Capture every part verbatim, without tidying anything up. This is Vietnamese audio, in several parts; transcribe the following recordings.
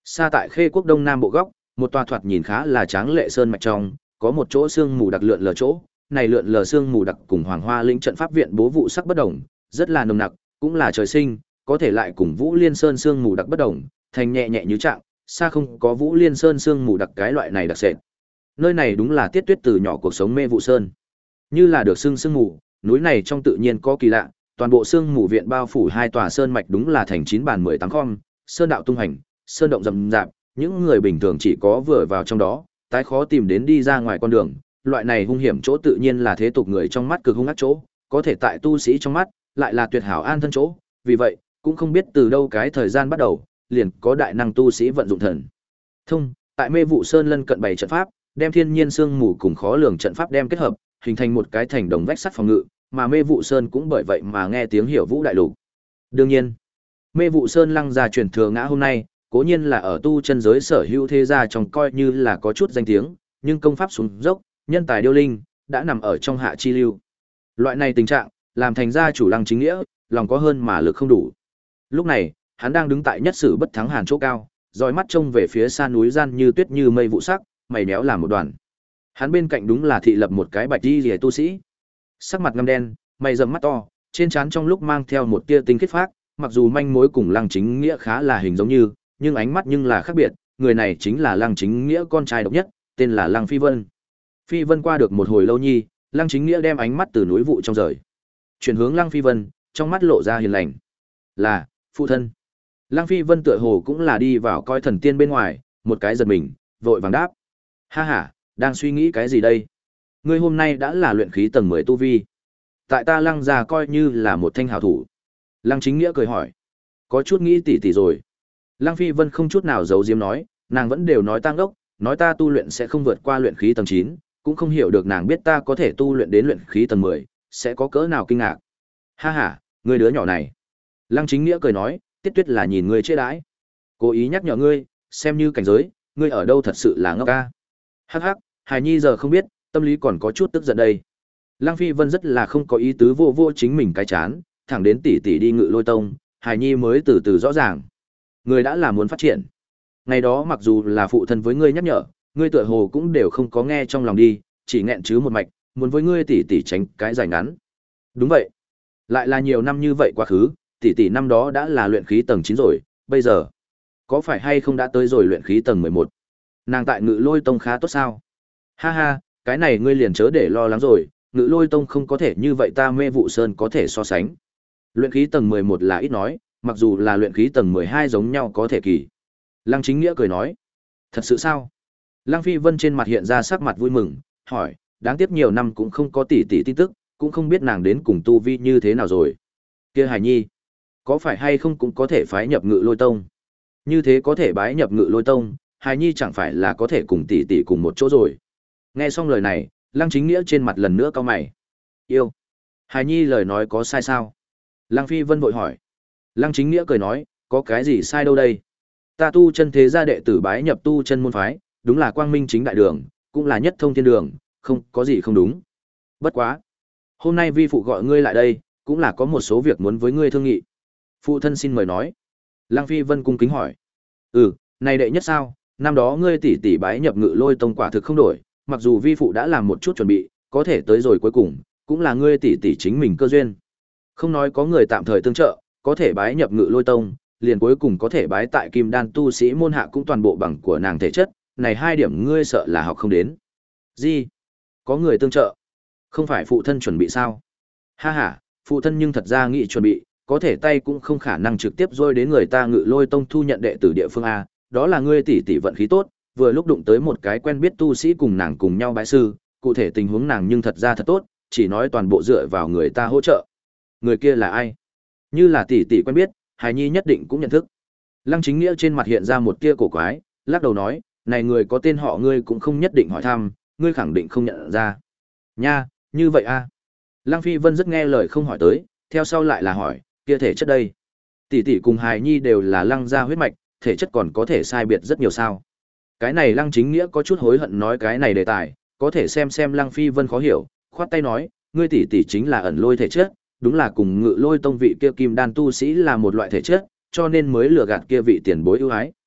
Xa tại Khê Quốc Đông Nam bộ góc, một tòa thoạt nhìn khá là tráng lệ sơn mạch trong, có một chỗ sương mù đặc lượn lờ chỗ, này lượn lờ sương mù đặc cùng Hoàng Hoa Lĩnh trận pháp viện bố vụ sắc bất đồng, rất là nồng nặc, cũng là trời sinh, có thể lại cùng Vũ Liên Sơn sương mù đặc bất đồng, thành nhẹ nhẹ như trạng, xa không có Vũ Liên Sơn sương mù đặc cái loại này đặc sệt. Nơi này đúng là Tiết Tuyết từ nhỏ cuộc sống mê vụ sơn. Như là được sương sương mù, núi này trong tự nhiên có kỳ lạ, toàn bộ sương mù viện bao phủ hai tòa sơn mạch đúng là thành chín bàn mười tám khom, sơn đạo tung hành, sơn động rậm rạp, những người bình thường chỉ có vừa vào trong đó, tái khó tìm đến đi ra ngoài con đường. Loại này hung hiểm chỗ tự nhiên là thế tục người trong mắt cực hung ác chỗ, có thể tại tu sĩ trong mắt lại là tuyệt hảo an thân chỗ, vì vậy, cũng không biết từ đâu cái thời gian bắt đầu, liền có đại năng tu sĩ vận dụng thần thông, tại Mê Vụ Sơn lân cận bày trận pháp, đem thiên nhiên sương mù cùng khó lường trận pháp đem kết hợp, hình thành một cái thành đồng vách sắt phòng ngự, mà Mê Vụ Sơn cũng bởi vậy mà nghe tiếng hiểu vũ đại lục. Đương nhiên, Mê Vụ Sơn lăng gia truyền thừa ngã hôm nay, cố nhiên là ở tu chân giới sở hữu thế gia trong coi như là có chút danh tiếng, nhưng công pháp xuống dốc, nhân tài điêu linh, đã nằm ở trong hạ chi lưu. Loại này tình trạng, làm thành gia chủ Lăng Chính Nghĩa, lòng có hơn mà lực không đủ. Lúc này, hắn đang đứng tại nhất sử bất thắng hàn chỗ cao, dõi mắt trông về phía xa núi gian như tuyết như mây vụ sắc, mày méo làm một đoàn. Hắn bên cạnh đúng là thị lập một cái bạch y liễu tu sĩ, sắc mặt ngăm đen, mày rậm mắt to, trên trán trong lúc mang theo một tia tinh khiết phác, mặc dù manh mối cùng Lăng Chính Nghĩa khá là hình giống như, nhưng ánh mắt nhưng là khác biệt, người này chính là Lăng Chính Nghĩa con trai độc nhất, tên là Lăng Phi Vân. Phi Vân qua được một hồi lâu nhi, Lăng Chính Nghĩa đem ánh mắt từ núi vụ trong rời, chuyển hướng Lăng Phi Vân, trong mắt lộ ra hiền lành. Là, phụ thân. Lăng Phi Vân tựa hồ cũng là đi vào coi thần tiên bên ngoài, một cái giật mình, vội vàng đáp. Ha ha, đang suy nghĩ cái gì đây? Ngươi hôm nay đã là luyện khí tầng mười tu vi. Tại ta Lăng gia coi như là một thanh hào thủ. Lăng Chính Nghĩa cười hỏi. Có chút nghĩ tỉ tỉ rồi. Lăng Phi Vân không chút nào giấu giếm nói, nàng vẫn đều nói tăng đốc, nói ta tu luyện sẽ không vượt qua luyện khí tầng chín, cũng không hiểu được nàng biết ta có thể tu luyện đến luyện khí tầng mười, sẽ có cỡ nào kinh ngạc. Ha ha, ngươi đứa nhỏ này. Lăng Chính Nghĩa cười nói, Tiết Tuyết là nhìn ngươi chê đãi. Cố ý nhắc nhở ngươi, xem như cảnh giới, ngươi ở đâu thật sự là ngốc ca. Hắc hắc, Hải Nhi giờ không biết, tâm lý còn có chút tức giận đây. Lăng Phi Vân rất là không có ý tứ vô vô chính mình cái chán, thẳng đến tỷ tỷ đi Ngự Lôi Tông, Hải Nhi mới từ từ rõ ràng. Ngươi đã là muốn phát triển. Ngày đó mặc dù là phụ thân với ngươi nhắc nhở, ngươi tựa hồ cũng đều không có nghe trong lòng đi, chỉ nghẹn chứ một mạch, muốn với ngươi tỷ tỷ tránh cái dài ngắn. Đúng vậy. Lại là nhiều năm như vậy quá khứ, tỷ tỷ năm đó đã là luyện khí tầng chín rồi, bây giờ có phải hay không đã tới rồi luyện khí tầng mười một? Nàng tại Ngự Lôi Tông khá tốt sao? Ha ha, cái này ngươi liền chớ để lo lắng rồi, Ngự Lôi Tông không có thể như vậy ta Mê Vụ Sơn có thể so sánh. Luyện khí tầng mười một là ít nói, mặc dù là luyện khí tầng mười hai giống nhau có thể kỳ. Lăng Chính Nghĩa cười nói, thật sự sao? Lăng Phi Vân trên mặt hiện ra sắc mặt vui mừng, hỏi, đáng tiếc nhiều năm cũng không có tỷ tỷ tin tức, cũng không biết nàng đến cùng tu vi như thế nào rồi. Kia Hải Nhi, có phải hay không cũng có thể phái nhập Ngự Lôi Tông? Như thế có thể bái nhập Ngự Lôi Tông, Hải Nhi chẳng phải là có thể cùng tỷ tỷ cùng một chỗ rồi. Nghe xong lời này, Lăng Chính Nghĩa trên mặt lần nữa cau mày. Yêu, Hải Nhi lời nói có sai sao? Lăng Phi Vân vội hỏi. Lăng Chính Nghĩa cười nói, có cái gì sai đâu đây? Ta tu chân thế gia đệ tử bái nhập tu chân môn phái, đúng là quang minh chính đại đường, cũng là nhất thông thiên đường, không có gì không đúng. Bất quá, hôm nay vi phụ gọi ngươi lại đây, cũng là có một số việc muốn với ngươi thương nghị. Phụ thân xin mời nói. Lăng Phi Vân cung kính hỏi. Ừ, này đệ nhất sao, năm đó ngươi tỷ tỷ bái nhập Ngự Lôi Tông quả thực không đổi, mặc dù vi phụ đã làm một chút chuẩn bị, có thể tới rồi cuối cùng, cũng là ngươi tỷ tỷ chính mình cơ duyên. Không nói có người tạm thời tương trợ, có thể bái nhập Ngự Lôi Tông, liền cuối cùng có thể bái tại Kim Đan tu sĩ môn hạ cũng toàn bộ bằng của nàng thể chất, này hai điểm ngươi sợ là học không đến. Gì? Có người tương trợ? Không phải phụ thân chuẩn bị sao? Ha ha, phụ thân nhưng thật ra nghĩ chuẩn bị, có thể tay cũng không khả năng trực tiếp rôi đến người ta Ngự Lôi Tông thu nhận đệ tử địa phương a, đó là ngươi tỷ tỷ vận khí tốt, vừa lúc đụng tới một cái quen biết tu sĩ cùng nàng cùng nhau bái sư, cụ thể tình huống nàng nhưng thật ra thật tốt, chỉ nói toàn bộ dựa vào người ta hỗ trợ. Người kia là ai? Như là tỷ tỷ quen biết, Hải Nhi nhất định cũng nhận thức. Lăng Chính Nghĩa trên mặt hiện ra một tia cổ quái, lắc đầu nói, này người có tên họ ngươi cũng không nhất định hỏi thăm, ngươi khẳng định không nhận ra. Nha, như vậy a. Lăng Phi Vân rất nghe lời không hỏi tới, theo sau lại là hỏi, kia thể chất đây. Tỷ tỷ cùng Hải Nhi đều là Lăng gia huyết mạch, thể chất còn có thể sai biệt rất nhiều sao. Cái này Lăng Chính Nghĩa có chút hối hận nói cái này đề tài, có thể xem xem Lăng Phi Vân khó hiểu, khoát tay nói, ngươi tỷ tỷ chính là ẩn lôi thể chất, đúng là cùng Ngự Lôi Tông vị kia kim đan tu sĩ là một loại thể chất, cho nên mới lừa gạt kia vị tiền bối ưu ái.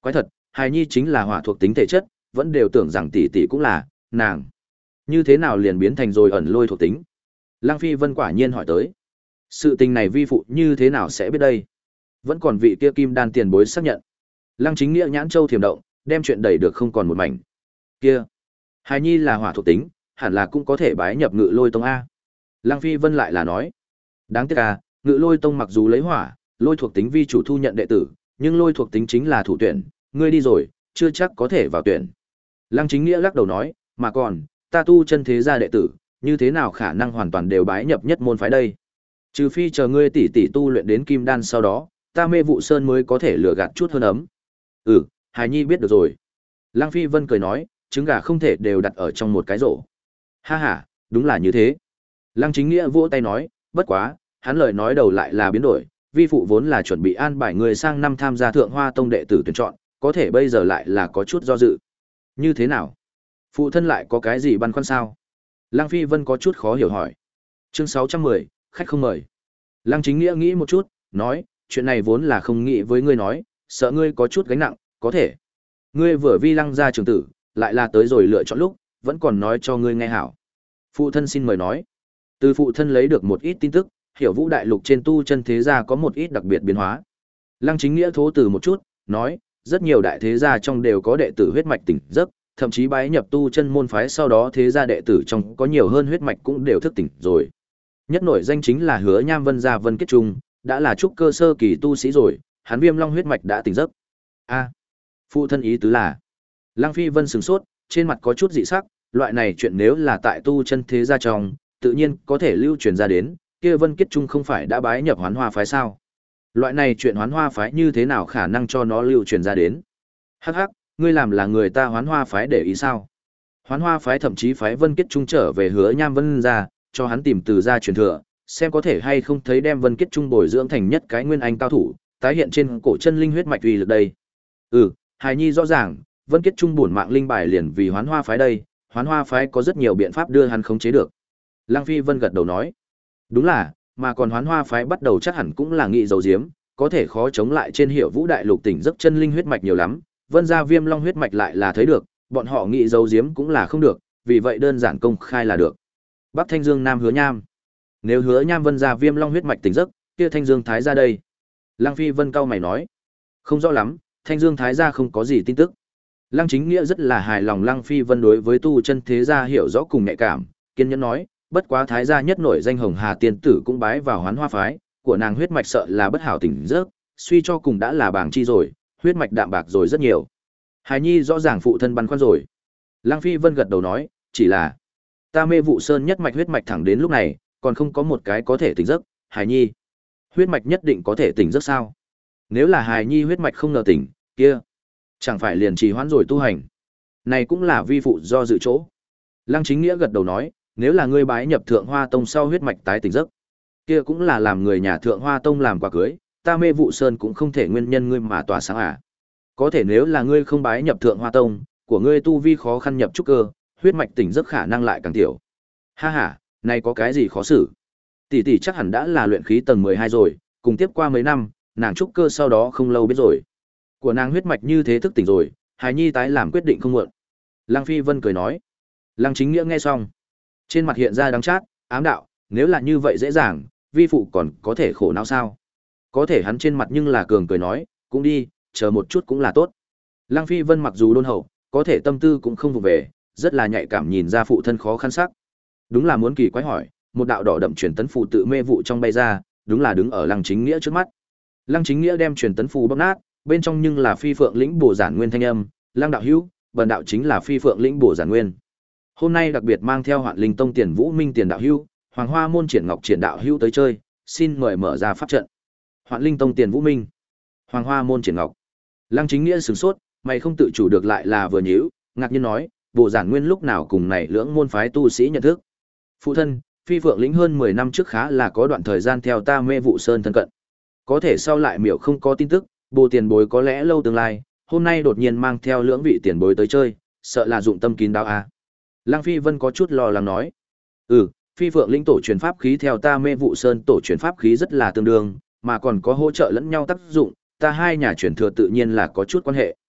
Quái thật, hài nhi chính là hỏa thuộc tính thể chất, vẫn đều tưởng rằng tỷ tỷ cũng là nàng. Như thế nào liền biến thành rồi ẩn lôi thuộc tính? Lăng Phi Vân quả nhiên hỏi tới. Sự tình này vi phụ như thế nào sẽ biết đây? Vẫn còn vị kia kim đan tiền bối xác nhận. Lăng Chính Nghĩa nhãn châu thiểm động, đem chuyện đẩy được không còn một mảnh. Kia, hài nhi là hỏa thuộc tính, hẳn là cũng có thể bái nhập Ngự Lôi Tông a. Lăng Phi Vân lại là nói. Đáng tiếc à, Ngự Lôi Tông mặc dù lấy hỏa, lôi thuộc tính vi chủ thu nhận đệ tử, nhưng lôi thuộc tính chính là thủ tuyển, ngươi đi rồi, chưa chắc có thể vào tuyển. Lăng Chính Nghĩa lắc đầu nói, mà còn, ta tu chân thế gia đệ tử, như thế nào khả năng hoàn toàn đều bái nhập nhất môn phái đây? Trừ phi chờ ngươi tỷ tỷ tu luyện đến kim đan sau đó, ta Mê Vụ Sơn mới có thể lừa gạt chút hơn ấm. Ừ, hài nhi biết được rồi. Lăng Phi Vân cười nói, trứng gà không thể đều đặt ở trong một cái rổ. Ha ha, đúng là như thế. Lăng Chính Nghĩa vỗ tay nói, bất quá, hắn lời nói đầu lại là biến đổi, vi phụ vốn là chuẩn bị an bài người sang năm tham gia Thượng Hoa Tông đệ tử tuyển chọn, có thể bây giờ lại là có chút do dự. Như thế nào? Phụ thân lại có cái gì băn khoăn sao? Lăng Phi Vân có chút khó hiểu hỏi. Chương sáu trăm mười, khách không mời. Lăng Chính Nghĩa nghĩ một chút, nói, chuyện này vốn là không nghĩ với ngươi nói, sợ ngươi có chút gánh nặng, có thể. Ngươi vừa vi Lăng gia trưởng tử, lại là tới rồi lựa chọn lúc, vẫn còn nói cho ngươi nghe hảo. Phụ thân xin mời nói. Từ phụ thân lấy được một ít tin tức, hiểu Vũ đại lục trên tu chân thế gia có một ít đặc biệt biến hóa. Lăng Chính Nghĩa thố từ một chút, nói, rất nhiều đại thế gia trong đều có đệ tử huyết mạch tỉnh giấc, thậm chí bái nhập tu chân môn phái sau đó thế gia đệ tử trong có nhiều hơn huyết mạch cũng đều thức tỉnh rồi. Nhất nổi danh chính là Hứa Nham Vân gia Vân Kết Trung, đã là trúc cơ sơ kỳ tu sĩ rồi, hắn Viêm Long huyết mạch đã tỉnh giấc. A, phụ thân ý tứ là. Lăng Phi Vân sửng sốt, trên mặt có chút dị sắc, loại này chuyện nếu là tại tu chân thế gia trong, tự nhiên có thể lưu truyền ra đến, kia Vân Kết Trung không phải đã bái nhập Hoán Hoa phái sao? Loại này chuyện Hoán Hoa phái như thế nào khả năng cho nó lưu truyền ra đến? Hắc hắc, ngươi làm là người ta Hoán Hoa phái để ý sao? Hoán Hoa phái thậm chí phái Vân Kết Trung trở về Hứa Nham Vân gia, cho hắn tìm từ gia truyền thừa, xem có thể hay không thấy đem Vân Kết Trung bồi dưỡng thành nhất cái nguyên anh cao thủ, tái hiện trên cổ chân linh huyết mạch uy lực đây. Ừ, hài nhi rõ ràng, Vân Kết Trung bổn mạng linh bài liền vì Hoán Hoa phái đây, Hoán Hoa phái có rất nhiều biện pháp đưa hắn khống chế được. Lăng Phi Vân gật đầu nói, đúng là, mà còn Hoán Hoa phái bắt đầu chắc hẳn cũng là nghị dầu diếm, có thể khó chống lại trên Hiểu Vũ đại lục tỉnh giấc chân linh huyết mạch nhiều lắm, Vân gia Viêm Long huyết mạch lại là thấy được, bọn họ nghị dầu diếm cũng là không được, vì vậy đơn giản công khai là được. Bắc Thanh Dương Nam Hứa Nham. Nếu Hứa Nham Vân gia Viêm Long huyết mạch tỉnh giấc, kia Thanh Dương Thái gia đây. Lăng Phi Vân cau mày nói, không rõ lắm, Thanh Dương Thái gia không có gì tin tức. Lăng Chính Nghĩa rất là hài lòng Lăng Phi Vân đối với tu chân thế gia hiểu rõ cùng nhạy cảm, kiên nhẫn nói, bất quá Thái gia nhất nổi danh Hồng Hà tiên tử cũng bái vào Hoán Hoa phái, của nàng huyết mạch sợ là bất hảo tỉnh giấc, suy cho cùng đã là bảng chi rồi, huyết mạch đạm bạc rồi rất nhiều. Hài nhi rõ ràng phụ thân băn khoăn rồi. Lăng Phi Vân gật đầu nói, chỉ là ta Mê Vụ Sơn nhất mạch huyết mạch thẳng đến lúc này, còn không có một cái có thể tỉnh giấc, hài nhi. Huyết mạch nhất định có thể tỉnh giấc sao? Nếu là hài nhi huyết mạch không ngờ tỉnh, kia chẳng phải liền trì hoãn rồi tu hành. Này cũng là vi phụ do dự chỗ. Lăng Chính Nghĩa gật đầu nói, nếu là ngươi bái nhập Thượng Hoa Tông sau huyết mạch tái tỉnh giấc, kia cũng là làm người nhà Thượng Hoa Tông làm quà cưới, ta Mê Vụ Sơn cũng không thể nguyên nhân ngươi mà tỏa sáng à. Có thể nếu là ngươi không bái nhập Thượng Hoa Tông, của ngươi tu vi khó khăn nhập trúc cơ, huyết mạch tỉnh giấc khả năng lại càng tiểu. Ha ha, này có cái gì khó xử? Tỷ tỷ chắc hẳn đã là luyện khí tầng mười hai rồi, cùng tiếp qua mấy năm, nàng trúc cơ sau đó không lâu biết rồi. Của nàng huyết mạch như thế thức tỉnh rồi, hài nhi tái làm quyết định không muộn. Lăng Phi Vân cười nói. Lăng Chính Nghĩa nghe xong, trên mặt hiện ra đắng chát, ám đạo, nếu là như vậy dễ dàng, vi phụ còn có thể khổ não sao? Có thể hắn trên mặt nhưng là cường cười nói, cũng đi, chờ một chút cũng là tốt. Lăng Phi Vân mặc dù đôn hậu, có thể tâm tư cũng không vụ về, rất là nhạy cảm nhìn ra phụ thân khó khăn sắc. Đúng là muốn kỳ quái hỏi, một đạo đỏ đậm truyền tấn phù tự mê vụ trong bay ra, đúng là đứng ở Lăng Chính Nghĩa trước mắt. Lăng Chính Nghĩa đem truyền tấn phù bóp nát, bên trong nhưng là Phi Phượng lĩnh bổ giản nguyên thanh âm, Lăng đạo hữu, bần đạo chính là Phi Phượng lĩnh bổ giản nguyên. Hôm nay đặc biệt mang theo Hoạn Linh Tông Tiền Vũ Minh Tiền đạo hữu, Hoàng Hoa môn Triển Ngọc Triển đạo hữu tới chơi, xin mời mở ra pháp trận. Hoạn Linh Tông Tiền Vũ Minh, Hoàng Hoa môn Triển Ngọc. Lăng Chính Nghĩa sửng sốt, mày không tự chủ được lại là vừa nhíu, ngạc nhiên nói, bộ giản nguyên lúc nào cùng này lưỡng môn phái tu sĩ nhận thức. Phụ thân, Phi Phượng lĩnh hơn mười năm trước khá là có đoạn thời gian theo ta Mê Vụ Sơn thân cận. Có thể sau lại miểu không có tin tức, bộ tiền bối có lẽ lâu tương lai, hôm nay đột nhiên mang theo lưỡng vị tiền bối tới chơi, sợ là dụng tâm kín đáo à. Lăng Phi Vân có chút lo lắng nói. Ừ, Phi Phượng lĩnh tổ truyền pháp khí theo ta Mê Vụ Sơn tổ truyền pháp khí rất là tương đương, mà còn có hỗ trợ lẫn nhau tác dụng, ta hai nhà truyền thừa tự nhiên là có chút quan hệ.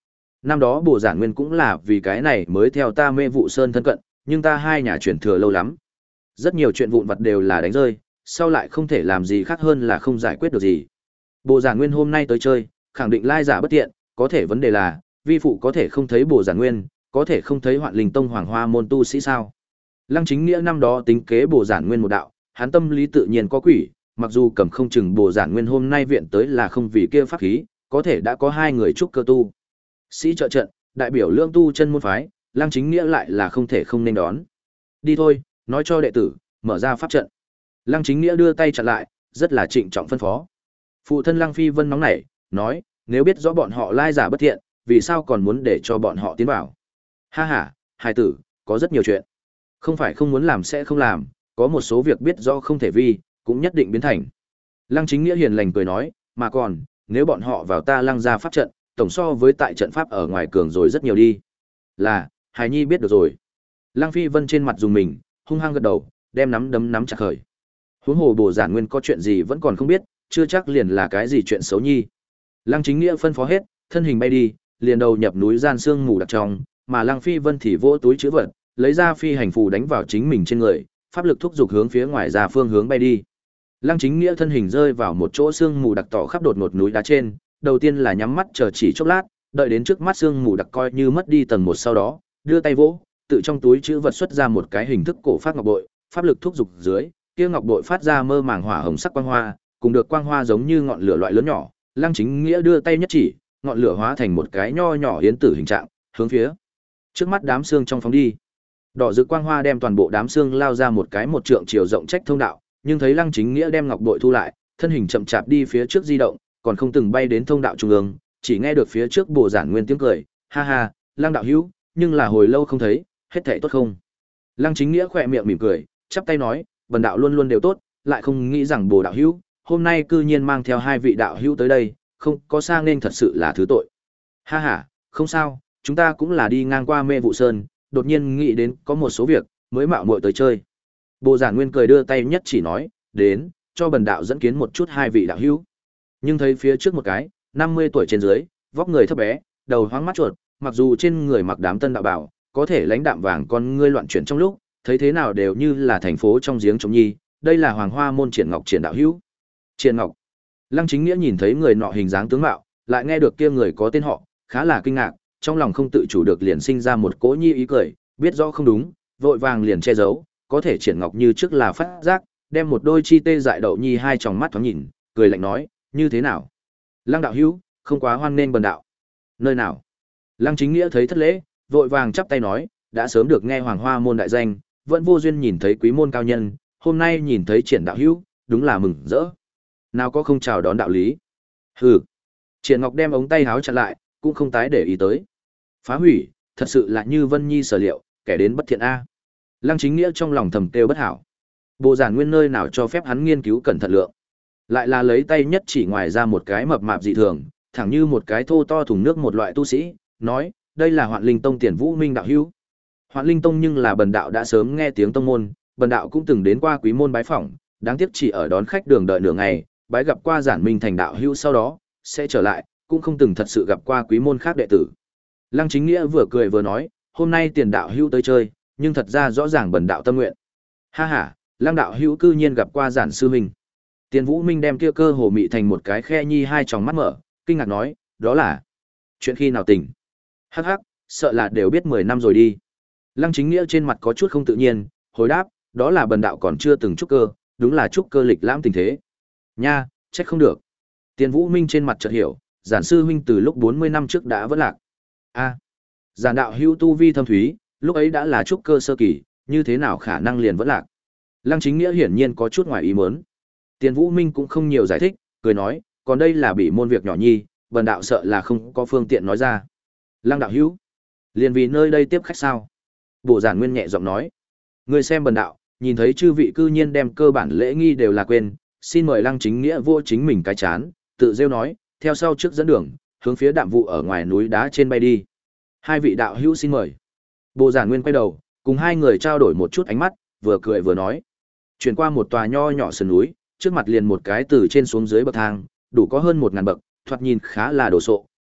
năm đó Bồ Giản Nguyên cũng là vì cái này mới theo ta Mê Vụ Sơn thân cận, nhưng ta hai nhà truyền thừa lâu lắm. Rất nhiều chuyện vụn vặt đều là đánh rơi, sau lại không thể làm gì khác hơn là không giải quyết được gì. Bồ Giản Nguyên hôm nay tới chơi, khẳng định lai giả bất tiện, có thể vấn đề là, vi phụ có thể không thấy Bồ Giản Nguyên, có thể không thấy Hoạn Linh Tông Hoàng Hoa môn tu sĩ sao? Lăng Chính Nghĩa năm đó tính kế Bồ Giản Nguyên một đạo, hắn tâm lý tự nhiên có quỷ, mặc dù cầm không chừng Bồ Giản Nguyên hôm nay viện tới là không vì kia pháp khí, có thể đã có hai người trúc cơ tu. Sĩ trợ trận, đại biểu lương tu chân môn phái, Lăng Chính Nghĩa lại là không thể không nên đón. Đi thôi, nói cho đệ tử, mở ra pháp trận. Lăng Chính Nghĩa đưa tay chặn lại, rất là trịnh trọng phân phó. Phụ thân Lăng Phi Vân nóng nảy, nói, nếu biết rõ bọn họ lai giả bất thiện, vì sao còn muốn để cho bọn họ tiến vào? Ha ha, hài tử, có rất nhiều chuyện. Không phải không muốn làm sẽ không làm, có một số việc biết rõ không thể vi, cũng nhất định biến thành. Lăng Chính Nghĩa hiền lành cười nói, mà còn, nếu bọn họ vào ta Lăng gia pháp trận, tổng so với tại trận pháp ở ngoài cường rồi rất nhiều đi. Là, hài nhi biết được rồi. Lăng Phi Vân trên mặt dùng mình, hung hăng gật đầu, đem nắm đấm nắm chặt khởi. Huống hồ Bồ Giản Nguyên có chuyện gì vẫn còn không biết, chưa chắc liền là cái gì chuyện xấu nhi. Lăng Chính Nghĩa phân phó hết, thân hình bay đi, liền đầu nhập núi gian sương mù đặc trong, mà Lăng Phi Vân thì vỗ túi trữ vật, lấy ra phi hành phù đánh vào chính mình trên người, pháp lực thúc giục hướng phía ngoài ra phương hướng bay đi. Lăng Chính Nghĩa thân hình rơi vào một chỗ sương mù đặc tỏ khắp đột ngột núi đá trên, đầu tiên là nhắm mắt chờ chỉ chốc lát, đợi đến trước mắt sương mù đặc coi như mất đi tầng một sau đó, đưa tay vỗ, tự trong túi trữ vật xuất ra một cái hình thức cổ phát ngọc bội, pháp lực thúc giục dưới, kia ngọc bội phát ra mơ màng hỏa hồng sắc quang hoa, cùng được quang hoa giống như ngọn lửa loại lớn nhỏ, Lăng Chính Nghĩa đưa tay nhất chỉ, ngọn lửa hóa thành một cái nho nhỏ yến tử hình trạng, hướng phía trước mắt đám xương trong phóng đi. Đỏ rực quang hoa đem toàn bộ đám xương lao ra một cái một trượng chiều rộng trách thông đạo, nhưng thấy Lăng Chính Nghĩa đem ngọc bội thu lại, thân hình chậm chạp đi phía trước di động, còn không từng bay đến thông đạo trung ương, chỉ nghe được phía trước Bồ Giản Nguyên tiếng cười, ha ha, Lăng đạo hữu, nhưng là hồi lâu không thấy, hết thảy tốt không? Lăng Chính Nghĩa khỏe miệng mỉm cười, chắp tay nói, bần đạo luôn luôn đều tốt, lại không nghĩ rằng Bồ đạo hữu, hôm nay cư nhiên mang theo hai vị đạo hữu tới đây, không có sang nên thật sự là thứ tội. Ha ha, không sao, chúng ta cũng là đi ngang qua Mê Vụ Sơn, đột nhiên nghĩ đến có một số việc, mới mạo muội tới chơi. Bồ Giản Nguyên cười đưa tay nhất chỉ nói, đến, cho bần đạo dẫn kiến một chút hai vị đạo hữu. Nhưng thấy phía trước một cái, năm mươi tuổi trên dưới, vóc người thấp bé, đầu hoáng mắt chuột, mặc dù trên người mặc đám tân đạo bảo, có thể lãnh đạm vàng con ngươi loạn chuyển trong lúc, thấy thế nào đều như là thành phố trong giếng trống nhi, đây là Hoàng Hoa môn Triển Ngọc Triển đạo hữu. Triển Ngọc. Lăng Chính Nghĩa nhìn thấy người nọ hình dáng tướng mạo, lại nghe được kia người có tên họ, khá là kinh ngạc, trong lòng không tự chủ được liền sinh ra một cỗ nhi ý cười, biết rõ không đúng, vội vàng liền che giấu, có thể Triển Ngọc như trước là phát giác, đem một đôi chi tê dại đậu nhi hai tròng mắt thoáng nhìn, cười lạnh nói, như thế nào? Lăng đạo hữu, không quá hoan nên bần đạo. Nơi nào? Lăng Chính Nghĩa thấy thất lễ, vội vàng chắp tay nói, đã sớm được nghe Hoàng Hoa môn đại danh, vẫn vô duyên nhìn thấy quý môn cao nhân, hôm nay nhìn thấy Triển đạo hữu, đúng là mừng rỡ. Nào có không chào đón đạo lý. Hừ. Triển Ngọc đem ống tay áo chặn lại, cũng không tái để ý tới. Phá hủy, thật sự là như Vân Nhi sở liệu, kẻ đến bất thiện a. Lăng Chính Nghĩa trong lòng thầm kêu bất hảo. Bồ Giản Nguyên nơi nào cho phép hắn nghiên cứu cẩn thận lượng. Lại là lấy tay nhất chỉ ngoài ra một cái mập mạp dị thường, thẳng như một cái thô to thùng nước một loại tu sĩ, nói, đây là Hoạn Linh Tông Tiền Vũ Minh đạo hữu. Hoạn Linh Tông nhưng là bần đạo đã sớm nghe tiếng tông môn, bần đạo cũng từng đến qua quý môn bái phỏng, đáng tiếc chỉ ở đón khách đường đợi nửa ngày, bái gặp qua Giản Minh thành đạo hữu sau đó, sẽ trở lại, cũng không từng thật sự gặp qua quý môn khác đệ tử. Lăng Chính Nghĩa vừa cười vừa nói, hôm nay Tiền đạo hữu tới chơi, nhưng thật ra rõ ràng bần đạo tâm nguyện. Ha ha, Lăng đạo hữu cư nhiên gặp qua Giản sư huynh. Tiền Vũ Minh đem kia cơ hồ mị thành một cái khe nhi hai tròng mắt mở, kinh ngạc nói, đó là chuyện khi nào tỉnh? Hắc hắc, sợ là đều biết mười năm rồi đi. Lăng Chính Nghĩa trên mặt có chút không tự nhiên, hồi đáp, đó là bần đạo còn chưa từng trúc cơ, đúng là trúc cơ lịch lãm tình thế. Nha, trách không được. Tiền Vũ Minh trên mặt chợt hiểu, Giản sư huynh từ lúc bốn mươi năm trước đã vẫn lạc. A, Giản đạo hữu tu vi thâm thúy, lúc ấy đã là trúc cơ sơ kỳ, như thế nào khả năng liền vẫn lạc? Lăng Chính Nghĩa hiển nhiên có chút ngoài ý muốn. Tiền Vũ Minh cũng không nhiều giải thích, cười nói, còn đây là bị môn việc nhỏ nhi, bần đạo sợ là không có phương tiện nói ra. Lăng đạo hữu, liền vì nơi đây tiếp khách sao? Bồ Giản Nguyên nhẹ giọng nói, người xem bần đạo, nhìn thấy chư vị cư nhiên đem cơ bản lễ nghi đều là quên, xin mời Lăng Chính Nghĩa vô chính mình cái chán, tự rêu nói, theo sau trước dẫn đường, hướng phía đạm vụ ở ngoài núi đá trên bay đi. Hai vị đạo hữu xin mời. Bồ Giản Nguyên quay đầu, cùng hai người trao đổi một chút ánh mắt, vừa cười vừa nói. Chuyển qua một tòa nho nhỏ sườn núi, trước mặt liền một cái từ trên xuống dưới bậc thang, đủ có hơn một ngàn bậc, thoạt nhìn khá là đồ sộ,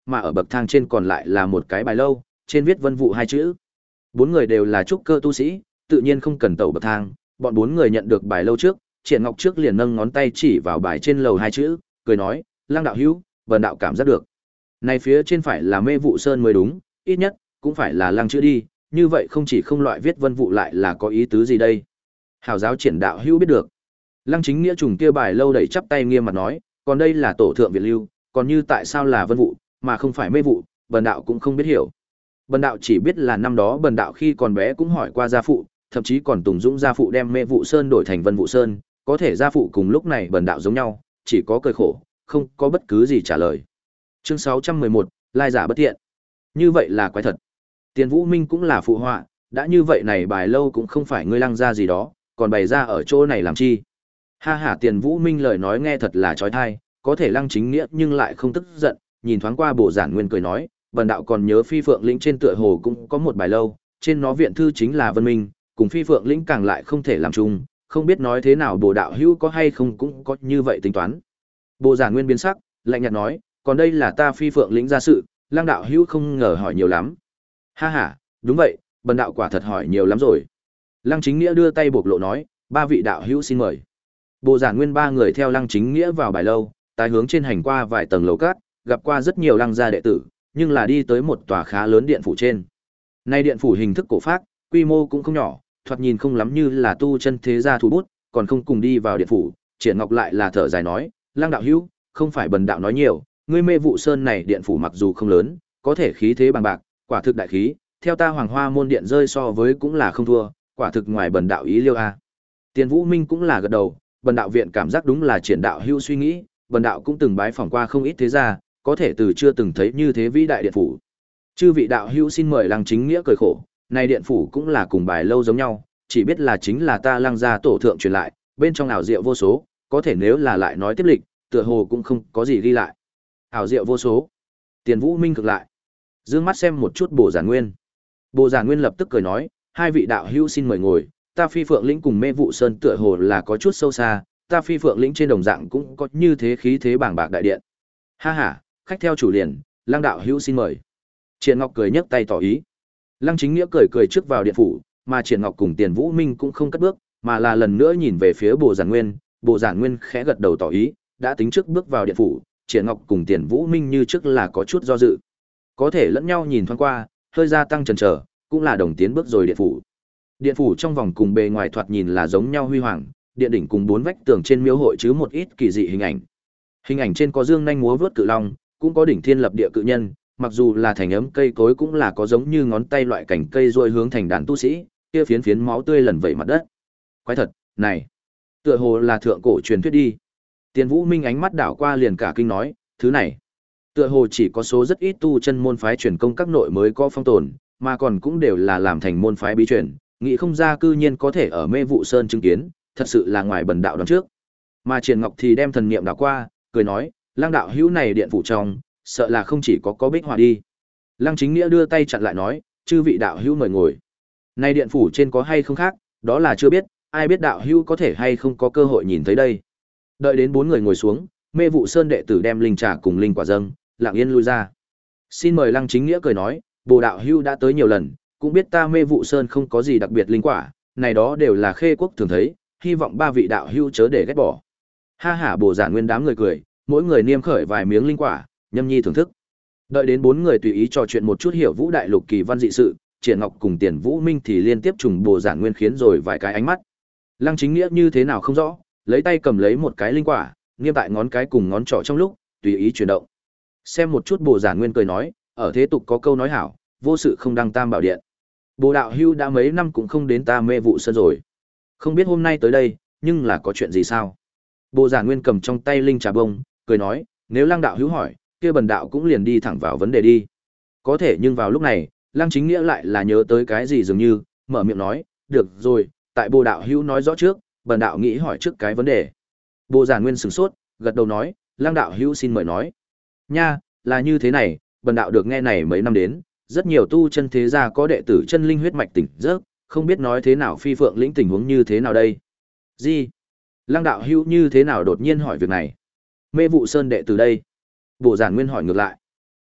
mà ở bậc thang trên còn lại là một cái bài lâu, trên viết Vân Vụ hai chữ. Bốn người đều là trúc cơ tu sĩ, tự nhiên không cần tẩu bậc thang, bọn bốn người nhận được bài lâu trước, Triển Ngọc trước liền nâng ngón tay chỉ vào bài trên lầu hai chữ, cười nói, Lăng đạo hữu, bần đạo cảm giác được. Này phía trên phải là Mê Vụ Sơn mới đúng, ít nhất cũng phải là Lăng chữ đi, như vậy không chỉ không loại viết Vân Vụ lại là có ý tứ gì đây? Hảo giáo Triển đạo hữu biết được. Lăng Chính Nghĩa trùng kia bài lâu đẩy chắp tay nghiêm mặt nói, còn đây là tổ thượng viện lưu, còn như tại sao là Vân Vụ mà không phải Mê Vụ, bần đạo cũng không biết hiểu. Bần đạo chỉ biết là năm đó bần đạo khi còn bé cũng hỏi qua gia phụ, thậm chí còn Tùng Dũng gia phụ đem Mê Vụ Sơn đổi thành Vân Vụ Sơn, có thể gia phụ cùng lúc này bần đạo giống nhau, chỉ có cười khổ, không có bất cứ gì trả lời. Chương sáu trăm mười một, lai giả bất thiện. Như vậy là quái thật. Tiền Vũ Minh cũng là phụ họa, đã như vậy này bài lâu cũng không phải ngươi Lăng ra gì đó, còn bày ra ở chỗ này làm chi? Ha ha, Tiền Vũ Minh lời nói nghe thật là chói tai, có thể Lăng Chính Nghĩa nhưng lại không tức giận, nhìn thoáng qua Bộ Giản Nguyên cười nói, bần đạo còn nhớ Phi Phượng lĩnh trên tựa hồ cũng có một bài lâu, trên nó viện thư chính là Vân Minh, cùng Phi Phượng lĩnh càng lại không thể làm chung, không biết nói thế nào Bộ đạo hữu có hay không cũng có như vậy tính toán. Bộ Giản Nguyên biến sắc, lạnh nhạt nói, còn đây là ta Phi Phượng lĩnh ra sự, Lăng đạo hữu không ngờ hỏi nhiều lắm. Ha ha, đúng vậy, bần đạo quả thật hỏi nhiều lắm rồi. Lăng Chính Nghĩa đưa tay bộc lộ nói, ba vị đạo hữu xin mời. Bộ Giản Nguyên ba người theo Lăng Chính Nghĩa vào bài lâu, tái hướng trên hành qua vài tầng lầu cát, gặp qua rất nhiều Lăng gia đệ tử, nhưng là đi tới một tòa khá lớn điện phủ trên. Nay điện phủ hình thức cổ phác, quy mô cũng không nhỏ, thoạt nhìn không lắm như là tu chân thế gia thủ bút, còn không cùng đi vào điện phủ, Triển Ngọc lại là thở dài nói, Lăng đạo hữu, không phải bần đạo nói nhiều, ngươi Mê Vụ Sơn này điện phủ mặc dù không lớn, có thể khí thế bằng bạc, quả thực đại khí, theo ta Hoàng Hoa môn điện rơi so với cũng là không thua, quả thực ngoài bần đạo ý liêu a. Tiền Vũ Minh cũng là gật đầu, bần đạo viện cảm giác đúng là Triển đạo hữu suy nghĩ, bần đạo cũng từng bái phỏng qua không ít thế gia, có thể từ chưa từng thấy như thế vĩ đại điện phủ. Chư vị đạo hữu xin mời Lăng Chính Nghĩa cười khổ, này điện phủ cũng là cùng bài lâu giống nhau, chỉ biết là chính là ta Lăng gia tổ thượng truyền lại, bên trong ảo diệu vô số, có thể nếu là lại nói tiếp lịch, tựa hồ cũng không có gì ghi lại. Ảo diệu vô số. Tiền Vũ Minh cực lại, dương mắt xem một chút Bộ Giản Nguyên. Bộ Giản Nguyên lập tức cười nói, hai vị đạo hữu xin mời ngồi, ta Phi Phượng lĩnh cùng Mê Vụ Sơn tựa hồ là có chút sâu xa, ta Phi Phượng lĩnh trên đồng dạng cũng có như thế khí thế bảng bạc đại điện. Ha ha, khách theo chủ liền, Lăng đạo hữu xin mời. Triển Ngọc cười nhấc tay tỏ ý. Lăng Chính Nghĩa cười cười trước vào điện phủ, mà Triển Ngọc cùng Tiền Vũ Minh cũng không cất bước, mà là lần nữa nhìn về phía Bộ Giản Nguyên, Bộ Giản Nguyên khẽ gật đầu tỏ ý, đã tính trước bước vào điện phủ, Triển Ngọc cùng Tiền Vũ Minh như trước là có chút do dự. Có thể lẫn nhau nhìn thoáng qua, hơi gia tăng chần chờ, cũng là đồng tiến bước rồi điện phủ. Điện phủ trong vòng cùng bề ngoài thoạt nhìn là giống nhau huy hoàng, điện đỉnh cùng bốn vách tường trên miếu hội chứ một ít kỳ dị hình ảnh. Hình ảnh trên có dương nhanh múa vớt cự long, cũng có đỉnh thiên lập địa cự nhân, mặc dù là thành ấm cây cối cũng là có giống như ngón tay loại cảnh cây rồi hướng thành đàn tu sĩ, kia phiến phiến máu tươi lần vẩy mặt đất. Quái thật, này, tựa hồ là thượng cổ truyền thuyết đi. Tiền Vũ Minh ánh mắt đảo qua liền cả kinh nói, thứ này, tựa hồ chỉ có số rất ít tu chân môn phái truyền công các nội mới có phong tồn, mà còn cũng đều là làm thành môn phái bí truyền, nghĩ không ra cư nhiên có thể ở Mê Vụ Sơn chứng kiến, thật sự là ngoài bần đạo đoán trước. Mà Triển Ngọc thì đem thần niệm đảo qua, cười nói, Lăng đạo hữu này điện phủ trong, sợ là không chỉ có có bích họa đi. Lăng Chính Nghĩa đưa tay chặn lại nói, chư vị đạo hữu mời ngồi. Này điện phủ trên có hay không khác, đó là chưa biết, ai biết đạo hữu có thể hay không có cơ hội nhìn thấy đây. Đợi đến bốn người ngồi xuống, Mê Vụ Sơn đệ tử đem linh trà cùng linh quả dâng, lặng yên lui ra. Xin mời Lăng Chính Nghĩa cười nói, Bồ đạo hữu đã tới nhiều lần, cũng biết ta Mê Vụ Sơn không có gì đặc biệt linh quả, này đó đều là khê quốc thường thấy, hy vọng ba vị đạo hữu chớ để ghét bỏ. Ha hả Bồ Giản Nguyên đám người cười, mỗi người niêm khởi vài miếng linh quả, nhâm nhi thưởng thức. Đợi đến bốn người tùy ý trò chuyện một chút hiểu Vũ đại lục kỳ văn dị sự, Triển Ngọc cùng Tiền Vũ Minh thì liên tiếp trùng Bồ Giản Nguyên khiến rồi vài cái ánh mắt. Lăng Chính Nghĩa như thế nào không rõ, lấy tay cầm lấy một cái linh quả, nghiêm tại ngón cái cùng ngón trỏ trong lúc, tùy ý chuyển động. Xem một chút Bồ Giản Nguyên cười nói, ở thế tục có câu nói hảo, vô sự không đăng tam bảo điện. Bồ đạo hưu đã mấy năm cũng không đến ta Mê Vụ Sơn rồi. Không biết hôm nay tới đây, nhưng là có chuyện gì sao? Bồ Giản Nguyên cầm trong tay linh trà bông, cười nói, nếu Lăng đạo hữu hỏi, kia bần đạo cũng liền đi thẳng vào vấn đề đi. Có thể nhưng vào lúc này, Lăng Chính Nghĩa lại là nhớ tới cái gì dường như, mở miệng nói, được rồi, tại Bồ đạo hữu nói rõ trước, bần đạo nghĩ hỏi trước cái vấn đề. Bồ Giản Nguyên sửng sốt, gật đầu nói, Lăng đạo hữu xin mời nói. Nha, là như thế này, bần đạo được nghe này mấy năm đến, rất nhiều tu chân thế gia có đệ tử chân linh huyết mạch tỉnh giấc, không biết nói thế nào Phi Phượng lĩnh tình huống như thế nào đây. Gì? Lăng đạo hữu như thế nào đột nhiên hỏi việc này? Mê Vụ Sơn đệ tử đây? Bồ Giản Nguyên hỏi ngược lại.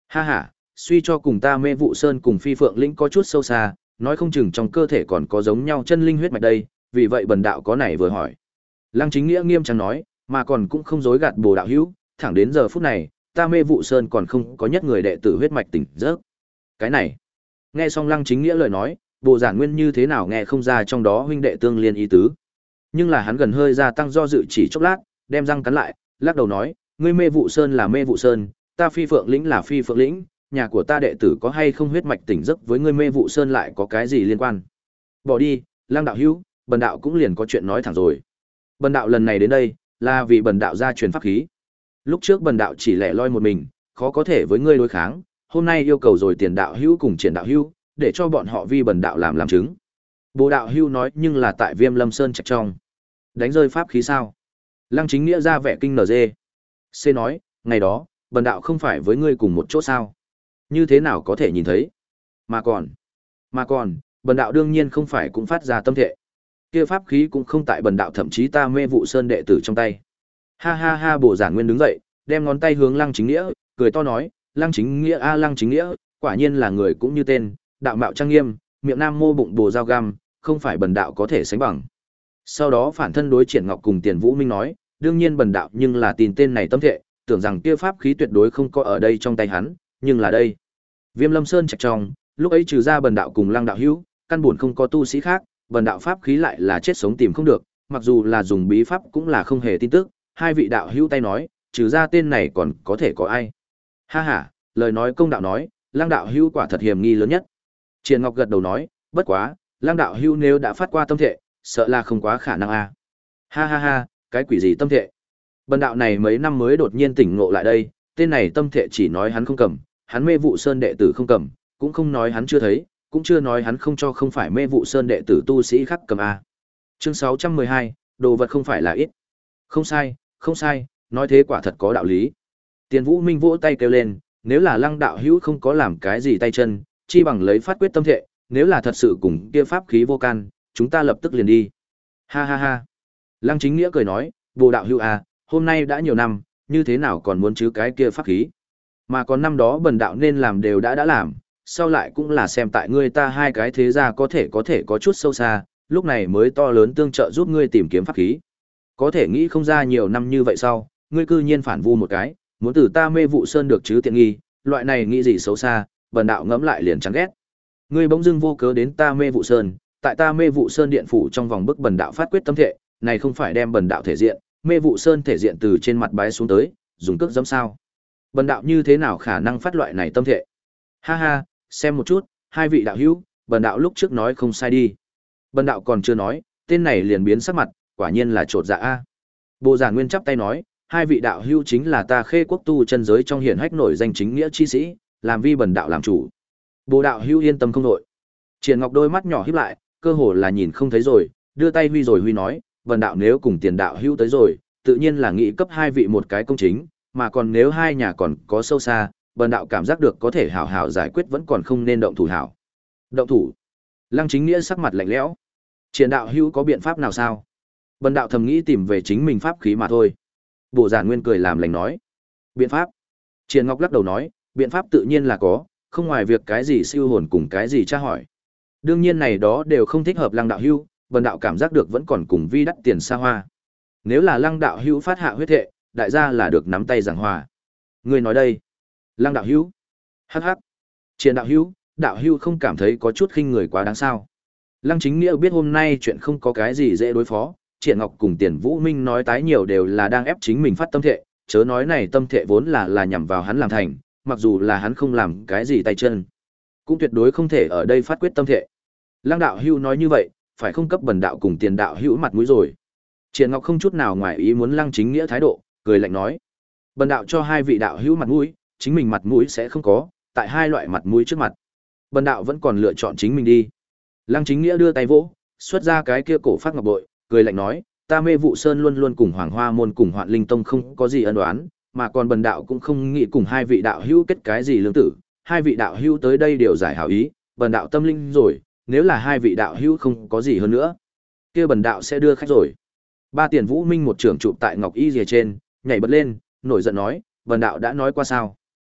Ha ha, suy cho cùng ta Mê Vụ Sơn cùng Phi Phượng Lĩnh có chút sâu xa, nói không chừng trong cơ thể còn có giống nhau chân linh huyết mạch đây, vì vậy bần đạo có này vừa hỏi. Lăng Chính Nghĩa nghiêm trang nói, mà còn cũng không dối gạt Bồ đạo hữu, thẳng đến giờ phút này, ta Mê Vụ Sơn còn không có nhất người đệ tử huyết mạch tỉnh giấc. Cái này, nghe xong Lăng Chính Nghĩa lời nói, Bồ Giản Nguyên như thế nào nghe không ra trong đó huynh đệ tương liên ý tứ. Nhưng là hắn gần hơi gia tăng do dự chỉ chốc lát, đem răng cắn lại, lắc đầu nói, ngươi Mê Vụ Sơn là Mê Vụ Sơn, ta Phi Phượng Lĩnh là Phi Phượng Lĩnh, nhà của ta đệ tử có hay không huyết mạch tỉnh giấc với ngươi Mê Vụ Sơn lại có cái gì liên quan? Bỏ đi, Lăng đạo hữu, bần đạo cũng liền có chuyện nói thẳng rồi. Bần đạo lần này đến đây, là vì bần đạo gia truyền pháp khí. Lúc trước bần đạo chỉ lẻ loi một mình, khó có thể với ngươi đối kháng, hôm nay yêu cầu rồi Tiền đạo hữu cùng Triển đạo hữu, để cho bọn họ vi bần đạo làm làm chứng. Bồ đạo hữu nói nhưng là tại Viêm Lâm Sơn trạch trong. Đánh rơi pháp khí sao? Lăng Chính Nghĩa ra vẻ kinh nở dê. C nói, ngày đó, bần đạo không phải với ngươi cùng một chỗ sao? Như thế nào có thể nhìn thấy? Mà còn, mà còn, bần đạo đương nhiên không phải cũng phát ra tâm thệ. Kia pháp khí cũng không tại bần đạo, thậm chí ta Mê Vụ Sơn đệ tử trong tay. Ha ha ha, Bồ Giản Nguyên đứng dậy, đem ngón tay hướng Lăng Chính Nghĩa, cười to nói, Lăng Chính Nghĩa a Lăng Chính Nghĩa, quả nhiên là người cũng như tên, đạo mạo trang nghiêm, miệng nam mô bụng bồ dao găm, không phải bần đạo có thể sánh bằng. Sau đó phản thân đối Triển Ngọc cùng Tiền Vũ Minh nói, đương nhiên bần đạo nhưng là tin tên này tâm thệ, tưởng rằng kia pháp khí tuyệt đối không có ở đây trong tay hắn, nhưng là đây. Viêm Lâm Sơn trạch trong, lúc ấy trừ ra bần đạo cùng Lăng đạo hữu, căn buồn không có tu sĩ khác, bần đạo pháp khí lại là chết sống tìm không được, mặc dù là dùng bí pháp cũng là không hề tin tức, hai vị đạo hữu tay nói, trừ ra tên này còn có thể có ai. Ha ha, lời nói công đạo nói, Lăng đạo hữu quả thật hiểm nghi lớn nhất. Triển Ngọc gật đầu nói, bất quá, Lăng đạo hữu nếu đã phát qua tâm thệ, sợ là không quá khả năng a. Ha ha ha, cái quỷ gì tâm thệ? Bần đạo này mấy năm mới đột nhiên tỉnh ngộ lại đây, tên này tâm thệ chỉ nói hắn không cầm, hắn Mê Vụ Sơn đệ tử không cầm, cũng không nói hắn chưa thấy, cũng chưa nói hắn không cho không phải Mê Vụ Sơn đệ tử tu sĩ khác cầm a. Chương sáu trăm mười hai, đồ vật không phải là ít. Không sai, không sai, nói thế quả thật có đạo lý. Tiền Vũ Minh vỗ tay kêu lên, nếu là Lăng đạo hữu không có làm cái gì tay chân, chi bằng lấy phát quyết tâm thệ, nếu là thật sự cùng kia pháp khí vô can, chúng ta lập tức liền đi. Ha ha ha. Lăng Chính Nghĩa cười nói, Bồ đạo hữu à, hôm nay đã nhiều năm, như thế nào còn muốn chứ cái kia pháp khí? Mà còn năm đó bần đạo nên làm đều đã đã làm, sau lại cũng là xem tại ngươi ta hai cái thế gia có thể có thể có chút sâu xa, lúc này mới to lớn tương trợ giúp ngươi tìm kiếm pháp khí. Có thể nghĩ không ra nhiều năm như vậy sau, ngươi cư nhiên phản vu một cái, muốn từ ta Mê Vụ Sơn được chứ tiện nghi, loại này nghĩ gì xấu xa, bần đạo ngẫm lại liền chán ghét. Ngươi bỗng dưng vô cớ đến ta Mê Vụ Sơn, tại ta Mê Vụ Sơn điện phủ trong vòng bức bần đạo phát quyết tâm thệ, này không phải đem bần đạo thể diện, Mê Vụ Sơn thể diện từ trên mặt bái xuống tới, dùng cước giẫm sao? Bần đạo như thế nào khả năng phát loại này tâm thệ? Ha ha, xem một chút, hai vị đạo hữu, bần đạo lúc trước nói không sai đi. Bần đạo còn chưa nói, tên này liền biến sắc mặt, quả nhiên là trột dạ a. Bồ Giản Nguyên chắp tay nói, hai vị đạo hữu chính là ta Khê Quốc tu chân giới trong hiển hách nổi danh chính nghĩa chi sĩ, làm vi bần đạo làm chủ. Bồ đạo hữu yên tâm không nội. Triển Ngọc đôi mắt nhỏ híp lại, cơ hồ là nhìn không thấy rồi, đưa tay huy rồi huy nói, bần đạo nếu cùng Tiền đạo hữu tới rồi, tự nhiên là nghĩ cấp hai vị một cái công chính, mà còn nếu hai nhà còn có sâu xa, bần đạo cảm giác được có thể hảo hảo giải quyết vẫn còn không nên động thủ hảo. Động thủ? Lăng Chính Nghĩa sắc mặt lạnh lẽo. Triển đạo hữu có biện pháp nào sao? Bần đạo thầm nghĩ tìm về chính mình pháp khí mà thôi. Bồ Giản Nguyên cười làm lành nói. Biện pháp? Triển Ngọc lắc đầu nói, biện pháp tự nhiên là có, không ngoài việc cái gì siêu hồn cùng cái gì tra hỏi. Đương nhiên này đó đều không thích hợp Lăng đạo hữu, bần đạo cảm giác được vẫn còn cùng vi đắt tiền xa hoa. Nếu là Lăng đạo hữu phát hạ huyết thệ, đại gia là được nắm tay giảng hòa. Ngươi nói đây? Lăng đạo hữu? Hắc hắc. Triển đạo hữu, đạo hữu không cảm thấy có chút khinh người quá đáng sao? Lăng Chính Nghĩa biết hôm nay chuyện không có cái gì dễ đối phó, Triển Ngọc cùng Tiền Vũ Minh nói tái nhiều đều là đang ép chính mình phát tâm thệ, chớ nói này tâm thệ vốn là là nhằm vào hắn làm thành, mặc dù là hắn không làm cái gì tay chân, cũng tuyệt đối không thể ở đây phát quyết tâm thệ. Lăng đạo hữu nói như vậy, phải không cấp bần đạo cùng Tiền đạo hữu mặt mũi rồi. Triển Ngọc không chút nào ngoài ý muốn Lăng Chính Nghĩa thái độ, cười lạnh nói: "Bần đạo cho hai vị đạo hữu mặt mũi, chính mình mặt mũi sẽ không có, tại hai loại mặt mũi trước mặt, bần đạo vẫn còn lựa chọn chính mình đi." Lăng Chính Nghĩa đưa tay vỗ, xuất ra cái kia cổ phát ngọc bội, cười lạnh nói: "Ta Mê Vụ Sơn luôn luôn cùng Hoàng Hoa môn cùng Hoạn Linh tông không có gì ân oán, mà còn bần đạo cũng không nghĩ cùng hai vị đạo hữu kết cái gì lương tử, hai vị đạo hữu tới đây đều giải hảo ý, bần đạo tâm linh rồi, nếu là hai vị đạo hữu không có gì hơn nữa, kia bần đạo sẽ đưa khách rồi." Ba Tiền Vũ Minh một trưởng trụ tại ngọc y rìa trên, nhảy bật lên, nổi giận nói: "Bần đạo đã nói qua sao?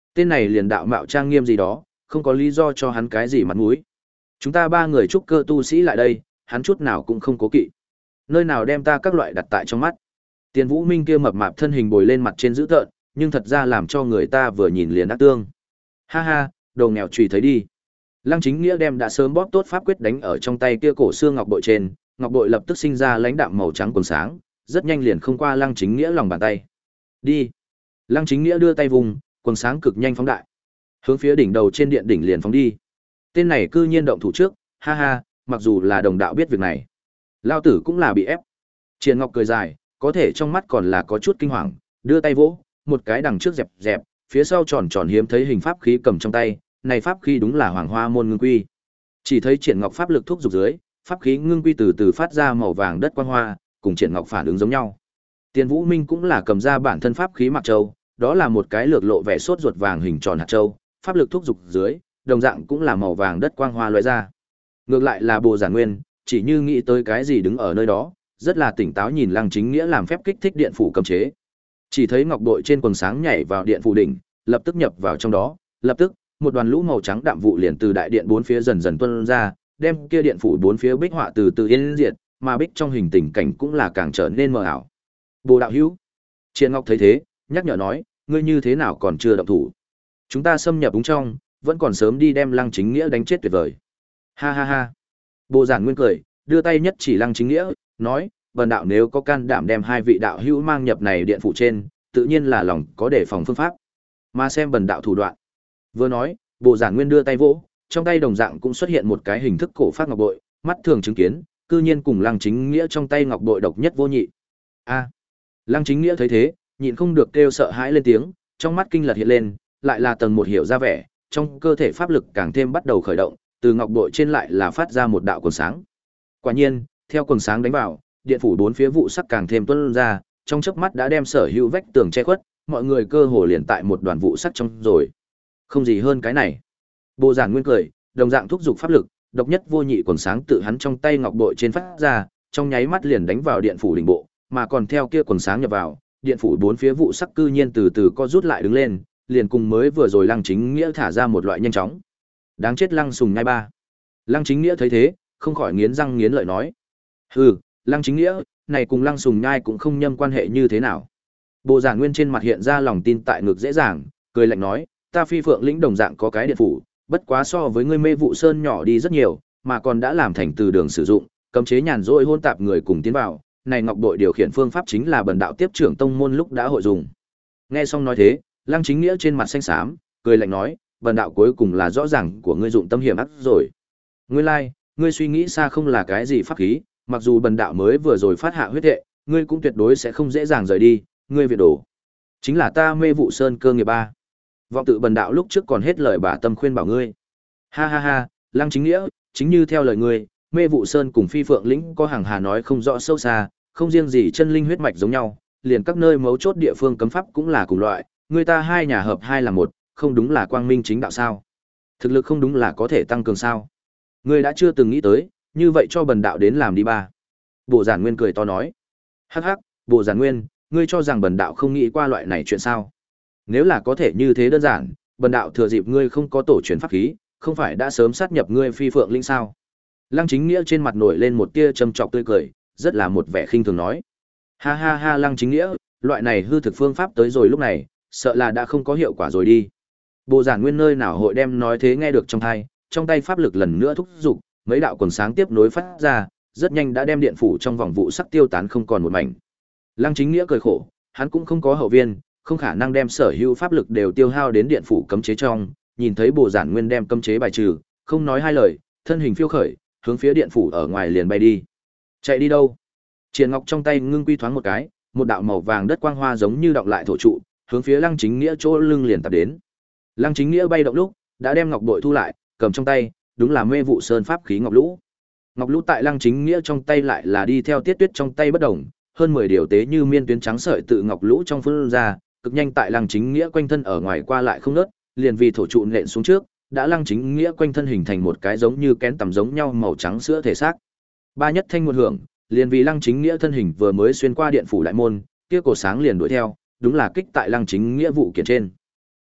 Tên này liền đạo mạo trang nghiêm gì đó, không có lý do cho hắn cái gì mặt mũi. Chúng ta ba người trúc cơ tu sĩ lại đây, hắn chút nào cũng không cố kỵ. Nơi nào đem ta các loại đặt tại trong mắt. Tiền Vũ Minh kia mập mạp thân hình bồi lên mặt trên dữ tợn, nhưng thật ra làm cho người ta vừa nhìn liền ác tương. Ha ha, đồ nghèo chùy thấy đi. Lăng Chính Nghĩa đem đã sớm bóp tốt pháp quyết đánh ở trong tay kia cổ xương ngọc bội trên, ngọc bội lập tức sinh ra lãnh đạm màu trắng quần sáng, rất nhanh liền không qua Lăng Chính Nghĩa lòng bàn tay. Đi. Lăng Chính Nghĩa đưa tay vùng, quần sáng cực nhanh phóng đại. Hướng phía đỉnh đầu trên điện đỉnh liền phóng đi. Tên này cư nhiên động thủ trước, ha ha, mặc dù là đồng đạo biết việc này, lao tử cũng là bị ép. Triển Ngọc cười dài, có thể trong mắt còn là có chút kinh hoàng, đưa tay vỗ, một cái đằng trước dẹp dẹp, phía sau tròn tròn hiếm thấy hình pháp khí cầm trong tay, này pháp khí đúng là Hoàng Hoa môn ngưng quy. Chỉ thấy Triển Ngọc pháp lực thúc dục dưới, pháp khí ngưng quy từ từ phát ra màu vàng đất quang hoa, cùng Triển Ngọc phản ứng giống nhau. Tiền Vũ Minh cũng là cầm ra bản thân pháp khí Mạc Châu, đó là một cái lược lộ vẻ sốt ruột vàng hình tròn hạt châu, pháp lực thúc dục dưới, đồng dạng cũng là màu vàng đất quang hoa lóe ra. Ngược lại là Bồ Giản Nguyên, chỉ như nghĩ tới cái gì đứng ở nơi đó, rất là tỉnh táo nhìn Lăng Chính Nghĩa làm phép kích thích điện phủ cấm chế. Chỉ thấy ngọc bội trên quần sáng nhảy vào điện phủ đỉnh, lập tức nhập vào trong đó, lập tức, một đoàn lũ màu trắng đạm vụ liền từ đại điện bốn phía dần dần tuôn ra, đem kia điện phủ bốn phía bích họa từ từ yên diệt, mà bích trong hình tình cảnh cũng là càng trở nên mờ ảo. Bồ đạo hữu, Triền Ngọc thấy thế, nhắc nhở nói, ngươi như thế nào còn chưa động thủ? Chúng ta xâm nhập đúng trong, vẫn còn sớm đi đem Lăng Chính Nghĩa đánh chết tuyệt vời. Ha ha ha. Bồ Giản Nguyên cười, đưa tay nhất chỉ Lăng Chính Nghĩa, nói, vần đạo nếu có can đảm đem hai vị đạo hữu mang nhập này điện phủ trên, tự nhiên là lòng có đề phòng phương pháp. Mà xem bần đạo thủ đoạn. Vừa nói, Bồ Giản Nguyên đưa tay vỗ, trong tay đồng dạng cũng xuất hiện một cái hình thức cổ phát ngọc bội, mắt thường chứng kiến, cư nhiên cùng Lăng Chính Nghĩa trong tay ngọc bội độc nhất vô nhị. A. Lăng Chính Nghĩa thấy thế, nhịn không được kêu sợ hãi lên tiếng, trong mắt kinh lật hiện lên, lại là tầng một hiểu ra vẻ, trong cơ thể pháp lực càng thêm bắt đầu khởi động, từ ngọc bội trên lại là phát ra một đạo quần sáng. Quả nhiên, theo quần sáng đánh vào, điện phủ bốn phía vụ sắc càng thêm tuôn ra, trong chớp mắt đã đem sở hữu vách tường che khuất, mọi người cơ hồ liền tại một đoàn vụ sắc trong rồi. Không gì hơn cái này. Bồ Giản Nguyên cười, đồng dạng thúc dục pháp lực, độc nhất vô nhị quần sáng tự hắn trong tay ngọc bội trên phát ra, trong nháy mắt liền đánh vào điện phủ đỉnh bộ, mà còn theo kia quần sáng nhập vào, điện phủ bốn phía vụ sắc cư nhiên từ từ co rút lại đứng lên, liền cùng mới vừa rồi Lăng Chính Nghĩa thả ra một loại nhanh chóng. Đáng chết Lăng Sùng Nhai ba. Lăng Chính Nghĩa thấy thế, không khỏi nghiến răng nghiến lợi nói: "Hừ, Lăng Chính Nghĩa, này cùng Lăng Sùng Nhai cũng không nhâm quan hệ như thế nào." Bồ Giản Nguyên trên mặt hiện ra lòng tin tại ngực dễ dàng, cười lạnh nói: "Ta Phi Phượng lĩnh đồng dạng có cái điện phủ, bất quá so với ngươi Mê Vụ Sơn nhỏ đi rất nhiều, mà còn đã làm thành từ đường sử dụng, cấm chế nhàn rỗi hôn tạp người cùng tiến vào, này ngọc bội điều khiển phương pháp chính là bần đạo tiếp trưởng tông môn lúc đã hội dùng." Nghe xong nói thế, Lăng Chính Nghĩa trên mặt xanh xám, cười lạnh nói: "Bần đạo cuối cùng là rõ ràng của ngươi dụng tâm hiểm ác rồi. Ngươi lai, like, ngươi suy nghĩ xa không là cái gì pháp khí, mặc dù bần đạo mới vừa rồi phát hạ huyết hệ, ngươi cũng tuyệt đối sẽ không dễ dàng rời đi, ngươi viện đồ. Chính là ta Mê Vụ Sơn cơ nghiệp ba. Vọng tự bần đạo lúc trước còn hết lời bà tâm khuyên bảo ngươi." Ha ha ha, Lăng Chính Nghĩa, chính như theo lời ngươi, Mê Vụ Sơn cùng Phi Phượng lĩnh có hàng hà nói không rõ sâu xa, không riêng gì chân linh huyết mạch giống nhau, liền các nơi mấu chốt địa phương cấm pháp cũng là cùng loại, người ta hai nhà hợp hai là một, không đúng là quang minh chính đạo sao? Thực lực không đúng là có thể tăng cường sao? Ngươi đã chưa từng nghĩ tới, như vậy cho bần đạo đến làm đi ba. Bồ Giản Nguyên cười to nói: "Hắc hắc, Bồ Giản Nguyên, ngươi cho rằng bần đạo không nghĩ qua loại này chuyện sao? Nếu là có thể như thế đơn giản, bần đạo thừa dịp ngươi không có tổ truyền pháp khí, không phải đã sớm sát nhập ngươi Phi Phượng linh sao?" Lăng Chính Nghĩa trên mặt nổi lên một tia châm chọc tươi cười, rất là một vẻ khinh thường nói: "Ha ha ha Lăng Chính Nghĩa, loại này hư thực phương pháp tới rồi lúc này, sợ là đã không có hiệu quả rồi đi." Bồ Giản Nguyên nơi nào hội đem nói thế nghe được trong tai, trong tay pháp lực lần nữa thúc dục, mấy đạo quần sáng tiếp nối phát ra, rất nhanh đã đem điện phủ trong vòng vụ sắc tiêu tán không còn một mảnh. Lăng Chính Nghĩa cười khổ, hắn cũng không có hậu viên, không khả năng đem sở hữu pháp lực đều tiêu hao đến điện phủ cấm chế trong, nhìn thấy Bồ Giản Nguyên đem cấm chế bài trừ, không nói hai lời, thân hình phiêu khởi, hướng phía điện phủ ở ngoài liền bay đi. Chạy đi đâu? Triển Ngọc trong tay ngưng quy thoáng một cái, một đạo màu vàng đất quang hoa giống như đọng lại thổ trụ, hướng phía Lăng Chính Nghĩa chỗ lưng liền tập đến. Lăng Chính Nghĩa bay động lúc, đã đem ngọc bội thu lại, cầm trong tay, đúng là Mê Vụ Sơn pháp khí ngọc lũ. Ngọc lũ tại Lăng Chính Nghĩa trong tay lại là đi theo Tiết Tuyết trong tay bất động, hơn mười điều tế như miên tuyến trắng sợi tự ngọc lũ trong phun ra, cực nhanh tại Lăng Chính Nghĩa quanh thân ở ngoài qua lại không ngớt, liền vì thổ trụ nện xuống trước, đã Lăng Chính Nghĩa quanh thân hình thành một cái giống như kén tằm giống nhau màu trắng sữa thể xác. Ba nhất thanh một hưởng, liền vì Lăng Chính Nghĩa thân hình vừa mới xuyên qua điện phủ đại môn, kia cổ sáng liền đuổi theo, đúng là kích tại Lăng Chính Nghĩa vụ kiện trên.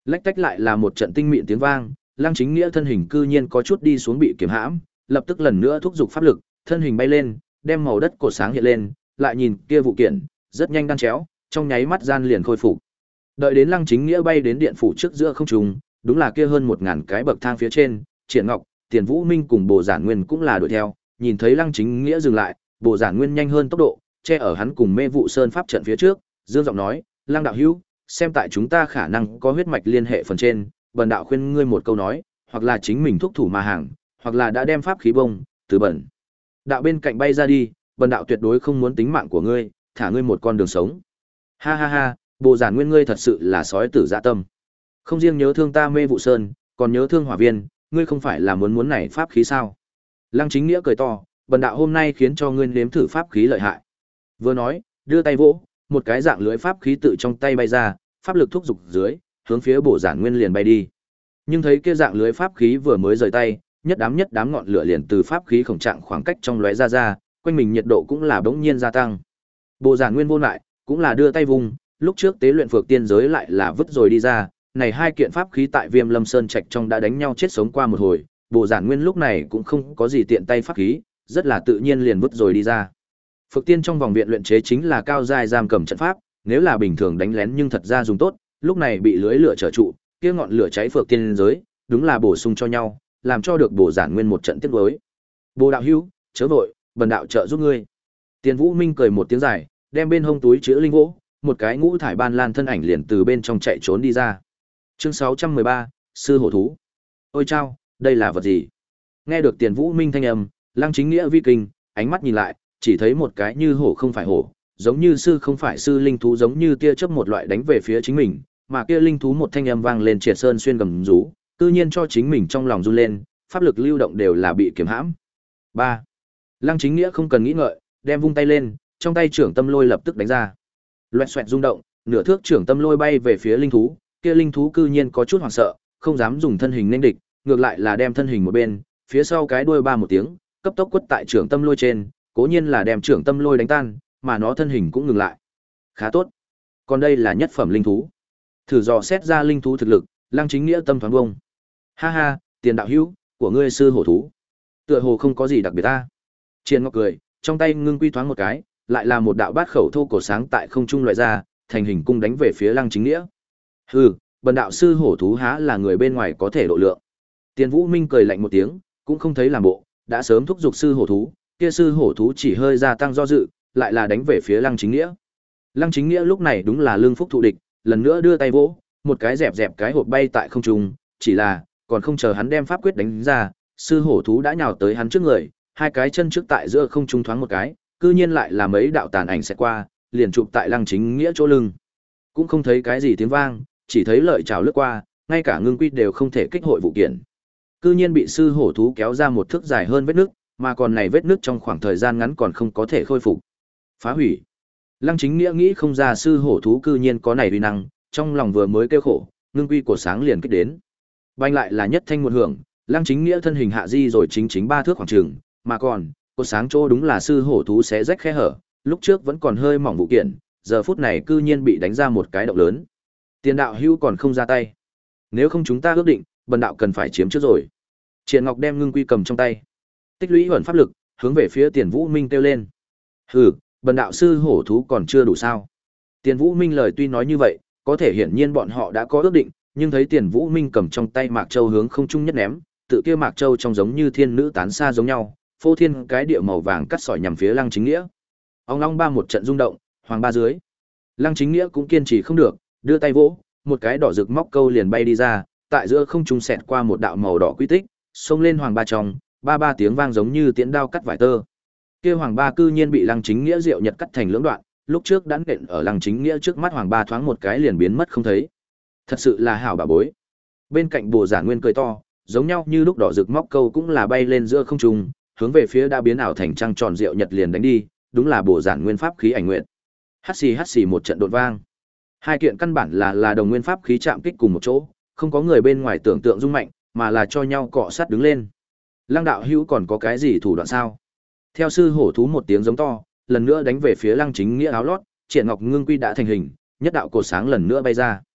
Lách tách lại là một trận tinh mịn tiếng vang, Lăng Chính Nghĩa thân hình cư nhiên có chút đi xuống bị kiềm hãm, lập tức lần nữa thúc giục pháp lực, thân hình bay lên, đem màu đất cột sáng hiện lên, lại nhìn kia vụ kiện, rất nhanh đan chéo, trong nháy mắt gian liền khôi phục. Đợi đến Lăng Chính Nghĩa bay đến điện phủ trước giữa không trung, đúng là kia hơn một ngàn cái bậc thang phía trên, Triển Ngọc, Tiền Vũ Minh cùng Bồ Giản Nguyên cũng là đuổi theo, nhìn thấy Lăng Chính Nghĩa dừng lại, Bồ Giản Nguyên nhanh hơn tốc độ, che ở hắn cùng Mê Vụ Sơn pháp trận phía trước, dương giọng nói, "Lăng đạo hữu, xem tại chúng ta khả năng có huyết mạch liên hệ phần trên, bần đạo khuyên ngươi một câu nói, hoặc là chính mình thúc thủ mà hàng, hoặc là đã đem pháp khí bông, từ bẩn đạo bên cạnh bay ra đi, bần đạo tuyệt đối không muốn tính mạng của ngươi, thả ngươi một con đường sống." Ha ha ha, Bồ Giản Nguyên ngươi thật sự là sói tử dạ tâm. Không riêng nhớ thương ta Mê Vụ Sơn, còn nhớ thương Hỏa Viên, ngươi không phải là muốn muốn này pháp khí sao? Lăng Chính Nghĩa cười to, bần đạo hôm nay khiến cho ngươi nếm thử pháp khí lợi hại. Vừa nói, đưa tay vỗ, một cái dạng lưới pháp khí tự trong tay bay ra, pháp lực thúc dục dưới, hướng phía Bồ Giản Nguyên liền bay đi. Nhưng thấy kia dạng lưới pháp khí vừa mới rời tay, nhất đám nhất đám ngọn lửa liền từ pháp khí khổng trạng khoảng cách trong lóe ra ra, quanh mình nhiệt độ cũng là bỗng nhiên gia tăng. Bồ Giản Nguyên vô lại, cũng là đưa tay vùng, lúc trước tế luyện phược tiên giới lại là vứt rồi đi ra, này hai kiện pháp khí tại Viêm Lâm Sơn trạch trong đã đánh nhau chết sống qua một hồi, Bồ Giản Nguyên lúc này cũng không có gì tiện tay pháp khí, rất là tự nhiên liền vứt rồi đi ra. Phược tiên trong vòng viện luyện chế chính là cao giai giam cầm trận pháp, nếu là bình thường đánh lén nhưng thật ra dùng tốt, lúc này bị lưới lửa trở trụ, kia ngọn lửa cháy phược tiên giới, đúng là bổ sung cho nhau, làm cho được Bồ Giản Nguyên một trận tiếc nuối. "Bồ đạo hữu, chớ vội, bần đạo trợ giúp ngươi." Tiền Vũ Minh cười một tiếng dài, đem bên hông túi chứa linh gỗ, một cái ngũ thải ban lan thân ảnh liền từ bên trong chạy trốn đi ra. Chương sáu trăm mười ba, sư hổ thú. Ôi chao, đây là vật gì? Nghe được Tiền Vũ Minh thanh âm, Lăng Chính Nghĩa vi kinh, ánh mắt nhìn lại, chỉ thấy một cái như hổ không phải hổ, giống như sư không phải sư linh thú giống như tia chớp một loại đánh về phía chính mình, mà kia linh thú một thanh âm vang lên triệt sơn xuyên gầm rú, tự nhiên cho chính mình trong lòng run lên, pháp lực lưu động đều là bị kiềm hãm. Ba. Lăng Chính Nghĩa không cần nghĩ ngợi, đem vung tay lên, trong tay trưởng tâm lôi lập tức đánh ra. Loẹt xoẹt rung động, nửa thước trưởng tâm lôi bay về phía linh thú, kia linh thú cư nhiên có chút hoảng sợ, không dám dùng thân hình nên địch, ngược lại là đem thân hình một bên, phía sau cái đuôi ba một tiếng, cấp tốc quất tại trưởng tâm lôi trên, cố nhiên là đem trưởng tâm lôi đánh tan, mà nó thân hình cũng ngừng lại. Khá tốt. Còn đây là nhất phẩm linh thú. Thử dò xét ra linh thú thực lực, Lăng Chính Nghĩa tâm thoáng bông. Ha ha, Tiền đạo hữu, của ngươi sư hổ thú. Tựa hồ không có gì đặc biệt ta. Triền Ngọc cười, trong tay ngưng quy thoáng một cái, lại là một đạo bát khẩu thô cổ sáng tại không trung loại ra, thành hình cung đánh về phía Lăng Chính Nghĩa. Hừ, bần đạo sư hổ thú há là người bên ngoài có thể độ lượng. Tiền Vũ Minh cười lạnh một tiếng, cũng không thấy làm bộ, đã sớm thúc giục sư hổ thú, kia sư hổ thú chỉ hơi gia tăng do dự, lại là đánh về phía Lăng Chính Nghĩa. Lăng Chính Nghĩa lúc này đúng là lương phúc thụ địch, lần nữa đưa tay vỗ, một cái dẹp dẹp cái hộp bay tại không trung, chỉ là, còn không chờ hắn đem pháp quyết đánh ra, sư hổ thú đã nhào tới hắn trước người, hai cái chân trước tại giữa không trung thoáng một cái, cư nhiên lại là mấy đạo tàn ảnh sẽ qua, liền chụp tại Lăng Chính Nghĩa chỗ lưng. Cũng không thấy cái gì tiếng vang, chỉ thấy lợi trảo lướt qua, ngay cả ngưng quy đều không thể kích hội vụ kiện. Cư nhiên bị sư hổ thú kéo ra một thước dài hơn vết nước, mà còn này vết nước trong khoảng thời gian ngắn còn không có thể khôi phục. Phá hủy. Lăng Chính Nghĩa nghĩ không ra sư hổ thú cư nhiên có này uy năng, trong lòng vừa mới kêu khổ, ngưng quy của sáng liền kích đến. Banh lại là nhất thanh một hưởng, Lăng Chính Nghĩa thân hình hạ di rồi chính chính ba thước khoảng trường, mà còn, của sáng chỗ đúng là sư hổ thú xé rách khe hở, lúc trước vẫn còn hơi mỏng vụ kiện, giờ phút này cư nhiên bị đánh ra một cái động lớn. Tiền đạo hữu còn không ra tay. Nếu không chúng ta ước định, bần đạo cần phải chiếm trước rồi. Triển Ngọc đem ngưng quy cầm trong tay, tích lũy ẩn pháp lực, hướng về phía Tiền Vũ Minh kêu lên. Hừ, bần đạo sư hổ thú còn chưa đủ sao? Tiền Vũ Minh lời tuy nói như vậy, có thể hiển nhiên bọn họ đã có ước định, nhưng thấy Tiền Vũ Minh cầm trong tay Mạc Châu hướng không trung nhất ném, tự kia Mạc Châu trong giống như thiên nữ tán xa giống nhau, phô thiên cái địa màu vàng cắt sỏi nhằm phía Lăng Chính Nghĩa. Ông long ba một trận rung động, hoàng ba dưới. Lăng Chính Nghĩa cũng kiên trì không được, đưa tay vỗ, một cái đỏ rực móc câu liền bay đi ra, tại giữa không trung xẹt qua một đạo màu đỏ quy tích, xông lên hoàng ba trong, ba ba tiếng vang giống như tiễn đao cắt vải tơ. Kia hoàng ba cư nhiên bị Lăng Chính Nghĩa diệu nhật cắt thành lưỡng đoạn, lúc trước đãn đện ở Lăng Chính Nghĩa trước mắt hoàng ba thoáng một cái liền biến mất không thấy. Thật sự là hảo bà bối. Bên cạnh Bồ Giản Nguyên cười to, giống nhau như lúc đỏ rực móc câu cũng là bay lên giữa không trung, hướng về phía đã biến ảo thành trăng tròn diệu nhật liền đánh đi, đúng là Bồ Giản Nguyên pháp khí ảnh nguyện. Hắt xì hắt xì một trận đột vang. Hai kiện căn bản là là đồng nguyên pháp khí chạm kích cùng một chỗ, không có người bên ngoài tưởng tượng rung mạnh, mà là cho nhau cọ sát đứng lên. Lăng đạo hữu còn có cái gì thủ đoạn sao? Theo sư hổ thú một tiếng giống to, lần nữa đánh về phía Lăng Chính Nghĩa áo lót, Triển Ngọc ngưng quy đã thành hình, nhất đạo cột sáng lần nữa bay ra.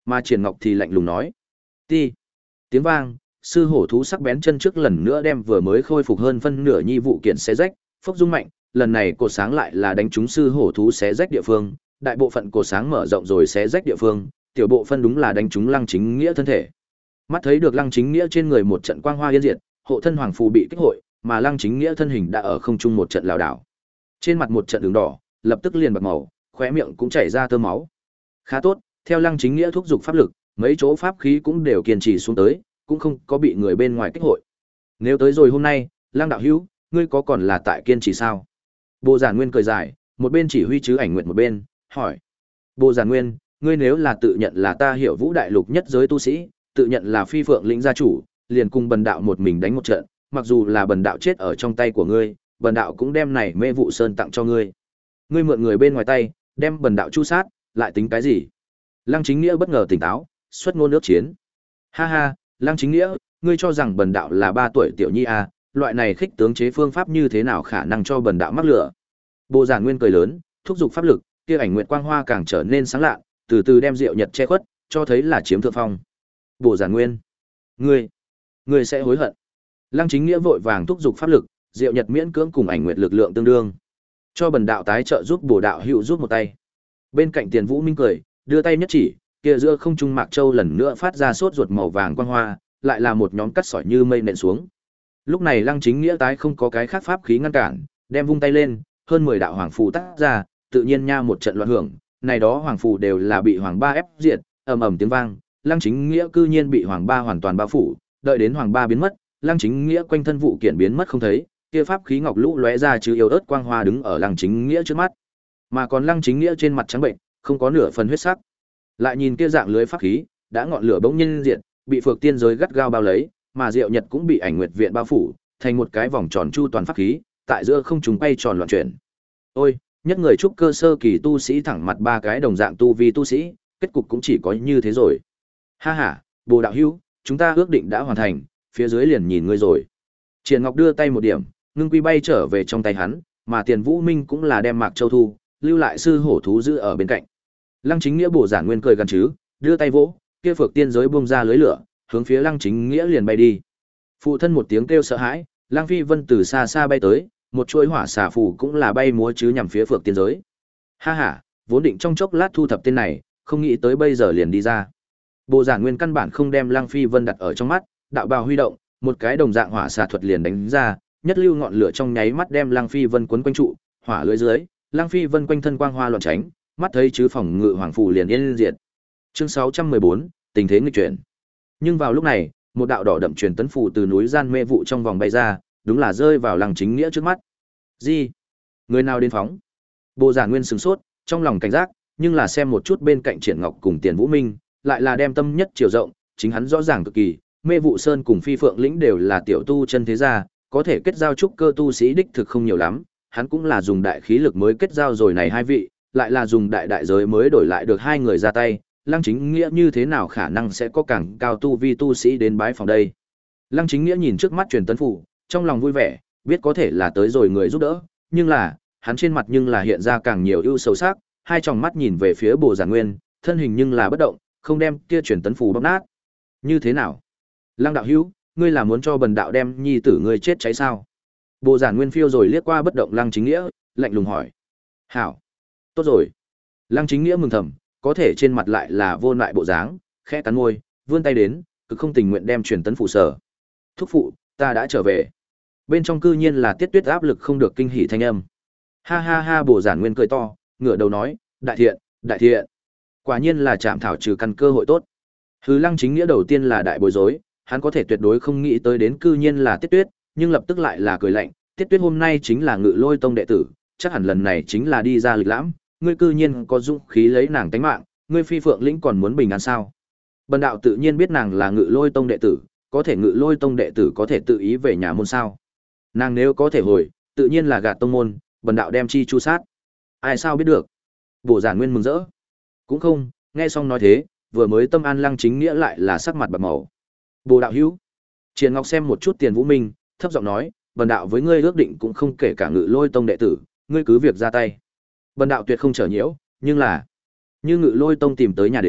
Mà Triển Ngọc thì lạnh lùng nói: "Ti." Tiếng vang, sư hổ thú sắc bén chân trước lần nữa đem vừa mới khôi phục hơn phân nửa nhi vụ kiện xé rách, phốc rung mạnh, lần này cột sáng lại là đánh trúng sư hổ thú xé rách địa phương, đại bộ phận cột sáng mở rộng rồi xé rách địa phương, tiểu bộ phân đúng là đánh trúng Lăng Chính Nghĩa thân thể. Mắt thấy được Lăng Chính Nghĩa trên người một trận quang hoa yên diệt, hộ thân hoàng phù bị kích hội, mà Lăng Chính Nghĩa thân hình đã ở không trung một trận lảo đảo. Trên mặt một trận đường đỏ, lập tức liền bạc màu, khóe miệng cũng chảy ra tơ máu. Khá tốt, theo Lăng Chính Nghĩa thúc giục pháp lực, mấy chỗ pháp khí cũng đều kiên trì xuống tới, cũng không có bị người bên ngoài kích hội. Nếu tới rồi hôm nay, Lăng đạo hữu, ngươi có còn là tại kiên trì sao? Bồ Giản Nguyên cười dài, một bên chỉ huy chứ ảnh nguyện một bên, hỏi. Bồ Giản Nguyên, ngươi nếu là tự nhận là ta hiểu vũ đại lục nhất giới tu sĩ, tự nhận là phi phượng lĩnh gia chủ, liền cùng bần đạo một mình đánh một trận, mặc dù là bần đạo chết ở trong tay của ngươi, bần đạo cũng đem này mê vụ sơn tặng cho ngươi. Ngươi mượn người bên ngoài tay, đem bần đạo chu sát, lại tính cái gì? Lăng Chính Nghĩa bất ngờ tỉnh táo, xuất ngôn nước chiến. Ha ha, Lăng Chính Nghĩa, ngươi cho rằng bần đạo là ba tuổi tiểu nhi à, loại này khích tướng chế phương pháp như thế nào khả năng cho bần đạo mắc lửa? Bồ Giản Nguyên cười lớn, thúc giục pháp lực, kia ảnh nguyệt quang hoa càng trở nên sáng lạ, từ từ đem Diệu Nhật che khuất, cho thấy là chiếm thượng phong. Bồ Giản Nguyên, ngươi, ngươi sẽ hối hận. Lăng Chính Nghĩa vội vàng thúc giục pháp lực, Diệu Nhật miễn cưỡng cùng ảnh nguyệt lực lượng tương đương, cho bần đạo tái trợ giúp Bồ đạo hữu giúp một tay. Bên cạnh Tiền Vũ Minh cười, đưa tay nhất chỉ, kia giữa không trung Mạc Châu lần nữa phát ra sốt ruột màu vàng quang hoa, lại là một nhóm cắt sỏi như mây nện xuống. Lúc này Lăng Chính Nghĩa tái không có cái khác pháp khí ngăn cản, đem vung tay lên, hơn mười đạo hoàng phù tác ra, tự nhiên nha một trận loạn hưởng, này đó hoàng phù đều là bị hoàng ba ép diệt, ầm ầm tiếng vang, Lăng Chính Nghĩa cư nhiên bị hoàng ba hoàn toàn bao phủ, đợi đến hoàng ba biến mất, Lăng Chính Nghĩa quanh thân vụ kiện biến mất không thấy, kia pháp khí ngọc lũ lóe ra chứ yếu ớt quang hoa đứng ở Lăng Chính Nghĩa trước mắt. Mà còn Lăng Chính Nghĩa trên mặt trắng bệnh, không có nửa phần huyết sắc. Lại nhìn kia dạng lưới pháp khí, đã ngọn lửa bỗng nhiên diệt, bị phược tiên giới gắt gao bao lấy, mà Diệu Nhật cũng bị ảnh nguyệt viện bao phủ, thành một cái vòng tròn chu toàn pháp khí, tại giữa không trung quay tròn loạn chuyển. Ôi, nhất người trúc cơ sơ kỳ tu sĩ thẳng mặt ba cái đồng dạng tu vi tu sĩ, kết cục cũng chỉ có như thế rồi. Ha ha, Bồ đạo hữu, chúng ta ước định đã hoàn thành, phía dưới liền nhìn ngươi rồi. Triển Ngọc đưa tay một điểm, ngưng quy bay trở về trong tay hắn, mà Tiền Vũ Minh cũng là đem Mạc Châu thu, lưu lại sư hổ thú giữ ở bên cạnh. Lăng Chính Nghĩa Bồ Giản Nguyên cười gần chứ, đưa tay vỗ, kia phược tiên giới bung ra lưới lửa, hướng phía Lăng Chính Nghĩa liền bay đi. Phụ thân một tiếng kêu sợ hãi, Lăng Phi Vân từ xa xa bay tới, một chuỗi hỏa xà phù cũng là bay múa chứ nhằm phía phược tiên giới. Ha ha, vốn định trong chốc lát thu thập tên này, không nghĩ tới bây giờ liền đi ra. Bồ Giản Nguyên căn bản không đem Lăng Phi Vân đặt ở trong mắt, đạo bào huy động, một cái đồng dạng hỏa xà thuật liền đánh ra, nhất lưu ngọn lửa trong nháy mắt đem Lăng Phi Vân quấn quanh trụ, hỏa lưới dưới, Lăng Phi Vân quanh thân quang hoa loạn tránh, mắt thấy chứ phòng ngự hoàng phù liền yên diệt. Chương sáu trăm mười bốn, tình thế nghịch chuyển. Nhưng vào lúc này, một đạo đỏ đậm truyền tấn phù từ núi gian mê vụ trong vòng bay ra, đúng là rơi vào Lăng Chính Nghĩa trước mắt. Gì? Người nào đến phóng? Bồ Giản Nguyên sửng sốt, trong lòng cảnh giác, nhưng là xem một chút bên cạnh Triển Ngọc cùng Tiền Vũ Minh, lại là đem tâm nhất chiều rộng, chính hắn rõ ràng cực kỳ, Mê Vụ Sơn cùng Phi Phượng Lĩnh đều là tiểu tu chân thế gia, có thể kết giao trúc cơ tu sĩ đích thực không nhiều lắm, hắn cũng là dùng đại khí lực mới kết giao rồi này hai vị, lại là dùng đại đại giới mới đổi lại được hai người ra tay, Lăng Chính Nghĩa như thế nào khả năng sẽ có càng cao tu vi tu sĩ đến bái phòng đây. Lăng Chính Nghĩa nhìn trước mắt truyền tấn phủ, trong lòng vui vẻ, biết có thể là tới rồi người giúp đỡ, nhưng là, hắn trên mặt nhưng là hiện ra càng nhiều ưu sầu sắc, hai tròng mắt nhìn về phía Bồ Giản Nguyên, thân hình nhưng là bất động, không đem kia truyền tấn phủ bóp nát. Như thế nào? Lăng đạo hữu, ngươi là muốn cho bần đạo đem nhi tử ngươi chết cháy sao? Bồ Giản Nguyên phiêu rồi liếc qua bất động Lăng Chính Nghĩa, lạnh lùng hỏi. Hảo. Tốt rồi. Lăng Chính Nghĩa mừng thầm, có thể trên mặt lại là vô lại bộ dáng, khẽ cắn môi, vươn tay đến, cực không tình nguyện đem truyền tấn phụ sở. Thúc phụ, ta đã trở về. Bên trong cư nhiên là Tiết Tuyết áp lực không được kinh hỉ thanh âm. Ha ha ha, Bồ Giản Nguyên cười to, ngửa đầu nói, đại thiện, đại thiện. Quả nhiên là chạm thảo trừ căn cơ hội tốt. Hứ Lăng Chính Nghĩa đầu tiên là đại bối rối, hắn có thể tuyệt đối không nghĩ tới đến cư nhiên là Tiết Tuyết, nhưng lập tức lại là cười lạnh, Tiết Tuyết hôm nay chính là Ngự Lôi Tông đệ tử, chắc hẳn lần này chính là đi ra lịch lãm, ngươi cư nhiên có dũng khí lấy nàng tánh mạng, ngươi Phi Phượng Lĩnh còn muốn bình an sao? Bần đạo tự nhiên biết nàng là Ngự Lôi Tông đệ tử, có thể Ngự Lôi Tông đệ tử có thể tự ý về nhà môn sao? Nàng nếu có thể hồi, tự nhiên là gạt tông môn, bần đạo đem chi chu sát. Ai sao biết được? Bồ Giản Nguyên mừng rỡ. Cũng không, nghe xong nói thế, vừa mới tâm an Lăng Chính Nghĩa lại là sắc mặt bạc màu. Bồ đạo hữu. Triển Ngọc xem một chút Tiền Vũ Minh, thấp giọng nói, bần đạo với ngươi ước định cũng không kể cả Ngự Lôi Tông đệ tử, ngươi cứ việc ra tay. Bần đạo tuyệt không trở nhiễu, nhưng là như Ngự Lôi Tông tìm tới nhà đến,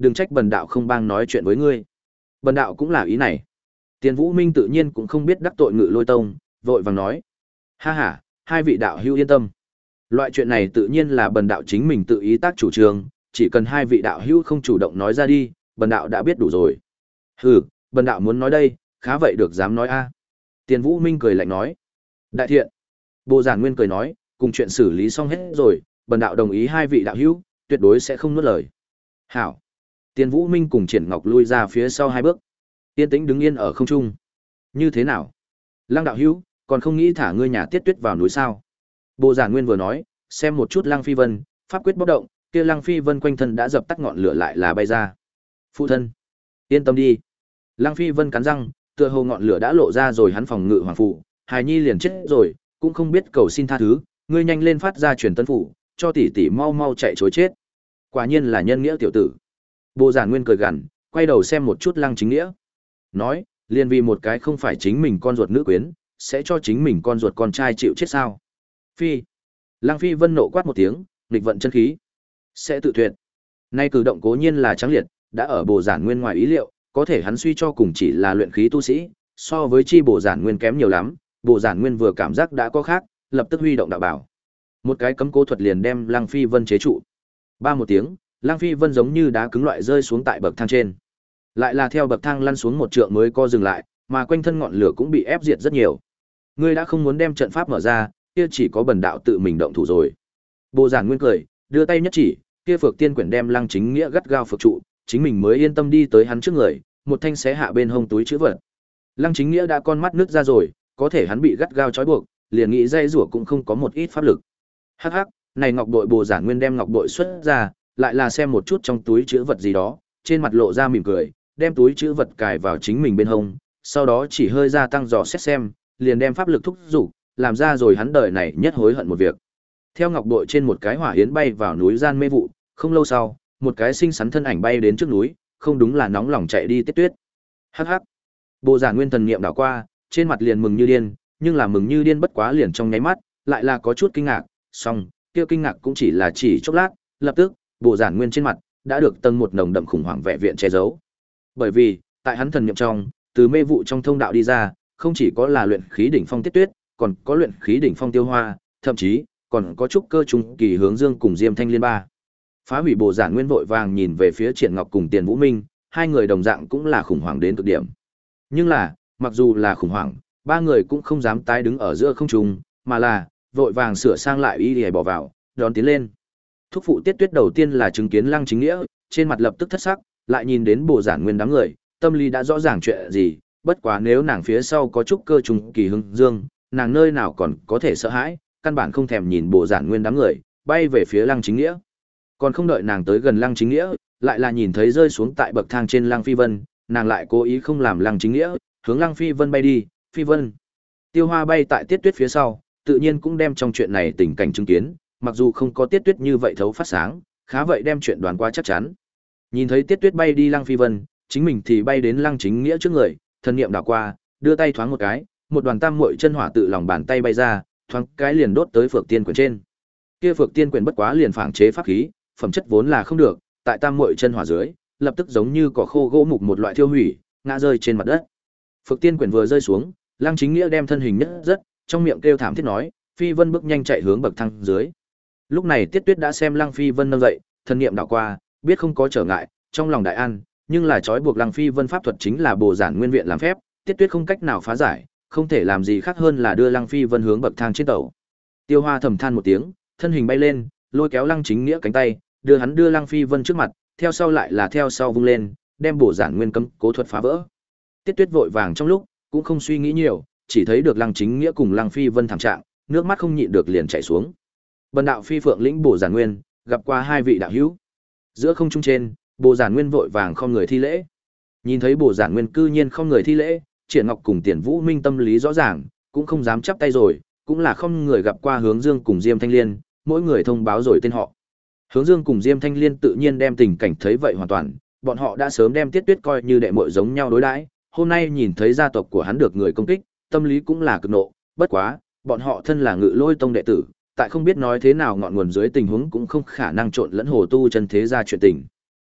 đừng trách bần đạo không bang nói chuyện với ngươi. Bần đạo cũng là ý này. Tiền Vũ Minh tự nhiên cũng không biết đắc tội Ngự Lôi Tông, vội vàng nói: "Ha ha, hai vị đạo hữu yên tâm. Loại chuyện này tự nhiên là bần đạo chính mình tự ý tác chủ trương, chỉ cần hai vị đạo hữu không chủ động nói ra đi, bần đạo đã biết đủ rồi." "Hừ, bần đạo muốn nói đây, khá vậy được dám nói a." Tiền Vũ Minh cười lạnh nói. "Đại thiện." Bồ Giản Nguyên cười nói, "Cùng chuyện xử lý xong hết rồi, bần đạo đồng ý hai vị đạo hữu, tuyệt đối sẽ không nuốt lời." "Hảo." Tiền Vũ Minh cùng Triển Ngọc lui ra phía sau hai bước. Tiên Tĩnh đứng yên ở không trung. "Như thế nào? Lăng đạo hữu, còn không nghĩ thả ngươi nhà Tiết Tuyết vào núi sao?" Bồ Giản Nguyên vừa nói, xem một chút Lăng Phi Vân, pháp quyết bốc động, kia Lăng Phi Vân quanh thân đã dập tắt ngọn lửa lại là bay ra. "Phụ thân, yên tâm đi." Lăng Phi Vân cắn răng, tựa hồ ngọn lửa đã lộ ra rồi hắn phòng ngự hoàng phụ, hài nhi liền chết rồi, cũng không biết cầu xin tha thứ, ngươi nhanh lên phát ra truyền tân phủ, cho tỷ tỷ mau mau chạy trối chết. Quả nhiên là nhân nghĩa tiểu tử. Bồ Giản Nguyên cười gằn, quay đầu xem một chút Lăng Chính Nghĩa. Nói, liền vì một cái không phải chính mình con ruột nữ quyến, sẽ cho chính mình con ruột con trai chịu chết sao? Phi. Lăng Phi Vân nộ quát một tiếng, nghịch vận chân khí. Sẽ tự tuyệt. Nay cử động cố nhiên là trắng liệt, đã ở Bồ Giản Nguyên ngoài ý liệu, có thể hắn suy cho cùng chỉ là luyện khí tu sĩ, so với chi Bồ Giản Nguyên kém nhiều lắm. Bồ Giản Nguyên vừa cảm giác đã có khác, lập tức huy động đạo bảo. Một cái cấm cố thuật liền đem Lăng Phi Vân chế trụ. Ba một tiếng, Lăng Phi Vân giống như đá cứng loại rơi xuống tại bậc thang trên. Lại là theo bậc thang lăn xuống một trượng mới co dừng lại, mà quanh thân ngọn lửa cũng bị ép diệt rất nhiều. Ngươi đã không muốn đem trận pháp mở ra, kia chỉ có bần đạo tự mình động thủ rồi. Bồ Giản Nguyên cười, đưa tay nhất chỉ, kia Phược Tiên quyển đem Lăng Chính Nghĩa gắt gao phược trụ, chính mình mới yên tâm đi tới hắn trước người, một thanh xé hạ bên hông túi trữ vật. Lăng Chính Nghĩa đã con mắt nứt ra rồi, có thể hắn bị gắt gao trói buộc, liền nghĩ dây rủa cũng không có một ít pháp lực. Hắc hắc, này ngọc bội. Bồ Giản Nguyên đem ngọc bội xuất ra, lại là xem một chút trong túi trữ vật gì đó, trên mặt lộ ra mỉm cười, đem túi trữ vật cài vào chính mình bên hông, sau đó chỉ hơi gia tăng dò xét xem, liền đem pháp lực thúc dục, làm ra rồi hắn đời này nhất hối hận một việc. Theo ngọc bội trên một cái hỏa yến bay vào núi gian mê vụ, không lâu sau, một cái xinh xắn thân ảnh bay đến trước núi, không đúng là nóng lòng chạy đi Tiết Tuyết. Hắc hắc. Bồ Giản Nguyên thần niệm đảo qua, trên mặt liền mừng như điên, nhưng là mừng như điên bất quá liền trong nháy mắt, lại là có chút kinh ngạc, song, kia kinh ngạc cũng chỉ là chỉ chốc lát, lập tức, Bồ Giản Nguyên trên mặt đã được tầng một nồng đậm khủng hoảng vẻ viện che giấu. Bởi vì, tại hắn thần niệm trong, từ mê vụ trong thông đạo đi ra, không chỉ có là luyện khí đỉnh phong Tiết Tuyết, còn có luyện khí đỉnh phong Tiêu Hoa, thậm chí còn có trúc cơ trung kỳ Hướng Dương cùng Diêm Thanh Liên ba. Phá hủy Bồ Giản Nguyên vội vàng nhìn về phía Triển Ngọc cùng Tiền Vũ Minh, hai người đồng dạng cũng là khủng hoảng đến cực điểm. Nhưng là, mặc dù là khủng hoảng, ba người cũng không dám tái đứng ở giữa không trung, mà là vội vàng sửa sang lại y để bỏ vào, đón tiến lên. Thúc phụ Tiết Tuyết đầu tiên là chứng kiến Lăng Chính Nghĩa, trên mặt lập tức thất sắc, lại nhìn đến Bồ Giản Nguyên đám người, tâm lý đã rõ ràng chuyện gì, bất quá nếu nàng phía sau có trúc cơ trùng kỳ Hướng Dương, nàng nơi nào còn có thể sợ hãi, căn bản không thèm nhìn Bồ Giản Nguyên đám người, bay về phía Lăng Chính Nghĩa. Còn không đợi nàng tới gần Lăng Chính Nghĩa, lại là nhìn thấy rơi xuống tại bậc thang trên Lăng Phi Vân, nàng lại cố ý không làm Lăng Chính Nghĩa, hướng Lăng Phi Vân bay đi, Phi Vân. Tiêu Hoa bay tại Tiết Tuyết phía sau, tự nhiên cũng đem trong chuyện này tình cảnh chứng kiến, mặc dù không có Tiết Tuyết như vậy thấu phát sáng, khá vậy đem chuyện đoán qua chắc chắn. Nhìn thấy Tiết Tuyết bay đi Lăng Phi Vân, chính mình thì bay đến Lăng Chính Nghĩa trước người, thần niệm đảo qua, đưa tay thoáng một cái, một đoàn tam muội chân hỏa tự lòng bàn tay bay ra, thoáng cái liền đốt tới Phược Tiên quyển trên. Kia Phược Tiên quyển bất quá liền phảng chế pháp khí, phẩm chất vốn là không được, tại tam muội chân hỏa dưới, lập tức giống như cỏ khô gỗ mục một loại thiêu hủy, ngã rơi trên mặt đất. Phược Tiên quyển vừa rơi xuống, Lăng Chính Nghĩa đem thân hình nhất rất, trong miệng kêu thảm thiết nói, Phi Vân bước nhanh chạy hướng bậc thang dưới. Lúc này Tiết Tuyết đã xem Lăng Phi Vân nâng dậy, thân niệm đảo qua, biết không có trở ngại, trong lòng đại an, nhưng là trói buộc Lăng Phi Vân pháp thuật chính là Bồ Giản Nguyên viện làm phép, Tiết Tuyết không cách nào phá giải, không thể làm gì khác hơn là đưa Lăng Phi Vân hướng bậc thang trên tàu. Tiêu Hoa thầm than một tiếng, thân hình bay lên, lôi kéo Lăng Chính Nghĩa cánh tay, đưa hắn đưa Lăng Phi Vân trước mặt, theo sau lại là theo sau vung lên, đem Bồ Giản Nguyên cấm cố thuật phá vỡ. Tiết Tuyết vội vàng trong lúc, cũng không suy nghĩ nhiều, chỉ thấy được Lăng Chính Nghĩa cùng Lăng Phi Vân thảm trạng, nước mắt không nhịn được liền chảy xuống. Bần đạo Phi Phượng lĩnh Bồ Giản Nguyên, gặp qua hai vị đạo hữu. Giữa không trung trên, Bồ Giản Nguyên vội vàng không người thi lễ. Nhìn thấy Bồ Giản Nguyên cư nhiên không người thi lễ, Triển Ngọc cùng Tiền Vũ Minh tâm lý rõ ràng, cũng không dám chắp tay rồi, cũng là không người gặp qua Hướng Dương cùng Diêm Thanh Liên, mỗi người thông báo rồi tên họ. Hướng Dương cùng Diêm Thanh Liên tự nhiên đem tình cảnh thấy vậy hoàn toàn, bọn họ đã sớm đem Tiết Tuyết coi như đệ muội giống nhau đối đãi, hôm nay nhìn thấy gia tộc của hắn được người công kích, tâm lý cũng là cực nộ, bất quá, bọn họ thân là Ngự Lôi tông đệ tử, tại không biết nói thế nào ngọn nguồn dưới tình huống cũng không khả năng trộn lẫn hồ tu chân thế ra chuyện tình.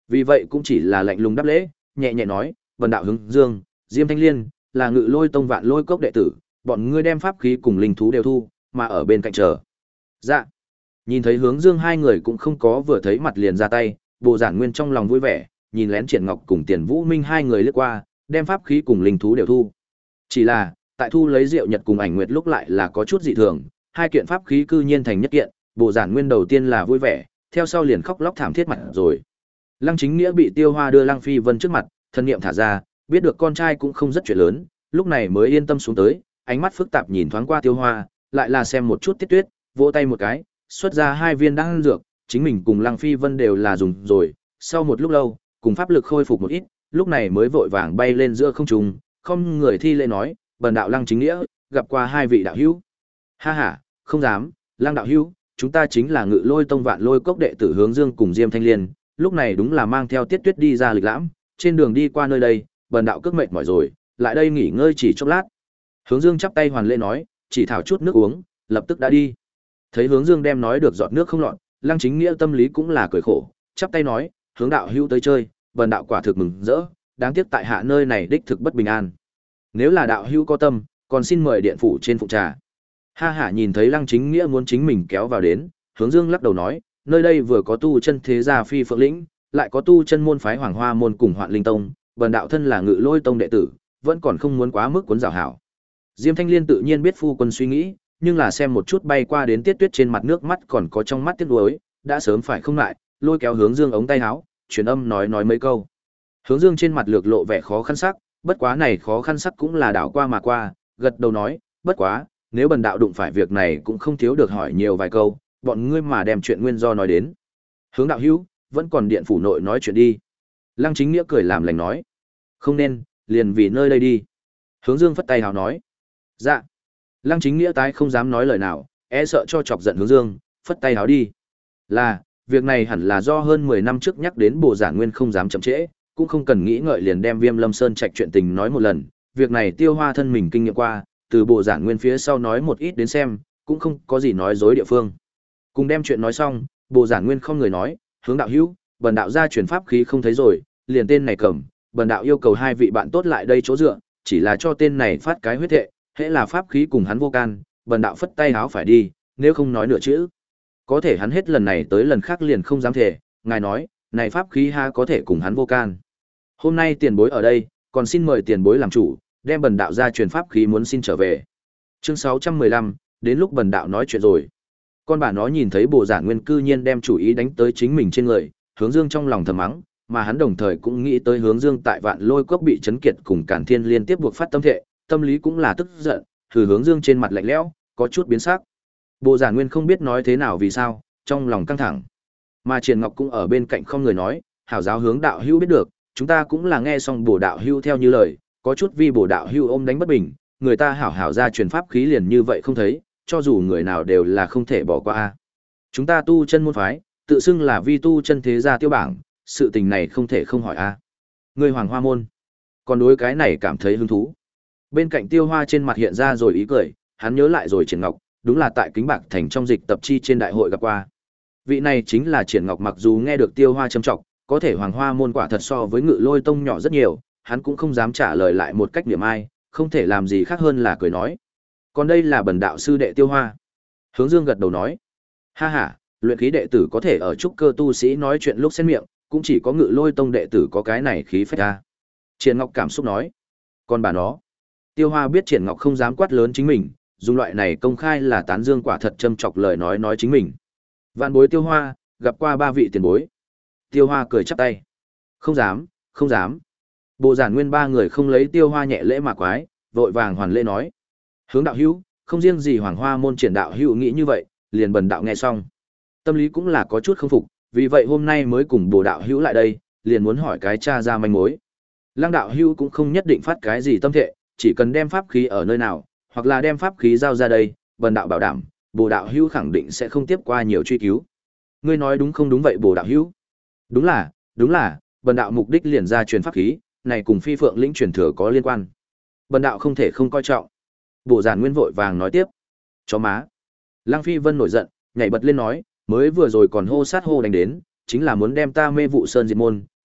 Vì vậy cũng chỉ là lạnh lùng đáp lễ, nhẹ nhẹ nói, "Vân đạo Hướng Dương, Diêm Thanh Liên, là Ngự Lôi Tông Vạn Lôi Cốc đệ tử, bọn ngươi đem pháp khí cùng linh thú đều thu, mà ở bên cạnh chờ." Dạ. Nhìn thấy Hướng Dương hai người cũng không có vừa thấy mặt liền ra tay, Bồ Giản Nguyên trong lòng vui vẻ, nhìn lén Triển Ngọc cùng Tiền Vũ Minh hai người lướt qua, đem pháp khí cùng linh thú đều thu. Chỉ là, tại thu lấy Diệu Nhật cùng Ảnh Nguyệt lúc lại là có chút dị thường, hai kiện pháp khí cư nhiên thành nhất kiện, Bồ Giản Nguyên đầu tiên là vui vẻ, theo sau liền khóc lóc thảm thiết mặt rồi. Lăng Chính Nghĩa bị Tiêu Hoa đưa Lăng Phi Vân trước mặt, thân niệm thả ra, biết được con trai cũng không rất chuyện lớn, lúc này mới yên tâm xuống tới, ánh mắt phức tạp nhìn thoáng qua Tiêu Hoa, lại là xem một chút Tiết Tuyết, vỗ tay một cái, xuất ra hai viên đan dược, chính mình cùng Lăng Phi Vân đều là dùng rồi, sau một lúc lâu, cùng pháp lực khôi phục một ít, lúc này mới vội vàng bay lên giữa không trung, không người thi lễ nói, "Bần đạo Lăng Chính Nghĩa, gặp qua hai vị đạo hữu." "Ha ha, không dám, Lăng đạo hữu, chúng ta chính là Ngự Lôi Tông Vạn Lôi Cốc đệ tử Hướng Dương cùng Diêm Thanh Liên, lúc này đúng là mang theo Tiết Tuyết đi ra lịch lãm, trên đường đi qua nơi đây, bần đạo cước mệt mỏi rồi, lại đây nghỉ ngơi chỉ chốc lát." Hướng Dương chắp tay hoàn lễ nói, chỉ thảo chút nước uống, lập tức đã đi. Thấy Hướng Dương đem nói được giọt nước không lọt, Lăng Chính Nghĩa tâm lý cũng là cười khổ, chắp tay nói, "Hướng đạo hữu tới chơi, bần đạo quả thực mừng rỡ, đáng tiếc tại hạ nơi này đích thực bất bình an. Nếu là đạo hữu có tâm, còn xin mời điện phủ trên phụ trà." Ha hả nhìn thấy Lăng Chính Nghĩa muốn chính mình kéo vào đến, Hướng Dương lắc đầu nói, "Nơi đây vừa có tu chân thế gia Phi Phượng lĩnh, lại có tu chân môn phái Hoàng Hoa môn cùng Hoạn Linh tông, bần đạo thân là Ngự Lôi tông đệ tử, vẫn còn không muốn quá mức cuốn rào hảo." Diêm Thanh Liên tự nhiên biết phu quân suy nghĩ, nhưng là xem một chút bay qua đến Tiết Tuyết trên mặt nước mắt còn có trong mắt tiếc nuối, đã sớm phải không lại, lôi kéo Hướng Dương ống tay áo, truyền âm nói nói mấy câu. Hướng Dương trên mặt lược lộ vẻ khó khăn sắc, bất quá này khó khăn sắc cũng là đảo qua mà qua, gật đầu nói, "Bất quá, nếu bần đạo đụng phải việc này cũng không thiếu được hỏi nhiều vài câu, bọn ngươi mà đem chuyện nguyên do nói đến." "Hướng đạo hữu, vẫn còn điện phủ nội nói chuyện đi." Lăng Chính Nghĩa cười làm lành nói, "Không nên, liền vì nơi đây đi." Hướng Dương phất tay hào nói, "Dạ." Lăng Chính Nghĩa tái không dám nói lời nào, e sợ cho chọc giận Hướng Dương, phất tay háo đi. Là, việc này hẳn là do hơn mười năm trước nhắc đến Bồ Giản Nguyên không dám chậm trễ, cũng không cần nghĩ ngợi liền đem Viêm Lâm Sơn Trạch chuyện tình nói một lần, việc này Tiêu Hoa thân mình kinh nghiệm qua, từ Bồ Giản Nguyên phía sau nói một ít đến xem, cũng không có gì nói dối địa phương. Cùng đem chuyện nói xong, Bồ Giản Nguyên không người nói, "Hướng đạo hữu, bần đạo ra truyền pháp khí không thấy rồi, liền tên này cầm, bần đạo yêu cầu hai vị bạn tốt lại đây chỗ dựa, chỉ là cho tên này phát cái huyết thệ, hễ là pháp khí cùng hắn vô can, bần đạo phất tay háo phải đi, nếu không nói nửa chữ." Có thể hắn hết lần này tới lần khác liền không dám thể, ngài nói, này pháp khí ha có thể cùng hắn vô can. Hôm nay tiền bối ở đây, còn xin mời tiền bối làm chủ, đem bần đạo ra truyền pháp khí muốn xin trở về. Chương sáu trăm mười lăm, đến lúc bần đạo nói chuyện rồi. Con bà nó nhìn thấy Bồ Giản Nguyên cư nhiên đem chủ ý đánh tới chính mình trên người, Hướng Dương trong lòng thầm mắng, mà hắn đồng thời cũng nghĩ tới Hướng Dương tại Vạn Lôi Cốc bị chấn kiệt cùng Càn Thiên liên tiếp buộc phát tâm thệ, tâm lý cũng là tức giận, thử Hướng Dương trên mặt lạnh lẽo, có chút biến sắc. Bồ Giản Nguyên không biết nói thế nào vì sao, trong lòng căng thẳng. Mà Triển Ngọc cũng ở bên cạnh không người nói, "Hảo giáo Hướng đạo hữu biết được, chúng ta cũng là nghe xong Bồ đạo hữu theo như lời, có chút vì Bồ đạo hữu ôm đánh bất bình, người ta hảo hảo ra truyền pháp khí liền như vậy không thấy, cho dù người nào đều là không thể bỏ qua a. Chúng ta tu chân môn phái, tự xưng là vi tu chân thế gia tiêu bảng, sự tình này không thể không hỏi a." Người Hoàng Hoa môn, còn đối cái này cảm thấy hứng thú. Bên cạnh Tiêu Hoa trên mặt hiện ra rồi ý cười, hắn nhớ lại rồi Triển Ngọc, đúng là tại Kính Bạc Thành trong dịch tập chi trên đại hội gặp qua. Vị này chính là Triển Ngọc, mặc dù nghe được Tiêu Hoa châm trọng, có thể Hoàng Hoa môn quả thật so với Ngự Lôi tông nhỏ rất nhiều, hắn cũng không dám trả lời lại một cách niệm ai, không thể làm gì khác hơn là cười nói. "Còn đây là bần đạo sư đệ Tiêu Hoa." Hướng Dương gật đầu nói, "Ha ha, luyện khí đệ tử có thể ở trúc cơ tu sĩ nói chuyện lúc xen miệng, cũng chỉ có Ngự Lôi tông đệ tử có cái này khí phách ra." Triển Ngọc cảm xúc nói, "Còn bà nó." Tiêu Hoa biết Triển Ngọc không dám quát lớn chính mình, dùng loại này công khai là tán dương quả thật châm chọc lời nói nói chính mình. Vạn bối Tiêu Hoa, gặp qua ba vị tiền bối. Tiêu Hoa cười chắp tay. "Không dám, không dám." Bồ Giản Nguyên ba người không lấy Tiêu Hoa nhẹ lễ mà quái, vội vàng hoàn lễ nói, "Hướng đạo hữu, không riêng gì Hoàng Hoa môn Triển đạo hữu nghĩ như vậy, liền bần đạo nghe xong. Tâm lý cũng là có chút không phục, vì vậy hôm nay mới cùng Bồ đạo hữu lại đây, liền muốn hỏi cái tra ra manh mối. Lăng đạo hữu cũng không nhất định phát cái gì tâm thệ, chỉ cần đem pháp khí ở nơi nào, hoặc là đem pháp khí giao ra đây, bần đạo bảo đảm, Bồ đạo hữu khẳng định sẽ không tiếp qua nhiều truy cứu." "Ngươi nói đúng không đúng vậy Bồ đạo hữu?" "Đúng là, đúng là, bần đạo mục đích liền ra truyền pháp khí, này cùng Phi Phượng lĩnh truyền thừa có liên quan. Bần đạo không thể không coi trọng." Bồ Giản Nguyên vội vàng nói tiếp. "Chó má." Lăng Phi Vân nổi giận, nhảy bật lên nói, "Mới vừa rồi còn hô sát hô đánh đến, chính là muốn đem ta Mê Vụ Sơn diệt môn,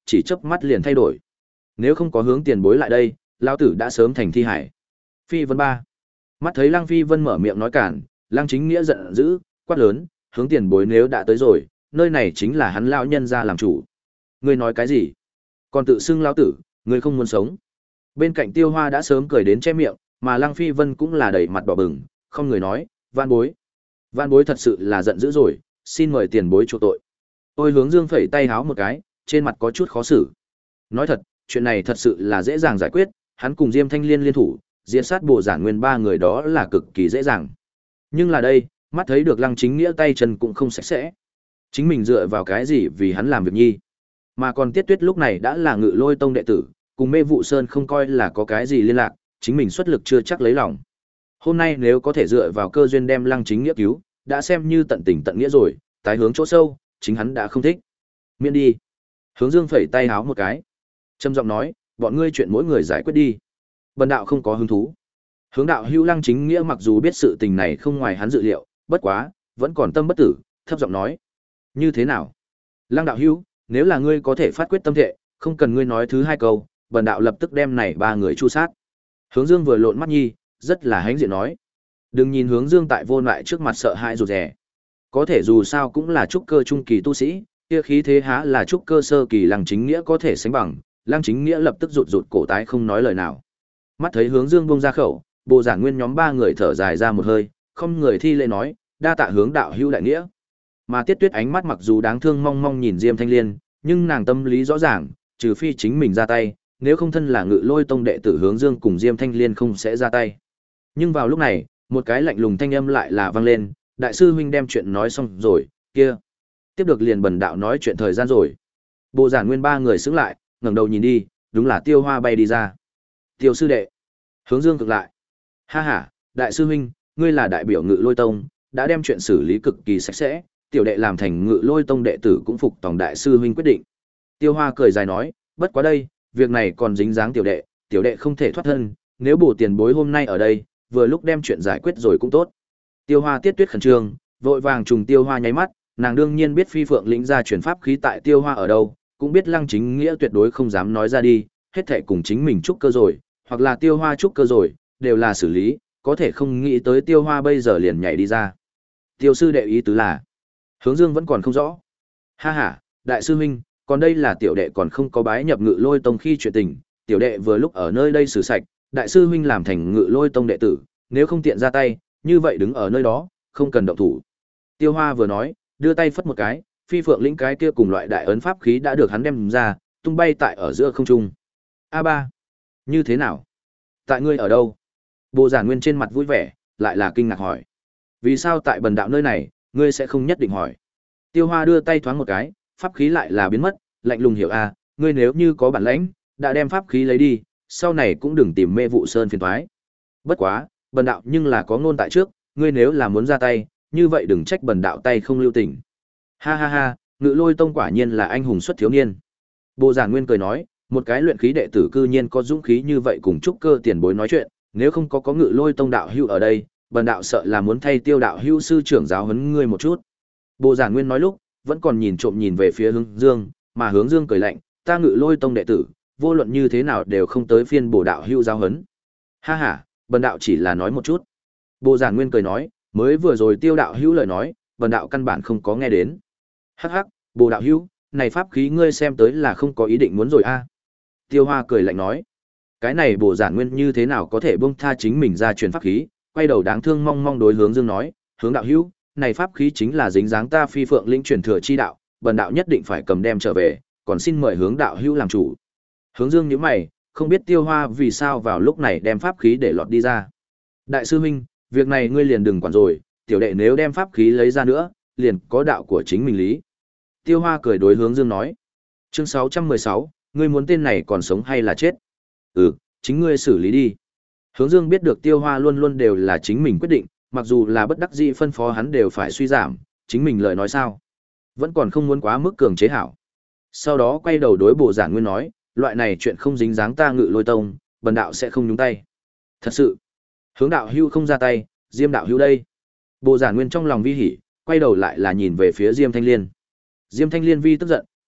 chỉ chớp mắt liền thay đổi. Nếu không có hướng tiền bối lại đây, lão tử đã sớm thành thi hải. Phi Vân ba. Mắt thấy Lăng Phi Vân mở miệng nói cản, Lăng Chính Nghĩa giận dữ, quát lớn, hướng tiền bối nếu đã tới rồi, nơi này chính là hắn lão nhân gia làm chủ. Ngươi nói cái gì? Còn tự xưng lão tử, ngươi không muốn sống. Bên cạnh Tiêu Hoa đã sớm cười đến che miệng, mà Lăng Phi Vân cũng là đầy mặt đỏ bừng, không người nói, van bối. Van bối thật sự là giận dữ rồi, xin mời tiền bối chuộc tội. Ôi hướng dương phẩy tay háo một cái, trên mặt có chút khó xử. Nói thật, chuyện này thật sự là dễ dàng giải quyết, hắn cùng Diêm Thanh Liên liên thủ, diệt sát Bồ Giản Nguyên ba người đó là cực kỳ dễ dàng. Nhưng là đây, mắt thấy được Lăng Chính Nghĩa tay chân cũng không sạch sẽ. Chính mình dựa vào cái gì vì hắn làm việc nhi? Mà còn Tiết Tuyết lúc này đã là Ngự Lôi Tông đệ tử, cùng Mê Vụ Sơn không coi là có cái gì liên lạc, chính mình xuất lực chưa chắc lấy lòng. Hôm nay nếu có thể dựa vào cơ duyên đem Lăng Chính Nghĩa cứu, đã xem như tận tình tận nghĩa rồi, tái hướng chỗ sâu, chính hắn đã không thích. Miễn đi. Hướng Dương phẩy tay háo một cái, trầm giọng nói, bọn ngươi chuyện mỗi người giải quyết đi. Bần đạo không có hứng thú. Hướng đạo hữu Lăng Chính Nghĩa mặc dù biết sự tình này không ngoài hắn dự liệu, bất quá, vẫn còn tâm bất tử, thấp giọng nói, như thế nào? Lăng đạo hữu, nếu là ngươi có thể phát quyết tâm thệ, không cần ngươi nói thứ hai câu, bần đạo lập tức đem này ba người chu sát. Hướng Dương vừa lộn mắt nhi, rất là hãnh diện nói, đừng nhìn Hướng Dương tại vô lại trước mặt sợ hãi rụt rè. Có thể dù sao cũng là trúc cơ trung kỳ tu sĩ, kia khí thế há là trúc cơ sơ kỳ Lăng Chính Nghĩa có thể sánh bằng. Lăng Chính Nghĩa lập tức rụt rụt cổ tái không nói lời nào. Mắt thấy Hướng Dương buông ra khẩu, Bồ Giản Nguyên nhóm ba người thở dài ra một hơi, không người thi lễ nói, đa tạ Hướng đạo hữu đại nghĩa. Mà Tiết Tuyết ánh mắt mặc dù đáng thương mong mong nhìn Diêm Thanh Liên, nhưng nàng tâm lý rõ ràng, trừ phi chính mình ra tay, nếu không thân là Ngự Lôi Tông đệ tử Hướng Dương cùng Diêm Thanh Liên không sẽ ra tay. Nhưng vào lúc này, một cái lạnh lùng thanh âm lại là vang lên, đại sư huynh đem chuyện nói xong rồi, kia. Tiếp được liền bần đạo nói chuyện thời gian rồi. Bồ Giản Nguyên ba người sững lại, ngẩng đầu nhìn đi, đúng là Tiêu Hoa bay đi ra. Tiêu sư đệ. Hướng Dương cực lại. Ha ha, đại sư huynh, ngươi là đại biểu Ngự Lôi Tông, đã đem chuyện xử lý cực kỳ sạch sẽ, tiểu đệ làm thành Ngự Lôi Tông đệ tử cũng phục tòng đại sư huynh quyết định. Tiêu Hoa cười dài nói, bất quá đây, việc này còn dính dáng tiểu đệ, tiểu đệ không thể thoát thân, nếu bổ tiền bối hôm nay ở đây, vừa lúc đem chuyện giải quyết rồi cũng tốt. Tiêu Hoa Tiết Tuyết khẩn trương, vội vàng trùng Tiêu Hoa nháy mắt, nàng đương nhiên biết Phi Phượng lĩnh ra truyền pháp khí tại Tiêu Hoa ở đâu, cũng biết Lăng Chính Nghĩa tuyệt đối không dám nói ra đi, hết thảy cùng chính mình trúc cơ rồi, hoặc là Tiêu Hoa trúc cơ rồi, đều là xử lý, có thể không nghĩ tới Tiêu Hoa bây giờ liền nhảy đi ra. Tiêu sư đệ ý tứ là, Hướng Dương vẫn còn không rõ. Ha ha, đại sư huynh, còn đây là tiểu đệ còn không có bái nhập Ngự Lôi Tông khi chuyện tình, tiểu đệ vừa lúc ở nơi đây xử sạch, đại sư huynh làm thành Ngự Lôi Tông đệ tử, nếu không tiện ra tay, như vậy đứng ở nơi đó, không cần động thủ. Tiêu Hoa vừa nói, đưa tay phất một cái, Phi Phượng lĩnh cái kia cùng loại đại ấn pháp khí đã được hắn đem ra, tung bay tại ở giữa không trung. A ba, như thế nào? Tại ngươi ở đâu? Bồ Giản Nguyên trên mặt vui vẻ, lại là kinh ngạc hỏi. Vì sao tại bần đạo nơi này, ngươi sẽ không nhất định hỏi? Tiêu Hoa đưa tay thoáng một cái, pháp khí lại là biến mất, lạnh lùng hiểu a, ngươi nếu như có bản lãnh, đã đem pháp khí lấy đi, sau này cũng đừng tìm Mê Vụ Sơn phiền toái. Bất quá, bần đạo nhưng là có ngôn tại trước, ngươi nếu là muốn ra tay, như vậy đừng trách bần đạo tay không lưu tình. Ha ha ha, Ngự Lôi Tông quả nhiên là anh hùng xuất thiếu niên. Bồ Giản Nguyên cười nói, một cái luyện khí đệ tử cư nhiên có dũng khí như vậy cùng trúc cơ tiền bối nói chuyện, nếu không có có Ngự Lôi Tông đạo hữu ở đây, bần đạo sợ là muốn thay Tiêu đạo hữu sư trưởng giáo huấn ngươi một chút. Bồ Giản Nguyên nói lúc, vẫn còn nhìn trộm nhìn về phía Hướng Dương, mà Hướng Dương cười lạnh, ta Ngự Lôi Tông đệ tử, vô luận như thế nào đều không tới phiên Bồ đạo hữu giáo huấn. Ha ha, bần đạo chỉ là nói một chút. Bồ Giản Nguyên cười nói, mới vừa rồi Tiêu đạo hữu lời nói, bần đạo căn bản không có nghe đến. Hắc hắc, Bồ đạo hữu, này pháp khí ngươi xem tới là không có ý định muốn rồi a. Tiêu Hoa cười lạnh nói, cái này Bồ Giản Nguyên như thế nào có thể buông tha chính mình ra truyền pháp khí, quay đầu đáng thương mong mong đối Hướng Dương nói, Hướng đạo hữu, này pháp khí chính là dính dáng ta Phi Phượng lĩnh truyền thừa chi đạo, bần đạo nhất định phải cầm đem trở về, còn xin mời Hướng đạo hữu làm chủ. Hướng Dương nhíu mày, không biết Tiêu Hoa vì sao vào lúc này đem pháp khí để lọt đi ra. Đại sư huynh, việc này ngươi liền đừng quản rồi, tiểu đệ nếu đem pháp khí lấy ra nữa, liền có đạo của chính mình lý. Tiêu Hoa cười đối Hướng Dương nói. Chương sáu trăm mười sáu, ngươi muốn tên này còn sống hay là chết? Ừ, chính ngươi xử lý đi. Hướng Dương biết được Tiêu Hoa luôn luôn đều là chính mình quyết định, mặc dù là bất đắc dĩ phân phó hắn đều phải suy giảm, chính mình lời nói sao? Vẫn còn không muốn quá mức cường chế hảo. Sau đó quay đầu đối Bồ Giản Nguyên nói, loại này chuyện không dính dáng ta Ngự Lôi Tông, bần đạo sẽ không nhúng tay. Thật sự, Hướng đạo hưu không ra tay, Diêm đạo hưu đây. Bồ Giản Nguyên trong lòng vi hỉ, quay đầu lại là nhìn về phía Diêm Thanh Liên. Diêm Thanh Liên vi tức giận,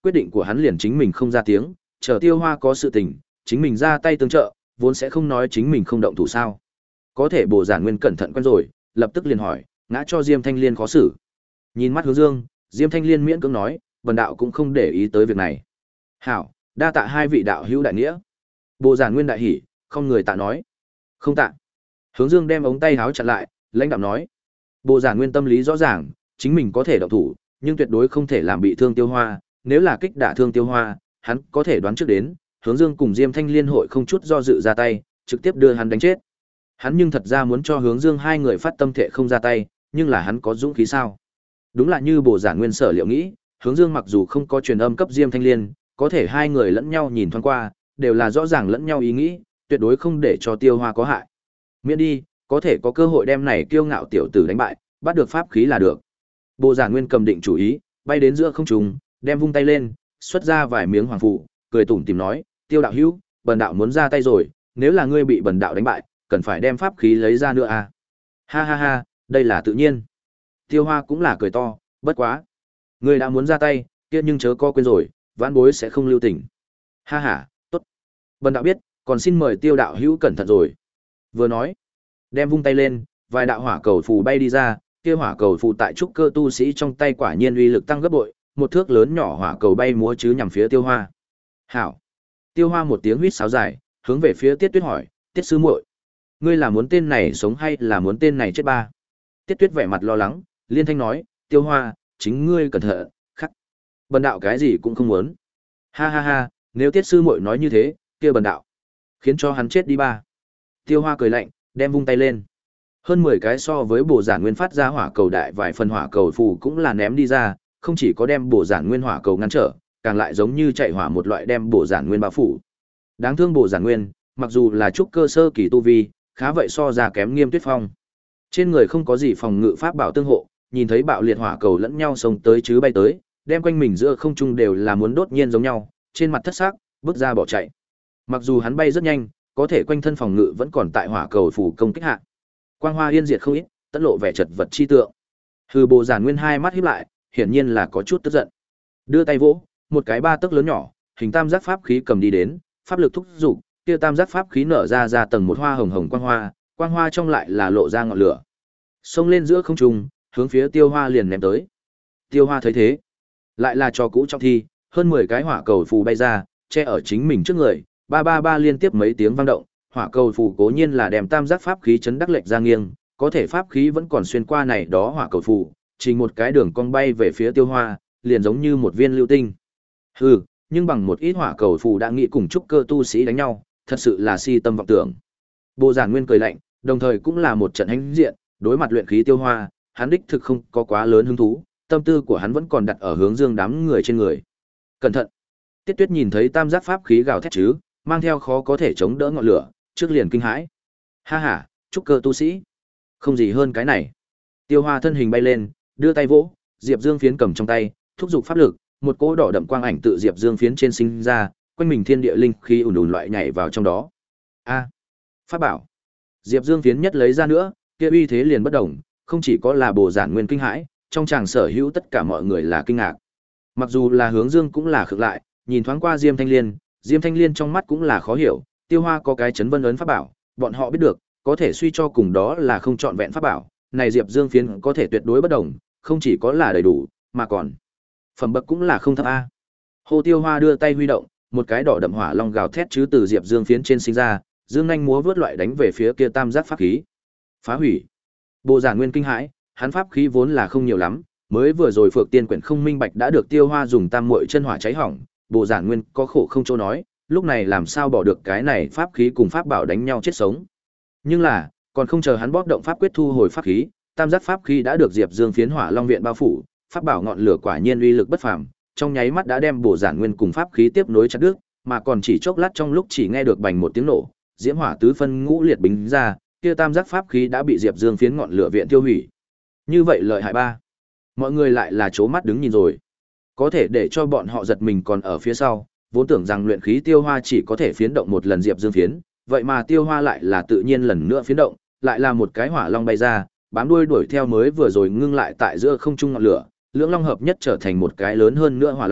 quyết định của hắn liền chính mình không ra tiếng, chờ Tiêu Hoa có sự tình, chính mình ra tay tương trợ, vốn sẽ không nói chính mình không động thủ sao. Có thể Bồ Giản Nguyên cẩn thận quen rồi, lập tức liền hỏi, ngã cho Diêm Thanh Liên khó xử. Nhìn mắt Hướng Dương, Diêm Thanh Liên miễn cưỡng nói, Bần đạo cũng không để ý tới việc này. Hảo, đa tạ hai vị đạo hữu đại nghĩa. Bồ Giản Nguyên đại hỉ, không người tạ nói. Không tạ. Hướng Dương đem ống tay áo chặn lại, lãnh đạm nói. Bồ Giản Nguyên tâm lý rõ ràng, chính mình có thể động thủ, nhưng tuyệt đối không thể làm bị thương Tiêu Hoa, nếu là kích đả thương Tiêu Hoa, hắn có thể đoán trước đến, Hướng Dương cùng Diêm Thanh Liên hội không chút do dự ra tay, trực tiếp đưa hắn đánh chết. Hắn nhưng thật ra muốn cho Hướng Dương hai người phát tâm thể không ra tay, nhưng là hắn có dũng khí sao? Đúng là như Bồ Giản Nguyên sở liệu nghĩ, Hướng Dương mặc dù không có truyền âm cấp Diêm Thanh Liên, có thể hai người lẫn nhau nhìn thoáng qua, đều là rõ ràng lẫn nhau ý nghĩ, tuyệt đối không để cho Tiêu Hoa có hại. Miễn đi, có thể có cơ hội đem này kiêu ngạo tiểu tử đánh bại, bắt được pháp khí là được. Bồ Giản Nguyên cầm định chủ ý, bay đến giữa không trung, đem vung tay lên, xuất ra vài miếng hoàng phù, cười tủm tỉm nói, "Tiêu đạo hữu, bần đạo muốn ra tay rồi, nếu là ngươi bị bần đạo đánh bại, cần phải đem pháp khí lấy ra nữa à?" Ha ha ha, đây là tự nhiên. Tiêu Hoa cũng là cười to, bất quá, ngươi đã muốn ra tay, kia nhưng chớ có quên rồi, vãn bối sẽ không lưu tình. Ha ha, tốt. Bần đạo biết, còn xin mời Tiêu đạo hữu cẩn thận rồi. Vừa nói, đem vung tay lên, vài đạo hỏa cầu phù bay đi ra, kia hỏa cầu phù tại trúc cơ tu sĩ trong tay quả nhiên uy lực tăng gấp bội, một thước lớn nhỏ hỏa cầu bay múa chứ nhằm phía Tiêu Hoa. Hảo. Tiêu Hoa một tiếng huýt sáo dài, hướng về phía Tiết Tuyết hỏi, "Tiết sư muội, ngươi là muốn tên này sống hay là muốn tên này chết ba?" Tiết Tuyết vẻ mặt lo lắng, liên thanh nói, "Tiêu Hoa, chính ngươi cẩn thận, khắc. Bần đạo cái gì cũng không muốn." Ha ha ha, nếu Tiết sư muội nói như thế, kia bần đạo khiến cho hắn chết đi ba. Tiêu Hoa cười lạnh, đem vung tay lên. Hơn mười cái so với Bồ Giản Nguyên phát ra hỏa cầu đại vài phần hỏa cầu phù cũng là ném đi ra, không chỉ có đem Bồ Giản Nguyên hỏa cầu ngăn trở, càng lại giống như chạy hỏa một loại đem Bồ Giản Nguyên bao phủ. Đáng thương Bồ Giản Nguyên, mặc dù là trúc cơ sơ kỳ tu vi, khá vậy so ra kém Nghiêm Tuyết Phong. Trên người không có gì phòng ngự pháp bảo tương hộ, nhìn thấy bạo liệt hỏa cầu lẫn nhau xông tới chứ bay tới, đem quanh mình giữa không trung đều là muốn đốt nhiên giống nhau, trên mặt thất xác, bước ra bỏ chạy. Mặc dù hắn bay rất nhanh, có thể quanh thân phòng ngự vẫn còn tại hỏa cầu phủ công kích hạ. Quang hoa yên diệt không ít, tất lộ vẻ chật vật chi tượng. Hừ, Bồ Giản Nguyên hai mắt híp lại, hiển nhiên là có chút tức giận. Đưa tay vỗ, một cái ba tấc lớn nhỏ, hình tam giác pháp khí cầm đi đến, pháp lực thúc dục, kia tam giác pháp khí nở ra ra tầng một hoa hồng hồng quang hoa, quang hoa trong lại là lộ ra ngọn lửa. Xông lên giữa không trung, hướng phía Tiêu Hoa liền ném tới. Tiêu Hoa thấy thế, lại là trò cũ trong thi, hơn mười cái hỏa cầu phù bay ra, che ở chính mình trước người, ba ba ba liên tiếp mấy tiếng vang động, hỏa cầu phù cố nhiên là đem tam giác pháp khí chấn đắc lệch ra nghiêng, có thể pháp khí vẫn còn xuyên qua này đó hỏa cầu phù, chỉ một cái đường cong bay về phía Tiêu Hoa, liền giống như một viên lưu tinh. Hừ, nhưng bằng một ít hỏa cầu phù đã nghĩ cùng trúc cơ tu sĩ đánh nhau, thật sự là si tâm vọng tưởng. Bồ Giản Nguyên cười lạnh, đồng thời cũng là một trận hãnh diện, đối mặt luyện khí Tiêu Hoa, hắn đích thực không có quá lớn hứng thú, tâm tư của hắn vẫn còn đặt ở Hướng Dương đám người trên người. Cẩn thận. Tiết Tuyết nhìn thấy tam giác pháp khí gào thét chứ, mang theo khó có thể chống đỡ ngọn lửa, trước liền kinh hãi. Ha ha, trúc cơ tu sĩ, không gì hơn cái này. Tiêu Hoa thân hình bay lên, đưa tay vỗ, Diệp Dương phiến cầm trong tay, thúc giục pháp lực, một cỗ đỏ đậm quang ảnh tự Diệp Dương phiến trên sinh ra, quanh mình thiên địa linh khí ùn ùn loại nhảy vào trong đó. A, pháp bảo. Diệp Dương phiến nhất lấy ra nữa, kia uy thế liền bất động, không chỉ có là Bồ Giản Nguyên kinh hãi, trong chàng sở hữu tất cả mọi người là kinh ngạc. Mặc dù là Hướng Dương cũng là khựng lại, nhìn thoáng qua Diêm Thanh Liên, Diêm Thanh Liên trong mắt cũng là khó hiểu, Tiêu Hoa có cái chấn vân ấn pháp bảo, bọn họ biết được, có thể suy cho cùng đó là không trọn vẹn pháp bảo, này Diệp Dương phiến có thể tuyệt đối bất đồng, không chỉ có là đầy đủ, mà còn phẩm bậc cũng là không thấp a. Hồ Tiêu Hoa đưa tay huy động, một cái đỏ đậm hỏa long gào thét chứ từ Diệp Dương phiến trên sinh ra, dương nhanh múa vớt loại đánh về phía kia tam giác pháp khí. Phá hủy. Bồ Giản Nguyên kinh hãi, hắn pháp khí vốn là không nhiều lắm, mới vừa rồi Phược Tiên quyển không minh bạch đã được Tiêu Hoa dùng tam muội chân hỏa cháy hỏng, Bồ Giản Nguyên có khổ không chỗ nói, lúc này làm sao bỏ được cái này pháp khí cùng pháp bảo đánh nhau chết sống. Nhưng là, còn không chờ hắn bóp động pháp quyết thu hồi pháp khí, tam giác pháp khí đã được Diệp Dương phiến hỏa long viện bao phủ, pháp bảo ngọn lửa quả nhiên uy lực bất phàm, trong nháy mắt đã đem Bồ Giản Nguyên cùng pháp khí tiếp nối chặt đứt, mà còn chỉ chốc lát trong lúc chỉ nghe được bành một tiếng nổ, diễm hỏa tứ phân ngũ liệt bính ra, kia tam giác pháp khí đã bị Diệp Dương phiến ngọn lửa viện tiêu hủy. Như vậy lợi hại ba. Mọi người lại là chố mắt đứng nhìn rồi. Có thể để cho bọn họ giật mình còn ở phía sau, vốn tưởng rằng luyện khí Tiêu Hoa chỉ có thể phiến động một lần Diệp Dương phiến, vậy mà Tiêu Hoa lại là tự nhiên lần nữa phiến động, lại là một cái hỏa long bay ra, bám đuôi đuổi theo mới vừa rồi ngưng lại tại giữa không trung ngọn lửa, lưỡng long hợp nhất trở thành một cái lớn hơn nữa hỏa long,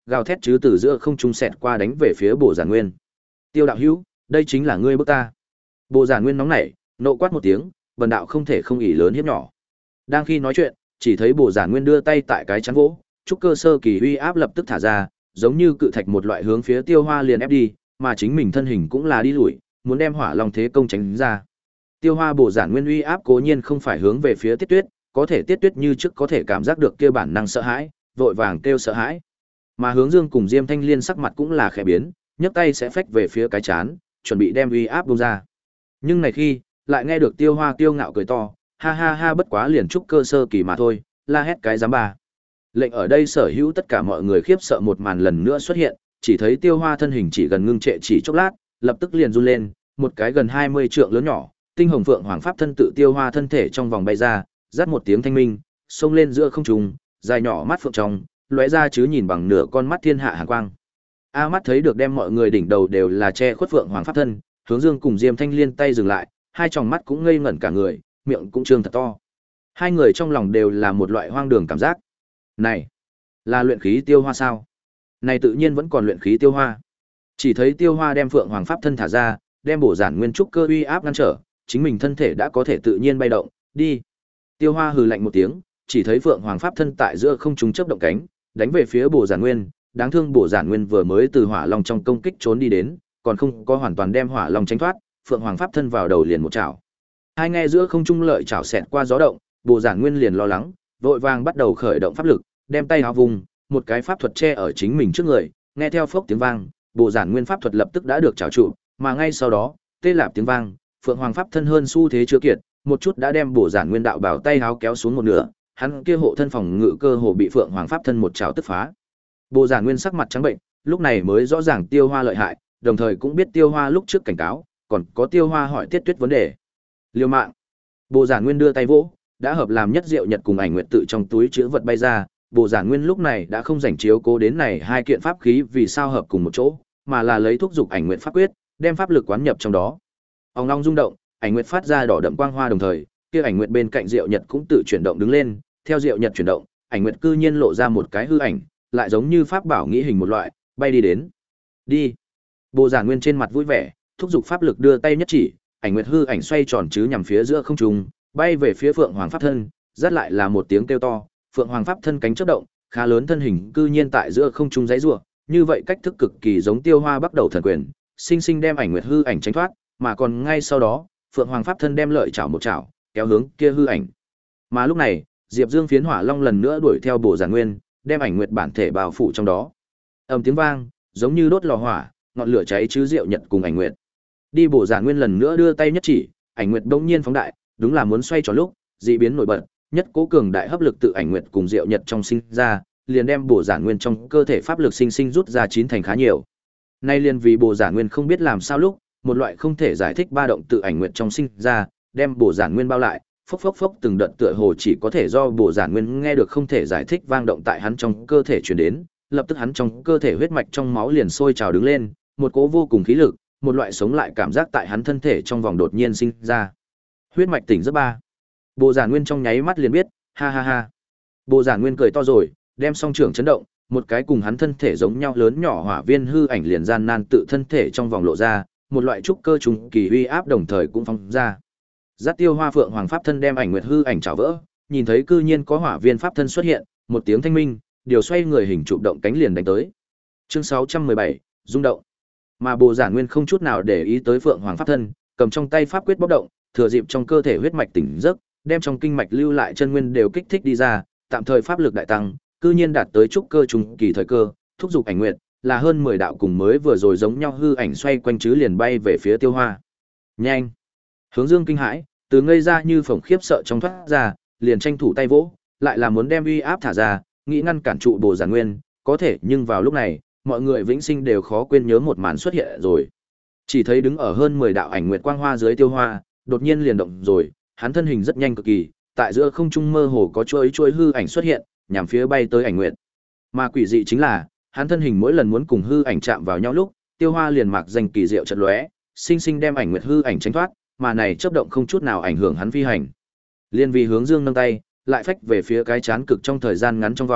gào thét chứ từ giữa không trung xẹt qua đánh về phía Bồ Giản Nguyên. Tiêu đạo hữu, đây chính là ngươi bức ta. Bồ Giản Nguyên nóng nảy, nộ quát một tiếng, bần đạo không thể không ỷ lớn hiếp nhỏ. Đang khi nói chuyện, chỉ thấy Bồ Giản Nguyên đưa tay tại cái chắn vỗ, trúc cơ sơ kỳ uy áp lập tức thả ra, giống như cự thạch một loại hướng phía Tiêu Hoa liền ép đi, mà chính mình thân hình cũng là đi lùi, muốn đem Hỏa Long thế công tránh ra. Tiêu Hoa Bồ Giản Nguyên uy áp cố nhiên không phải hướng về phía Tiết Tuyết, có thể Tiết Tuyết như trước có thể cảm giác được kia bản năng sợ hãi, vội vàng kêu sợ hãi. Mà Hướng Dương cùng Diêm Thanh Liên sắc mặt cũng là khẽ biến, nhấc tay sẽ phách về phía cái chán, chuẩn bị đem uy áp bung ra. Nhưng này khi, lại nghe được Tiêu Hoa kiêu ngạo cười to, ha ha ha, bất quá liền trúc cơ sơ kỳ mà thôi, la hét cái giám bà. Lệnh ở đây sở hữu tất cả mọi người khiếp sợ một màn lần nữa xuất hiện, chỉ thấy Tiêu Hoa thân hình chỉ gần ngưng trệ chỉ chốc lát, lập tức liền run lên, một cái gần hai mươi trượng lớn nhỏ, tinh hồng phượng hoàng pháp thân tự Tiêu Hoa thân thể trong vòng bay ra, rát một tiếng thanh minh, xông lên giữa không trung, dài nhỏ mắt phượng trong, lóe ra chứ nhìn bằng nửa con mắt thiên hạ hàn quang. A mắt thấy được đem mọi người đỉnh đầu đều là che khuất phượng hoàng pháp thân, Hướng Dương cùng Diêm Thanh Liên tay dừng lại, hai tròng mắt cũng ngây ngẩn cả người, miệng cũng trương thật to. Hai người trong lòng đều là một loại hoang đường cảm giác. Này, là luyện khí Tiêu Hoa sao? Này tự nhiên vẫn còn luyện khí Tiêu Hoa. Chỉ thấy Tiêu Hoa đem phượng hoàng pháp thân thả ra, đem Bổ Giản Nguyên trúc cơ uy áp ngăn trở, chính mình thân thể đã có thể tự nhiên bay động, đi. Tiêu Hoa hừ lạnh một tiếng, chỉ thấy phượng hoàng pháp thân tại giữa không trung chớp động cánh, đánh về phía Bổ Giản Nguyên, đáng thương Bổ Giản Nguyên vừa mới từ Hỏa Long trong công kích trốn đi đến, còn không có hoàn toàn đem Hỏa Long tránh thoát, phượng hoàng pháp thân vào đầu liền một chảo. Hai nghe giữa không trung lợi chảo xẹt qua gió động, Bồ Giản Nguyên liền lo lắng, vội vàng bắt đầu khởi động pháp lực, đem tay áo vùng, một cái pháp thuật che ở chính mình trước người, nghe theo phốc tiếng vang, Bồ Giản Nguyên pháp thuật lập tức đã được trảo trụ, mà ngay sau đó, tê lạp tiếng vang, phượng hoàng pháp thân hơn xu thế chưa kiệt, một chút đã đem Bồ Giản Nguyên đạo bảo tay áo kéo xuống một nửa, hắn kia hộ thân phòng ngự cơ hồ bị phượng hoàng pháp thân một chảo tức phá. Bồ Giản Nguyên sắc mặt trắng bệnh, lúc này mới rõ ràng Tiêu Hoa lợi hại, đồng thời cũng biết Tiêu Hoa lúc trước cảnh cáo, còn có Tiêu Hoa hỏi Tiết Tuyết vấn đề. Liêu mạng. Bồ Giản Nguyên đưa tay vỗ, đã hợp làm nhất diệu nhật cùng ảnh nguyệt tự trong túi chứa vật bay ra, Bồ Giản Nguyên lúc này đã không rảnh chiếu cố đến này hai kiện pháp khí vì sao hợp cùng một chỗ, mà là lấy thúc dục ảnh nguyệt pháp quyết, đem pháp lực quán nhập trong đó. Ong long rung động, ảnh nguyệt phát ra đỏ đậm quang hoa đồng thời, kia ảnh nguyệt bên cạnh diệu nhật cũng tự chuyển động đứng lên, theo diệu nhật chuyển động, ảnh nguyệt cư nhiên lộ ra một cái hư ảnh, lại giống như pháp bảo nghĩ hình một loại, bay đi đến. Đi. Bồ Giản Nguyên trên mặt vui vẻ, thúc dục pháp lực đưa tay nhất chỉ, ảnh nguyệt hư ảnh xoay tròn chứ nhằm phía giữa không trung, bay về phía Phượng Hoàng pháp thân, rát lại là một tiếng kêu to, Phượng Hoàng pháp thân cánh chớp động, khá lớn thân hình cư nhiên tại giữa không trung giãy giụa, như vậy cách thức cực kỳ giống Tiêu Hoa bắt đầu thần quyền, sinh sinh đem ảnh nguyệt hư ảnh tránh thoát, mà còn ngay sau đó, Phượng Hoàng pháp thân đem lợi chảo một chảo, kéo hướng kia hư ảnh. Mà lúc này, Diệp Dương phiến hỏa long lần nữa đuổi theo Bồ Giản Nguyên, đem ảnh nguyệt bản thể bao phủ trong đó. Ầm tiếng vang, giống như đốt lò hỏa, ngọn lửa cháy chứ diệu nhật cùng ảnh nguyệt. Đi Bồ Giản Nguyên lần nữa đưa tay nhất chỉ, ảnh nguyệt bỗng nhiên phóng đại, đúng là muốn xoay tròn lúc, dị biến nổi bật, nhất cố cường đại hấp lực tự ảnh nguyệt cùng diệu nhật trong sinh ra, liền đem Bồ Giản Nguyên trong cơ thể pháp lực sinh sinh rút ra chín thành khá nhiều. Nay liền vì Bồ Giản Nguyên không biết làm sao lúc, một loại không thể giải thích ba động tự ảnh nguyệt trong sinh ra, đem Bồ Giản Nguyên bao lại, phốc phốc phốc từng đợt tựa hồ chỉ có thể do Bồ Giản Nguyên nghe được không thể giải thích vang động tại hắn trong cơ thể truyền đến, lập tức hắn trong cơ thể huyết mạch trong máu liền sôi trào đứng lên, một cỗ vô cùng khí lực, một loại sống lại cảm giác tại hắn thân thể trong vòng đột nhiên sinh ra. Huyết mạch tỉnh giấc ba. Bồ Giản Nguyên trong nháy mắt liền biết, ha ha ha. Bồ Giản Nguyên cười to rồi, đem song trưởng chấn động, một cái cùng hắn thân thể giống nhau lớn nhỏ hỏa viên hư ảnh liền gian nan tự thân thể trong vòng lộ ra, một loại trúc cơ trùng kỳ uy áp đồng thời cũng phóng ra. Giác Tiêu Hoa Phượng Hoàng pháp thân đem ảnh nguyệt hư ảnh chảo vỡ, nhìn thấy cư nhiên có hỏa viên pháp thân xuất hiện, một tiếng thanh minh, điều xoay người hình trụ động cánh liền đánh tới. Chương sáu trăm mười bảy, rung động. Mà Bồ Giản Nguyên không chút nào để ý tới Phượng Hoàng pháp thân, cầm trong tay pháp quyết bốc động, thừa dịp trong cơ thể huyết mạch tỉnh giấc, đem trong kinh mạch lưu lại chân nguyên đều kích thích đi ra, tạm thời pháp lực đại tăng, cư nhiên đạt tới trúc cơ trùng kỳ thời cơ, thúc dục ảnh nguyệt, là hơn mười đạo cùng mới vừa rồi giống nhau hư ảnh xoay quanh chứ liền bay về phía Tiêu Hoa. Nhanh! Hướng Dương kinh hãi, từ ngây ra như phỏng khiếp sợ trong thoát ra, liền tranh thủ tay vỗ, lại là muốn đem uy áp thả ra, nghĩ ngăn cản trụ Bồ Giản Nguyên, có thể nhưng vào lúc này, mọi người vĩnh sinh đều khó quên nhớ một màn xuất hiện rồi. Chỉ thấy đứng ở hơn mười đạo ảnh nguyệt quang hoa dưới Tiêu Hoa, đột nhiên liền động rồi, hắn thân hình rất nhanh cực kỳ, tại giữa không trung mơ hồ có chuỗi chuỗi hư ảnh xuất hiện, nhằm phía bay tới ảnh nguyệt. Mà quỷ dị chính là, hắn thân hình mỗi lần muốn cùng hư ảnh chạm vào nhau lúc, Tiêu Hoa liền mặc danh kỳ diệu chợt lóe, sinh sinh đem ảnh nguyệt hư ảnh tránh thoát, mà này chớp động không chút nào ảnh hưởng hắn phi hành. Liên vì Hướng Dương nâng tay, lại phách về phía cái chán cực trong thời gian ngắn trong vòng,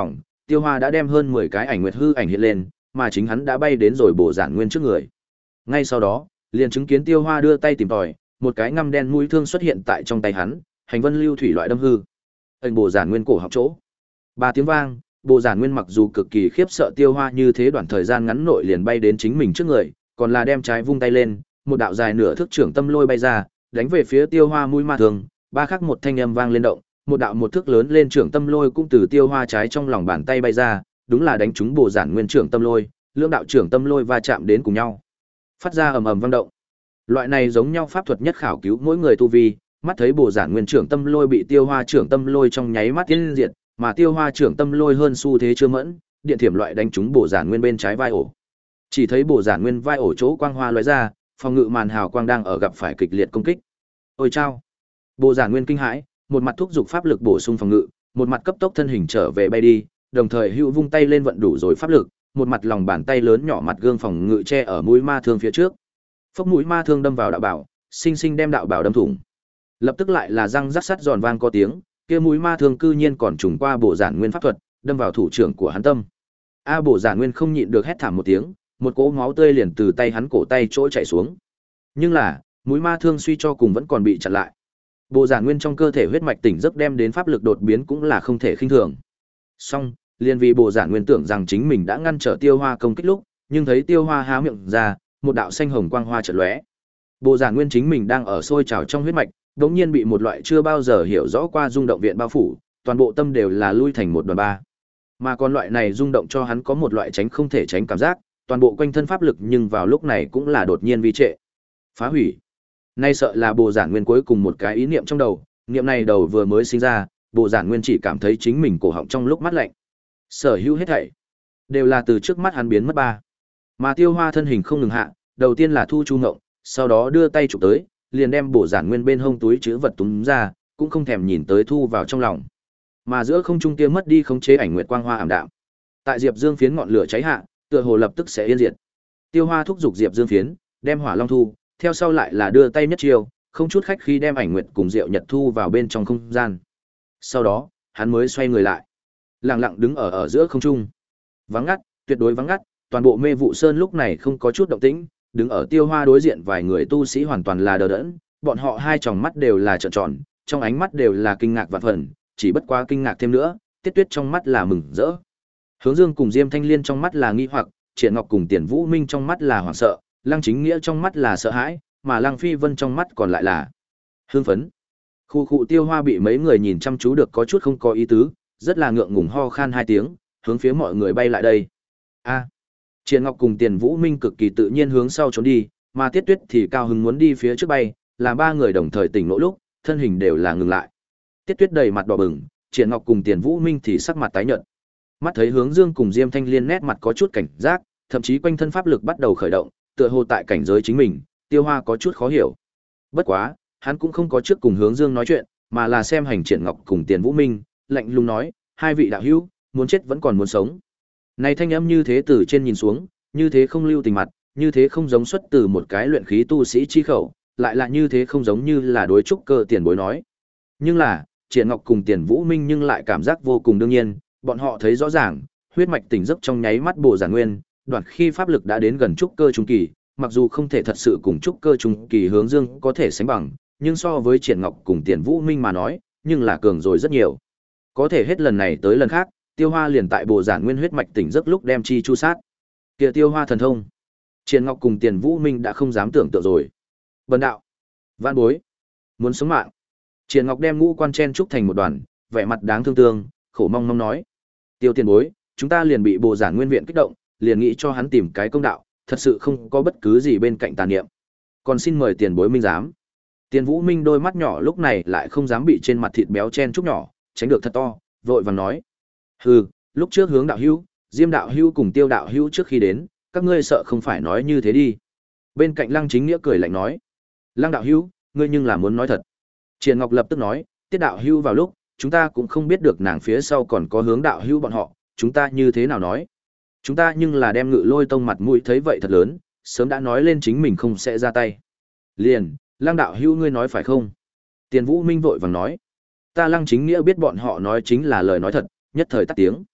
Tiêu Hoa đã đem hơn mười cái ảnh nguyệt hư ảnh hiện lên, mà chính hắn đã bay đến rồi Bồ Giản Nguyên trước người. Ngay sau đó, liền chứng kiến Tiêu Hoa đưa tay tìm tòi, một cái ngăm đen mũi thương xuất hiện tại trong tay hắn, hành vân lưu thủy loại đâm hư. Anh Bồ Giản Nguyên cổ học chỗ. Ba tiếng vang, Bồ Giản Nguyên mặc dù cực kỳ khiếp sợ Tiêu Hoa như thế đoạn thời gian ngắn nội liền bay đến chính mình trước người, còn là đem trái vung tay lên, một đạo dài nửa thước trưởng tâm lôi bay ra, đánh về phía Tiêu Hoa mũi ma thương, ba khắc một thanh âm vang lên động, một đạo một thước lớn lên trưởng tâm lôi cũng từ Tiêu Hoa trái trong lòng bàn tay bay ra, đúng là đánh trúng Bồ Giản Nguyên trưởng tâm lôi, lưỡng đạo trưởng tâm lôi va chạm đến cùng nhau, phát ra ầm ầm vang động. Loại này giống nhau pháp thuật nhất khảo cứu mỗi người tu vi, mắt thấy Bồ Giản Nguyên trưởng tâm lôi bị Tiêu Hoa trưởng tâm lôi trong nháy mắt tiến diệt, mà Tiêu Hoa trưởng tâm lôi hơn xu thế chưa mẫn, điện thiểm loại đánh trúng Bồ Giản Nguyên bên trái vai ổ. Chỉ thấy Bồ Giản Nguyên vai ổ chỗ quang hoa lóe ra, phòng ngự màn hào quang đang ở gặp phải kịch liệt công kích. Ôi chao! Bồ Giản Nguyên kinh hãi, một mặt thúc giục pháp lực bổ sung phòng ngự, một mặt cấp tốc thân hình trở về bay đi, đồng thời hữu vung tay lên vận đủ rồi pháp lực, một mặt lòng bàn tay lớn nhỏ mặt gương phòng ngự che ở mũi ma thương phía trước. Phốc mũi ma thương đâm vào đạo bảo, sinh sinh đem đạo bảo đâm thủng. Lập tức lại là răng rắc sắt giòn vang có tiếng, kia mũi ma thương cư nhiên còn trùng qua Bồ Giản Nguyên pháp thuật, đâm vào thủ trưởng của hắn tâm. A Bồ Giản Nguyên không nhịn được hét thảm một tiếng, một cỗ máu tươi liền từ tay hắn cổ tay chỗ chảy xuống. Nhưng là, mũi ma thương suy cho cùng vẫn còn bị chặn lại. Bồ Giản Nguyên trong cơ thể huyết mạch tỉnh giấc đem đến pháp lực đột biến cũng là không thể khinh thường. Song, liền vì Bồ Giản Nguyên tưởng rằng chính mình đã ngăn trở Tiêu Hoa công kích lúc, nhưng thấy Tiêu Hoa há miệng ra, một đạo xanh hồng quang hoa chợt lóe. Bồ Giản Nguyên chính mình đang ở sôi trào trong huyết mạch, đột nhiên bị một loại chưa bao giờ hiểu rõ qua rung động viện bao phủ, toàn bộ tâm đều là lui thành một đoàn ba. Mà còn loại này rung động cho hắn có một loại tránh không thể tránh cảm giác, toàn bộ quanh thân pháp lực nhưng vào lúc này cũng là đột nhiên vi trệ. Phá hủy. Nay sợ là Bồ Giản Nguyên cuối cùng một cái ý niệm trong đầu, niệm này đầu vừa mới sinh ra, Bồ Giản Nguyên chỉ cảm thấy chính mình cổ họng trong lúc mát lạnh. Sở hữu hết thảy đều là từ trước mắt hắn biến mất ba. Mà Tiêu Hoa thân hình không ngừng hạ, đầu tiên là thu chu ngộng, sau đó đưa tay chụp tới, liền đem Bồ Giản Nguyên bên hông túi trữ vật túm ra, cũng không thèm nhìn tới thu vào trong lòng. Mà giữa không trung kia mất đi khống chế ảnh nguyệt quang hoa ảm đạm. Tại Diệp Dương phiến ngọn lửa cháy hạ, tựa hồ lập tức sẽ yên diệt. Tiêu Hoa thúc giục Diệp Dương phiến, đem Hỏa Long thu, theo sau lại là đưa tay nhất chiêu, không chút khách khí đem ảnh nguyệt cùng Diệu Nhật thu vào bên trong không gian. Sau đó, hắn mới xoay người lại, lặng lặng đứng ở ở giữa không trung. Vắng ngắt, tuyệt đối vắng ngắt, toàn bộ Mê Vụ Sơn lúc này không có chút động tĩnh, đứng ở Tiêu Hoa đối diện vài người tu sĩ hoàn toàn là đờ đẫn, bọn họ hai tròng mắt đều là trợn tròn, trong ánh mắt đều là kinh ngạc vạn phần, chỉ bất quá kinh ngạc thêm nữa, Tiết Tuyết trong mắt là mừng rỡ. Hướng Dương cùng Diêm Thanh Liên trong mắt là nghi hoặc, Triển Ngọc cùng Tiền Vũ Minh trong mắt là hoảng sợ, Lăng Chính Nghĩa trong mắt là sợ hãi, mà Lăng Phi Vân trong mắt còn lại là hưng phấn. Khu khu Tiêu Hoa bị mấy người nhìn chăm chú được có chút không có ý tứ, rất là ngượng ngùng ho khan hai tiếng, hướng phía mọi người bay lại đây. A. Triển Ngọc cùng Tiền Vũ Minh cực kỳ tự nhiên hướng sau trốn đi, mà Tiết Tuyết thì cao hứng muốn đi phía trước bay, làm ba người đồng thời tỉnh ngộ lúc, thân hình đều là ngừng lại. Tiết Tuyết đầy mặt đỏ bừng, Triển Ngọc cùng Tiền Vũ Minh thì sắc mặt tái nhợt. Mắt thấy Hướng Dương cùng Diêm Thanh Liên nét mặt có chút cảnh giác, thậm chí quanh thân pháp lực bắt đầu khởi động, tựa hồ tại cảnh giới chính mình, Tiêu Hoa có chút khó hiểu. Bất quá, hắn cũng không có trước cùng Hướng Dương nói chuyện, mà là xem hành Triển Ngọc cùng Tiền Vũ Minh, lạnh lùng nói, hai vị đạo hữu, muốn chết vẫn còn muốn sống. Này thanh âm như thế từ trên nhìn xuống, như thế không lưu tình mặt, như thế không giống xuất từ một cái luyện khí tu sĩ chi khẩu, lại là như thế không giống như là đối trúc cơ tiền bối nói. Nhưng là, Triển Ngọc cùng Tiền Vũ Minh nhưng lại cảm giác vô cùng đương nhiên, bọn họ thấy rõ ràng, huyết mạch tỉnh giấc trong nháy mắt Bồ Giản Nguyên, đoạn khi pháp lực đã đến gần trúc cơ trung kỳ, mặc dù không thể thật sự cùng trúc cơ trung kỳ Hướng Dương có thể sánh bằng, nhưng so với Triển Ngọc cùng Tiền Vũ Minh mà nói, nhưng là cường rồi rất nhiều. Có thể hết lần này tới lần khác, Tiêu Hoa liền tại Bồ Giản Nguyên huyết mạch tỉnh giấc lúc đem chi chu sát. Kia Tiêu Hoa thần thông, Triển Ngọc cùng Tiền Vũ Minh đã không dám tưởng tượng rồi. Bần đạo, vạn bối, muốn sống mạng. Triển Ngọc đem ngũ quan chen trúc thành một đoàn, vẻ mặt đáng thương tương, khổ mong mong nói: "Tiêu tiền bối, chúng ta liền bị Bồ Giản Nguyên viện kích động, liền nghĩ cho hắn tìm cái công đạo, thật sự không có bất cứ gì bên cạnh tà niệm. Còn xin mời tiền bối minh giám." Tiền Vũ Minh đôi mắt nhỏ lúc này lại không dám bị trên mặt thịt béo chen trúc nhỏ, tránh được thật to, vội vàng nói: "Hừ, lúc trước Hướng đạo hữu, Diêm đạo hữu cùng Tiêu đạo hữu trước khi đến, các ngươi sợ không phải nói như thế đi." Bên cạnh Lăng Chính Nghĩa cười lạnh nói: "Lăng đạo hữu, ngươi nhưng là muốn nói thật." Triển Ngọc lập tức nói: "Tiết đạo hữu vào lúc, chúng ta cũng không biết được nàng phía sau còn có Hướng đạo hữu bọn họ, chúng ta như thế nào nói? Chúng ta nhưng là đem Ngự Lôi tông mặt mũi thấy vậy thật lớn, sớm đã nói lên chính mình không sẽ ra tay." Liền, Lăng đạo hữu ngươi nói phải không? Tiền Vũ Minh vội vàng nói: "Ta Lăng Chính Nghĩa biết bọn họ nói chính là lời nói thật, nhất thời tắt tiếng."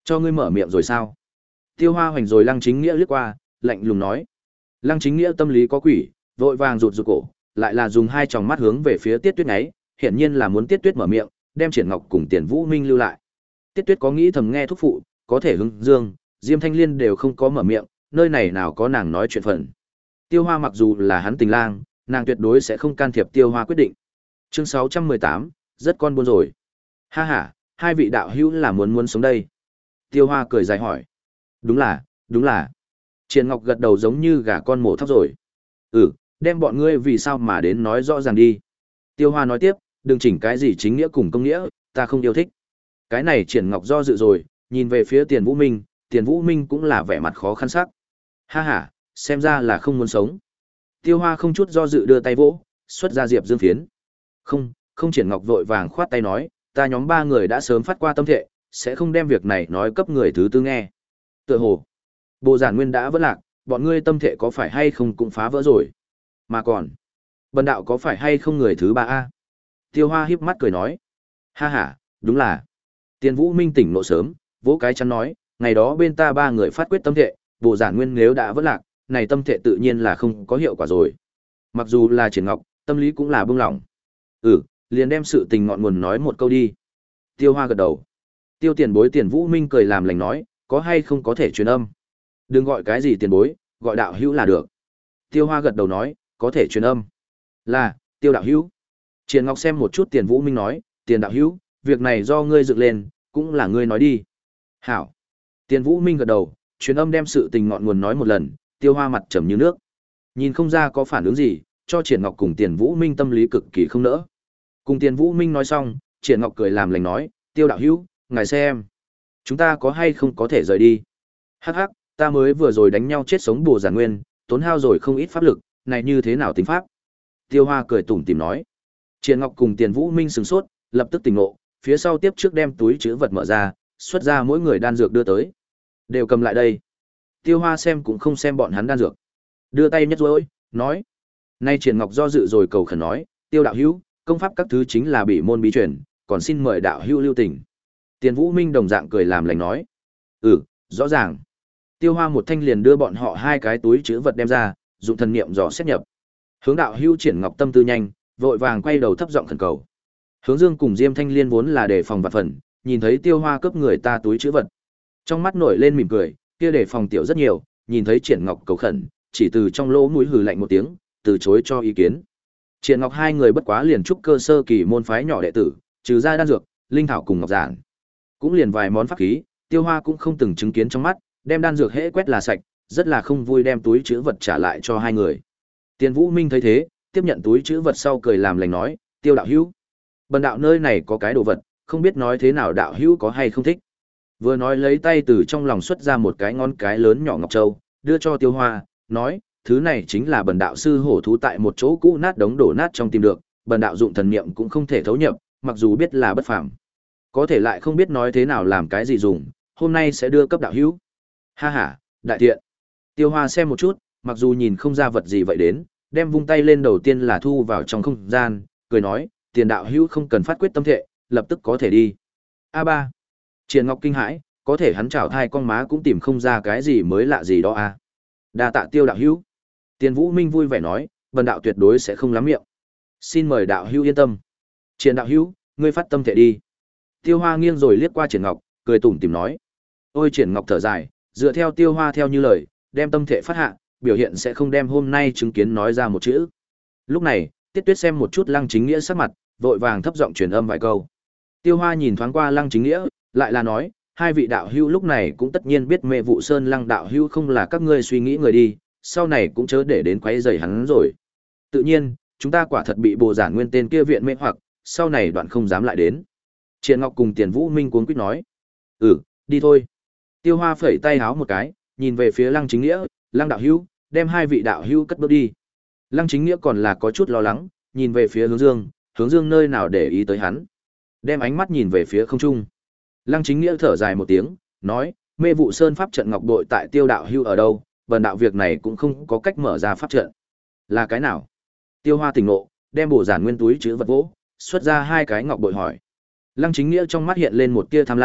Cho ngươi mở miệng rồi sao? Tiêu Hoa hoành rồi Lăng Chính Nghĩa liếc qua, lạnh lùng nói. Lăng Chính Nghĩa tâm lý có quỷ, vội vàng rụt rụt cổ, lại là dùng hai tròng mắt hướng về phía Tiết Tuyết ngáy, hiển nhiên là muốn Tiết Tuyết mở miệng, đem Triển Ngọc cùng Tiền Vũ Minh lưu lại. Tiết Tuyết có nghĩ thầm nghe thúc phụ, có thể Hướng Dương, Diêm Thanh Liên đều không có mở miệng, nơi này nào có nàng nói chuyện phần. Tiêu Hoa mặc dù là hắn tình lang, nàng tuyệt đối sẽ không can thiệp Tiêu Hoa quyết định. Chương sáu trăm mười tám, rất con buôn rồi. Ha ha, hai vị đạo hữu là muốn muốn sống đây. Tiêu Hoa cười dài hỏi. Đúng là, đúng là. Triển Ngọc gật đầu giống như gà con mổ thóc rồi. Ừ, đem bọn ngươi vì sao mà đến nói rõ ràng đi. Tiêu Hoa nói tiếp, đừng chỉnh cái gì chính nghĩa cùng công nghĩa, ta không yêu thích. Cái này Triển Ngọc do dự rồi, nhìn về phía Tiền Vũ Minh, Tiền Vũ Minh cũng là vẻ mặt khó khăn sắc. Ha ha, xem ra là không muốn sống. Tiêu Hoa không chút do dự đưa tay vỗ, xuất ra Diệp Dương phiến. Không, không. Triển Ngọc vội vàng khoát tay nói, ta nhóm ba người đã sớm phát qua tâm thệ, sẽ không đem việc này nói cấp người thứ tư nghe. Tựa hồ, Bồ Giản Nguyên đã vỡ lạc, bọn ngươi tâm thệ có phải hay không cũng phá vỡ rồi. Mà còn, Bần đạo có phải hay không người thứ ba a? Tiêu Hoa híp mắt cười nói, ha ha, đúng là. Tiền Vũ Minh tỉnh nộ sớm, vỗ cái chắn nói, ngày đó bên ta ba người phát quyết tâm thệ, Bồ Giản Nguyên nếu đã vỡ lạc, này tâm thệ tự nhiên là không có hiệu quả rồi. Mặc dù là Triển Ngọc, tâm lý cũng là bông lỏng. Ừ, liền đem sự tình ngọn nguồn nói một câu đi. Tiêu Hoa gật đầu. Tiêu tiền bối Tiền Vũ Minh cười làm lành nói, có hay không có thể truyền âm. Đừng gọi cái gì tiền bối, gọi đạo hữu là được. Tiêu Hoa gật đầu nói, có thể truyền âm. Là, Tiêu đạo hữu. Triển Ngọc xem một chút Tiền Vũ Minh nói, Tiền đạo hữu, việc này do ngươi dựng lên, cũng là ngươi nói đi. Hảo. Tiền Vũ Minh gật đầu, truyền âm đem sự tình ngọn nguồn nói một lần, Tiêu Hoa mặt trầm như nước. Nhìn không ra có phản ứng gì, cho Triển Ngọc cùng Tiền Vũ Minh tâm lý cực kỳ không nỡ. Cùng Tiền Vũ Minh nói xong, Triển Ngọc cười làm lành nói, Tiêu đạo hữu, ngài xem, chúng ta có hay không có thể rời đi. Hắc hắc, ta mới vừa rồi đánh nhau chết sống Bồ Giản Nguyên, tốn hao rồi không ít pháp lực, này như thế nào tính pháp? Tiêu Hoa cười tủm tỉm nói. Triển Ngọc cùng Tiền Vũ Minh sửng sốt, lập tức tỉnh ngộ, phía sau tiếp trước đem túi trữ vật mở ra, xuất ra mỗi người đan dược đưa tới. Đều cầm lại đây. Tiêu Hoa xem cũng không xem bọn hắn đan dược. Đưa tay nhất rối, nói. Nay Triển Ngọc do dự rồi cầu khẩn nói, Tiêu đạo hữu, công pháp các thứ chính là bị môn bí truyền, còn xin mời đạo hữu lưu tình. Tiền Vũ Minh đồng dạng cười làm lành nói. Ừ, rõ ràng. Tiêu Hoa một thanh liền đưa bọn họ hai cái túi trữ vật đem ra, dụng thần niệm dò xét nhập. Hướng đạo hữu Triển Ngọc tâm tư nhanh, vội vàng quay đầu thấp giọng khẩn cầu. Hướng Dương cùng Diêm Thanh Liên vốn là đề phòng vạn phần, nhìn thấy Tiêu Hoa cướp người ta túi trữ vật. Trong mắt nổi lên mỉm cười, kia đề phòng tiểu rất nhiều, nhìn thấy Triển Ngọc cầu khẩn, chỉ từ trong lỗ mũi hừ lạnh một tiếng, từ chối cho ý kiến. Triển Ngọc hai người bất quá liền trúc cơ sơ kỳ môn phái nhỏ đệ tử, trừ ra đan dược, linh thảo cùng ngọc giản. Cũng liền vài món pháp khí, Tiêu Hoa cũng không từng chứng kiến trong mắt, đem đan dược hễ quét là sạch, rất là không vui đem túi trữ vật trả lại cho hai người. Tiền Vũ Minh thấy thế, tiếp nhận túi trữ vật sau cười làm lành nói, Tiêu đạo hữu, bần đạo nơi này có cái đồ vật, không biết nói thế nào đạo hữu có hay không thích. Vừa nói lấy tay từ trong lòng xuất ra một cái ngón cái lớn nhỏ ngọc châu, đưa cho Tiêu Hoa, nói, thứ này chính là bần đạo sư hổ thú tại một chỗ cũ nát đống đổ nát trong tìm được, bần đạo dụng thần niệm cũng không thể thấu nhập, mặc dù biết là bất phàm, có thể lại không biết nói thế nào làm cái gì dùng, hôm nay sẽ đưa cấp đạo hữu. Ha ha, đại thiện. Tiêu Hoa xem một chút, mặc dù nhìn không ra vật gì vậy đến, đem vung tay lên đầu tiên là thu vào trong không gian, cười nói, Tiền đạo hữu không cần phát quyết tâm thệ, lập tức có thể đi. A ba. Triển Ngọc kinh hãi, có thể hắn chảo thai con má cũng tìm không ra cái gì mới lạ gì đó a. Đa tạ Tiêu đạo hữu. Tiền Vũ Minh vui vẻ nói, bần đạo tuyệt đối sẽ không lắm miệng. Xin mời đạo hữu yên tâm. Triển đạo hữu, ngươi phát tâm thệ đi. Tiêu Hoa nghiêng rồi liếc qua Triển Ngọc, cười tủm tỉm nói. Ôi Triển Ngọc thở dài, dựa theo Tiêu Hoa theo như lời, đem tâm thệ phát hạ, biểu hiện sẽ không đem hôm nay chứng kiến nói ra một chữ. Lúc này, Tiết Tuyết xem một chút Lăng Chính Nghĩa sắc mặt, vội vàng thấp giọng truyền âm vài câu. Tiêu Hoa nhìn thoáng qua Lăng Chính Nghĩa, lại là nói, hai vị đạo hữu lúc này cũng tất nhiên biết Mê Vụ Sơn Lăng đạo hữu không là các ngươi suy nghĩ người đi, sau này cũng chớ để đến quấy rầy hắn rồi. Tự nhiên, chúng ta quả thật bị Bồ Giản Nguyên tên kia viện mê hoặc, sau này đoạn không dám lại đến. Triển Ngọc cùng Tiền Vũ Minh cuống quýt nói, ừ, đi thôi. Tiêu Hoa phẩy tay háo một cái, nhìn về phía Lăng Chính Nghĩa, Lăng đạo hữu, đem hai vị đạo hữu cất bước đi. Lăng Chính Nghĩa còn là có chút lo lắng, nhìn về phía Hướng Dương, Hướng Dương nơi nào để ý tới hắn. Đem ánh mắt nhìn về phía không trung. Lăng Chính Nghĩa thở dài một tiếng, nói, Mê Vụ Sơn pháp trận ngọc bội tại Tiêu đạo hữu ở đâu, bần đạo việc này cũng không có cách mở ra pháp trận. Là cái nào? Tiêu Hoa tỉnh ngộ, đem Bồ Giản Nguyên túi chứa vật vỗ, xuất ra hai cái ngọc bội hỏi. Lăng Chính Nghĩa trong mắt hiện lên một tia tham lam,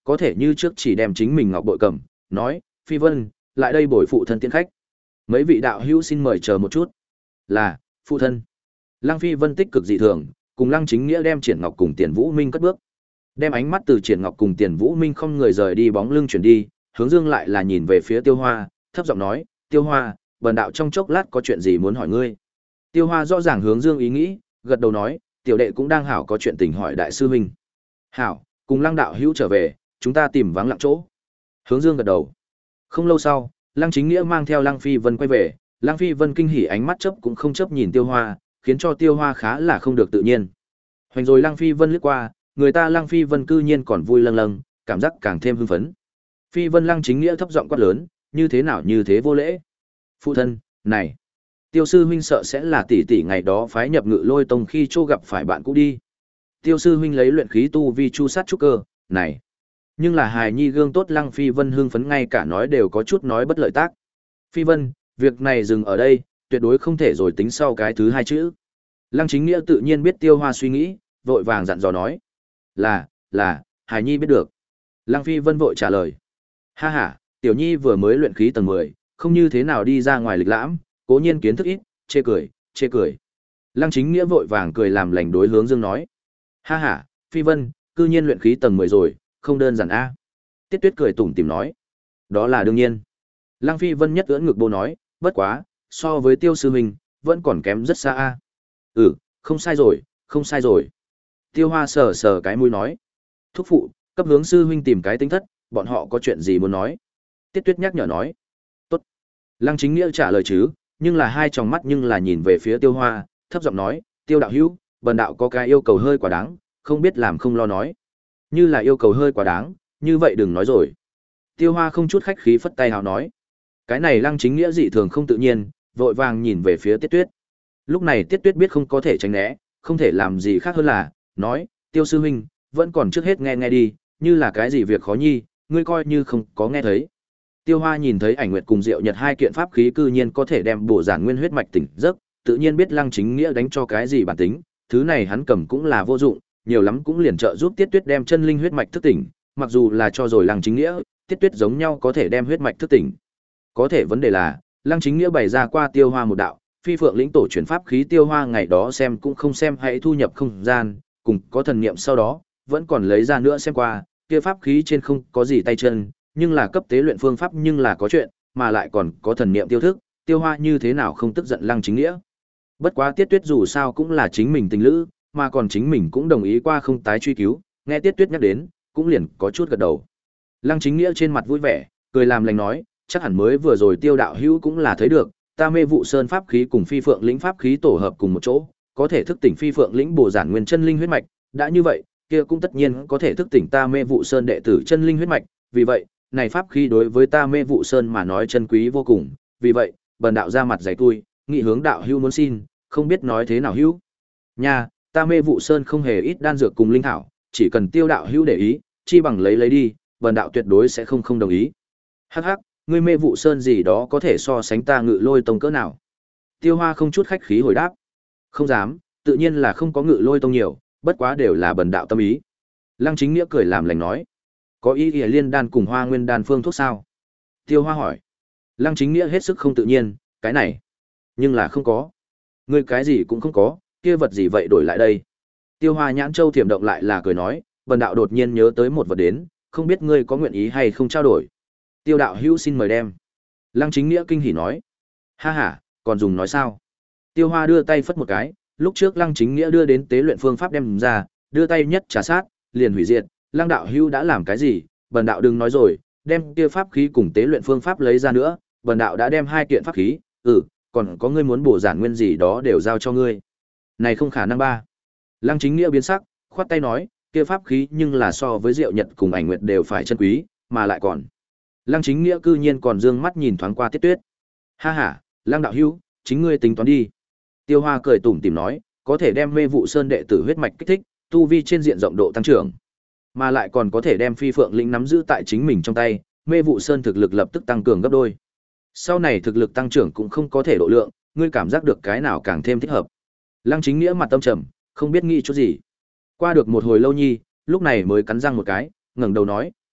có thể như trước chỉ đem chính mình ngọc bội cầm, nói, Phi Vân, lại đây bồi phụ thân tiễn khách. Mấy vị đạo hữu xin mời chờ một chút. Là, phụ thân. Lăng Phi Vân tích cực dị thường, cùng Lăng Chính Nghĩa đem Triển Ngọc cùng Tiền Vũ Minh cất bước. Đem ánh mắt từ Triển Ngọc cùng Tiền Vũ Minh không người rời đi bóng lưng chuyển đi, hướng Dương lại là nhìn về phía Tiêu Hoa, thấp giọng nói, Tiêu Hoa, bần đạo trong chốc lát có chuyện gì muốn hỏi ngươi. Tiêu Hoa rõ ràng hướng Dương ý nghĩ, gật đầu nói, tiểu đệ cũng đang hảo có chuyện tình hỏi đại sư huynh. Hảo, cùng Lăng đạo hữu trở về, chúng ta tìm vắng lặng chỗ. Hướng Dương gật đầu. Không lâu sau, Lăng Chính Nghĩa mang theo Lăng Phi Vân quay về, Lăng Phi Vân kinh hỉ ánh mắt chớp cũng không chớp nhìn Tiêu Hoa, khiến cho Tiêu Hoa khá là không được tự nhiên. Hoành rồi Lăng Phi Vân lướt qua, người ta Lăng Phi Vân cư nhiên còn vui lâng lâng, cảm giác càng thêm hưng phấn. Phi Vân Lăng Chính Nghĩa thấp giọng quát lớn, như thế nào như thế vô lễ. Phụ thân, này, Tiêu sư huynh sợ sẽ là tỷ tỷ ngày đó phái nhập Ngự Lôi Tông khi Trô gặp phải bạn cũ đi. Tiêu sư huynh lấy luyện khí tu vi chu sát trúc cơ, này. Nhưng là hài nhi gương tốt Lăng Phi Vân hưng phấn ngay cả nói đều có chút nói bất lợi tác. Phi Vân, việc này dừng ở đây, tuyệt đối không thể rồi tính sau cái thứ hai chữ. Lăng Chính Nghĩa tự nhiên biết Tiêu Hoa suy nghĩ, vội vàng dặn dò nói. Là, là, hài nhi biết được. Lăng Phi Vân vội trả lời. Ha ha, tiểu nhi vừa mới luyện khí tầng mười, không như thế nào đi ra ngoài lịch lãm, cố nhiên kiến thức ít, chê cười, chê cười. Lăng Chính Nghĩa vội vàng cười làm lành đối hướng Dương nói. Ha ha, Phi Vân, cư nhiên luyện khí tầng mười rồi, không đơn giản a. Tiết Tuyết cười tủm tỉm nói. Đó là đương nhiên. Lăng Phi Vân nhất ưỡn ngực bô nói, bất quá, so với Tiêu sư huynh, vẫn còn kém rất xa a. Ừ, không sai rồi, không sai rồi. Tiêu Hoa sờ sờ cái mũi nói. Thúc phụ, cấp hướng sư huynh tìm cái tính thất, bọn họ có chuyện gì muốn nói. Tiết Tuyết nhắc nhở nói. Tốt. Lăng Chính Nghĩa trả lời chứ, nhưng là hai tròng mắt nhưng là nhìn về phía Tiêu Hoa, thấp giọng nói, Tiêu đạo hữu, bần đạo có cái yêu cầu hơi quá đáng, không biết làm không lo nói. Như là yêu cầu hơi quá đáng, như vậy đừng nói rồi. Tiêu Hoa không chút khách khí phất tay hào nói. Cái này Lăng Chính Nghĩa dị thường không tự nhiên, vội vàng nhìn về phía Tiết Tuyết. Lúc này Tiết Tuyết biết không có thể tránh né, không thể làm gì khác hơn là, nói, Tiêu sư huynh, vẫn còn trước hết nghe nghe đi, như là cái gì việc khó nhi, ngươi coi như không có nghe thấy. Tiêu Hoa nhìn thấy Ảnh Nguyệt cùng Diệu Nhật hai kiện pháp khí cư nhiên có thể đem bổ giản nguyên huyết mạch tỉnh giấc, tự nhiên biết Lăng Chính Nghĩa đánh cho cái gì bản tính, thứ này hắn cầm cũng là vô dụng, nhiều lắm cũng liền trợ giúp Tiết Tuyết đem chân linh huyết mạch thức tỉnh, mặc dù là cho rồi Lăng Chính Nghĩa, Tiết Tuyết giống nhau có thể đem huyết mạch thức tỉnh. Có thể vấn đề là, Lăng Chính Nghĩa bày ra qua Tiêu Hoa một đạo, Phi Phượng lĩnh tổ truyền pháp khí Tiêu Hoa ngày đó xem cũng không xem hãy thu nhập không gian, cùng có thần niệm sau đó, vẫn còn lấy ra nữa xem qua, kia pháp khí trên không có gì tay chân, nhưng là cấp tế luyện phương pháp nhưng là có chuyện, mà lại còn có thần niệm tiêu thức, Tiêu Hoa như thế nào không tức giận Lăng Chính Nghĩa. Bất quá Tiết Tuyết dù sao cũng là chính mình tình lữ, mà còn chính mình cũng đồng ý qua không tái truy cứu, nghe Tiết Tuyết nhắc đến, cũng liền có chút gật đầu. Lăng Chính Nghĩa trên mặt vui vẻ, cười làm lành nói, chắc hẳn mới vừa rồi Tiêu đạo hữu cũng là thấy được, ta Mê Vụ Sơn pháp khí cùng Phi Phượng lĩnh pháp khí tổ hợp cùng một chỗ, có thể thức tỉnh Phi Phượng lĩnh bổ giản nguyên chân linh huyết mạch, đã như vậy, kia cũng tất nhiên có thể thức tỉnh ta Mê Vụ Sơn đệ tử chân linh huyết mạch, vì vậy, này pháp khí đối với ta Mê Vụ Sơn mà nói chân quý vô cùng, vì vậy, bần đạo ra mặt giày tui, nghị hướng đạo hữu muốn xin, không biết nói thế nào hữu. Nha, ta Mê Vụ Sơn không hề ít đan dược cùng linh thảo, chỉ cần Tiêu đạo hữu để ý, chi bằng lấy lấy đi, bần đạo tuyệt đối sẽ không không đồng ý. Hắc hắc, ngươi Mê Vụ Sơn gì đó có thể so sánh ta Ngự Lôi Tông cỡ nào? Tiêu Hoa không chút khách khí hồi đáp. Không dám, tự nhiên là không có Ngự Lôi Tông nhiều, bất quá đều là bần đạo tâm ý. Lăng Chính Nghĩa cười làm lành nói. Có ý nghĩa liên đan cùng Hoa Nguyên đan phương thuốc sao? Tiêu Hoa hỏi. Lăng Chính Nghĩa hết sức không tự nhiên, cái này. Nhưng là không có. Ngươi cái gì cũng không có, kia vật gì vậy đổi lại đây? Tiêu Hoa nhãn châu thiểm động lại là cười nói, bần đạo đột nhiên nhớ tới một vật đến, không biết ngươi có nguyện ý hay không trao đổi. Tiêu đạo hữu xin mời đem. Lăng Chính Nghĩa kinh hỉ nói. Ha ha, còn dùng nói sao? Tiêu Hoa đưa tay phất một cái, lúc trước Lăng Chính Nghĩa đưa đến tế luyện phương pháp đem ra, đưa tay nhất trả sát, liền hủy diệt. Lăng đạo hữu đã làm cái gì? Bần đạo đừng nói rồi, đem kia pháp khí cùng tế luyện phương pháp lấy ra nữa, bần đạo đã đem hai kiện pháp khí, ừ, còn có ngươi muốn bổ giản nguyên gì đó đều giao cho ngươi. Này không khả năng ba. Lăng Chính Nghĩa biến sắc, khoát tay nói, kia pháp khí nhưng là so với Diệu Nhật cùng Ảnh Nguyệt đều phải chân quý, mà lại còn. Lăng Chính Nghĩa cư nhiên còn dương mắt nhìn thoáng qua Tiết Tuyết. Ha ha, Lăng đạo hữu, chính ngươi tính toán đi. Tiêu Hoa cười tủm tỉm nói, có thể đem Mê Vụ Sơn đệ tử huyết mạch kích thích, tu vi trên diện rộng độ tăng trưởng, mà lại còn có thể đem Phi Phượng lĩnh nắm giữ tại chính mình trong tay, Mê Vụ Sơn thực lực lập tức tăng cường gấp đôi. Sau này thực lực tăng trưởng cũng không có thể độ lượng, ngươi cảm giác được cái nào càng thêm thích hợp. Lăng Chính Nghĩa mặt tâm trầm, không biết nghĩ chút gì. Qua được một hồi lâu nhi, lúc này mới cắn răng một cái, ngẩng đầu nói,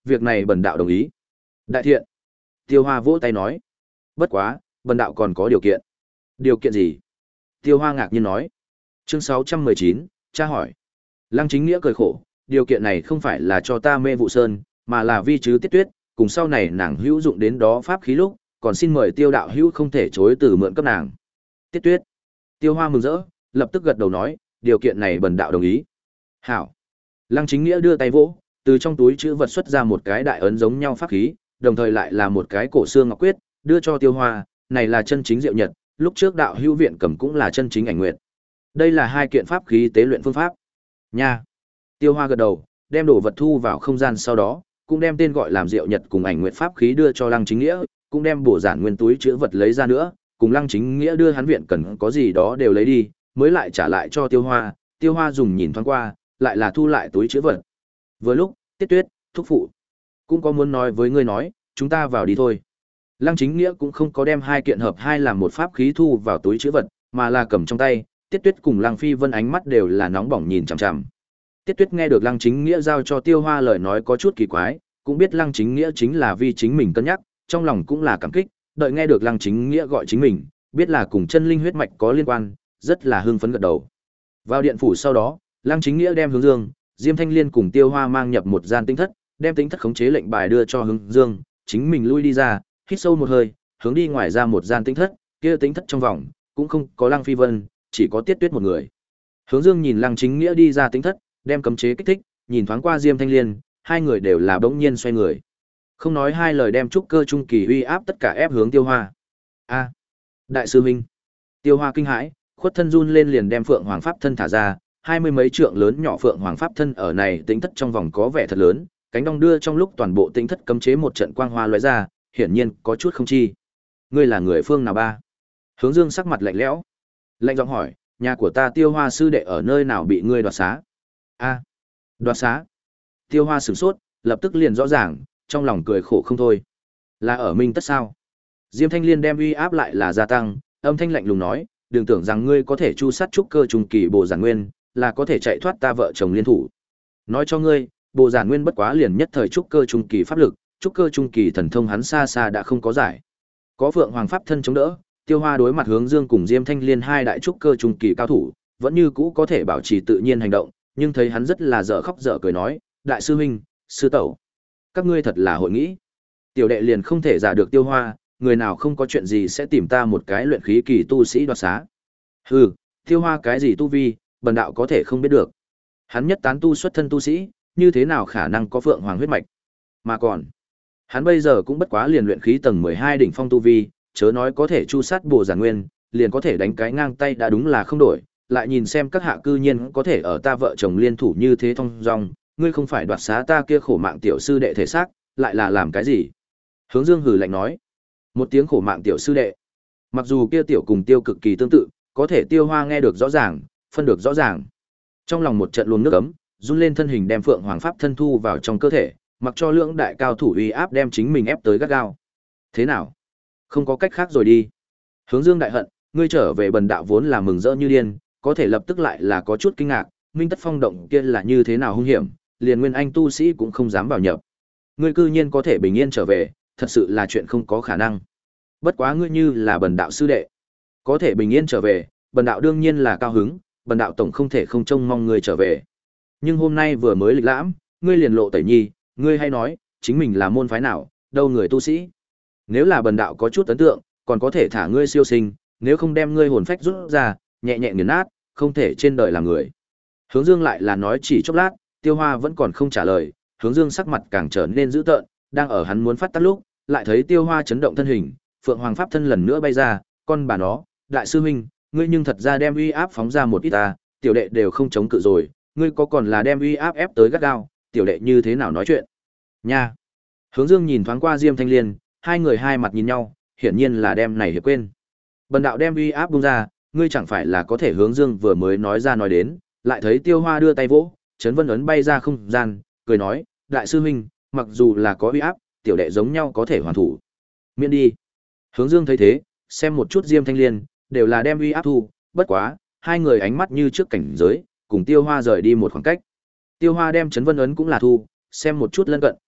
việc này bần đạo đồng ý. Đại thiện. Tiêu Hoa vỗ tay nói. Bất quá, bần đạo còn có điều kiện. Điều kiện gì? Tiêu Hoa ngạc nhiên nói. Chương sáu trăm mười chín, tra hỏi. Lăng Chính Nghĩa cười khổ, điều kiện này không phải là cho ta Mê Vụ Sơn, mà là vi chứ Tiết Tuyết, cùng sau này nàng hữu dụng đến đó pháp khí lúc, còn xin mời Tiêu đạo hữu không thể chối từ mượn cấp nàng. Tiết Tuyết. Tiêu Hoa mừng rỡ, lập tức gật đầu nói, điều kiện này bần đạo đồng ý. Hảo. Lăng Chính Nghĩa đưa tay vỗ, từ trong túi chữ vật xuất ra một cái đại ấn giống nhau pháp khí, đồng thời lại là một cái cổ xương ngọc quyết, đưa cho Tiêu Hoa, này là chân chính diệu nhật, lúc trước đạo hữu viện cầm cũng là chân chính ảnh nguyệt. Đây là hai kiện pháp khí tế luyện phương pháp. Nha. Tiêu Hoa gật đầu, đem đồ vật thu vào không gian sau đó, cũng đem tên gọi làm diệu nhật cùng ảnh nguyệt pháp khí đưa cho Lăng Chính Nghĩa, cũng đem bổ giản nguyên túi chứa vật lấy ra nữa, cùng Lăng Chính Nghĩa đưa hắn viện cần có gì đó đều lấy đi, mới lại trả lại cho Tiêu Hoa. Tiêu Hoa dùng nhìn thoáng qua, lại là thu lại túi chứa vật. Vừa lúc, Tiết Tuyết, thúc phụ, cũng có muốn nói với ngươi nói, chúng ta vào đi thôi. Lăng Chính Nghĩa cũng không có đem hai kiện hợp hai làm một pháp khí thu vào túi chứa vật, mà là cầm trong tay. Tiết Tuyết cùng Lăng Phi Vân ánh mắt đều là nóng bỏng nhìn chằm chằm. Tiết Tuyết nghe được Lăng Chính Nghĩa giao cho Tiêu Hoa lời nói có chút kỳ quái, cũng biết Lăng Chính Nghĩa chính là vì chính mình cân nhắc, trong lòng cũng là cảm kích, đợi nghe được Lăng Chính Nghĩa gọi chính mình, biết là cùng chân linh huyết mạch có liên quan, rất là hưng phấn gật đầu. Vào điện phủ sau đó, Lăng Chính Nghĩa đem Hướng Dương, Diêm Thanh Liên cùng Tiêu Hoa mang nhập một gian tinh thất, đem tinh thất khống chế lệnh bài đưa cho Hướng Dương, chính mình lui đi ra, hít sâu một hơi, hướng đi ngoài ra một gian tinh thất, kia tinh thất trong vòng cũng không có Lăng Phi Vân, chỉ có Tiết Tuyết một người. Hướng Dương nhìn Lăng Chính Nghĩa đi ra tinh thất, đem cấm chế kích thích, nhìn thoáng qua Diêm Thanh Liên, hai người đều là bỗng nhiên xoay người. Không nói hai lời đem trúc cơ trung kỳ uy áp tất cả ép hướng Tiêu Hoa. A, đại sư huynh. Tiêu Hoa kinh hãi, khuất thân run lên liền đem Phượng Hoàng pháp thân thả ra, hai mươi mấy trượng lớn nhỏ Phượng Hoàng pháp thân ở này tính thất trong vòng có vẻ thật lớn, cánh đong đưa trong lúc toàn bộ tính thất cấm chế một trận quang hoa lóe ra, hiển nhiên có chút không chi. Ngươi là người phương nào ba? Hướng Dương sắc mặt lạnh lẽo, lạnh giọng hỏi, nhà của ta Tiêu Hoa sư đệ ở nơi nào bị ngươi đoạt xá? A, đoạt xá? Tiêu Hoa sửng sốt, lập tức liền rõ ràng, trong lòng cười khổ không thôi. Là ở Minh Tất sao? Diêm Thanh Liên đem uy áp lại là gia tăng, âm thanh lạnh lùng nói, đừng tưởng rằng ngươi có thể chu sát trúc cơ trung kỳ Bồ Giản Nguyên, là có thể chạy thoát ta vợ chồng liên thủ. Nói cho ngươi, Bồ Giản Nguyên bất quá liền nhất thời trúc cơ trung kỳ pháp lực, trúc cơ trung kỳ thần thông hắn xa xa đã không có giải. Có Phượng Hoàng pháp thân chống đỡ, Tiêu Hoa đối mặt Hướng Dương cùng Diêm Thanh Liên hai đại trúc cơ trung kỳ cao thủ, vẫn như cũ có thể bảo trì tự nhiên hành động, nhưng thấy hắn rất là dở khóc dở cười nói, đại sư huynh, sư tẩu, các ngươi thật là hội nghĩ. Tiểu đệ liền không thể giả được Tiêu Hoa, người nào không có chuyện gì sẽ tìm ta một cái luyện khí kỳ tu sĩ đoạt xá. Hừ, Tiêu Hoa cái gì tu vi, bần đạo có thể không biết được. Hắn nhất tán tu xuất thân tu sĩ, như thế nào khả năng có Phượng Hoàng huyết mạch. Mà còn, hắn bây giờ cũng bất quá liền luyện khí tầng mười hai đỉnh phong tu vi, chớ nói có thể chu sát Bồ Giản Nguyên, liền có thể đánh cái ngang tay đã đúng là không đổi, lại nhìn xem các hạ cư nhiên có thể ở ta vợ chồng liên thủ như thế thong dong, ngươi không phải đoạt xá ta kia khổ mạng tiểu sư đệ thể xác, lại là làm cái gì? Hướng Dương hừ lạnh nói, một tiếng khổ mạng tiểu sư đệ. Mặc dù kia tiểu cùng Tiêu cực kỳ tương tự, có thể Tiêu Hoa nghe được rõ ràng, phân được rõ ràng. Trong lòng một trận luồng nước ấm, run lên thân hình đem Phượng Hoàng pháp thân thu vào trong cơ thể, mặc cho lưỡng đại cao thủ uy áp đem chính mình ép tới gắt gao. Thế nào? Không có cách khác rồi đi. Hướng Dương đại hận, ngươi trở về bần đạo vốn là mừng rỡ như điên, có thể lập tức lại là có chút kinh ngạc, Minh Tất Phong động kia là như thế nào hung hiểm, liền nguyên anh tu sĩ cũng không dám vào nhập. Ngươi cư nhiên có thể bình yên trở về, thật sự là chuyện không có khả năng. Bất quá ngươi như là bần đạo sư đệ, có thể bình yên trở về, bần đạo đương nhiên là cao hứng, bần đạo tổng không thể không trông mong ngươi trở về. Nhưng hôm nay vừa mới lịch lãm, ngươi liền lộ tẩy nhi, ngươi hay nói, chính mình là môn phái nào, đâu người tu sĩ. Nếu là bần đạo có chút ấn tượng, còn có thể thả ngươi siêu sinh, nếu không đem ngươi hồn phách rút ra, nhẹ nhẹ nghiền nát, không thể trên đời làm người. Hướng Dương lại là nói chỉ chốc lát, Tiêu Hoa vẫn còn không trả lời, Hướng Dương sắc mặt càng trở nên dữ tợn, đang ở hắn muốn phát tác lúc, lại thấy Tiêu Hoa chấn động thân hình, Phượng Hoàng pháp thân lần nữa bay ra, con bà nó, đại sư huynh, ngươi nhưng thật ra đem uy áp phóng ra một ít ta, tiểu đệ đều không chống cự rồi, ngươi có còn là đem uy áp ép tới gắt gao, tiểu đệ như thế nào nói chuyện? Nha. Hướng Dương nhìn thoáng qua Diêm Thanh Liên, hai người hai mặt nhìn nhau, hiển nhiên là đem này hiệp quên. Bần đạo đem uy áp bung ra, ngươi chẳng phải là có thể. Hướng Dương vừa mới nói ra nói đến, lại thấy Tiêu Hoa đưa tay vỗ, chấn vân ấn bay ra không gian, cười nói, đại sư huynh, mặc dù là có uy áp, tiểu đệ giống nhau có thể hoàn thủ. Miễn đi. Hướng Dương thấy thế, xem một chút Diêm Thanh Liên, đều là đem uy áp thu, bất quá, hai người ánh mắt như trước cảnh giới, cùng Tiêu Hoa rời đi một khoảng cách. Tiêu Hoa đem chấn vân ấn cũng là thu, xem một chút lân cận,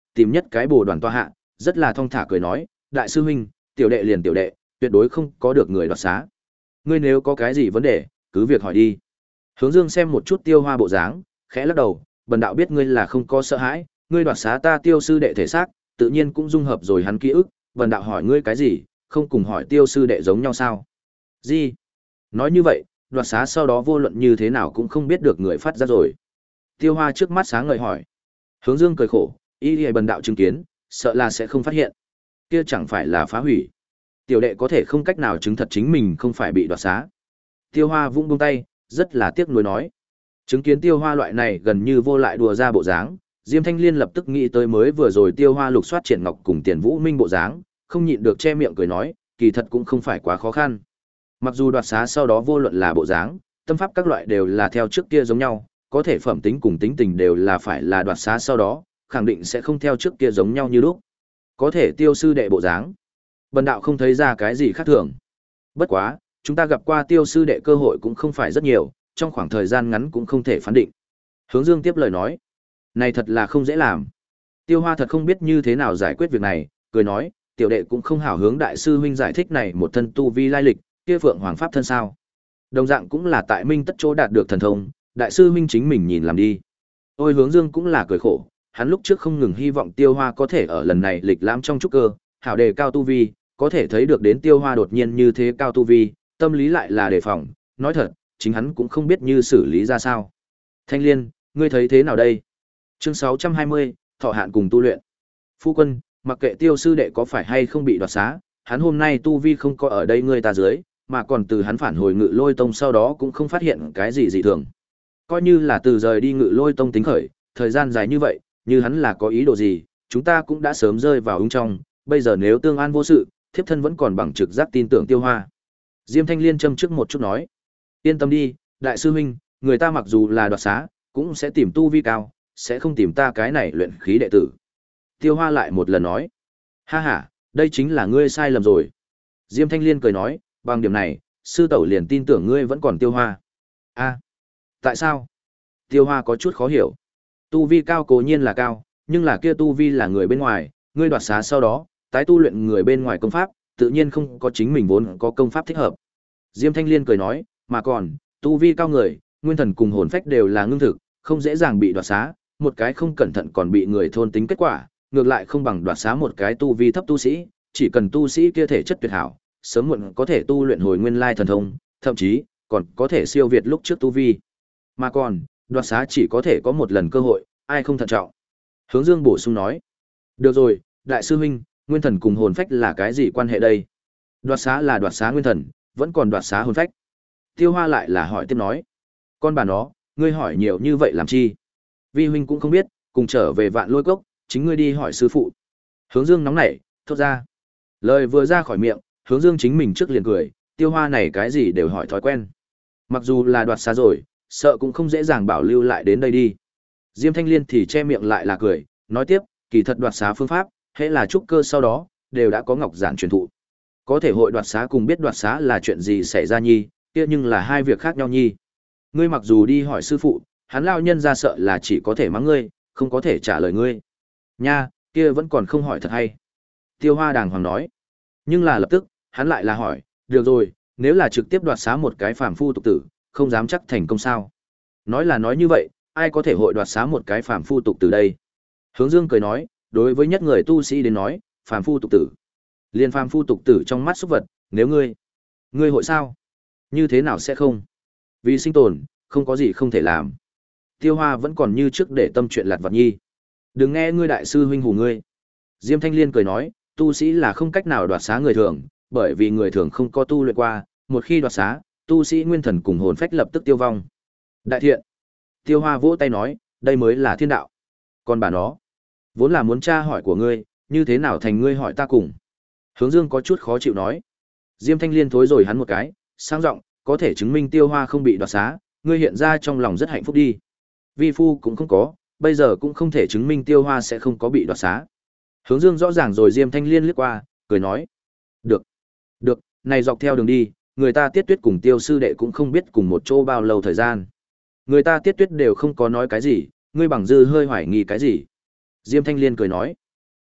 tìm nhất cái bồ đoàn toa hạ, rất là thong thả cười nói, đại sư huynh, tiểu đệ liền tiểu đệ, tuyệt đối không có được người đoạt xá. Ngươi nếu có cái gì vấn đề, cứ việc hỏi đi. Hướng Dương xem một chút Tiêu Hoa bộ dáng, khẽ lắc đầu, bần đạo biết ngươi là không có sợ hãi, ngươi đoạt xá ta Tiêu sư đệ thể xác, tự nhiên cũng dung hợp rồi hắn ký ức, bần đạo hỏi ngươi cái gì, không cùng hỏi Tiêu sư đệ giống nhau sao? Gì? Nói như vậy, đoạt xá sau đó vô luận như thế nào cũng không biết được người phát ra rồi. Tiêu Hoa trước mắt sáng ngời hỏi. Hướng Dương cười khổ, y lìa bần đạo chứng kiến, sợ là sẽ không phát hiện. Kia chẳng phải là phá hủy. Tiểu đệ có thể không cách nào chứng thật chính mình không phải bị đoạt xá. Tiêu Hoa vung buông tay, rất là tiếc nuối nói. Chứng kiến Tiêu Hoa loại này gần như vô lại đùa ra bộ dáng, Diêm Thanh Liên lập tức nghĩ tới mới vừa rồi Tiêu Hoa lục soát Triển Ngọc cùng Tiền Vũ Minh bộ dáng, không nhịn được che miệng cười nói, kỳ thật cũng không phải quá khó khăn. Mặc dù đoạt xá sau đó vô luận là bộ dáng, tâm pháp các loại đều là theo trước kia giống nhau, có thể phẩm tính cùng tính tình đều là phải là đoạt xá sau đó, khẳng định sẽ không theo trước kia giống nhau như lúc. Có thể Tiêu sư đệ bộ dáng, bần đạo không thấy ra cái gì khác thường. Bất quá, chúng ta gặp qua Tiêu sư đệ cơ hội cũng không phải rất nhiều, trong khoảng thời gian ngắn cũng không thể phán định. Hướng Dương tiếp lời nói, này thật là không dễ làm. Tiêu Hoa thật không biết như thế nào giải quyết việc này, cười nói, tiểu đệ cũng không hảo hướng đại sư huynh giải thích này một thân tu vi lai lịch, kia Phượng Hoàng pháp thân sao? Đồng dạng cũng là tại Minh Tất chỗ đạt được thần thông, đại sư huynh chính mình nhìn làm đi. Ôi Hướng Dương cũng là cười khổ, hắn lúc trước không ngừng hy vọng Tiêu Hoa có thể ở lần này lịch lãm trong trúc cơ, hảo đề cao tu vi, có thể thấy được đến Tiêu Hoa đột nhiên như thế cao tu vi, tâm lý lại là đề phòng, nói thật, chính hắn cũng không biết như xử lý ra sao. Thanh Liên, ngươi thấy thế nào đây? Chương sáu trăm hai mươi, thọ hạn cùng tu luyện. Phu quân, mặc kệ Tiêu sư đệ có phải hay không bị đoạt xá, hắn hôm nay tu vi không có ở đây ngươi ta dưới, mà còn từ hắn phản hồi Ngự Lôi Tông sau đó cũng không phát hiện cái gì dị thường. Coi như là từ rời đi Ngự Lôi Tông tính khởi, thời gian dài như vậy, như hắn là có ý đồ gì, chúng ta cũng đã sớm rơi vào ung trong, bây giờ nếu tương an vô sự, thiếp thân vẫn còn bằng trực giác tin tưởng Tiêu Hoa. Diêm Thanh Liên châm trước một chút nói, yên tâm đi, đại sư huynh, người ta mặc dù là đoạt xá, cũng sẽ tìm tu vi cao, sẽ không tìm ta cái này luyện khí đệ tử. Tiêu Hoa lại một lần nói, ha ha, đây chính là ngươi sai lầm rồi. Diêm Thanh Liên cười nói, bằng điểm này, sư tẩu liền tin tưởng ngươi vẫn còn Tiêu Hoa. A, tại sao? Tiêu Hoa có chút khó hiểu. Tu vi cao cố nhiên là cao, nhưng là kia tu vi là người bên ngoài, ngươi đoạt xá sau đó, tái tu luyện người bên ngoài công pháp, tự nhiên không có chính mình vốn có công pháp thích hợp. Diêm Thanh Liên cười nói, mà còn, tu vi cao người, nguyên thần cùng hồn phách đều là ngưng thực, không dễ dàng bị đoạt xá, một cái không cẩn thận còn bị người thôn tính kết quả, ngược lại không bằng đoạt xá một cái tu vi thấp tu sĩ, chỉ cần tu sĩ kia thể chất tuyệt hảo, sớm muộn có thể tu luyện hồi nguyên lai thần thông, thậm chí còn có thể siêu việt lúc trước tu vi. Mà còn, đoạt xá chỉ có thể có một lần cơ hội, ai không thận trọng. Hướng Dương bổ sung nói, được rồi, đại sư huynh, nguyên thần cùng hồn phách là cái gì quan hệ đây? Đoạt xá là đoạt xá nguyên thần, vẫn còn đoạt xá hồn phách. Tiêu Hoa lại là hỏi tiếp nói, con bà nó, ngươi hỏi nhiều như vậy làm chi? Vi huynh cũng không biết, cùng trở về Vạn Lôi Cốc, chính ngươi đi hỏi sư phụ. Hướng Dương nóng nảy, thốt ra. Lời vừa ra khỏi miệng, Hướng Dương chính mình trước liền cười, Tiêu Hoa này cái gì đều hỏi thói quen. Mặc dù là đoạt xá rồi, sợ cũng không dễ dàng bảo lưu lại đến đây đi. Diêm Thanh Liên thì che miệng lại là cười, nói tiếp, kỳ thật đoạt xá phương pháp, hễ là trúc cơ sau đó, đều đã có ngọc giản truyền thụ. Có thể hội đoạt xá cùng biết đoạt xá là chuyện gì xảy ra nhi, kia nhưng là hai việc khác nhau nhi. Ngươi mặc dù đi hỏi sư phụ, hắn lao nhân ra sợ là chỉ có thể mắng ngươi, không có thể trả lời ngươi. Nha, kia vẫn còn không hỏi thật hay. Tiêu Hoa đàng hoàng nói. Nhưng là lập tức, hắn lại là hỏi, được rồi, nếu là trực tiếp đoạt xá một cái phàm phu tục tử, không dám chắc thành công sao. Nói là nói như vậy, ai có thể hội đoạt xá một cái phàm phu tục tử đây? Hướng Dương cười nói, đối với nhất người tu sĩ đến nói, phàm phu tục tử. Liên phàm phu tục tử trong mắt xúc vật, nếu ngươi, ngươi hội sao? Như thế nào sẽ không? Vì sinh tồn, không có gì không thể làm. Tiêu Hoa vẫn còn như trước để tâm chuyện lặt vặt nhi. Đừng nghe ngươi đại sư huynh hù ngươi. Diêm Thanh Liên cười nói, tu sĩ là không cách nào đoạt xá người thường, bởi vì người thường không có tu luyện qua, một khi đoạt xá, tu sĩ nguyên thần cùng hồn phách lập tức tiêu vong. Đại thiện. Tiêu Hoa vỗ tay nói, đây mới là thiên đạo. Còn bà nó, vốn là muốn tra hỏi của ngươi, như thế nào thành ngươi hỏi ta cùng. Hướng Dương có chút khó chịu nói. Diêm Thanh Liên thối rồi hắn một cái, sang giọng, có thể chứng minh Tiêu Hoa không bị đoạt xá, ngươi hiện ra trong lòng rất hạnh phúc đi. Vi phu cũng không có, bây giờ cũng không thể chứng minh Tiêu Hoa sẽ không có bị đoạt xá. Hướng Dương rõ ràng rồi Diêm Thanh Liên liếc qua, cười nói. Được, được, này dọc theo đường đi, người ta Tiết Tuyết cùng Tiêu sư đệ cũng không biết cùng một chỗ bao lâu thời gian. Người ta Tiết Tuyết đều không có nói cái gì, ngươi bằng dư hơi hoài nghi cái gì. Diêm Thanh Liên cười nói.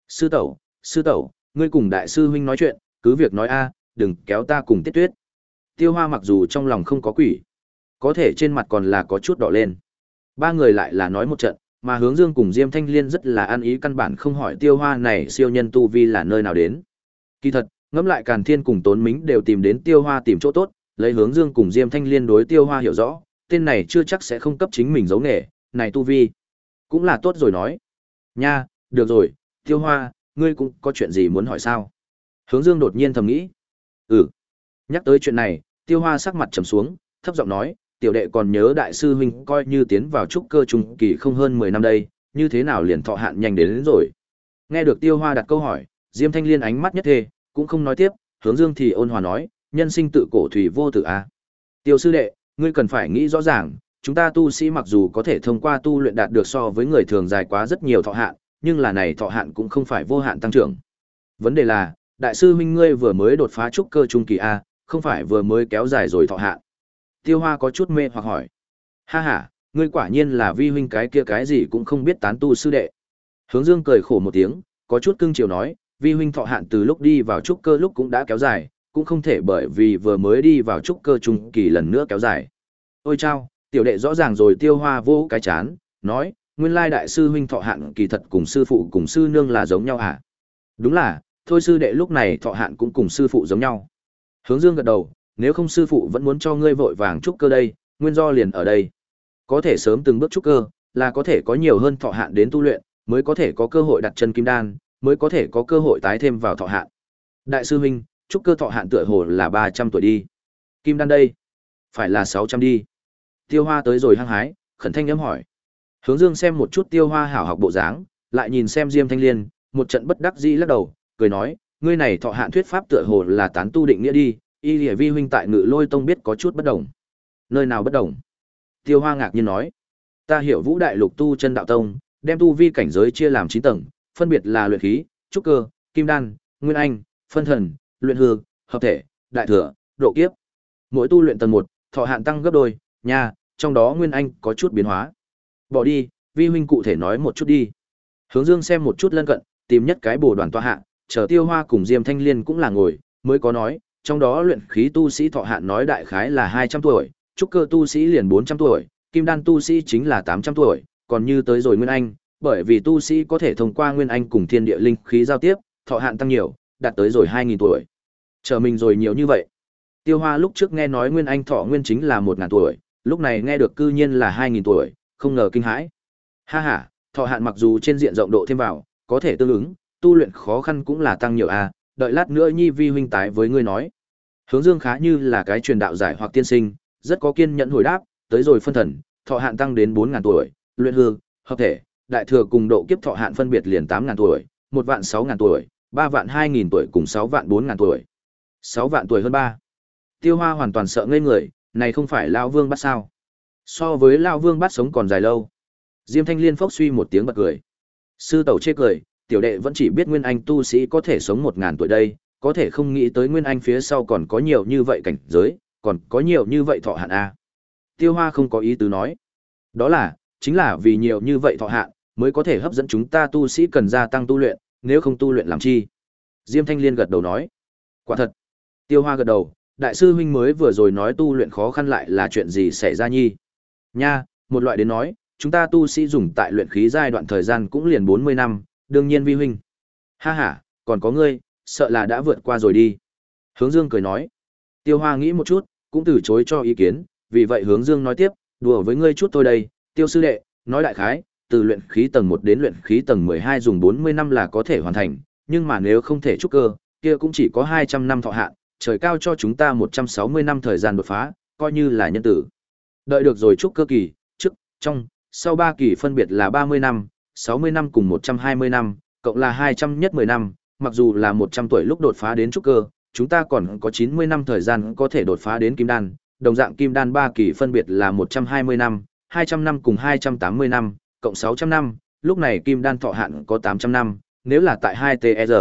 Sư tẩu, sư tẩu, ngươi cùng đại sư huynh nói chuyện, cứ việc nói a, đừng kéo ta cùng Tiết Tuyết. Tiêu Hoa mặc dù trong lòng không có quỷ, có thể trên mặt còn là có chút đỏ lên. Ba người lại là nói một trận, mà Hướng Dương cùng Diêm Thanh Liên rất là ăn ý, căn bản không hỏi Tiêu Hoa này siêu nhân tu vi là nơi nào đến. Kỳ thật, ngẫm lại Càn Thiên cùng Tốn Mính đều tìm đến Tiêu Hoa tìm chỗ tốt, lấy Hướng Dương cùng Diêm Thanh Liên đối Tiêu Hoa hiểu rõ, tên này chưa chắc sẽ không cấp chính mình giấu nghề, này tu vi cũng là tốt rồi nói. Nha, được rồi, Tiêu Hoa, ngươi cũng có chuyện gì muốn hỏi sao? Hướng Dương đột nhiên thầm nghĩ. Ừ. Nhắc tới chuyện này, Tiêu Hoa sắc mặt trầm xuống, thấp giọng nói, tiểu đệ còn nhớ đại sư huynh coi như tiến vào trúc cơ trung kỳ không hơn mười năm đây, như thế nào liền thọ hạn nhanh đến, đến rồi. Nghe được Tiêu Hoa đặt câu hỏi, Diêm Thanh Liên ánh mắt nhất thề, cũng không nói tiếp, Hướng Dương thì ôn hòa nói, nhân sinh tự cổ thủy vô tử a. Tiêu sư đệ, ngươi cần phải nghĩ rõ ràng, chúng ta tu sĩ mặc dù có thể thông qua tu luyện đạt được so với người thường dài quá rất nhiều thọ hạn, nhưng là này thọ hạn cũng không phải vô hạn tăng trưởng. Vấn đề là, đại sư huynh ngươi vừa mới đột phá trúc cơ trung kỳ a, không phải vừa mới kéo dài rồi thọ hạn. Tiêu Hoa có chút mê hoặc hỏi. Ha ha, ngươi quả nhiên là vi huynh cái kia cái gì cũng không biết tán tu sư đệ. Hướng Dương cười khổ một tiếng, có chút cưng chiều nói, vi huynh thọ hạn từ lúc đi vào trúc cơ lúc cũng đã kéo dài, cũng không thể bởi vì vừa mới đi vào trúc cơ trung kỳ lần nữa kéo dài. Ôi chao, tiểu đệ rõ ràng rồi. Tiêu Hoa vô cái chán, nói, nguyên lai đại sư huynh thọ hạn kỳ thật cùng sư phụ cùng sư nương là giống nhau hả? Đúng là, thôi sư đệ lúc này thọ hạn cũng cùng sư phụ giống nhau. Hướng Dương gật đầu, nếu không sư phụ vẫn muốn cho ngươi vội vàng trúc cơ đây, nguyên do liền ở đây. Có thể sớm từng bước trúc cơ, là có thể có nhiều hơn thọ hạn đến tu luyện, mới có thể có cơ hội đặt chân kim đan, mới có thể có cơ hội tái thêm vào thọ hạn. Đại sư huynh, trúc cơ thọ hạn tựa hồ là ba trăm tuổi đi. Kim đan đây, phải là sáu trăm đi. Tiêu Hoa tới rồi hăng hái, khẩn thanh âm hỏi. Hướng Dương xem một chút Tiêu Hoa hảo học bộ dáng, lại nhìn xem Diêm Thanh Liên, một trận bất đắc dĩ lắc đầu, cười nói, ngươi này thọ hạn thuyết pháp tựa hồ là tán tu định nghĩa đi, y lìa vi huynh tại Ngự Lôi Tông biết có chút bất đồng. Nơi nào bất đồng? Tiêu Hoa ngạc nhiên nói, ta hiểu Vũ Đại Lục tu chân đạo tông, đem tu vi cảnh giới chia làm chín tầng, phân biệt là luyện khí, trúc cơ, kim đan, nguyên anh, phân thần, luyện hư, hợp thể, đại thừa, độ kiếp. Mỗi tu luyện tầng một, thọ hạn tăng gấp đôi, nha, trong đó nguyên anh có chút biến hóa. Bỏ đi, vi huynh cụ thể nói một chút đi. Hướng Dương xem một chút lân cận, tìm nhất cái bồ đoàn tọa hạ, chờ Tiêu Hoa cùng Diêm Thanh Liên cũng là ngồi, mới có nói, trong đó luyện khí tu sĩ thọ hạn nói đại khái là hai trăm tuổi, trúc cơ tu sĩ liền bốn trăm tuổi, kim đan tu sĩ chính là tám trăm tuổi, còn như tới rồi nguyên anh, bởi vì tu sĩ có thể thông qua nguyên anh cùng thiên địa linh khí giao tiếp, thọ hạn tăng nhiều, đạt tới rồi hai nghìn tuổi. Chờ mình rồi nhiều như vậy. Tiêu Hoa lúc trước nghe nói nguyên anh thọ nguyên chính là một nghìn tuổi, lúc này nghe được cư nhiên là hai nghìn tuổi, không ngờ kinh hãi. Ha ha, thọ hạn mặc dù trên diện rộng độ thêm vào, có thể tương ứng, tu luyện khó khăn cũng là tăng nhiều a, đợi lát nữa Nhi vi huynh tái với ngươi nói. Hướng Dương khá như là cái truyền đạo giải hoặc tiên sinh, rất có kiên nhẫn hồi đáp, tới rồi phân thần, thọ hạn tăng đến bốn nghìn tuổi, luyện hư, hợp thể, đại thừa cùng độ kiếp thọ hạn phân biệt liền tám nghìn tuổi, một vạn sáu nghìn tuổi, ba vạn hai nghìn tuổi cùng sáu vạn bốn nghìn tuổi. sáu vạn tuổi hơn ba. Tiêu Hoa hoàn toàn sợ ngây người, này không phải lão Vương bắt sao? So với lão Vương bắt sống còn dài lâu. Diêm Thanh Liên phốc suy một tiếng bật cười. Sư tẩu chê cười, tiểu đệ vẫn chỉ biết nguyên anh tu sĩ có thể sống một nghìn tuổi đây, có thể không nghĩ tới nguyên anh phía sau còn có nhiều như vậy cảnh giới, còn có nhiều như vậy thọ hạn a. Tiêu Hoa không có ý tứ nói. Đó là, chính là vì nhiều như vậy thọ hạn, mới có thể hấp dẫn chúng ta tu sĩ cần gia tăng tu luyện, nếu không tu luyện làm chi? Diêm Thanh Liên gật đầu nói. Quả thật. Tiêu Hoa gật đầu, đại sư huynh mới vừa rồi nói tu luyện khó khăn lại là chuyện gì xảy ra nhi? Nha, một loại đến nói, chúng ta tu sĩ dùng tại luyện khí giai đoạn thời gian cũng liền bốn mươi năm, đương nhiên vi huynh. Ha ha, còn có ngươi, sợ là đã vượt qua rồi đi. Hướng Dương cười nói. Tiêu Hoa nghĩ một chút, cũng từ chối cho ý kiến, vì vậy Hướng Dương nói tiếp, đùa với ngươi chút thôi đây, Tiêu sư đệ, nói đại khái, từ luyện khí tầng một đến luyện khí tầng mười hai dùng bốn mươi năm là có thể hoàn thành, nhưng mà nếu không thể trúc cơ, kia cũng chỉ có hai trăm năm thọ hạn, trời cao cho chúng ta một trăm sáu mươi năm thời gian đột phá, coi như là nhân tử. Đợi được rồi trúc cơ kỳ, trước, trong, sau ba kỳ phân biệt là ba mươi năm, sáu mươi năm cùng một trăm hai mươi năm, cộng là hai trăm nhất mười năm, mặc dù là một trăm tuổi lúc đột phá đến trúc cơ, chúng ta còn có chín mươi năm thời gian có thể đột phá đến kim đan, đồng dạng kim đan ba kỳ phân biệt là một trăm hai mươi năm, hai trăm năm cùng hai trăm tám mươi năm, cộng sáu trăm năm, lúc này kim đan thọ hạn có tám trăm năm, nếu là tại hai T E R,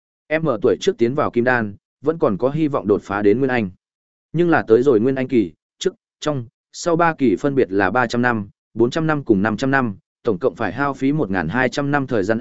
M tuổi trước tiến vào kim đan, vẫn còn có hy vọng đột phá đến nguyên anh. Nhưng là tới rồi nguyên anh kỳ, trước, trong, sau ba kỳ phân biệt là ba trăm năm, bốn trăm năm cùng năm trăm năm, tổng cộng phải hao phí một nghìn hai trăm năm thời gian a,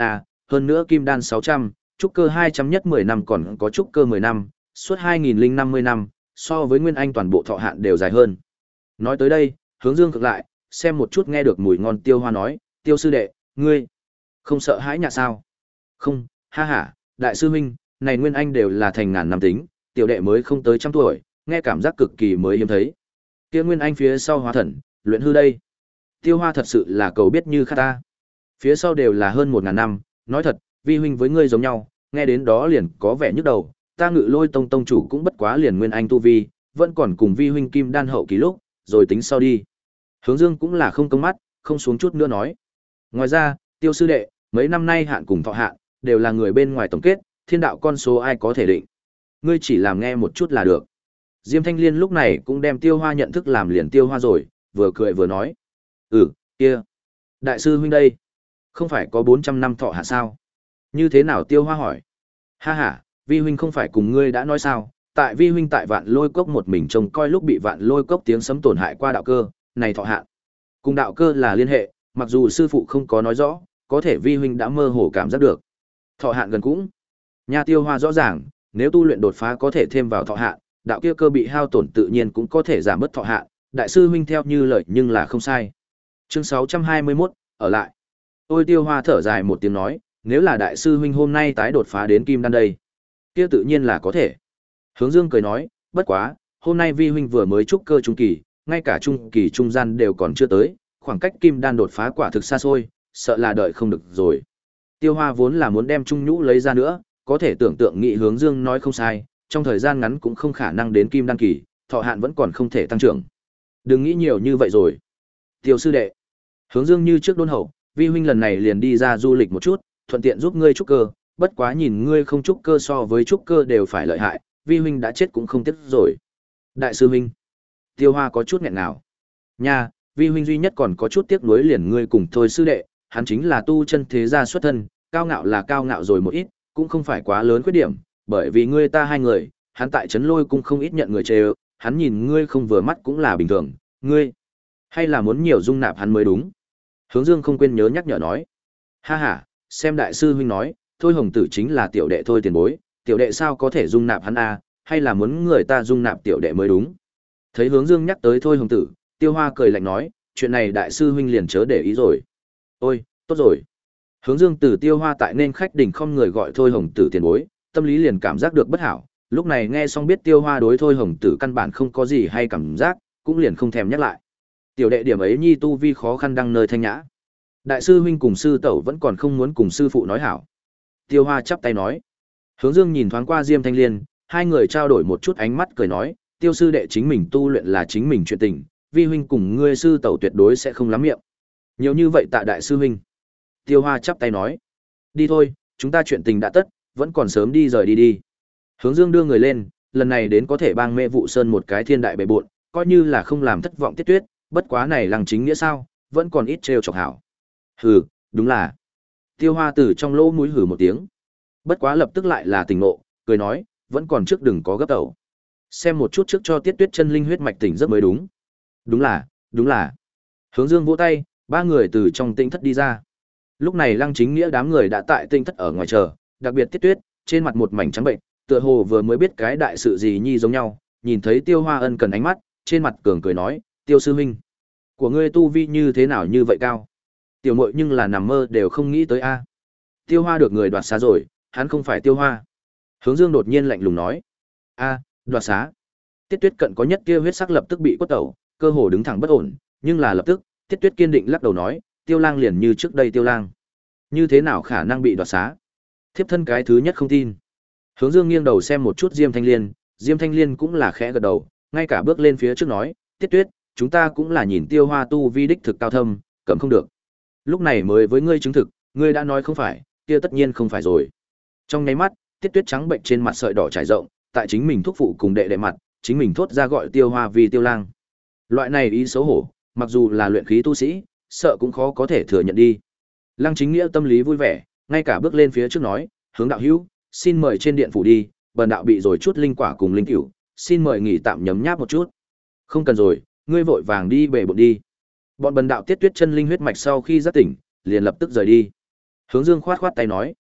hơn nữa kim đan sáu trăm, trúc cơ hai trăm nhất mười năm còn có trúc cơ mười năm, suốt hai nghìn năm mươi năm, so với Nguyên Anh toàn bộ thọ hạn đều dài hơn. Nói tới đây, Hướng Dương cực lại, xem một chút nghe được mùi ngon Tiêu Hoa nói, Tiêu sư đệ, ngươi không sợ hãi nhạ sao? Không, ha ha, đại sư huynh, này Nguyên Anh đều là thành ngàn năm tính, tiểu đệ mới không tới trăm tuổi, nghe cảm giác cực kỳ mới hiếm thấy. Kia Nguyên Anh phía sau hóa thần, luyện hư đây. Tiêu Hoa thật sự là cầu biết như khát ta. Phía sau đều là hơn một ngàn năm, nói thật, vi huynh với ngươi giống nhau, nghe đến đó liền có vẻ nhức đầu, ta Ngự Lôi tông tông chủ cũng bất quá liền Nguyên Anh tu vi, vẫn còn cùng vi huynh kim đan hậu kỳ lúc, rồi tính sau đi. Hướng Dương cũng là không công mắt, không xuống chút nữa nói. Ngoài ra, Tiêu sư đệ, mấy năm nay hạn cùng thọ hạn, đều là người bên ngoài tổng kết, thiên đạo con số ai có thể định. Ngươi chỉ làm nghe một chút là được. Diêm Thanh Liên lúc này cũng đem Tiêu Hoa nhận thức làm liền Tiêu Hoa rồi, vừa cười vừa nói. Ừ, kia. Đại sư huynh đây, không phải có bốn trăm năm thọ hạn sao? Như thế nào Tiêu Hoa hỏi. Ha ha, vi huynh không phải cùng ngươi đã nói sao, tại vi huynh tại vạn lôi cốc một mình trông coi lúc bị vạn lôi cốc tiếng sấm tổn hại qua đạo cơ, này thọ hạn. Cùng đạo cơ là liên hệ, mặc dù sư phụ không có nói rõ, có thể vi huynh đã mơ hồ cảm giác được. Thọ hạn gần cũng. Nha Tiêu Hoa rõ ràng, nếu tu luyện đột phá có thể thêm vào thọ hạn, đạo kia cơ bị hao tổn tự nhiên cũng có thể giảm bớt thọ hạn, đại sư huynh theo như lời nhưng là không sai. Chương sáu trăm hai mươi mốt, ở lại. Ôi Tiêu Hoa thở dài một tiếng nói, nếu là đại sư huynh hôm nay tái đột phá đến kim đan đây, kia tự nhiên là có thể. Hướng Dương cười nói, bất quá, hôm nay vi huynh vừa mới trúc cơ trung kỳ, ngay cả trung kỳ trung gian đều còn chưa tới, khoảng cách kim đan đột phá quả thực xa xôi, sợ là đợi không được rồi. Tiêu Hoa vốn là muốn đem trung nhũ lấy ra nữa, có thể tưởng tượng nghị Hướng Dương nói không sai, trong thời gian ngắn cũng không khả năng đến kim đan kỳ, thọ hạn vẫn còn không thể tăng trưởng. Đừng nghĩ nhiều như vậy rồi. Tiêu sư đệ. Hướng Dương như trước đôn hậu, vi huynh lần này liền đi ra du lịch một chút, thuận tiện giúp ngươi trúc cơ, bất quá nhìn ngươi không trúc cơ so với trúc cơ đều phải lợi hại, vi huynh đã chết cũng không tiếc rồi. Đại sư huynh. Tiêu Hoa có chút nghẹn nào. Nha, vi huynh duy nhất còn có chút tiếc nuối liền ngươi cùng thôi sư đệ, hắn chính là tu chân thế gia xuất thân, cao ngạo là cao ngạo rồi một ít, cũng không phải quá lớn khuyết điểm, bởi vì ngươi ta hai người, hắn tại trấn Lôi cung không ít nhận người chê ơ, hắn nhìn ngươi không vừa mắt cũng là bình thường, ngươi hay là muốn nhiều dung nạp hắn mới đúng. Hướng Dương không quên nhớ nhắc nhở nói. Ha ha, xem đại sư huynh nói, thôi hồng tử chính là tiểu đệ thôi tiền bối, tiểu đệ sao có thể dung nạp hắn a, hay là muốn người ta dung nạp tiểu đệ mới đúng. Thấy Hướng Dương nhắc tới thôi hồng tử, Tiêu Hoa cười lạnh nói, chuyện này đại sư huynh liền chớ để ý rồi. Ôi, tốt rồi. Hướng Dương từ Tiêu Hoa tại nên khách đỉnh không người gọi thôi hồng tử tiền bối, tâm lý liền cảm giác được bất hảo, lúc này nghe xong biết Tiêu Hoa đối thôi hồng tử căn bản không có gì hay cảm giác, cũng liền không thèm nhắc lại. Tiểu đệ điểm ấy nhi tu vi khó khăn đăng nơi thanh nhã. Đại sư huynh cùng sư tẩu vẫn còn không muốn cùng sư phụ nói hảo. Tiêu Hoa chắp tay nói. Hướng Dương nhìn thoáng qua Diêm Thanh Liên, hai người trao đổi một chút ánh mắt cười nói, Tiêu sư đệ chính mình tu luyện là chính mình chuyện tình, vi huynh cùng ngươi sư tẩu tuyệt đối sẽ không lắm miệng. Nhiều như vậy tạ đại sư huynh. Tiêu Hoa chắp tay nói. Đi thôi, chúng ta chuyện tình đã tất, vẫn còn sớm đi rời đi đi. Hướng Dương đưa người lên, lần này đến có thể bang Mê Vụ Sơn một cái thiên đại bề bộn, coi như là không làm thất vọng Tiết Tuyết, bất quá này lăng chính nghĩa sao, vẫn còn ít trêu chọc hảo. Hừ, đúng là. Tiêu Hoa từ trong lỗ mũi hừ một tiếng. Bất quá lập tức lại là tỉnh ngộ, cười nói, vẫn còn trước đừng có gấp tẩu. Xem một chút trước cho Tiết Tuyết chân linh huyết mạch tỉnh rất mới đúng. Đúng là, đúng là. Hướng Dương vỗ tay, ba người từ trong tinh thất đi ra. Lúc này lăng chính nghĩa đám người đã tại tinh thất ở ngoài chờ, đặc biệt Tiết Tuyết, trên mặt một mảnh trắng bệnh, tựa hồ vừa mới biết cái đại sự gì nhi giống nhau, nhìn thấy Tiêu Hoa ân cần ánh mắt, trên mặt cường cười nói, Tiêu sư huynh, của ngươi tu vi như thế nào như vậy cao? Tiểu muội nhưng là nằm mơ đều không nghĩ tới a. Tiêu Hoa được người đoạt xá rồi, hắn không phải Tiêu Hoa. Hướng Dương đột nhiên lạnh lùng nói, a, đoạt xá. Tiết Tuyết cận có nhất kia huyết sắc lập tức bị quất tẩu, cơ hồ đứng thẳng bất ổn, nhưng là lập tức, Tiết Tuyết kiên định lắc đầu nói, Tiêu Lang liền như trước đây Tiêu Lang, như thế nào khả năng bị đoạt xá? Thiếp thân cái thứ nhất không tin. Hướng Dương nghiêng đầu xem một chút Diêm Thanh Liên, Diêm Thanh Liên cũng là khẽ gật đầu, ngay cả bước lên phía trước nói, Tiết Tuyết, chúng ta cũng là nhìn Tiêu Hoa tu vi đích thực cao thâm, cấm không được. Lúc này mới với ngươi chứng thực, ngươi đã nói không phải, kia tất nhiên không phải rồi. Trong nháy mắt, Tiết Tuyết trắng bệnh trên mặt sợi đỏ trải rộng, tại chính mình thúc phụ cùng đệ đệ mặt, chính mình thốt ra gọi Tiêu Hoa vì Tiêu Lang. Loại này ý xấu hổ, mặc dù là luyện khí tu sĩ, sợ cũng khó có thể thừa nhận đi. Lăng Chính Nghĩa tâm lý vui vẻ, ngay cả bước lên phía trước nói, Hướng đạo hữu, xin mời trên điện phủ đi, bần đạo bị rồi chút linh quả cùng linh cửu, xin mời nghỉ tạm nhấm nháp một chút. Không cần rồi, ngươi vội vàng đi bể bộn đi. Bọn bần đạo Tiết Tuyết chân linh huyết mạch sau khi giác tỉnh, liền lập tức rời đi. Hướng Dương khoát khoát tay nói,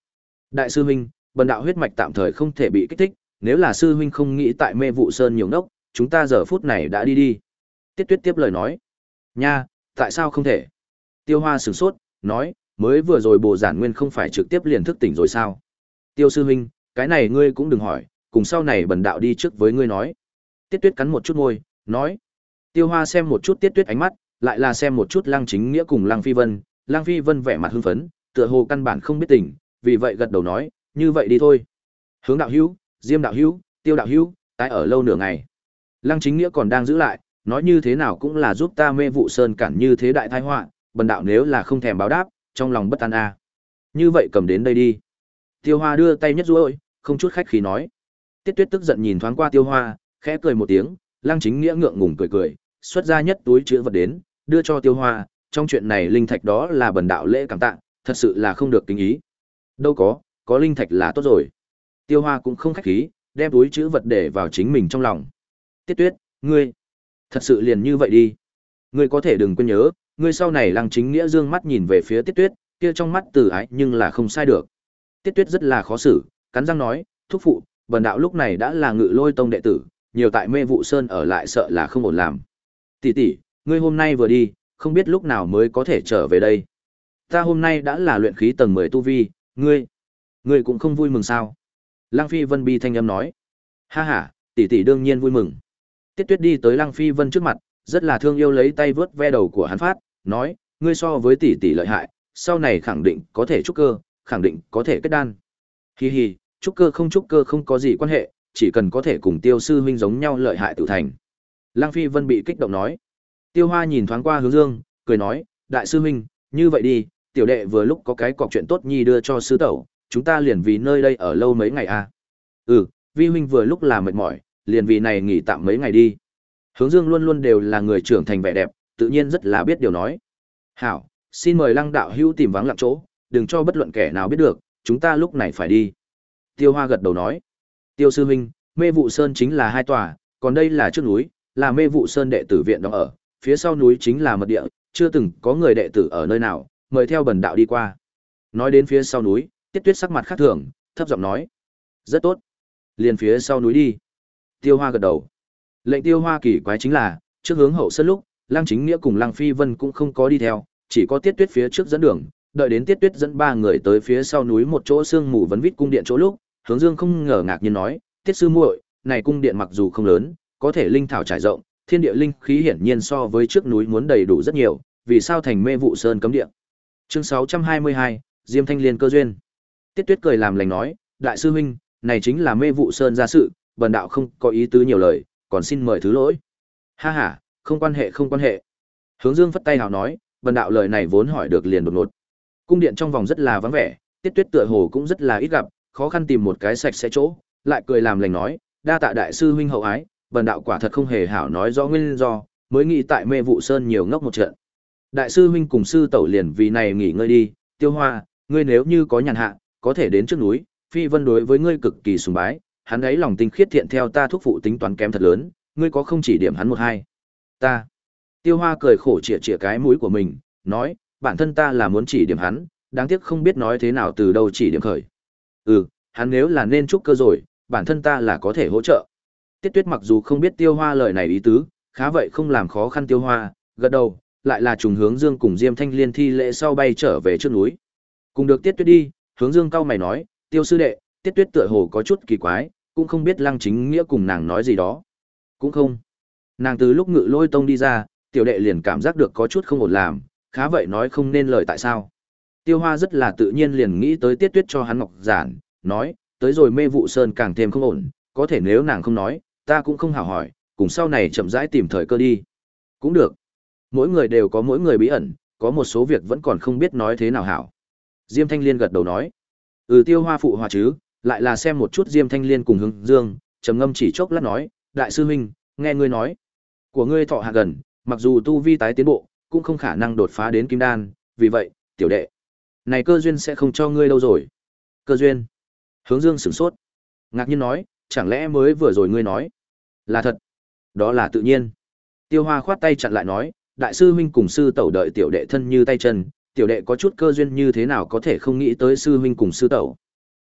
Đại sư huynh, bần đạo huyết mạch tạm thời không thể bị kích thích, nếu là sư huynh không nghĩ tại Mê Vụ Sơn nhiều ngốc, chúng ta giờ phút này đã đi đi. Tiết Tuyết tiếp lời nói. Nha, tại sao không thể? Tiêu Hoa sửng sốt, nói, mới vừa rồi Bồ Giản Nguyên không phải trực tiếp liền thức tỉnh rồi sao? Tiêu sư huynh, cái này ngươi cũng đừng hỏi, cùng sau này bần đạo đi trước với ngươi nói. Tiết Tuyết cắn một chút môi, nói. Tiêu Hoa xem một chút Tiết Tuyết ánh mắt, lại là xem một chút Lăng Chính Nghĩa cùng Lăng Phi Vân, Lăng Phi Vân vẻ mặt hưng phấn, tựa hồ căn bản không biết tình, vì vậy gật đầu nói, như vậy đi thôi. Hướng đạo hữu, Diêm đạo hữu, Tiêu đạo hữu, tái ở lâu nửa ngày. Lăng Chính Nghĩa còn đang giữ lại, nói như thế nào cũng là giúp ta Mê Vụ Sơn cản như thế đại tai họa, bần đạo nếu là không thèm báo đáp, trong lòng bất an a. À. Như vậy cầm đến đây đi. Tiêu Hoa đưa tay nhất duỗi, không chút khách khí nói. Tiết Tuyết tức giận nhìn thoáng qua Tiêu Hoa, khẽ cười một tiếng, Lăng Chính Nghĩa ngượng ngùng cười cười, xuất ra nhất túi chứa vật đến, đưa cho Tiêu Hoa, trong chuyện này linh thạch đó là bần đạo lễ cảm tạ, thật sự là không được kính ý. Đâu có, có linh thạch là tốt rồi. Tiêu Hoa cũng không khách khí, đem túi chứa vật để vào chính mình trong lòng. Tiết Tuyết, ngươi, thật sự liền như vậy đi. Ngươi có thể đừng quên nhớ, ngươi sau này Lăng Chính Nghĩa dương mắt nhìn về phía Tiết Tuyết, kia trong mắt từ ái nhưng là không sai được. Tiết Tuyết rất là khó xử, cắn răng nói, thúc phụ, bần đạo lúc này đã là Ngự Lôi Tông đệ tử, nhiều tại Mê Vụ Sơn ở lại sợ là không ổn làm. Tỷ tỷ, ngươi hôm nay vừa đi, không biết lúc nào mới có thể trở về đây. Ta hôm nay đã là luyện khí tầng mười tu vi, ngươi, ngươi cũng không vui mừng sao? Lăng Phi Vân bi thanh âm nói. Ha ha, tỷ tỷ đương nhiên vui mừng. Tiết Tuyết đi tới Lăng Phi Vân trước mặt, rất là thương yêu lấy tay vớt ve đầu của hắn phát, nói, ngươi so với tỷ tỷ lợi hại, sau này khẳng định có thể trúc cơ, khẳng định có thể kết đan. Hi hi, trúc cơ không trúc cơ không có gì quan hệ, chỉ cần có thể cùng Tiêu sư huynh giống nhau lợi hại tự thành. Lăng Phi Vân bị kích động nói. Tiêu Hoa nhìn thoáng qua Hướng Dương, cười nói, đại sư huynh, như vậy đi, tiểu đệ vừa lúc có cái cọc chuyện tốt nhi đưa cho sư tẩu, chúng ta liền vì nơi đây ở lâu mấy ngày à. Ừ, vi huynh vừa lúc là mệt mỏi, liền vì này nghỉ tạm mấy ngày đi. Hướng Dương luôn luôn đều là người trưởng thành vẻ đẹp, tự nhiên rất là biết điều nói. Hảo, xin mời Lăng đạo hữu tìm vắng lặng chỗ, đừng cho bất luận kẻ nào biết được, chúng ta lúc này phải đi. Tiêu Hoa gật đầu nói. Tiêu sư huynh, Mê Vụ Sơn chính là hai tòa, còn đây là trước núi, là Mê Vụ Sơn đệ tử viện đóng ở, phía sau núi chính là mật địa, chưa từng có người đệ tử ở nơi nào, mời theo bần đạo đi qua. Nói đến phía sau núi, Tiết Tuyết sắc mặt khác thường, thấp giọng nói. Rất tốt. Liền phía sau núi đi. Tiêu Hoa gật đầu. Lệnh Tiêu Hoa kỳ quái chính là, trước hướng hậu sân lúc, Lăng Chính Nghĩa cùng Lăng Phi Vân cũng không có đi theo, chỉ có Tiết Tuyết phía trước dẫn đường, đợi đến Tiết Tuyết dẫn ba người tới phía sau núi một chỗ sương mù vấn vít cung điện chỗ lúc, Hướng Dương không ngờ ngạc nhiên nói, Tiết sư muội, này cung điện mặc dù không lớn, có thể linh thảo trải rộng, thiên địa linh khí hiển nhiên so với trước núi muốn đầy đủ rất nhiều, vì sao thành Mê Vụ Sơn cấm địa. Chương sáu trăm hai mươi hai, Diêm Thanh Liên cơ duyên. Tiết Tuyết cười làm lành nói, đại sư huynh, này chính là Mê Vụ Sơn gia sự, bần đạo không có ý tứ nhiều lời, còn xin mời thứ lỗi. Ha ha, không quan hệ không quan hệ. Hướng Dương phất tay hào nói, bần đạo lời này vốn hỏi được liền đột ngột. Cung điện trong vòng rất là vắng vẻ, Tiết Tuyết tựa hồ cũng rất là ít gặp, khó khăn tìm một cái sạch sẽ chỗ, lại cười làm lành nói, đa tạ đại sư huynh hậu ái, bần đạo quả thật không hề hảo nói rõ nguyên do, mới nghĩ tại Mê Vụ Sơn nhiều ngốc một trận. Đại sư huynh cùng sư tẩu liền vì này nghỉ ngơi đi, Tiêu Hoa, ngươi nếu như có nhàn hạ, có thể đến trước núi, Phi Vân đối với ngươi cực kỳ sùng bái, hắn ấy lòng tinh khiết thiện theo ta thúc phụ tính toán kém thật lớn, ngươi có không chỉ điểm hắn một hai. Ta. Tiêu Hoa cười khổ chĩa chĩa cái mũi của mình, nói, bản thân ta là muốn chỉ điểm hắn, đáng tiếc không biết nói thế nào từ đâu chỉ điểm khởi. Ừ, hắn nếu là nên trúc cơ rồi, bản thân ta là có thể hỗ trợ. Tiết Tuyết mặc dù không biết Tiêu Hoa lời này ý tứ, khá vậy không làm khó khăn Tiêu Hoa, gật đầu, lại là trùng Hướng Dương cùng Diêm Thanh Liên thi lễ sau bay trở về trước núi. Cùng được Tiết Tuyết đi, Hướng Dương cau mày nói, Tiêu sư đệ, Tiết Tuyết tựa hồ có chút kỳ quái, cũng không biết Lăng Chính Nghĩa cùng nàng nói gì đó. Cũng không. Nàng từ lúc Ngự Lôi Tông đi ra, tiểu đệ liền cảm giác được có chút không ổn làm, khá vậy nói không nên lời tại sao. Tiêu Hoa rất là tự nhiên liền nghĩ tới Tiết Tuyết cho hắn ngọc giản, nói, tới rồi Mê Vụ Sơn càng thêm không ổn, có thể nếu nàng không nói, ta cũng không hảo hỏi, cùng sau này chậm rãi tìm thời cơ đi. Cũng được. Mỗi người đều có mỗi người bí ẩn, có một số việc vẫn còn không biết nói thế nào hảo. Diêm Thanh Liên gật đầu nói, ừ Tiêu Hoa phụ hòa chứ, lại là xem một chút Diêm Thanh Liên cùng Hướng Dương, trầm ngâm chỉ chốc lát nói, đại sư huynh, nghe ngươi nói, của ngươi thọ hạ gần, mặc dù tu vi tái tiến bộ, cũng không khả năng đột phá đến kim đan, vì vậy, tiểu đệ, này cơ duyên sẽ không cho ngươi đâu rồi. Cơ duyên? Hướng Dương sửng sốt, ngạc nhiên nói, chẳng lẽ mới vừa rồi ngươi nói là thật? Đó là tự nhiên. Tiêu Hoa khoát tay chặn lại nói, đại sư huynh cùng sư tẩu đợi tiểu đệ thân như tay chân, tiểu đệ có chút cơ duyên như thế nào có thể không nghĩ tới sư huynh cùng sư tẩu.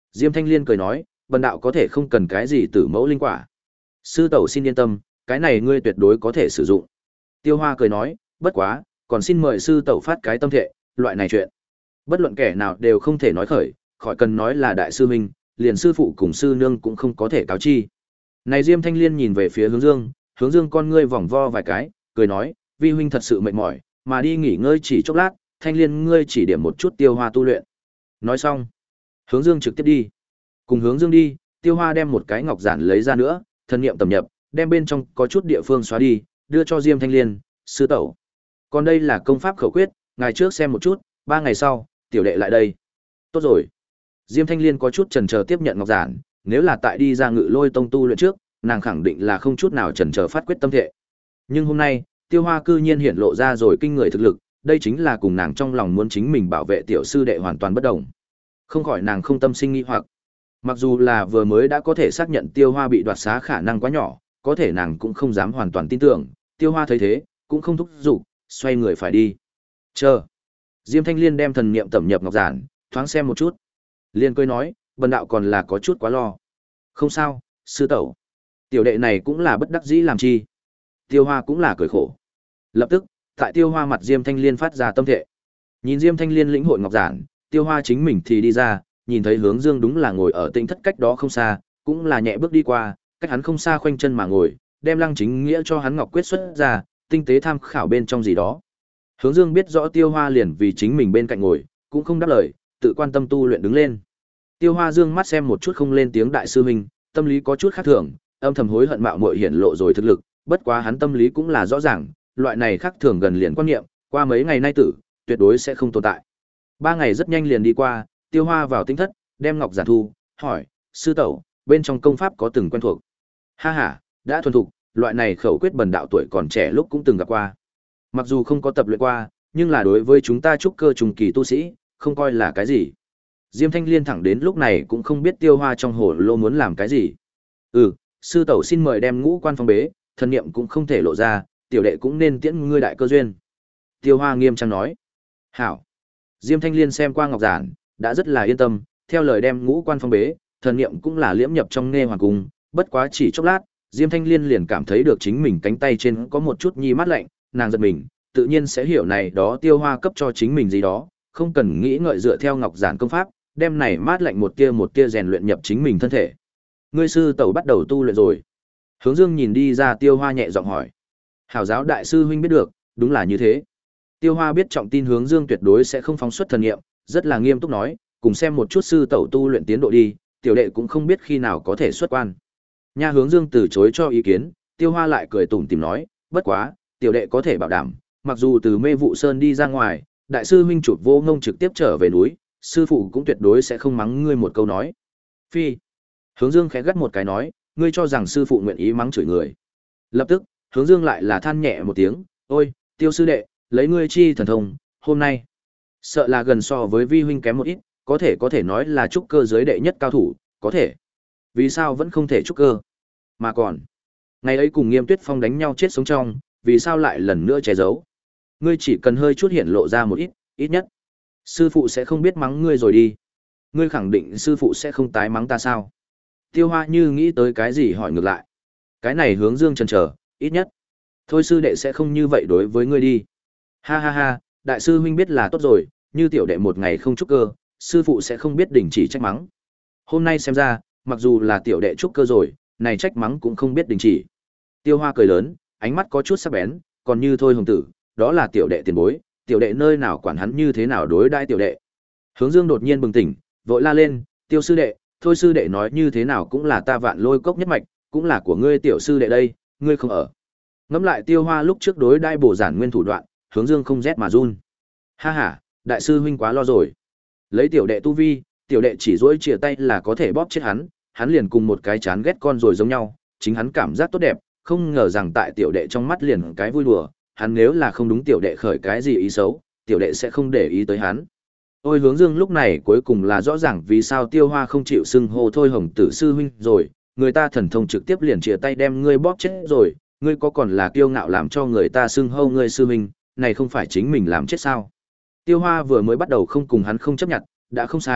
Diêm Thanh Liên cười nói, bần đạo có thể không cần cái gì tử mẫu linh quả. Sư tẩu xin yên tâm, cái này ngươi tuyệt đối có thể sử dụng. Tiêu Hoa cười nói, bất quá, còn xin mời sư tẩu phát cái tâm thệ, loại này chuyện. Bất luận kẻ nào đều không thể nói khởi, khỏi cần nói là đại sư huynh, liền sư phụ cùng sư nương cũng không có thể cáo chi. Này Diêm Thanh Liên nhìn về phía Hướng Dương, Hướng Dương con ngươi vòng vo vài cái, cười nói, vi huynh thật sự mệt mỏi, mà đi nghỉ ngơi chỉ chốc lát, Thanh Liên ngươi chỉ điểm một chút Tiêu Hoa tu luyện. Nói xong, Hướng Dương trực tiếp đi. Cùng Hướng Dương đi, Tiêu Hoa đem một cái ngọc giản lấy ra nữa, thần niệm tầm nhập, đem bên trong có chút địa phương xóa đi, đưa cho Diêm Thanh Liên, sư tẩu. Còn đây là công pháp khẩu quyết, ngày trước xem một chút, ba ngày sau, tiểu đệ lại đây. Tốt rồi. Diêm Thanh Liên có chút chần chờ tiếp nhận ngọc giản, nếu là tại đi ra Ngự Lôi Tông tu luyện trước, nàng khẳng định là không chút nào chần chờ phát quyết tâm thệ. Nhưng hôm nay, Tiêu Hoa cư nhiên hiện lộ ra rồi kinh người thực lực, đây chính là cùng nàng trong lòng muốn chính mình bảo vệ tiểu sư đệ hoàn toàn bất đồng. Không khỏi nàng không tâm sinh nghi hoặc. Mặc dù là vừa mới đã có thể xác nhận Tiêu Hoa bị đoạt xá khả năng quá nhỏ, có thể nàng cũng không dám hoàn toàn tin tưởng, Tiêu Hoa thấy thế, cũng không thúc giục, xoay người phải đi. Chờ. Diêm Thanh Liên đem thần niệm tẩm nhập ngọc giản, thoáng xem một chút. Liên cười nói, bần đạo còn là có chút quá lo. Không sao, sư tẩu. Tiểu đệ này cũng là bất đắc dĩ làm chi. Tiêu Hoa cũng là cười khổ. Lập tức, tại Tiêu Hoa mặt Diêm Thanh Liên phát ra tâm thệ. Nhìn Diêm Thanh Liên lĩnh hội ngọc giản, Tiêu Hoa chính mình thì đi ra, nhìn thấy Hướng Dương đúng là ngồi ở tinh thất cách đó không xa, cũng là nhẹ bước đi qua, cách hắn không xa khoanh chân mà ngồi, đem Lăng Chính Nghĩa cho hắn ngọc quyết xuất ra, tinh tế tham khảo bên trong gì đó. Hướng Dương biết rõ Tiêu Hoa liền vì chính mình bên cạnh ngồi, cũng không đáp lời, tự quan tâm tu luyện đứng lên. Tiêu Hoa dương mắt xem một chút không lên tiếng đại sư huynh, tâm lý có chút khác thường, âm thầm hối hận mạo muội hiển lộ rồi thực lực, bất quá hắn tâm lý cũng là rõ ràng, loại này khác thường gần liền quan niệm, qua mấy ngày nay tử, tuyệt đối sẽ không tồn tại. Ba ngày rất nhanh liền đi qua, Tiêu Hoa vào tinh thất, đem ngọc giản thu, hỏi, sư tẩu, bên trong công pháp có từng quen thuộc? Ha ha, đã thuần thục, loại này khẩu quyết bần đạo tuổi còn trẻ lúc cũng từng gặp qua. Mặc dù không có tập luyện qua, nhưng là đối với chúng ta trúc cơ trùng kỳ tu sĩ, không coi là cái gì. Diêm Thanh Liên thẳng đến lúc này cũng không biết Tiêu Hoa trong hồ lô muốn làm cái gì. Ừ, sư tẩu xin mời đem ngũ quan phong bế, thần niệm cũng không thể lộ ra, tiểu đệ cũng nên tiễn ngươi đại cơ duyên. Tiêu Hoa nghiêm trang nói. Hảo. Diêm Thanh Liên xem qua ngọc giản, đã rất là yên tâm, theo lời đem ngũ quan phong bế, thần niệm cũng là liễm nhập trong nghe hoàng cung, bất quá chỉ chốc lát, Diêm Thanh Liên liền cảm thấy được chính mình cánh tay trên có một chút nhi mát lạnh, nàng giật mình, tự nhiên sẽ hiểu này đó Tiêu Hoa cấp cho chính mình gì đó, không cần nghĩ ngợi dựa theo ngọc giản công pháp, đem này mát lạnh một tia một tia rèn luyện nhập chính mình thân thể. Ngươi sư tẩu bắt đầu tu luyện rồi. Hướng Dương nhìn đi ra Tiêu Hoa nhẹ giọng hỏi. Hảo giáo đại sư huynh biết được, đúng là như thế. Tiêu Hoa biết trọng tin Hướng Dương tuyệt đối sẽ không phóng xuất thần niệm, rất là nghiêm túc nói, cùng xem một chút sư tẩu tu luyện tiến độ đi, tiểu đệ cũng không biết khi nào có thể xuất quan. Nha Hướng Dương từ chối cho ý kiến, Tiêu Hoa lại cười tủm tỉm nói, bất quá, tiểu đệ có thể bảo đảm, mặc dù từ Mê Vụ Sơn đi ra ngoài, đại sư huynh chụp vô ngông trực tiếp trở về núi, sư phụ cũng tuyệt đối sẽ không mắng ngươi một câu nói. Phi. Hướng Dương khẽ gắt một cái nói, ngươi cho rằng sư phụ nguyện ý mắng chửi người. Lập tức, Hướng Dương lại là than nhẹ một tiếng, ôi, Tiêu sư đệ, lấy ngươi chi thần thông, hôm nay, sợ là gần so với vi huynh kém một ít, có thể có thể nói là trúc cơ giới đệ nhất cao thủ, có thể. Vì sao vẫn không thể trúc cơ? Mà còn, ngày ấy cùng Nghiêm Tuyết Phong đánh nhau chết sống trong, vì sao lại lần nữa che giấu? Ngươi chỉ cần hơi chút hiện lộ ra một ít, ít nhất. Sư phụ sẽ không biết mắng ngươi rồi đi. Ngươi khẳng định sư phụ sẽ không tái mắng ta sao? Tiêu Hoa như nghĩ tới cái gì hỏi ngược lại. Cái này Hướng Dương chần chờ, ít nhất. Thôi sư đệ sẽ không như vậy đối với ngươi đi. Ha ha ha, đại sư huynh biết là tốt rồi, như tiểu đệ một ngày không trúc cơ, sư phụ sẽ không biết đình chỉ trách mắng. Hôm nay xem ra, mặc dù là tiểu đệ trúc cơ rồi, này trách mắng cũng không biết đình chỉ. Tiêu Hoa cười lớn, ánh mắt có chút sắc bén, còn như thôi hồng tử, đó là tiểu đệ tiền bối, tiểu đệ nơi nào quản hắn như thế nào đối đãi tiểu đệ. Hướng Dương đột nhiên bừng tỉnh, vội la lên, Tiêu sư đệ, thôi sư đệ nói như thế nào cũng là ta Vạn Lôi cốc nhất mạch, cũng là của ngươi tiểu sư đệ đây, ngươi không ở. Ngẫm lại Tiêu Hoa lúc trước đối đãi bổ giản nguyên thủ đoạn, Hướng Dương không rét mà run. Ha ha, đại sư huynh quá lo rồi. Lấy tiểu đệ tu vi, tiểu đệ chỉ duỗi chìa tay là có thể bóp chết hắn, hắn liền cùng một cái chán ghét con rồi giống nhau, chính hắn cảm giác tốt đẹp, không ngờ rằng tại tiểu đệ trong mắt liền cái vui đùa, hắn nếu là không đúng tiểu đệ khởi cái gì ý xấu, tiểu đệ sẽ không để ý tới hắn. Ôi Hướng Dương lúc này cuối cùng là rõ ràng vì sao Tiêu Hoa không chịu xưng hô thôi hồng tử sư huynh rồi, người ta thần thông trực tiếp liền chìa tay đem ngươi bóp chết rồi, ngươi có còn là kiêu ngạo làm cho người ta xưng hô ngươi sư huynh, này không phải chính mình làm chết sao? Tiêu Hoa vừa mới bắt đầu không cùng hắn không chấp nhận, đã không sai,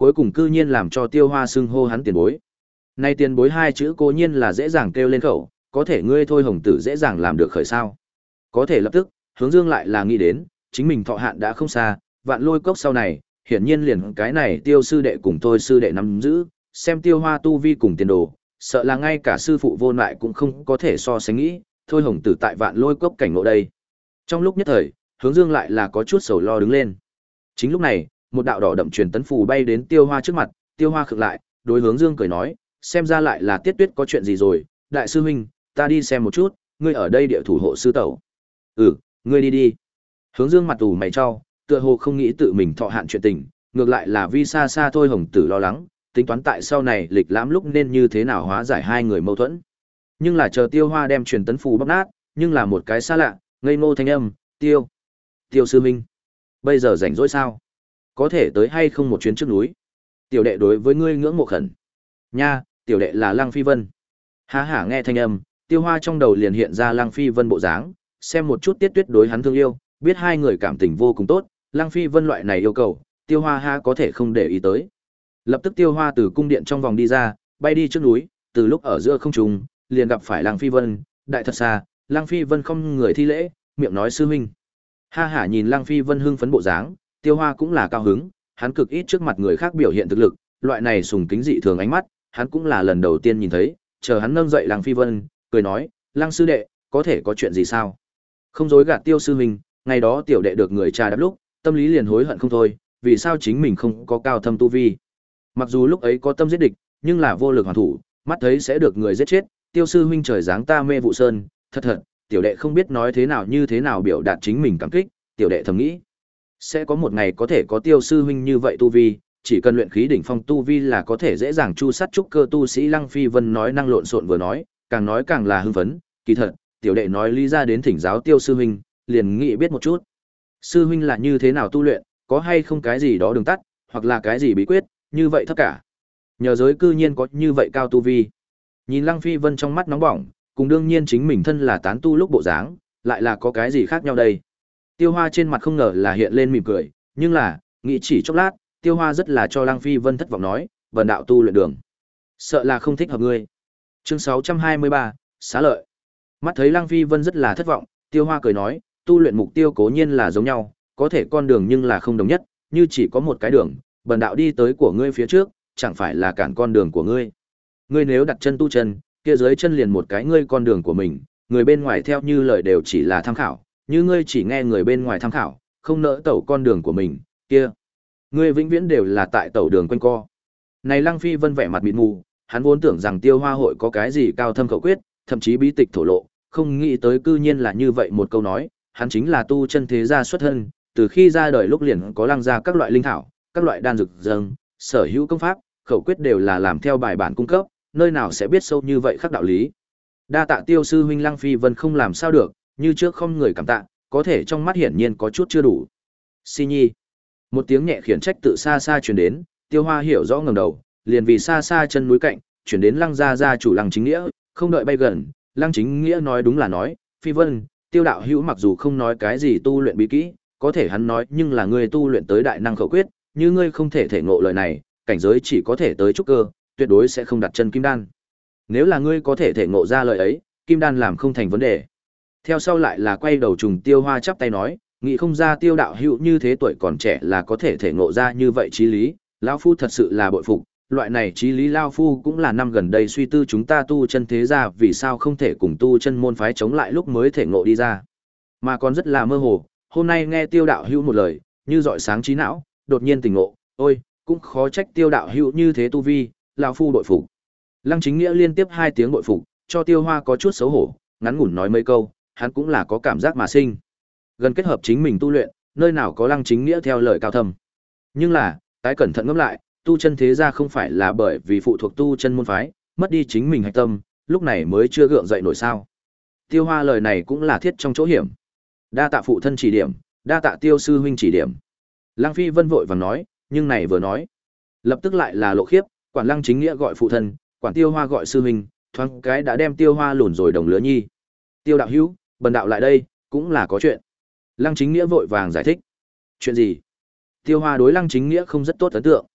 cuối cùng cư nhiên làm cho Tiêu Hoa xưng hô hắn tiền bối. Nay tiền bối hai chữ cố nhiên là dễ dàng kêu lên khẩu, có thể ngươi thôi hồng tử dễ dàng làm được khởi sao. Có thể lập tức, Hướng Dương lại là nghĩ đến, chính mình thọ hạn đã không xa, Vạn Lôi Cốc sau này, hiển nhiên liền cái này Tiêu sư đệ cùng tôi sư đệ nắm giữ, xem Tiêu Hoa tu vi cùng tiền đồ, sợ là ngay cả sư phụ vô lại cũng không có thể so sánh nghĩ, thôi hồng tử tại Vạn Lôi Cốc cảnh ngộ đây. Trong lúc nhất thời, Hướng Dương lại là có chút sầu lo đứng lên. Chính lúc này, một đạo đỏ đậm truyền tấn phù bay đến Tiêu Hoa trước mặt, Tiêu Hoa khựng lại, đối Hướng Dương cười nói, xem ra lại là Tiết Tuyết có chuyện gì rồi, đại sư huynh, ta đi xem một chút, ngươi ở đây địa thủ hộ sư tẩu. Ừ, ngươi đi đi. Hướng Dương mặt ủ mày cho, tựa hồ không nghĩ tự mình thọ hạn chuyện tình, ngược lại là vi xa xa thôi hồng tử lo lắng, tính toán tại sau này lịch lãm lúc nên như thế nào hóa giải hai người mâu thuẫn. Nhưng là chờ Tiêu Hoa đem truyền tấn phù bóc nát, nhưng là một cái xa lạ, ngây ngô thanh âm, Tiêu, Tiêu sư huynh, bây giờ rảnh rỗi sao? Có thể tới hay không một chuyến trước núi? Tiểu đệ đối với ngươi ngưỡng mộ khẩn. Nha, tiểu đệ là Lăng Phi Vân. Há hả nghe thanh âm, Tiêu Hoa trong đầu liền hiện ra Lăng Phi Vân bộ dáng, xem một chút Tiết Tuyết đối hắn thương yêu, biết hai người cảm tình vô cùng tốt, Lăng Phi Vân loại này yêu cầu, Tiêu Hoa ha có thể không để ý tới. Lập tức Tiêu Hoa từ cung điện trong vòng đi ra, bay đi trước núi, từ lúc ở giữa không trung, liền gặp phải Lăng Phi Vân, đại thật xa, Lăng Phi Vân không người thi lễ, miệng nói sư huynh. Ha hả nhìn Lăng Phi Vân hưng phấn bộ dáng, Tiêu Hoa cũng là cao hứng, hắn cực ít trước mặt người khác biểu hiện thực lực, loại này sùng kính dị thường ánh mắt, hắn cũng là lần đầu tiên nhìn thấy, chờ hắn nâng dậy Lăng Phi Vân, cười nói, Lăng sư đệ, có thể có chuyện gì sao? Không dối gạt Tiêu sư huynh, ngày đó tiểu đệ được người trà đạp lúc, tâm lý liền hối hận không thôi, vì sao chính mình không có cao thâm tu vi. Mặc dù lúc ấy có tâm giết địch, nhưng là vô lực hoàn thủ, mắt thấy sẽ được người giết chết, Tiêu sư huynh trời giáng ta mê vụ sơn, thật thật, tiểu đệ không biết nói thế nào như thế nào biểu đạt chính mình cảm kích, tiểu đệ thầm nghĩ, sẽ có một ngày có thể có Tiêu sư huynh như vậy tu vi, chỉ cần luyện khí đỉnh phong tu vi là có thể dễ dàng chu sát trúc cơ tu sĩ. Lăng Phi Vân nói năng lộn xộn vừa nói, càng nói càng là hưng phấn, kỳ thật, tiểu đệ nói lý ra đến thỉnh giáo Tiêu sư huynh, liền nghĩ biết một chút. Sư huynh là như thế nào tu luyện, có hay không cái gì đó đường tắt, hoặc là cái gì bí quyết, như vậy tất cả. Nhờ giới cư nhiên có như vậy cao tu vi. Nhìn Lăng Phi Vân trong mắt nóng bỏng, cùng đương nhiên chính mình thân là tán tu lúc bộ dáng, lại là có cái gì khác nhau đây. Tiêu Hoa trên mặt không ngờ là hiện lên mỉm cười, nhưng là, nghĩ chỉ chốc lát, Tiêu Hoa rất là cho Lăng Phi Vân thất vọng nói, vần đạo tu luyện đường. Sợ là không thích hợp ngươi. Chương sáu trăm hai mươi ba, xá lợi. Mắt thấy Lăng Phi Vân rất là thất vọng, Tiêu Hoa cười nói, tu luyện mục tiêu cố nhiên là giống nhau, có thể con đường nhưng là không đồng nhất, như chỉ có một cái đường, bần đạo đi tới của ngươi phía trước, chẳng phải là cản con đường của ngươi. Ngươi nếu đặt chân tu chân, kia dưới chân liền một cái ngươi con đường của mình, người bên ngoài theo như lời đều chỉ là tham khảo, như ngươi chỉ nghe người bên ngoài tham khảo, không nỡ tẩu con đường của mình, kia, ngươi vĩnh viễn đều là tại tẩu đường quanh co. Này Lăng Phi Vân vẻ mặt mịt mù, hắn vốn tưởng rằng Tiêu Hoa hội có cái gì cao thâm khẩu quyết, thậm chí bí tịch thổ lộ, không nghĩ tới cư nhiên là như vậy một câu nói, hắn chính là tu chân thế gia xuất thân, từ khi ra đời lúc liền có lăng ra các loại linh thảo, các loại đan dược dâng, sở hữu công pháp, khẩu quyết đều là làm theo bài bản cung cấp, nơi nào sẽ biết sâu như vậy khắc đạo lý. Đa tạ Tiêu sư huynh. Lăng Phi Vân không làm sao được, như trước không người cảm tạ, có thể trong mắt hiển nhiên có chút chưa đủ. Si Nhi. Một tiếng nhẹ khiển trách tự xa xa truyền đến, Tiêu Hoa hiểu rõ ngẩng đầu, liền vì xa xa chân núi cạnh, chuyển đến Lăng gia gia chủ Lăng Chính Nghĩa, không đợi bay gần, Lăng Chính Nghĩa nói đúng là nói, Phi Vân, Tiêu đạo hữu mặc dù không nói cái gì tu luyện bí kỹ, có thể hắn nói nhưng là ngươi tu luyện tới đại năng khẩu quyết, như ngươi không thể thể ngộ lời này, cảnh giới chỉ có thể tới trúc cơ, tuyệt đối sẽ không đặt chân kim đan. Nếu là ngươi có thể thể ngộ ra lời ấy, kim đan làm không thành vấn đề. Theo sau lại là quay đầu trùng Tiêu Hoa chắp tay nói, nghĩ không ra Tiêu đạo hữu như thế tuổi còn trẻ là có thể thể ngộ ra như vậy chí lý, lão phu thật sự là bội phục, loại này chí lý lão phu cũng là năm gần đây suy tư chúng ta tu chân thế gia vì sao không thể cùng tu chân môn phái chống lại lúc mới thể ngộ đi ra. Mà còn rất là mơ hồ, hôm nay nghe Tiêu đạo hữu một lời, như rọi sáng trí não, đột nhiên tỉnh ngộ, ôi, cũng khó trách Tiêu đạo hữu như thế tu vi, lão phu bội phục. Lăng Chính Nghĩa liên tiếp hai tiếng bội phục, cho Tiêu Hoa có chút xấu hổ, ngắn ngủn nói mấy câu, hắn cũng là có cảm giác mà sinh. Gần kết hợp chính mình tu luyện, nơi nào có Lăng Chính Nghĩa theo lời cao thâm. Nhưng là, tái cẩn thận ngẫm lại, tu chân thế gia không phải là bởi vì phụ thuộc tu chân môn phái, mất đi chính mình hạch tâm, lúc này mới chưa gượng dậy nổi sao. Tiêu Hoa lời này cũng là thiết trong chỗ hiểm. Đa tạ phụ thân chỉ điểm, đa tạ Tiêu sư huynh chỉ điểm. Lăng Phi Vân vội vàng nói, nhưng này vừa nói, lập tức lại là lộ khiếp, quản Lăng Chính Nghĩa gọi phụ thân, quản Tiêu Hoa gọi sư huynh, thoáng cái đã đem Tiêu Hoa lùn rồi đồng lứa nhi. Tiêu đạo hữu, bần đạo lại đây, cũng là có chuyện. Lăng Chính Nghĩa vội vàng giải thích. Chuyện gì? Tiêu Hoa đối Lăng Chính Nghĩa không rất tốt ấn tượng.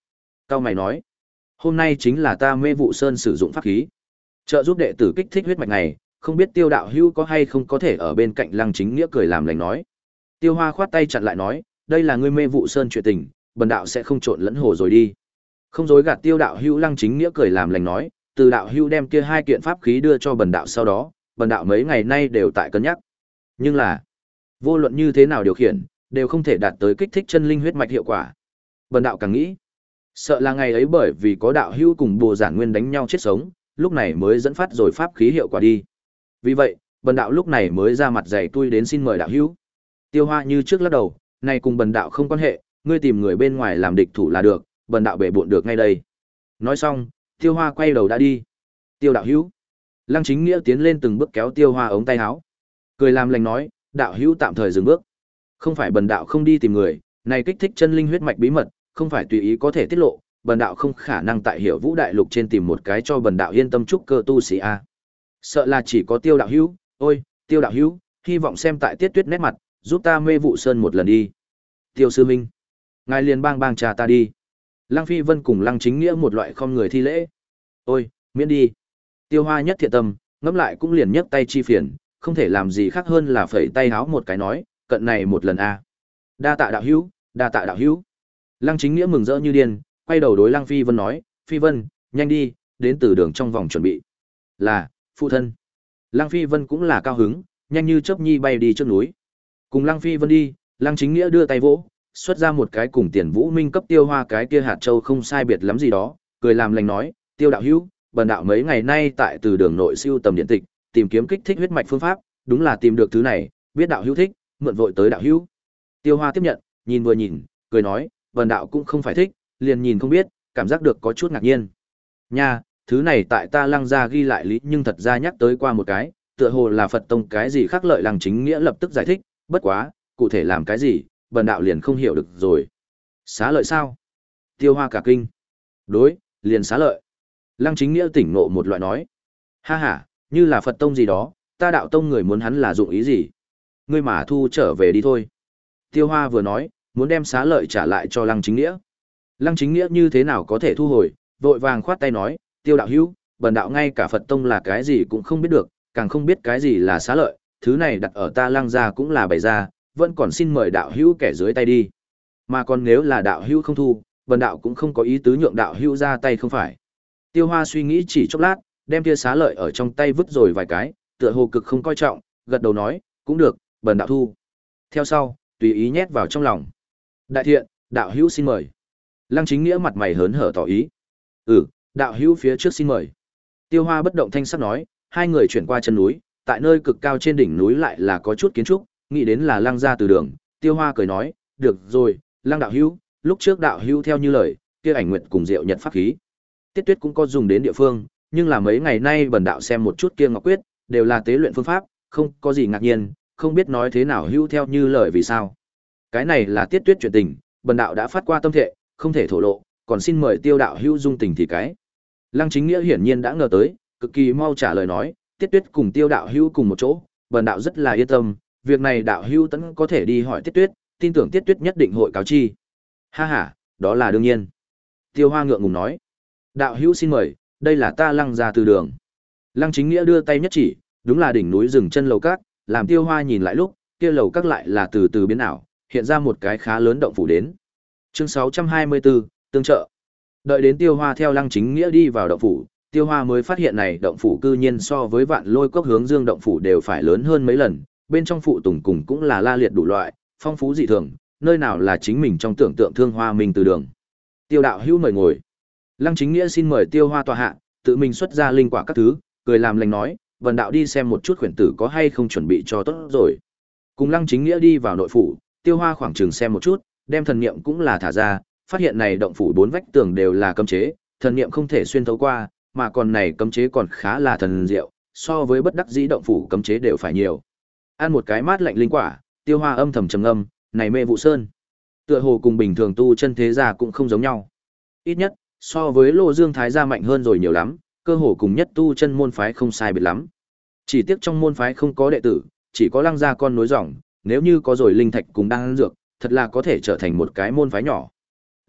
Cao mày nói, hôm nay chính là ta Mê Vụ Sơn sử dụng pháp khí, trợ giúp đệ tử kích thích huyết mạch này, không biết Tiêu đạo hữu có hay không có thể ở bên cạnh Lăng Chính Nghĩa cười làm lành nói. Tiêu Hoa khoát tay chặn lại nói, đây là ngươi Mê Vụ Sơn chuyện tình, bần đạo sẽ không trộn lẫn hồ rồi đi. Không dối gạt Tiêu đạo hữu. Lăng Chính Nghĩa cười làm lành nói, từ đạo hữu đem kia hai kiện pháp khí đưa cho bần đạo sau đó, bần đạo mấy ngày nay đều tại cân nhắc. Nhưng là, vô luận như thế nào điều khiển, đều không thể đạt tới kích thích chân linh huyết mạch hiệu quả. Bần đạo càng nghĩ, sợ là ngày ấy bởi vì có đạo hữu cùng Bồ Giản Nguyên đánh nhau chết sống, lúc này mới dẫn phát rồi pháp khí hiệu quả đi. Vì vậy, bần đạo lúc này mới ra mặt dày tui đến xin mời đạo hữu. Tiêu Hoa như trước lắc đầu, này cùng bần đạo không quan hệ, ngươi tìm người bên ngoài làm địch thủ là được, bần đạo bể bộn được ngay đây. Nói xong, Tiêu Hoa quay đầu đã đi. Tiêu đạo hữu. Lăng Chính Nghĩa tiến lên từng bước kéo Tiêu Hoa ống tay áo, cười làm lành nói, đạo hữu tạm thời dừng bước. Không phải bần đạo không đi tìm người, này kích thích chân linh huyết mạch bí mật, không phải tùy ý có thể tiết lộ, bần đạo không khả năng tại Hiểu Vũ đại lục trên tìm một cái cho bần đạo yên tâm trúc cơ tu sĩ a. Sợ là chỉ có Tiêu đạo hữu, ôi, Tiêu đạo hữu, hy vọng xem tại Tiết Tuyết nét mặt, giúp ta Mê Vụ Sơn một lần đi. Tiêu sư minh, ngài liền bang bang trà ta đi. Lăng Phi Vân cùng Lăng Chính Nghĩa một loại không người thi lễ. Ôi, miễn đi. Tiêu Hoa nhất thiện tâm, ngẫm lại cũng liền nhấc tay chi phiền, không thể làm gì khác hơn là phẩy tay háo một cái nói, cận này một lần a. Đa tạ đạo hữu, đa tạ đạo hữu. Lăng Chính Nghĩa mừng rỡ như điên, quay đầu đối Lăng Phi Vân nói, Phi Vân, nhanh đi, đến từ đường trong vòng chuẩn bị. Là, phụ thân. Lăng Phi Vân cũng là cao hứng, nhanh như chớp nhi bay đi trước núi. Cùng Lăng Phi Vân đi, Lăng Chính Nghĩa đưa tay vỗ, xuất ra một cái cùng Tiền Vũ Minh cấp Tiêu Hoa cái kia hạt châu không sai biệt lắm gì đó, cười làm lành nói, Tiêu đạo hữu, bần đạo mấy ngày nay tại từ đường nội siêu tầm điện tịch, tìm kiếm kích thích huyết mạch phương pháp, đúng là tìm được thứ này, biết đạo hữu thích, mượn vội tới đạo hữu. Tiêu Hoa tiếp nhận, nhìn vừa nhìn, cười nói, bần đạo cũng không phải thích, liền nhìn không biết, cảm giác được có chút ngạc nhiên. Nha, thứ này tại ta Lăng gia ghi lại lý nhưng thật ra nhắc tới qua một cái, tựa hồ là Phật tông cái gì khác lợi. Lăng Chính Nghĩa lập tức giải thích, bất quá, cụ thể làm cái gì, bần đạo liền không hiểu được rồi. Xá lợi sao? Tiêu Hoa cả kinh. Đối, liền xá lợi. Lăng Chính Nghĩa tỉnh ngộ một loại nói. Ha ha, như là Phật tông gì đó, ta đạo tông người muốn hắn là dụng ý gì? Ngươi mà thu trở về đi thôi. Tiêu Hoa vừa nói, muốn đem xá lợi trả lại cho Lăng Chính Nghĩa. Lăng Chính Nghĩa như thế nào có thể thu hồi, vội vàng khoát tay nói, Tiêu đạo hữu, bần đạo ngay cả Phật tông là cái gì cũng không biết được, càng không biết cái gì là xá lợi, thứ này đặt ở ta Lăng gia cũng là bày ra, vẫn còn xin mời đạo hữu kẻ dưới tay đi. Mà còn nếu là đạo hữu không thu, bần đạo cũng không có ý tứ nhượng đạo hữu ra tay không phải. Tiêu Hoa suy nghĩ chỉ chốc lát, đem kia xá lợi ở trong tay vứt rồi vài cái, tựa hồ cực không coi trọng, gật đầu nói, cũng được, bần đạo thu. Theo sau, tùy ý nhét vào trong lòng. Đại thiện, đạo hữu xin mời. Lăng Chính Nghĩa mặt mày hớn hở tỏ ý. Ừ, đạo hữu phía trước xin mời. Tiêu Hoa bất động thanh sắc nói, hai người chuyển qua chân núi, tại nơi cực cao trên đỉnh núi lại là có chút kiến trúc, nghĩ đến là Lăng gia từ đường. Tiêu Hoa cười nói, được rồi, Lăng đạo hữu, lúc trước đạo hữu theo như lời, kia ảnh nguyệt cùng diệu nhật pháp khí. Tiết Tuyết cũng có dùng đến địa phương, nhưng là mấy ngày nay bần đạo xem một chút kia ngọc quyết, đều là tế luyện phương pháp, không có gì ngạc nhiên, không biết nói thế nào hữu theo như lời vì sao. Cái này là Tiết Tuyết chuyện tình, bần đạo đã phát qua tâm thệ, không thể thổ lộ, còn xin mời Tiêu đạo hữu dung tình thì cái. Lăng Chính Nghĩa hiển nhiên đã ngờ tới, cực kỳ mau trả lời nói, Tiết Tuyết cùng Tiêu đạo hữu cùng một chỗ, bần đạo rất là yên tâm, việc này đạo hữu tẫn có thể đi hỏi Tiết Tuyết, tin tưởng Tiết Tuyết nhất định hội cáo chi. Ha ha, đó là đương nhiên. Tiêu Hoa ngượng ngùng nói, đạo hữu xin mời, đây là ta Lăng gia từ đường. Lăng Chính Nghĩa đưa tay nhất chỉ, đúng là đỉnh núi rừng chân lầu các, làm Tiêu Hoa nhìn lại lúc, kia lầu các lại là từ từ biến ảo, hiện ra một cái khá lớn động phủ đến. Chương sáu trăm hai mươi bốn, tương trợ. Đợi đến Tiêu Hoa theo Lăng Chính Nghĩa đi vào động phủ, Tiêu Hoa mới phát hiện này động phủ cư nhiên so với Vạn Lôi Cốc hướng dương động phủ đều phải lớn hơn mấy lần, bên trong phụ tùng cùng cũng là la liệt đủ loại, phong phú dị thường, nơi nào là chính mình trong tưởng tượng thương hoa minh từ đường. Tiêu đạo hữu mời ngồi. Lăng Chính Nghĩa xin mời Tiêu Hoa tọa hạ, tự mình xuất ra linh quả các thứ, cười làm lành nói, vần đạo đi xem một chút khuyển tử có hay không chuẩn bị cho tốt rồi. Cùng Lăng Chính Nghĩa đi vào nội phủ, Tiêu Hoa khoảng chừng xem một chút, đem thần niệm cũng là thả ra, phát hiện này động phủ bốn vách tường đều là cấm chế, thần niệm không thể xuyên thấu qua, mà còn này cấm chế còn khá là thần diệu, so với bất đắc dĩ động phủ cấm chế đều phải nhiều. Ăn một cái mát lạnh linh quả, Tiêu Hoa âm thầm trầm ngâm, này Mê Vụ Sơn, tựa hồ cùng bình thường tu chân thế gia cũng không giống nhau. Ít nhất, so với Lô Dương Thái gia mạnh hơn rồi nhiều lắm, cơ hồ cùng nhất tu chân môn phái không sai biệt lắm. Chỉ tiếc trong môn phái không có đệ tử, chỉ có Lăng gia con nối dòng, nếu như có rồi linh thạch cùng đan dược, thật là có thể trở thành một cái môn phái nhỏ. Ừ,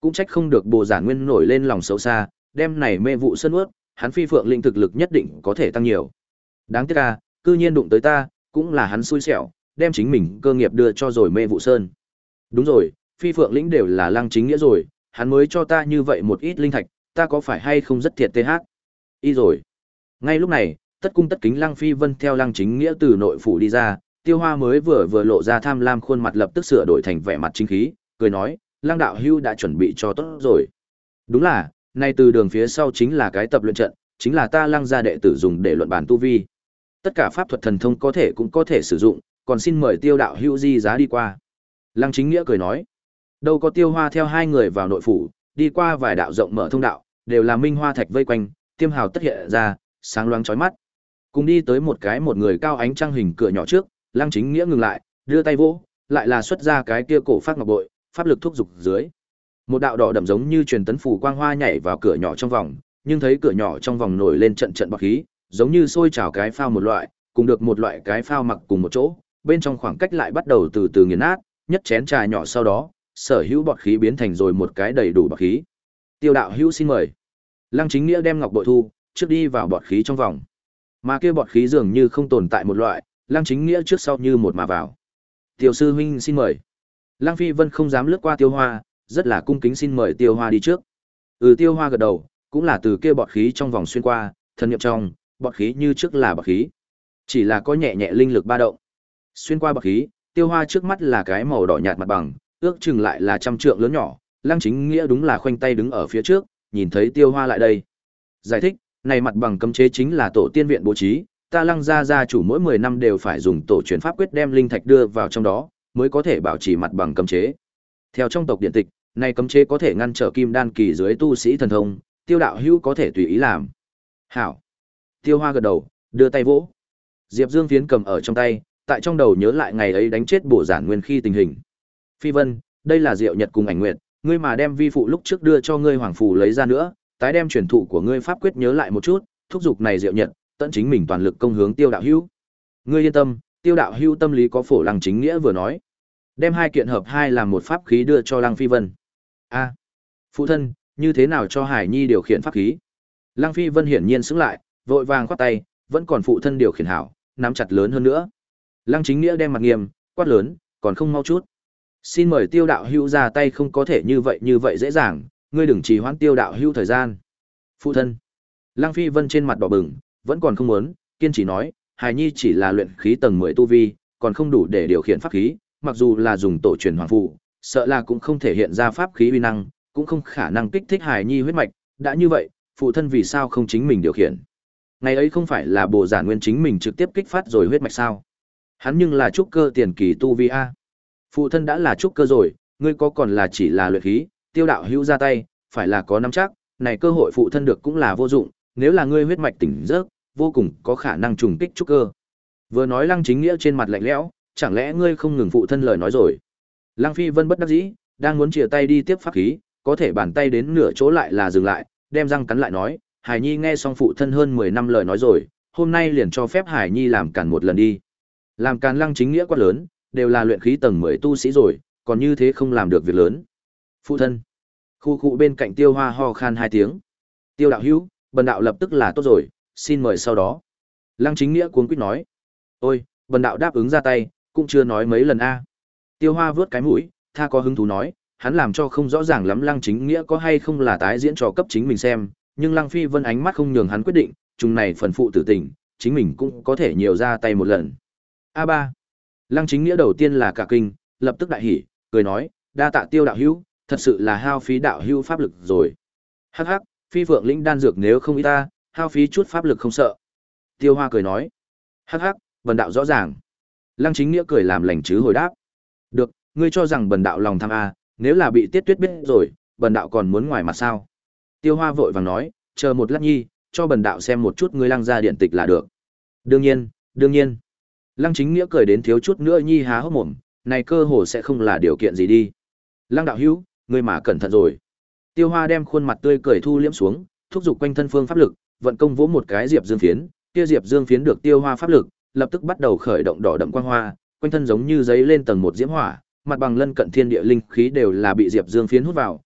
Cũng trách không được Bồ Giản Nguyên nổi lên lòng xấu xa, đem này mê vụ sơn ướt, hắn phi phượng linh thực lực nhất định có thể tăng nhiều. Đáng tiếc à, cư nhiên đụng tới ta, cũng là hắn xui xẻo, đem chính mình cơ nghiệp đưa cho rồi mê vụ sơn. Đúng rồi, phi phượng lĩnh đều là Lăng Chính Nghĩa rồi, hắn mới cho ta như vậy một ít linh thạch, ta có phải hay không rất thiệt tê hát? Y rồi. Ngay lúc này, tất cung tất kính Lăng Phi Vân theo Lăng Chính Nghĩa từ nội phủ đi ra, Tiêu Hoa mới vừa vừa lộ ra tham lam khuôn mặt lập tức sửa đổi thành vẻ mặt chính khí, cười nói, Lăng đạo hưu đã chuẩn bị cho tốt rồi. Đúng là, nay từ đường phía sau chính là cái tập luyện trận, chính là ta Lăng gia đệ tử dùng để luận bàn tu vi. Tất cả pháp thuật thần thông có thể cũng có thể sử dụng, còn xin mời Tiêu đạo hưu di giá đi qua. Lăng Chính Nghĩa cười nói, đâu có Tiêu Hoa theo hai người vào nội phủ, đi qua vài đạo rộng mở thông đạo, đều là minh hoa thạch vây quanh, tiêm hào tất hiện ra, sáng loáng chói mắt. Cùng đi tới một cái một người cao ánh trăng hình cửa nhỏ trước, Lăng Chính Nghĩa ngừng lại, đưa tay vỗ, lại là xuất ra cái kia cổ phát ngọc bội, pháp lực thúc dục dưới. Một đạo đỏ đậm giống như truyền tấn phù quang hoa nhảy vào cửa nhỏ trong vòng, nhưng thấy cửa nhỏ trong vòng nổi lên trận trận bọt khí, giống như sôi trào cái phao một loại, cùng được một loại cái phao mặc cùng một chỗ, bên trong khoảng cách lại bắt đầu từ từ nghiền nát, nhất chén trà nhỏ sau đó, sở hữu bọt khí biến thành rồi một cái đầy đủ bọt khí. Tiêu đạo hữu xin mời. Lăng Chính Nghĩa đem ngọc bội thu, trước đi vào bọt khí trong vòng. Mà kia bọt khí dường như không tồn tại một loại, Lăng Chính Nghĩa trước sau như một mà vào. Tiêu sư huynh xin mời. Lăng Phi Vân không dám lướt qua Tiêu Hoa, rất là cung kính xin mời Tiêu Hoa đi trước. Ừ, Tiêu Hoa gật đầu, cũng là từ kia bọt khí trong vòng xuyên qua, thần niệm trong, bọt khí như trước là bọt khí, chỉ là có nhẹ nhẹ linh lực ba động. Xuyên qua bọt khí, Tiêu Hoa trước mắt là cái màu đỏ nhạt mặt bằng, ước chừng lại là trăm trượng lớn nhỏ. Lăng Chính Nghĩa đúng là khoanh tay đứng ở phía trước, nhìn thấy Tiêu Hoa lại đây. Giải thích, này mặt bằng cấm chế chính là tổ tiên viện bố trí, ta Lăng gia gia chủ mỗi mười năm đều phải dùng tổ truyền pháp quyết đem linh thạch đưa vào trong đó, mới có thể bảo trì mặt bằng cấm chế. Theo trong tộc điện tịch, này cấm chế có thể ngăn trở kim đan kỳ dưới tu sĩ thần thông, Tiêu đạo hữu có thể tùy ý làm. Hảo. Tiêu Hoa gật đầu, đưa tay vỗ. Diệp Dương phiến cầm ở trong tay, tại trong đầu nhớ lại ngày ấy đánh chết Bổ Giản Nguyên khi tình hình. Phi Vân, đây là Diệu Nhật cùng Ảnh Nguyệt, ngươi mà đem vi phụ lúc trước đưa cho ngươi hoàng phù lấy ra nữa, tái đem truyền thụ của ngươi pháp quyết nhớ lại một chút, thúc giục này Diệu Nhật, tận chính mình toàn lực công hướng Tiêu đạo hữu. Ngươi yên tâm, Tiêu đạo hữu tâm lý có phổ. Lăng Chính Nghĩa vừa nói, đem hai kiện hợp hai làm một pháp khí đưa cho Lăng Phi Vân. A, phụ thân, như thế nào cho Hải Nhi điều khiển pháp khí? Lăng Phi Vân hiển nhiên sững lại, vội vàng khoát tay, vẫn còn phụ thân điều khiển hảo, nắm chặt lớn hơn nữa. Lăng Chính Nghĩa đem mặt nghiêm, quát lớn, còn không mau chút. Xin mời Tiêu đạo hữu ra tay, không có thể như vậy như vậy dễ dàng, ngươi đừng trì hoãn Tiêu đạo hữu thời gian. Phụ thân. Lăng Phi Vân trên mặt đỏ bừng, vẫn còn không muốn, kiên trì nói, Hải Nhi chỉ là luyện khí tầng mười tu vi, còn không đủ để điều khiển pháp khí, mặc dù là dùng tổ truyền hoàng phù, sợ là cũng không thể hiện ra pháp khí uy năng, cũng không khả năng kích thích Hải Nhi huyết mạch, đã như vậy, phụ thân vì sao không chính mình điều khiển? Ngày ấy không phải là Bồ Giản Nguyên chính mình trực tiếp kích phát rồi huyết mạch sao? Hắn nhưng là trúc cơ tiền kỳ tu vi a. Phụ thân đã là trúc cơ rồi, ngươi có còn là chỉ là luyện khí, Tiêu đạo hữu ra tay, phải là có nắm chắc, này cơ hội phụ thân được cũng là vô dụng, nếu là ngươi huyết mạch tỉnh giấc, vô cùng có khả năng trùng kích trúc cơ. Vừa nói Lăng Chính Nghĩa trên mặt lạnh lẽo, chẳng lẽ ngươi không ngừng phụ thân lời nói rồi? Lăng Phi Vân bất đắc dĩ, đang muốn chìa tay đi tiếp pháp khí, có thể bàn tay đến nửa chỗ lại là dừng lại, đem răng cắn lại nói, Hải Nhi nghe xong phụ thân hơn mười năm lời nói rồi, hôm nay liền cho phép Hải Nhi làm càn một lần đi. Làm càn Lăng Chính Nghĩa quát lớn, đều là luyện khí tầng mười tu sĩ rồi, còn như thế không làm được việc lớn. Phụ thân. Khu khu bên cạnh Tiêu Hoa ho khan hai tiếng. Tiêu đạo hữu, bần đạo lập tức là tốt rồi, xin mời sau đó. Lăng Chính Nghĩa cuống quýt nói. Ôi, bần đạo đáp ứng ra tay, cũng chưa nói mấy lần a. Tiêu Hoa vướt cái mũi, tha có hứng thú nói, hắn làm cho không rõ ràng lắm Lăng Chính Nghĩa có hay không là tái diễn trò cấp chính mình xem, nhưng Lăng Phi Vân ánh mắt không nhường hắn quyết định, chung này phần phụ tử tình, chính mình cũng có thể nhiều ra tay một lần. A ba. Lăng Chính Nghĩa đầu tiên là cả kinh, lập tức đại hỉ, cười nói, đa tạ Tiêu đạo hữu, thật sự là hao phí đạo hữu pháp lực rồi. Hắc hắc, Phi Phượng lĩnh đan dược nếu không ít ta, hao phí chút pháp lực không sợ. Tiêu Hoa cười nói, hắc hắc, bần đạo rõ ràng. Lăng Chính Nghĩa cười làm lành chứ hồi đáp. Được, ngươi cho rằng bần đạo lòng tham a, nếu là bị Tiết Tuyết biết rồi, bần đạo còn muốn ngoài mặt sao? Tiêu Hoa vội vàng nói, chờ một lát nhi, cho bần đạo xem một chút ngươi Lăng gia điện tịch là được. Đương nhiên, đương nhiên. Lăng Chính Nghĩa cười đến thiếu chút nữa nhi há hốc mồm, này cơ hồ sẽ không là điều kiện gì đi. Lăng đạo hữu, ngươi mà cẩn thận rồi. Tiêu Hoa đem khuôn mặt tươi cười thu liễm xuống, thúc giục quanh thân phương pháp lực, vận công vỗ một cái diệp dương phiến, kia diệp dương phiến được Tiêu Hoa pháp lực, lập tức bắt đầu khởi động đỏ đậm quang hoa, quanh thân giống như giấy lên tầng một diễm hỏa, mặt bằng lân cận thiên địa linh khí đều là bị diệp dương phiến hút vào,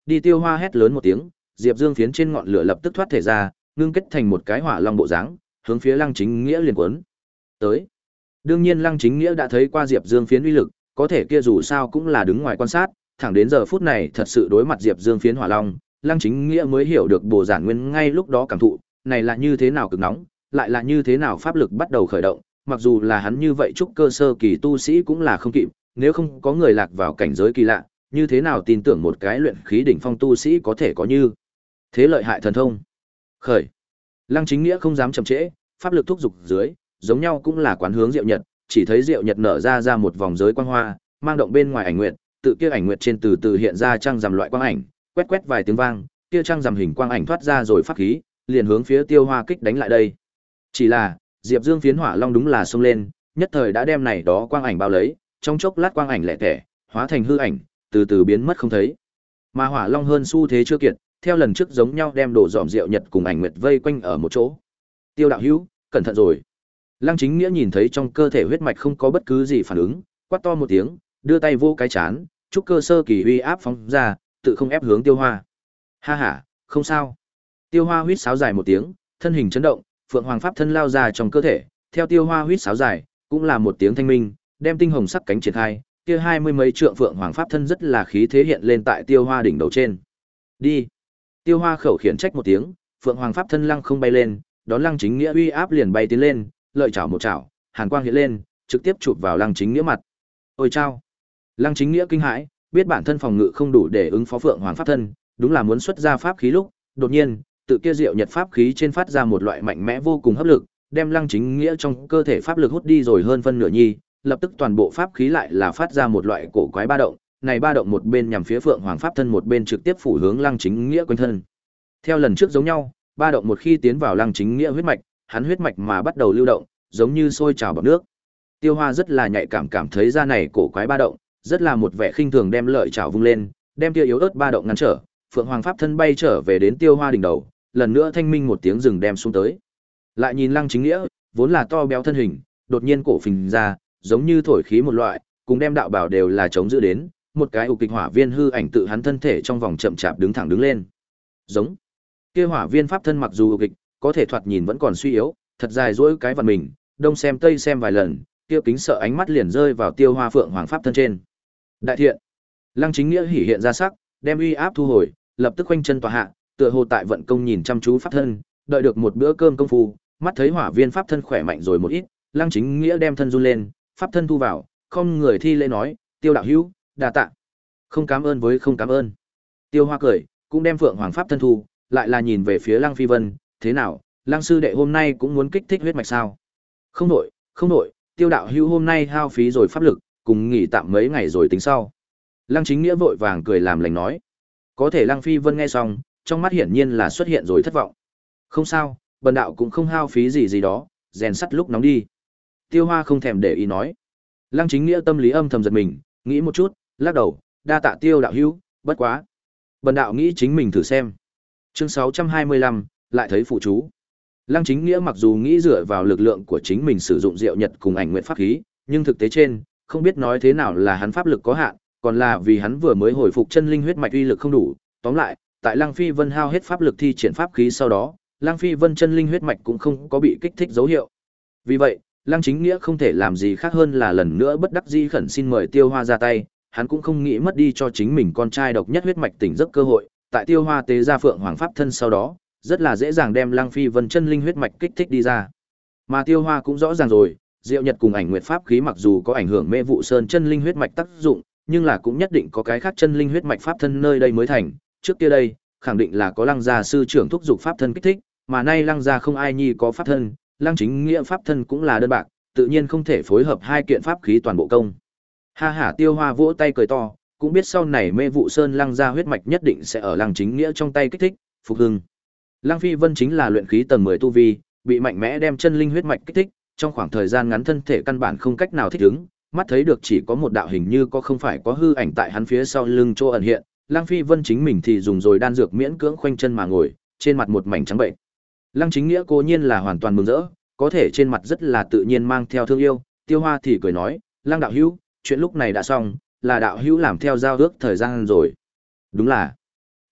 đi Tiêu Hoa hét lớn một tiếng, Diệp Dương phiến trên ngọn lửa lập tức thoát thể ra, ngưng kết thành một cái hỏa long bộ dáng, hướng phía Lăng Chính Nghĩa liền cuốn tới. Đương nhiên Lăng Chính Nghĩa đã thấy qua Diệp Dương phiến uy lực, có thể kia dù sao cũng là đứng ngoài quan sát, thẳng đến giờ phút này thật sự đối mặt Diệp Dương phiến hỏa long, Lăng Chính Nghĩa mới hiểu được Bồ Giản Nguyên ngay lúc đó cảm thụ, này là như thế nào cực nóng, lại là như thế nào pháp lực bắt đầu khởi động, mặc dù là hắn như vậy trúc cơ sơ kỳ tu sĩ cũng là không kịp, nếu không có người lạc vào cảnh giới kỳ lạ, như thế nào tin tưởng một cái luyện khí đỉnh phong tu sĩ có thể có như thế lợi hại thần thông. Khởi. Lăng Chính Nghĩa không dám chậm trễ, pháp lực thúc dục dưới, giống nhau cũng là quán hướng Diệu Nhật, chỉ thấy Diệu Nhật nở ra ra một vòng giới quang hoa, mang động bên ngoài ảnh nguyệt, tự kia ảnh nguyệt trên từ từ hiện ra trăng rằm loại quang ảnh, quét quét vài tiếng vang, kia trăng rằm hình quang ảnh thoát ra rồi pháp khí, liền hướng phía Tiêu Hoa kích đánh lại đây. Chỉ là, Diệp Dương phiến hỏa long đúng là xông lên, nhất thời đã đem này đó quang ảnh bao lấy, trong chốc lát quang ảnh lẻ tẻ, hóa thành hư ảnh, từ từ biến mất không thấy. Mà hỏa long hơn xu thế chưa kiệt, theo lần trước giống nhau đem đổ dòm Diệu Nhật cùng ảnh nguyệt vây quanh ở một chỗ. Tiêu đạo hữu, cẩn thận rồi. Lăng Chính Nghĩa nhìn thấy trong cơ thể huyết mạch không có bất cứ gì phản ứng, quát to một tiếng, đưa tay vô cái chán, chúc cơ sơ kỳ uy áp phóng ra, tự không ép hướng Tiêu Hoa. Ha ha, không sao. Tiêu Hoa huýt sáo dài một tiếng, thân hình chấn động, Phượng Hoàng pháp thân lao ra trong cơ thể, theo Tiêu Hoa huýt sáo dài, cũng là một tiếng thanh minh, đem tinh hồng sắc cánh triển khai, kia hai mươi mấy trượng Phượng Hoàng pháp thân rất là khí thế hiện lên tại Tiêu Hoa đỉnh đầu trên. Đi. Tiêu Hoa khẩu khiển trách một tiếng, Phượng Hoàng pháp thân lăng không bay lên, đón Lăng Chính Nghĩa uy áp liền bay tiến lên, lợi chảo một chảo, hàn quang hiện lên, trực tiếp chụp vào Lăng Chính Nghĩa mặt. Ôi chao! Lăng Chính Nghĩa kinh hãi, biết bản thân phòng ngự không đủ để ứng phó Phượng Hoàng pháp thân, đúng là muốn xuất ra pháp khí lúc, đột nhiên, tự kia Diệu Nhật pháp khí trên phát ra một loại mạnh mẽ vô cùng hấp lực, đem Lăng Chính Nghĩa trong cơ thể pháp lực hút đi rồi hơn phân nửa nhi, lập tức toàn bộ pháp khí lại là phát ra một loại cổ quái ba động, này ba động một bên nhằm phía Phượng Hoàng pháp thân một bên trực tiếp phủ hướng Lăng Chính Nghĩa quanh thân. Theo lần trước giống nhau, ba động một khi tiến vào Lăng Chính Nghĩa huyết mạch, hắn huyết mạch mà bắt đầu lưu động, giống như sôi trào bọt nước. Tiêu Hoa rất là nhạy cảm cảm thấy ra này cổ quái ba động, rất là một vẻ khinh thường đem lợi chảo vung lên, đem kia yếu ớt ba động ngăn trở, Phượng Hoàng pháp thân bay trở về đến Tiêu Hoa đỉnh đầu, lần nữa thanh minh một tiếng rừng đem xuống tới. Lại nhìn Lăng Chính Nghĩa, vốn là to béo thân hình, đột nhiên cổ phình ra, giống như thổi khí một loại, cùng đem đạo bảo đều là chống giữ đến, một cái ục kịch hỏa viên hư ảnh tự hắn thân thể trong vòng chậm chạp đứng thẳng đứng lên. Giống. Kia hỏa viên pháp thân mặc dù ục kịch, có thể thoạt nhìn vẫn còn suy yếu, thật dài duỗi cái vặn mình, đông xem tây xem vài lần, kia kính sợ ánh mắt liền rơi vào Tiêu Hoa Phượng Hoàng pháp thân trên. Đại thiện. Lăng Chính Nghĩa hỉ hiện ra sắc, đem uy áp thu hồi, lập tức khoanh chân tòa hạ, tựa hồ tại vận công nhìn chăm chú pháp thân, đợi được một bữa cơm công phu, mắt thấy hỏa viên pháp thân khỏe mạnh rồi một ít, Lăng Chính Nghĩa đem thân run lên, pháp thân thu vào, không người thi lễ nói, Tiêu đạo hữu, đa tạ. Không cảm ơn với không cảm ơn. Tiêu Hoa cười, cũng đem Phượng Hoàng pháp thân thu, lại là nhìn về phía Lăng Phi Vân, thế nào, Lăng sư đệ hôm nay cũng muốn kích thích huyết mạch sao? Không đổi, không đổi, Tiêu đạo hữu hôm nay hao phí rồi pháp lực, cùng nghỉ tạm mấy ngày rồi tính sau. Lăng Chính Nghĩa vội vàng cười làm lành nói. Có thể Lăng Phi Vân nghe xong, trong mắt hiển nhiên là xuất hiện rồi thất vọng. Không sao, bần đạo cũng không hao phí gì gì đó, rèn sắt lúc nóng đi. Tiêu Hoa không thèm để ý nói. Lăng Chính Nghĩa tâm lý âm thầm giật mình, nghĩ một chút, lắc đầu, đa tạ Tiêu đạo hữu, bất quá. Bần đạo nghĩ chính mình thử xem. Chương sáu trăm hai mươi lăm, lại thấy phụ chú. Lăng Chính Nghĩa mặc dù nghĩ dựa vào lực lượng của chính mình sử dụng Diệu Nhật cùng ảnh nguyện pháp khí, nhưng thực tế trên, không biết nói thế nào là hắn pháp lực có hạn, còn là vì hắn vừa mới hồi phục chân linh huyết mạch uy lực không đủ. Tóm lại, tại Lăng Phi Vân hao hết pháp lực thi triển pháp khí sau đó, Lăng Phi Vân chân linh huyết mạch cũng không có bị kích thích dấu hiệu. Vì vậy, Lăng Chính Nghĩa không thể làm gì khác hơn là lần nữa bất đắc dĩ khẩn xin mời Tiêu Hoa ra tay, hắn cũng không nghĩ mất đi cho chính mình con trai độc nhất huyết mạch tỉnh giấc cơ hội, tại Tiêu Hoa tế ra Phượng Hoàng pháp thân sau đó, rất là dễ dàng đem Lăng Phi Vân chân linh huyết mạch kích thích đi ra. Mà Tiêu Hoa cũng rõ ràng rồi, Diệu Nhật cùng ảnh nguyệt pháp khí mặc dù có ảnh hưởng Mê Vụ Sơn chân linh huyết mạch tác dụng, nhưng là cũng nhất định có cái khác chân linh huyết mạch pháp thân nơi đây mới thành, trước kia đây, khẳng định là có Lăng gia sư trưởng thúc giục pháp thân kích thích, mà nay Lăng gia không ai nhi có pháp thân, Lăng Chính Nghĩa pháp thân cũng là đơn bạc, tự nhiên không thể phối hợp hai kiện pháp khí toàn bộ công. Ha ha, Tiêu Hoa vỗ tay cười to, cũng biết sau này Mê Vụ Sơn Lăng gia huyết mạch nhất định sẽ ở Lăng Chính Nghĩa trong tay kích thích, phục hưng. Lăng Phi Vân chính là luyện khí tầng mười tu vi, bị mạnh mẽ đem chân linh huyết mạch kích thích, trong khoảng thời gian ngắn thân thể căn bản không cách nào thích ứng, mắt thấy được chỉ có một đạo hình như có không phải có hư ảnh tại hắn phía sau lưng chỗ ẩn hiện, Lăng Phi Vân chính mình thì dùng rồi đan dược miễn cưỡng khoanh chân mà ngồi, trên mặt một mảnh trắng bệnh. Lăng Chính Nghĩa cố nhiên là hoàn toàn mừng rỡ, có thể trên mặt rất là tự nhiên mang theo thương yêu, Tiêu Hoa thì cười nói, Lăng đạo hữu, chuyện lúc này đã xong, là đạo hữu làm theo giao ước thời gian rồi. Đúng là.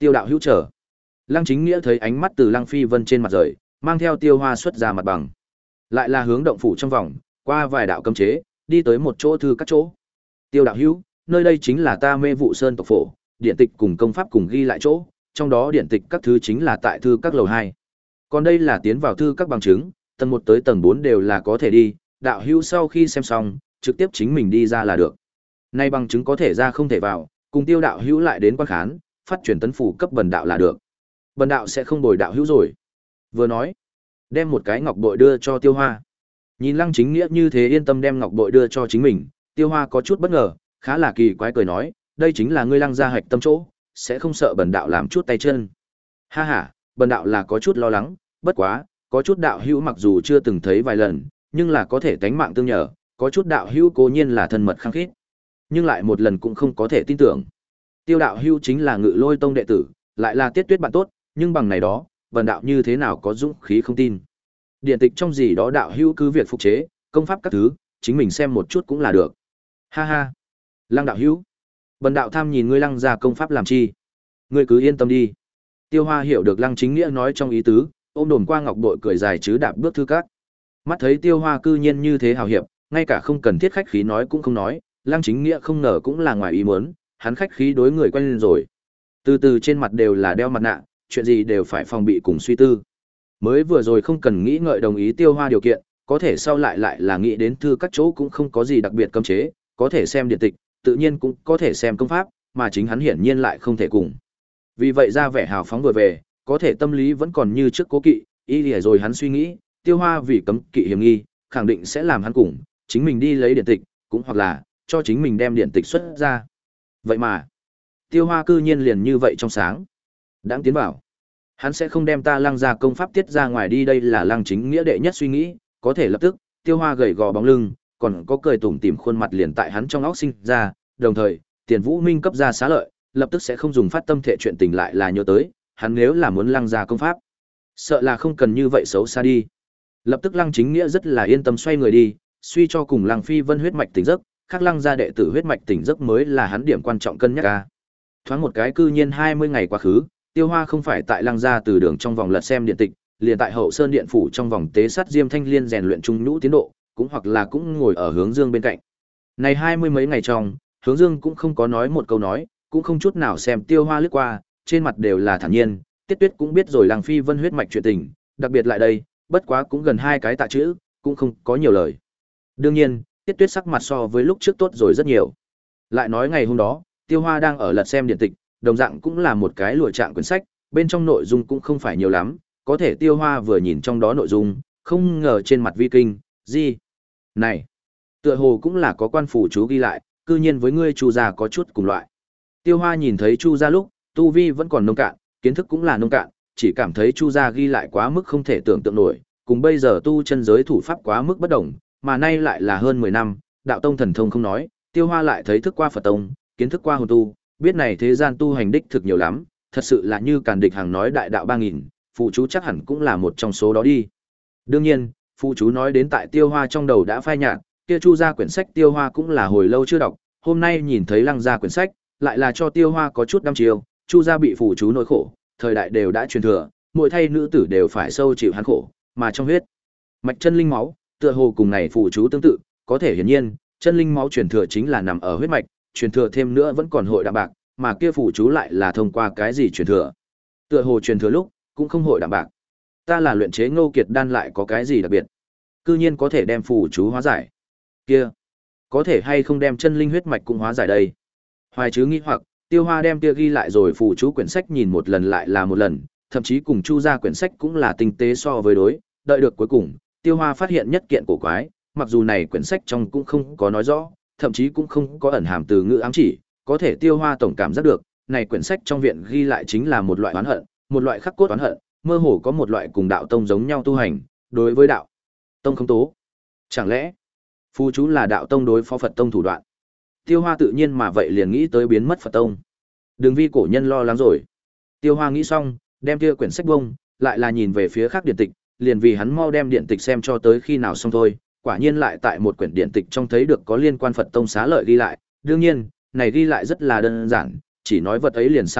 Tiêu đạo hữu trở. Lăng Chính Nghĩa thấy ánh mắt từ Lăng Phi Vân trên mặt rời, mang theo Tiêu Hoa xuất ra mặt bằng. Lại là hướng động phủ trong vòng, qua vài đạo cấm chế, đi tới một chỗ thư các chỗ. Tiêu đạo hữu, nơi đây chính là ta Mê Vụ Sơn tộc phổ, điện tịch cùng công pháp cùng ghi lại chỗ, trong đó điện tịch các thứ chính là tại thư các lầu hai. Còn đây là tiến vào thư các bằng chứng, tầng một tới tầng bốn đều là có thể đi, đạo hữu sau khi xem xong, trực tiếp chính mình đi ra là được. Nay bằng chứng có thể ra không thể vào, cùng Tiêu đạo hữu lại đến quan khán, phát truyền tấn phủ cấp bần đạo là được. Bần đạo sẽ không bồi đạo hữu rồi. Vừa nói, đem một cái ngọc bội đưa cho Tiêu Hoa. Nhìn Lăng Chính Nghĩa như thế yên tâm đem ngọc bội đưa cho chính mình, Tiêu Hoa có chút bất ngờ, khá là kỳ quái cười nói, đây chính là ngươi Lăng gia hạch tâm chỗ, sẽ không sợ bần đạo làm chút tay chân. Ha ha, bần đạo là có chút lo lắng, bất quá, có chút đạo hữu mặc dù chưa từng thấy vài lần, nhưng là có thể tánh mạng tương nhờ, có chút đạo hữu cố nhiên là thân mật khăng khít, nhưng lại một lần cũng không có thể tin tưởng. Tiêu đạo hữu chính là Ngự Lôi tông đệ tử, lại là Tiết Tuyết bạn tốt, nhưng bằng này đó, bần đạo như thế nào có dũng khí không tin. Điện tịch trong gì đó đạo hữu cứ việc phục chế, công pháp các thứ, chính mình xem một chút cũng là được. Ha ha. Lăng đạo hữu, bần đạo tham nhìn ngươi Lăng gia công pháp làm chi? Ngươi cứ yên tâm đi. Tiêu Hoa hiểu được Lăng Chính Nghĩa nói trong ý tứ, ôm đồn qua ngọc bội cười dài chứ đạp bước thư các. Mắt thấy Tiêu Hoa cư nhiên như thế hào hiệp, ngay cả không cần thiết khách khí nói cũng không nói, Lăng Chính Nghĩa không ngờ cũng là ngoài ý muốn, hắn khách khí đối người quen lên rồi. Từ từ trên mặt đều là đeo mặt nạ, chuyện gì đều phải phòng bị cùng suy tư. Mới vừa rồi không cần nghĩ ngợi đồng ý Tiêu Hoa điều kiện, có thể sau lại lại là nghĩ đến thư các chỗ cũng không có gì đặc biệt cấm chế, có thể xem điện tịch, tự nhiên cũng có thể xem công pháp, mà chính hắn hiển nhiên lại không thể cùng. Vì vậy ra vẻ hào phóng vừa về, có thể tâm lý vẫn còn như trước cố kỵ, ý lìa rồi hắn suy nghĩ, Tiêu Hoa vì cấm kỵ hiểm nghi, khẳng định sẽ làm hắn cùng, chính mình đi lấy điện tịch, cũng hoặc là, cho chính mình đem điện tịch xuất ra. Vậy mà, Tiêu Hoa cư nhiên liền như vậy trong sáng. Đãng tiến vào. Hắn sẽ không đem ta Lăng gia công pháp tiết ra ngoài đi, đây là Lăng Chính Nghĩa đệ nhất suy nghĩ, có thể lập tức, Tiêu Hoa gầy gò bóng lưng, còn có cười tủm tỉm khuôn mặt liền tại hắn trong óc sinh ra, đồng thời, Tiền Vũ Minh cấp ra xá lợi, lập tức sẽ không dùng phát tâm thể chuyện tình lại là nhớ tới, hắn nếu là muốn Lăng gia công pháp, sợ là không cần như vậy xấu xa đi. Lập tức Lăng Chính Nghĩa rất là yên tâm xoay người đi, suy cho cùng Lăng Phi Vân huyết mạch tỉnh giấc, khác Lăng gia đệ tử huyết mạch tỉnh giấc mới là hắn điểm quan trọng cân nhắc a. Thoáng một cái cư nhiên hai mươi ngày quá khứ, Tiêu Hoa không phải tại Lăng gia từ đường trong vòng lật xem điện tịch, liền tại Hậu Sơn điện phủ trong vòng tế sát Diêm Thanh Liên rèn luyện trung nhũ tiến độ, cũng hoặc là cũng ngồi ở Hướng Dương bên cạnh. Này hai mươi mấy ngày trong, Hướng Dương cũng không có nói một câu nói, cũng không chút nào xem Tiêu Hoa lướt qua, trên mặt đều là thản nhiên, Tiết Tuyết cũng biết rồi Lăng Phi Vân huyết mạch chuyện tình, đặc biệt lại đây, bất quá cũng gần hai cái tạ chữ, cũng không có nhiều lời. Đương nhiên, Tiết Tuyết sắc mặt so với lúc trước tốt rồi rất nhiều. Lại nói ngày hôm đó, Tiêu Hoa đang ở lật xem điện tịch, đồng dạng cũng là một cái lụa trạng quyển sách, bên trong nội dung cũng không phải nhiều lắm, có thể Tiêu Hoa vừa nhìn trong đó nội dung, không ngờ trên mặt vi kinh, gì? Này, tựa hồ cũng là có quan phủ chú ghi lại, cư nhiên với ngươi Chu gia có chút cùng loại. Tiêu Hoa nhìn thấy Chu gia lúc, tu vi vẫn còn nông cạn, kiến thức cũng là nông cạn, chỉ cảm thấy Chu gia ghi lại quá mức không thể tưởng tượng nổi, cùng bây giờ tu chân giới thủ pháp quá mức bất đồng, mà nay lại là hơn mười năm, đạo tông thần thông không nói, Tiêu Hoa lại thấy thức qua Phật tông, kiến thức qua hồn tu, biết này thế gian tu hành đích thực nhiều lắm, thật sự là như Càn Địch Hàng nói đại đạo ba nghìn, phụ chú chắc hẳn cũng là một trong số đó đi. Đương nhiên, phụ chú nói đến tại Tiêu Hoa trong đầu đã phai nhạt, kia Chu gia quyển sách Tiêu Hoa cũng là hồi lâu chưa đọc, hôm nay nhìn thấy Lăng gia quyển sách, lại là cho Tiêu Hoa có chút đăm chiêu, Chu gia bị phụ chú nỗi khổ, thời đại đều đã truyền thừa, mỗi thay nữ tử đều phải sâu chịu hắn khổ, mà trong huyết mạch chân linh máu, tựa hồ cùng này phụ chú tương tự, có thể hiển nhiên, chân linh máu truyền thừa chính là nằm ở huyết mạch, truyền thừa thêm nữa vẫn còn hội đạm bạc, mà kia phụ chú lại là thông qua cái gì truyền thừa? Tựa hồ truyền thừa lúc cũng không hội đạm bạc. Ta là luyện chế Ngô Kiệt đan lại có cái gì đặc biệt? Cư nhiên có thể đem phụ chú hóa giải. Kia, có thể hay không đem chân linh huyết mạch cũng hóa giải đây? Hoài chứ nghĩ hoặc, Tiêu Hoa đem kia ghi lại rồi phụ chú quyển sách nhìn một lần lại là một lần, thậm chí cùng Chu gia quyển sách cũng là tinh tế so với đối, đợi được cuối cùng, Tiêu Hoa phát hiện nhất kiện cổ quái, mặc dù này quyển sách trong cũng không có nói rõ, thậm chí cũng không có ẩn hàm từ ngữ ám chỉ, có thể Tiêu Hoa tổng cảm giác được, này quyển sách trong viện ghi lại chính là một loại oán hận, một loại khắc cốt oán hận, mơ hồ có một loại cùng đạo tông giống nhau tu hành, đối với đạo tông không tố. Chẳng lẽ, phù chú là đạo tông đối phó Phật tông thủ đoạn? Tiêu Hoa tự nhiên mà vậy liền nghĩ tới biến mất Phật tông. Đừng vi cổ nhân lo lắng rồi. Tiêu Hoa nghĩ xong, đem kia quyển sách bông, lại là nhìn về phía khác điện tịch, liền vì hắn mau đem điện tịch xem cho tới khi nào xong thôi, quả nhiên lại tại một quyển điện tịch trong thấy được có liên quan Phật tông xá lợi ghi lại, đương nhiên, này ghi lại rất là đơn giản, chỉ nói vật ấy liền xá lợi,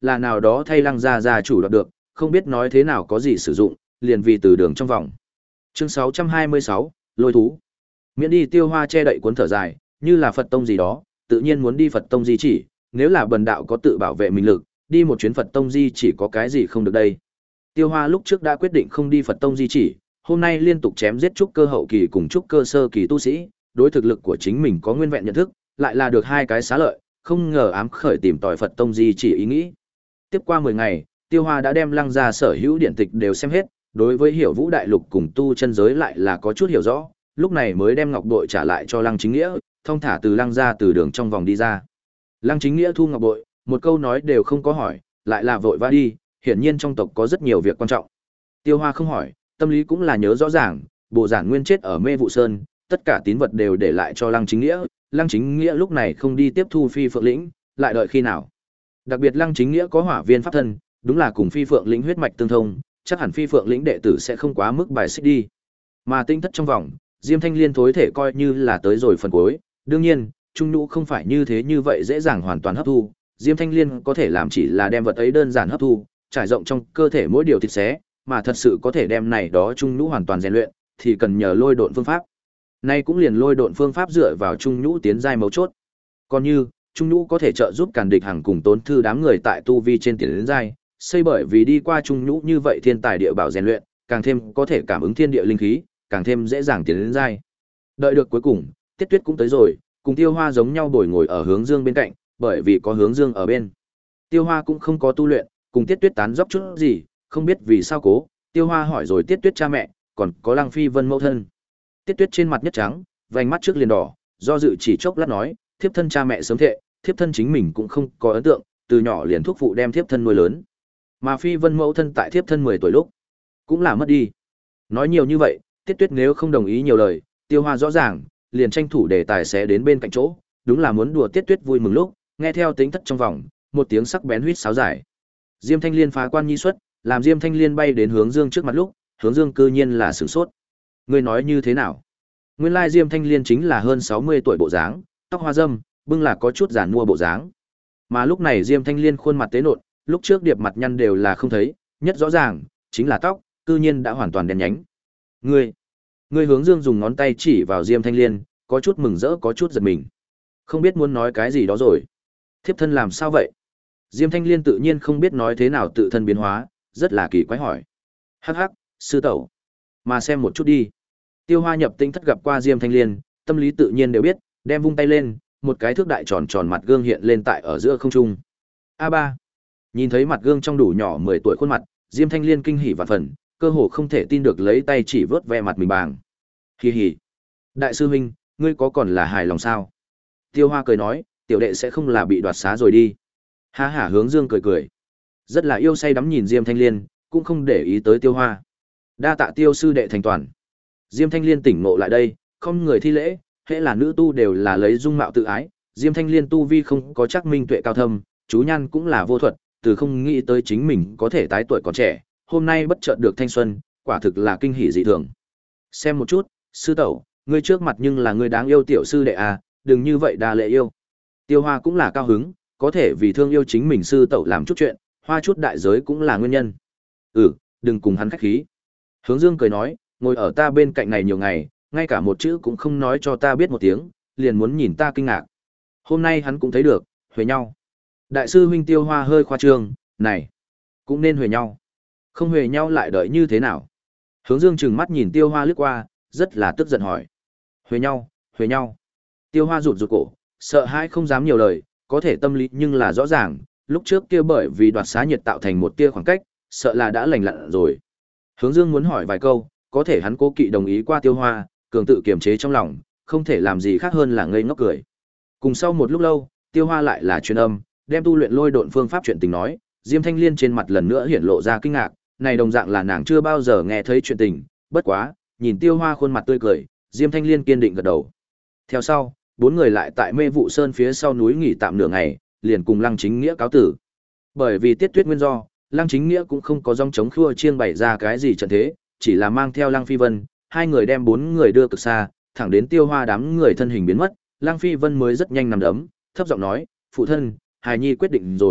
là nào đó thay Lăng gia gia chủ đoạt được, không biết nói thế nào có gì sử dụng, liền vì từ đường trong vòng. Chương sáu trăm hai mươi sáu, lôi thú. Miễn đi Tiêu Hoa che đậy cuốn thở dài, như là Phật tông gì đó, tự nhiên muốn đi Phật tông di chỉ, nếu là bần đạo có tự bảo vệ mình lực, đi một chuyến Phật tông di chỉ có cái gì không được đây. Tiêu Hoa lúc trước đã quyết định không đi Phật tông di chỉ, hôm nay liên tục chém giết trúc cơ hậu kỳ cùng trúc cơ sơ kỳ tu sĩ, đối thực lực của chính mình có nguyên vẹn nhận thức, lại là được hai cái xá lợi, không ngờ ám khởi tìm tòi Phật tông di chỉ ý nghĩ. Tiếp qua mười ngày, Tiêu Hoa đã đem Lăng gia sở hữu điện tịch đều xem hết, đối với Hiểu Vũ đại lục cùng tu chân giới lại là có chút hiểu rõ, lúc này mới đem ngọc bội trả lại cho Lăng Chính Nghĩa, thông thả từ Lăng gia từ đường trong vòng đi ra. Lăng Chính Nghĩa thu ngọc bội, một câu nói đều không có hỏi, lại là vội vã đi, hiển nhiên trong tộc có rất nhiều việc quan trọng. Tiêu Hoa không hỏi, tâm lý cũng là nhớ rõ ràng, Bồ Giản Nguyên chết ở Mê Vụ Sơn, tất cả tín vật đều để lại cho Lăng Chính Nghĩa, Lăng Chính Nghĩa lúc này không đi tiếp thu Phi Phượng lĩnh, lại đợi khi nào? Đặc biệt Lăng Chính Nghĩa có Hỏa Viên pháp thân, đúng là cùng Phi Phượng lĩnh huyết mạch tương thông, chắc hẳn Phi Phượng lĩnh đệ tử sẽ không quá mức bài xích đi. Mà tinh thất trong vòng, Diêm Thanh Liên thối thể coi như là tới rồi phần cuối, đương nhiên, trung nhũ không phải như thế như vậy dễ dàng hoàn toàn hấp thu, Diêm Thanh Liên có thể làm chỉ là đem vật ấy đơn giản hấp thu, trải rộng trong cơ thể mỗi điều thịt xé, mà thật sự có thể đem này đó trung nhũ hoàn toàn rèn luyện, thì cần nhờ lôi độn phương pháp. Nay cũng liền lôi độn phương pháp dựa vào trung nhũ tiến giai mấu chốt. Còn như, trung nhũ có thể trợ giúp càn địch hàng cùng tốn thư đám người tại tu vi trên tiến đến giai, xây bởi vì đi qua trung nhũ như vậy thiên tài địa bảo rèn luyện, càng thêm có thể cảm ứng thiên địa linh khí, càng thêm dễ dàng tiến đến giai. Đợi được cuối cùng, Tiết Tuyết cũng tới rồi, cùng Tiêu Hoa giống nhau bồi ngồi ở Hướng Dương bên cạnh, bởi vì có Hướng Dương ở bên. Tiêu Hoa cũng không có tu luyện, cùng Tiết Tuyết tán dóc chút gì, không biết vì sao cố, Tiêu Hoa hỏi rồi Tiết Tuyết cha mẹ, còn có Lăng Phi Vân mẫu thân. Tiết Tuyết trên mặt nhất trắng, vành mắt trước liền đỏ, do dự chỉ chốc lát nói, thiếp thân cha mẹ sớm thệ, thiếp thân chính mình cũng không có ấn tượng, từ nhỏ liền thuốc phụ đem thiếp thân nuôi lớn. Mà Phi Vân mẫu thân tại thiếp thân mười tuổi lúc, cũng là mất đi. Nói nhiều như vậy, Tiết Tuyết nếu không đồng ý nhiều lời, Tiêu Hoa rõ ràng, liền tranh thủ đề tài sẽ đến bên cạnh chỗ, đúng là muốn đùa Tiết Tuyết vui mừng lúc, nghe theo tính thất trong vòng, một tiếng sắc bén huýt sáo dài. Diêm Thanh Liên phá quan nhi xuất, làm Diêm Thanh Liên bay đến Hướng Dương trước mặt lúc, Hướng Dương cư nhiên là sửng sốt. Ngươi nói như thế nào? Nguyên lai Diêm Thanh Liên chính là hơn sáu mươi tuổi bộ dáng, tóc hoa râm, bưng là có chút giản mua bộ dáng. Mà lúc này Diêm Thanh Liên khuôn mặt tế nộn, lúc trước điệp mặt nhăn đều là không thấy, nhất rõ ràng chính là tóc, cư nhiên đã hoàn toàn đen nhánh. Ngươi, ngươi Hướng Dương dùng ngón tay chỉ vào Diêm Thanh Liên, có chút mừng rỡ có chút giật mình. Không biết muốn nói cái gì đó rồi. Thiếp thân làm sao vậy? Diêm Thanh Liên tự nhiên không biết nói thế nào tự thân biến hóa, rất là kỳ quái hỏi. Hắc hắc, sư tẩu. Mà xem một chút đi. Tiêu Hoa nhập tinh thất gặp qua Diêm Thanh Liên, tâm lý tự nhiên đều biết, đem vung tay lên, một cái thước đại tròn tròn mặt gương hiện lên tại ở giữa không trung. A ba. Nhìn thấy mặt gương trong đủ nhỏ mười tuổi khuôn mặt, Diêm Thanh Liên kinh hỉ vạn phần, cơ hồ không thể tin được lấy tay chỉ vớt ve mặt mình bàng. Hì hì. Đại sư huynh, ngươi có còn là hài lòng sao? Tiêu Hoa cười nói, tiểu đệ sẽ không là bị đoạt xá rồi đi. Ha hả Hướng Dương cười cười. Rất là yêu say đắm nhìn Diêm Thanh Liên, cũng không để ý tới Tiêu Hoa. Đa tạ Tiêu sư đệ thành toàn. Diêm Thanh Liên tỉnh ngộ lại đây, không người thi lễ, hễ là nữ tu đều là lấy dung mạo tự ái, Diêm Thanh Liên tu vi không có chắc minh tuệ cao thâm, chú nhan cũng là vô thuật, từ không nghĩ tới chính mình có thể tái tuổi còn trẻ, hôm nay bất chợt được thanh xuân, quả thực là kinh hỉ dị thường. Xem một chút, sư tẩu, ngươi trước mặt nhưng là ngươi đáng yêu tiểu sư đệ à, đừng như vậy đa lệ yêu. Tiêu Hoa cũng là cao hứng, có thể vì thương yêu chính mình sư tẩu làm chút chuyện, hoa chút đại giới cũng là nguyên nhân. Ừ, đừng cùng hắn khách khí. Hướng Dương cười nói, ngồi ở ta bên cạnh này nhiều ngày, ngay cả một chữ cũng không nói cho ta biết một tiếng, liền muốn nhìn ta kinh ngạc. Hôm nay hắn cũng thấy được, huề nhau. Đại sư huynh Tiêu Hoa hơi khoa trương, này, cũng nên huề nhau. Không huề nhau lại đợi như thế nào? Hướng Dương trừng mắt nhìn Tiêu Hoa lướt qua, rất là tức giận hỏi. Huề nhau, huề nhau. Tiêu Hoa rụt rụt cổ, sợ hãi không dám nhiều lời, có thể tâm lý nhưng là rõ ràng, lúc trước kia bởi vì đoạt xá nhiệt tạo thành một tia khoảng cách, sợ là đã lành lặn rồi. Hướng Dương muốn hỏi vài câu, có thể hắn cố kỵ đồng ý qua Tiêu Hoa, cường tự kiềm chế trong lòng, không thể làm gì khác hơn là ngây ngốc cười. Cùng sau một lúc lâu, Tiêu Hoa lại là truyền âm, đem tu luyện lôi độn phương pháp chuyện tình nói, Diêm Thanh Liên trên mặt lần nữa hiện lộ ra kinh ngạc, này đồng dạng là nàng chưa bao giờ nghe thấy chuyện tình, bất quá, nhìn Tiêu Hoa khuôn mặt tươi cười, Diêm Thanh Liên kiên định gật đầu. Theo sau, bốn người lại tại Mê Vụ Sơn phía sau núi nghỉ tạm nửa ngày, liền cùng Lăng Chính Nghĩa cáo tử. Bởi vì Tiết Tuyết nguyên do, Lăng Chính Nghĩa cũng không có dòng chống khua chiêng bày ra cái gì trận thế, chỉ là mang theo Lăng Phi Vân, hai người đem bốn người đưa cực xa, thẳng đến Tiêu Hoa đám người thân hình biến mất, Lăng Phi Vân mới rất nhanh nằm đấm, thấp giọng nói, phụ thân, hài nhi quyết định rồi,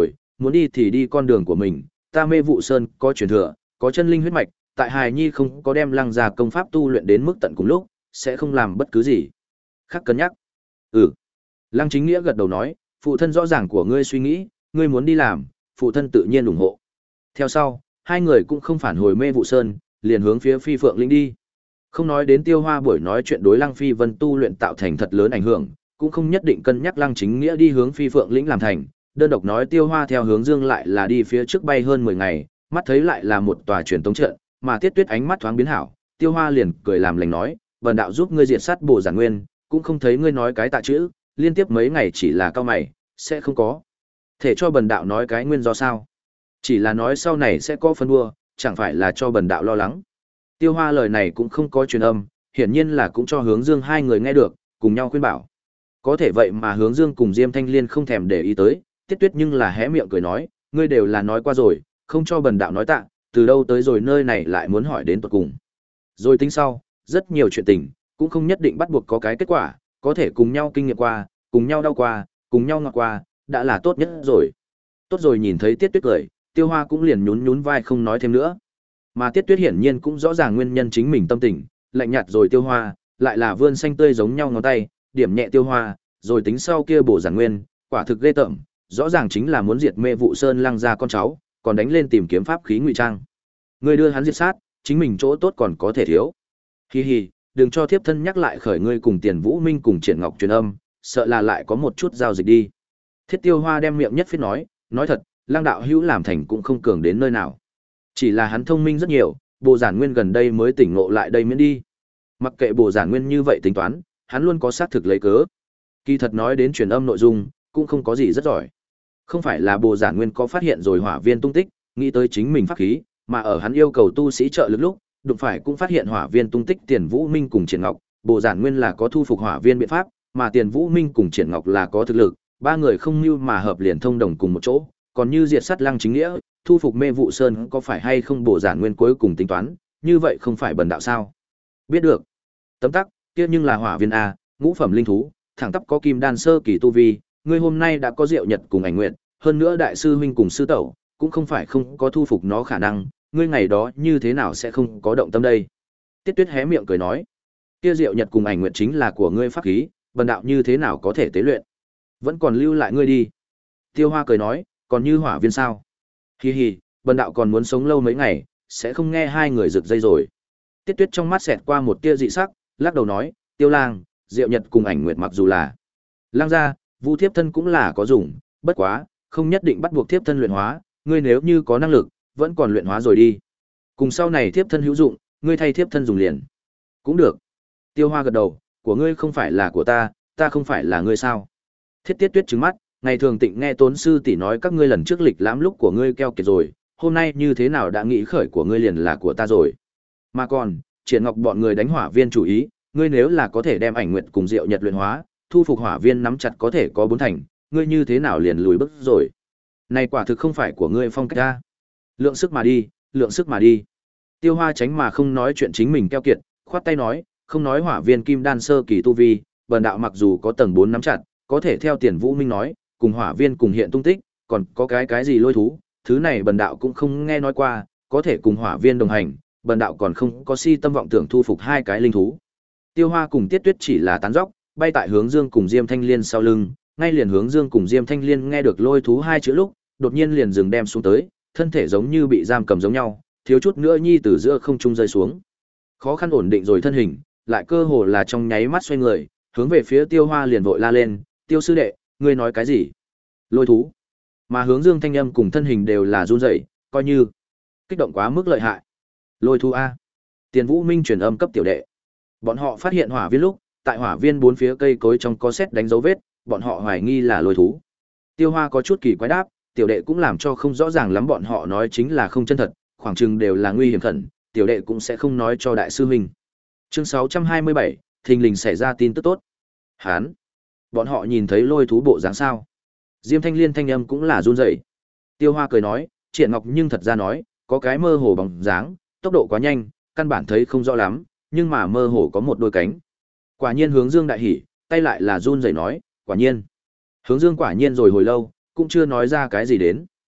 muốn đi thì đi con đường của mình, ta Mê Vụ Sơn có truyền thừa, có chân linh huyết mạch, tại hài nhi không có đem lăng gia công pháp tu luyện đến mức tận cùng lúc, sẽ không làm bất cứ gì khác cân nhắc. Ừ. Lăng Chính Nghĩa gật đầu nói, phụ thân rõ ràng của ngươi suy nghĩ, ngươi muốn đi làm, phụ thân tự nhiên ủng hộ. Theo sau, hai người cũng không phản hồi Mê Vụ Sơn, liền hướng phía Phi Phượng Lĩnh đi. Không nói đến Tiêu Hoa buổi nói chuyện đối Lăng Phi Vân tu luyện tạo thành thật lớn ảnh hưởng, cũng không nhất định cân nhắc Lăng Chính Nghĩa đi hướng Phi Phượng Lĩnh làm thành, đơn độc nói Tiêu Hoa theo hướng dương lại là đi phía trước bay hơn mười ngày, mắt thấy lại là một tòa truyền tống trận, mà Tiết Tuyết ánh mắt thoáng biến hảo, Tiêu Hoa liền cười làm lành nói, "Bần đạo giúp ngươi diệt sát Bồ Giản Nguyên, cũng không thấy ngươi nói cái tạ chữ, liên tiếp mấy ngày chỉ là cao mày, sẽ không có. Thể cho bần đạo nói cái nguyên do sao? Chỉ là nói sau này sẽ có phân đua, chẳng phải là cho bần đạo lo lắng." Tiêu Hoa lời này cũng không có truyền âm, hiển nhiên là cũng cho Hướng Dương hai người nghe được, cùng nhau khuyên bảo. Có thể vậy mà Hướng Dương cùng Diêm Thanh Liên không thèm để ý tới, Tiết Tuyết nhưng là hé miệng cười nói, ngươi đều là nói qua rồi, không cho bần đạo nói tạ, từ đâu tới rồi nơi này lại muốn hỏi đến tuột cùng. Rồi tính sau, rất nhiều chuyện tình, cũng không nhất định bắt buộc có cái kết quả, có thể cùng nhau kinh nghiệm qua, cùng nhau đau qua, cùng nhau ngọt qua, đã là tốt nhất rồi. Tốt rồi, nhìn thấy Tiết Tuyết cười, Tiêu Hoa cũng liền nhún nhún vai không nói thêm nữa. Mà Tiết Tuyết hiển nhiên cũng rõ ràng nguyên nhân chính mình tâm tình, lạnh nhạt rồi Tiêu Hoa, lại là vươn xanh tươi giống nhau ngón tay, điểm nhẹ Tiêu Hoa, rồi tính sau kia Bổ Giản Nguyên, quả thực ghê tởm, rõ ràng chính là muốn diệt Mê Vụ Sơn Lăng gia con cháu, còn đánh lên tìm kiếm pháp khí ngụy trang. Ngươi đưa hắn diệt sát, chính mình chỗ tốt còn có thể thiếu. Hi hi, đừng cho thiếp thân nhắc lại khởi ngươi cùng Tiền Vũ Minh cùng Triển Ngọc truyền âm, sợ là lại có một chút giao dịch đi. Thiết Tiêu Hoa đem miệng nhất phiết nói, nói thật, Lăng đạo hữu làm thành cũng không cường đến nơi nào. Chỉ là hắn thông minh rất nhiều, Bồ Giản Nguyên gần đây mới tỉnh ngộ lại đây miễn đi. Mặc kệ Bồ Giản Nguyên như vậy tính toán, hắn luôn có xác thực lấy cớ. Kỳ thật nói đến truyền âm nội dung, cũng không có gì rất giỏi. Không phải là Bồ Giản Nguyên có phát hiện rồi hỏa viên tung tích, nghĩ tới chính mình pháp khí, mà ở hắn yêu cầu tu sĩ trợ lực lúc, đụng phải cũng phát hiện hỏa viên tung tích Tiền Vũ Minh cùng Triển Ngọc, Bồ Giản Nguyên là có thu phục hỏa viên biện pháp, mà Tiền Vũ Minh cùng Triển Ngọc là có thực lực, ba người không mưu mà hợp liền thông đồng cùng một chỗ, còn như diệt sát Lăng Chính Nghĩa, thu phục Mê Vụ Sơn có phải hay không Bồ Giản Nguyên cuối cùng tính toán, như vậy không phải bần đạo sao? Biết được. Tấm tắc, kia nhưng là hỏa viên a, ngũ phẩm linh thú, thẳng tắp có kim đan sơ kỳ tu vi, ngươi hôm nay đã có Diệu Nhật cùng Ảnh Nguyệt, hơn nữa đại sư huynh cùng sư tẩu, cũng không phải không có thu phục nó khả năng, ngươi ngày đó như thế nào sẽ không có động tâm đây? Tiết Tuyết hé miệng cười nói, kia Diệu Nhật cùng Ảnh Nguyệt chính là của ngươi pháp khí, bần đạo như thế nào có thể tế luyện? Vẫn còn lưu lại ngươi đi. Tiêu Hoa cười nói, còn như hỏa viên sao? Hi hi, bần đạo còn muốn sống lâu mấy ngày, sẽ không nghe hai người rực dây rồi. Tiết Tuyết trong mắt xẹt qua một tia dị sắc, lắc đầu nói, Tiêu Lang, Diệu Nhật cùng Ảnh Nguyệt mặc dù là Lang gia, Vu thiếp thân cũng là có dùng, bất quá, không nhất định bắt buộc thiếp thân luyện hóa, ngươi nếu như có năng lực, vẫn còn luyện hóa rồi đi. Cùng sau này thiếp thân hữu dụng, ngươi thay thiếp thân dùng liền. Cũng được. Tiêu Hoa gật đầu, của ngươi không phải là của ta, ta không phải là ngươi sao? Thiết Tiết Tuyết trừng mắt, ngày thường Tịnh nghe Tốn sư tỷ nói các ngươi lần trước lịch lãm lúc của ngươi keo kiệt rồi, hôm nay như thế nào đã nghĩ khởi của ngươi liền là của ta rồi. Mà còn, Triển Ngọc bọn người đánh hỏa viên chủ ý, ngươi nếu là có thể đem Ảnh Nguyệt cùng Diệu Nhật luyện hóa, thu phục hỏa viên nắm chặt có thể có bốn thành, ngươi như thế nào liền lùi bước rồi. Này quả thực không phải của ngươi phong cách ta. Lượng sức mà đi, lượng sức mà đi. Tiêu Hoa tránh mà không nói chuyện chính mình keo kiệt, khoát tay nói, không nói hỏa viên kim đan sơ kỳ tu vi, bần đạo mặc dù có tầng bốn nắm chặt, có thể theo Tiền Vũ Minh nói, cùng hỏa viên cùng hiện tung tích, còn có cái cái gì lôi thú, thứ này bần đạo cũng không nghe nói qua, có thể cùng hỏa viên đồng hành, bần đạo còn không có si tâm vọng tưởng thu phục hai cái linh thú. Tiêu Hoa cùng Tiết Tuyết chỉ là tán dóc, bay tại Hướng Dương cùng Diêm Thanh Liên sau lưng, ngay liền Hướng Dương cùng Diêm Thanh Liên nghe được lôi thú hai chữ lúc, đột nhiên liền dừng đem xuống tới, thân thể giống như bị giam cầm giống nhau, thiếu chút nữa nhi từ giữa không trung rơi xuống. Khó khăn ổn định rồi thân hình, lại cơ hồ là trong nháy mắt xoay người, hướng về phía Tiêu Hoa liền vội la lên, "Tiêu sư đệ, ngươi nói cái gì?" Lôi thú. Mà Hướng Dương thanh âm cùng thân hình đều là run rẩy, coi như kích động quá mức lợi hại. Lôi thú a. Tiền Vũ Minh truyền âm cấp tiểu đệ. Bọn họ phát hiện hỏa viên lúc, tại hỏa viên bốn phía cây cối trong có sét đánh dấu vết, bọn họ hoài nghi là lôi thú. Tiêu Hoa có chút kỳ quái đáp, tiểu đệ cũng làm cho không rõ ràng lắm bọn họ nói chính là không chân thật, khoảng chừng đều là nguy hiểm khẩn, tiểu đệ cũng sẽ không nói cho đại sư huynh. Chương sáu trăm hai mươi bảy, thình lình xảy ra tin tức tốt. Hán, bọn họ nhìn thấy lôi thú bộ dáng sao? Diêm Thanh Liên thanh âm cũng là run rẩy. Tiêu Hoa cười nói, Triển Ngọc nhưng thật ra nói, có cái mơ hồ bóng dáng, tốc độ quá nhanh, căn bản thấy không rõ lắm, nhưng mà mơ hồ có một đôi cánh. Quả nhiên Hướng Dương đại hỉ, tay lại là run rẩy nói, quả nhiên. Hướng Dương quả nhiên rồi hồi lâu, cũng chưa nói ra cái gì đến.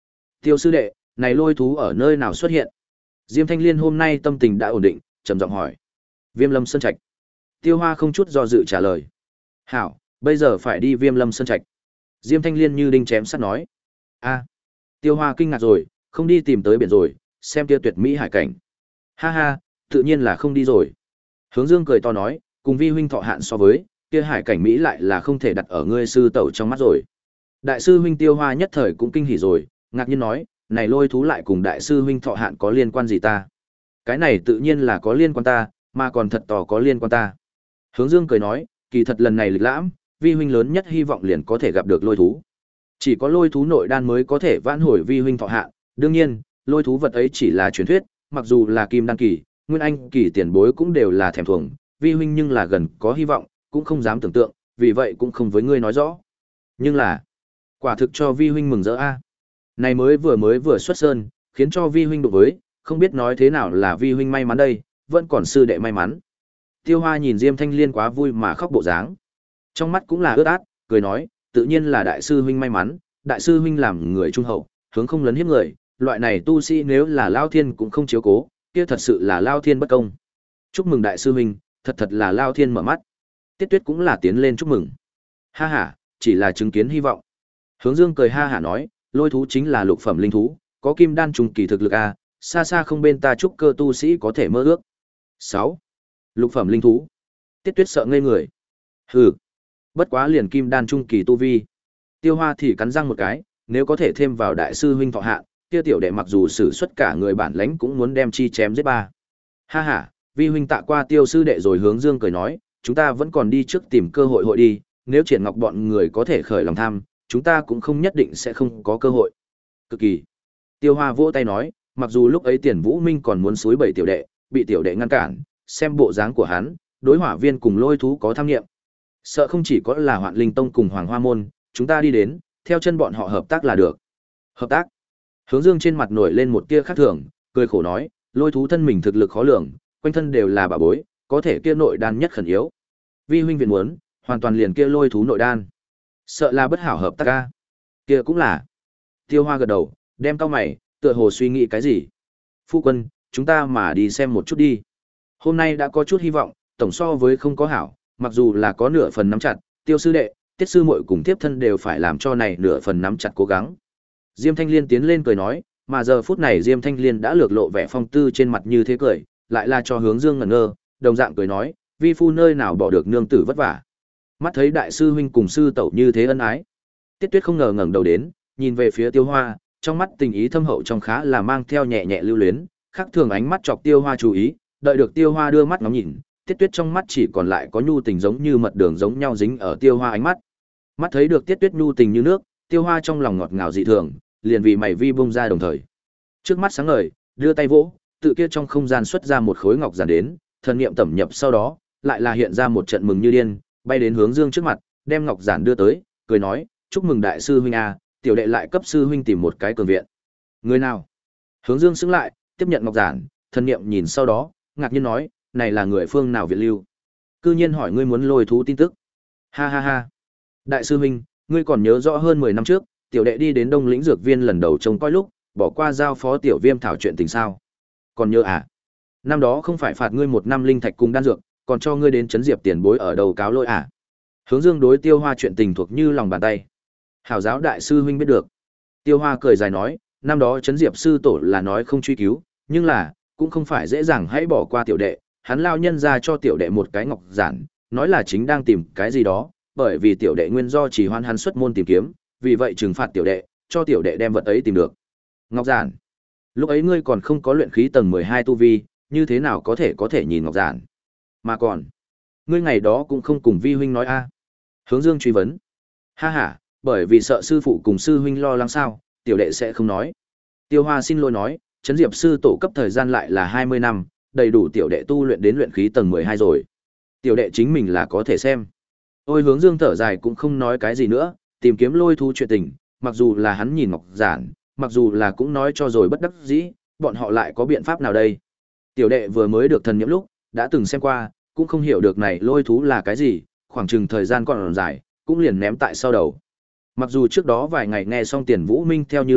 Tiêu sư đệ, này lôi thú ở nơi nào xuất hiện? Diêm Thanh Liên hôm nay tâm tình đã ổn định, trầm giọng hỏi. Viêm Lâm Sơn Trạch. Tiêu Hoa không chút do dự trả lời. Hảo, bây giờ phải đi Viêm Lâm Sơn Trạch. Diêm Thanh Liên như đinh chém sắt nói. A. Tiêu Hoa kinh ngạc rồi, không đi tìm tới biển rồi, xem kia tuyệt mỹ hải cảnh. Ha ha, tự nhiên là không đi rồi. Hướng Dương cười to nói, cùng vi huynh thọ hạn so với, kia hải cảnh mỹ lại là không thể đặt ở ngươi sư tẩu trong mắt rồi. Đại sư huynh Tiêu Hoa nhất thời cũng kinh hỉ rồi, ngạc nhiên nói, này lôi thú lại cùng đại sư huynh thọ hạn có liên quan gì ta? Cái này tự nhiên là có liên quan ta, mà còn thật tỏ có liên quan ta. Hướng Dương cười nói, kỳ thật lần này lịch lãm, vi huynh lớn nhất hy vọng liền có thể gặp được lôi thú. Chỉ có lôi thú nội đan mới có thể vãn hồi vi huynh thọ hạn, đương nhiên, lôi thú vật ấy chỉ là truyền thuyết, mặc dù là kim đan kỳ, nguyên anh kỳ tiền bối cũng đều là thèm thuồng, vi huynh nhưng là gần có hy vọng, cũng không dám tưởng tượng, vì vậy cũng không với ngươi nói rõ. Nhưng là, quả thực cho vi huynh mừng rỡ a. Này mới vừa mới vừa xuất sơn, khiến cho vi huynh đụng với, không biết nói thế nào là vi huynh may mắn đây, vẫn còn sư đệ may mắn. Tiêu Hoa nhìn Diêm Thanh Liên quá vui mà khóc bộ dáng. Trong mắt cũng là ướt át, cười nói, tự nhiên là đại sư huynh may mắn, đại sư huynh làm người trung hậu, hướng không lấn hiếp người, loại này tu sĩ nếu là Lao Thiên cũng không chiếu cố, kia thật sự là Lao Thiên bất công. Chúc mừng đại sư huynh, thật thật là Lao Thiên mở mắt. Tiết Tuyết cũng là tiến lên chúc mừng. Ha ha, chỉ là chứng kiến hy vọng. Hướng Dương cười ha hả nói, lôi thú chính là lục phẩm linh thú, có kim đan trùng kỳ thực lực a, xa xa không bên ta trúc cơ tu sĩ có thể mơ ước. sáu. Lục phẩm linh thú. Tiết Tuyết sợ ngây người. Hừ, bất quá liền kim đan trung kỳ tu vi. Tiêu Hoa thì cắn răng một cái, nếu có thể thêm vào đại sư huynh thọ hạn, kia tiểu đệ mặc dù sử xuất cả người bản lãnh cũng muốn đem chi chém giết ba. Ha ha, vi huynh tạ qua Tiêu sư đệ rồi. Hướng Dương cười nói, chúng ta vẫn còn đi trước tìm cơ hội hội đi, nếu Triển Ngọc bọn người có thể khởi lòng tham, chúng ta cũng không nhất định sẽ không có cơ hội. Cực kỳ. Tiêu Hoa vỗ tay nói, mặc dù lúc ấy Tiền Vũ Minh còn muốn xúi bẩy tiểu đệ, bị tiểu đệ ngăn cản, xem bộ dáng của hắn, đối hỏa viên cùng lôi thú có tham nghiệm. Sợ không chỉ có là Hoạn Linh Tông cùng Hoàng Hoa Môn, chúng ta đi đến, theo chân bọn họ hợp tác là được. Hợp tác? Hướng Dương trên mặt nổi lên một tia khác thường, cười khổ nói, lôi thú thân mình thực lực khó lường, quanh thân đều là bảo bối, có thể kia nội đan nhất khẩn yếu. Vi huynh viện muốn, hoàn toàn liền kia lôi thú nội đan. Sợ là bất hảo hợp tác ca. Kia cũng là. Tiêu Hoa gật đầu, đem cau mày, tựa hồ suy nghĩ cái gì. Phu quân, chúng ta mà đi xem một chút đi. Hôm nay đã có chút hy vọng, tổng so với không có hảo, mặc dù là có nửa phần nắm chặt, Tiêu sư đệ, Tiết sư muội cùng tiếp thân đều phải làm cho này nửa phần nắm chặt cố gắng. Diêm Thanh Liên tiến lên cười nói, mà giờ phút này Diêm Thanh Liên đã lược lộ vẻ phong tư trên mặt như thế cười, lại là cho Hướng Dương ngẩn ngơ, đồng dạng cười nói, vi phu nơi nào bỏ được nương tử vất vả. Mắt thấy đại sư huynh cùng sư tẩu như thế ân ái. Tiết Tuyết không ngờ ngẩng đầu đến, nhìn về phía Tiêu Hoa, trong mắt tình ý thâm hậu trong khá là mang theo nhẹ nhẹ lưu luyến, khác thường ánh mắt chọc Tiêu Hoa chú ý, đợi được Tiêu Hoa đưa mắt ngắm nhìn, Tiết Tuyết trong mắt chỉ còn lại có nhu tình giống như mật đường giống nhau dính ở Tiêu Hoa ánh mắt. Mắt thấy được Tiết Tuyết nhu tình như nước, Tiêu Hoa trong lòng ngọt ngào dị thường, liền vì mày vi bung ra đồng thời. Trước mắt sáng ngời, đưa tay vỗ, tự kia trong không gian xuất ra một khối ngọc giản đến, thần niệm tẩm nhập sau đó, lại là hiện ra một trận mừng như điên, bay đến Hướng Dương trước mặt, đem ngọc giản đưa tới, cười nói, chúc mừng đại sư huynh a, tiểu đệ lại cấp sư huynh tìm một cái cường viện. Người nào? Hướng Dương sững lại, tiếp nhận ngọc giản, thần niệm nhìn sau đó, ngạc nhiên nói, này là người phương nào viện lưu? Cư nhiên hỏi ngươi muốn lôi thú tin tức. Ha ha ha. Đại sư huynh, ngươi còn nhớ rõ hơn mười năm trước, tiểu đệ đi đến Đông Lĩnh Dược Viên lần đầu trông coi lúc, bỏ qua giao phó tiểu Viêm thảo chuyện tình sao? Còn nhớ à? Năm đó không phải phạt ngươi một năm linh thạch cùng đan dược, còn cho ngươi đến trấn diệp tiền bối ở đầu cáo lỗi à? Hướng Dương đối Tiêu Hoa chuyện tình thuộc như lòng bàn tay. Hảo giáo đại sư huynh biết được. Tiêu Hoa cười dài nói, năm đó trấn diệp sư tổ là nói không truy cứu, nhưng là cũng không phải dễ dàng hãy bỏ qua tiểu đệ, hắn lao nhân ra cho tiểu đệ một cái ngọc giản, nói là chính đang tìm cái gì đó, bởi vì tiểu đệ nguyên do chỉ hoan hắn xuất môn tìm kiếm, vì vậy trừng phạt tiểu đệ, cho tiểu đệ đem vật ấy tìm được. Ngọc giản. Lúc ấy ngươi còn không có luyện khí tầng mười hai tu vi, như thế nào có thể có thể nhìn ngọc giản? Mà còn, ngươi ngày đó cũng không cùng vi huynh nói a? Hướng Dương truy vấn. Ha ha, bởi vì sợ sư phụ cùng sư huynh lo lắng sao, tiểu đệ sẽ không nói. Tiêu Hoa xin lỗi nói, trấn diệp sư tổ cấp thời gian lại là hai mươi năm, đầy đủ tiểu đệ tu luyện đến luyện khí tầng mười hai rồi. Tiểu đệ chính mình là có thể xem. Ôi Hướng Dương thở dài cũng không nói cái gì nữa, tìm kiếm lôi thú chuyện tình, mặc dù là hắn nhìn ngọc giản, mặc dù là cũng nói cho rồi bất đắc dĩ, bọn họ lại có biện pháp nào đây? Tiểu đệ vừa mới được thần nhiễm lúc, đã từng xem qua, cũng không hiểu được này lôi thú là cái gì, khoảng chừng thời gian còn dài, cũng liền ném tại sau đầu. Mặc dù trước đó vài ngày nghe xong Tiền Vũ Minh theo như lời,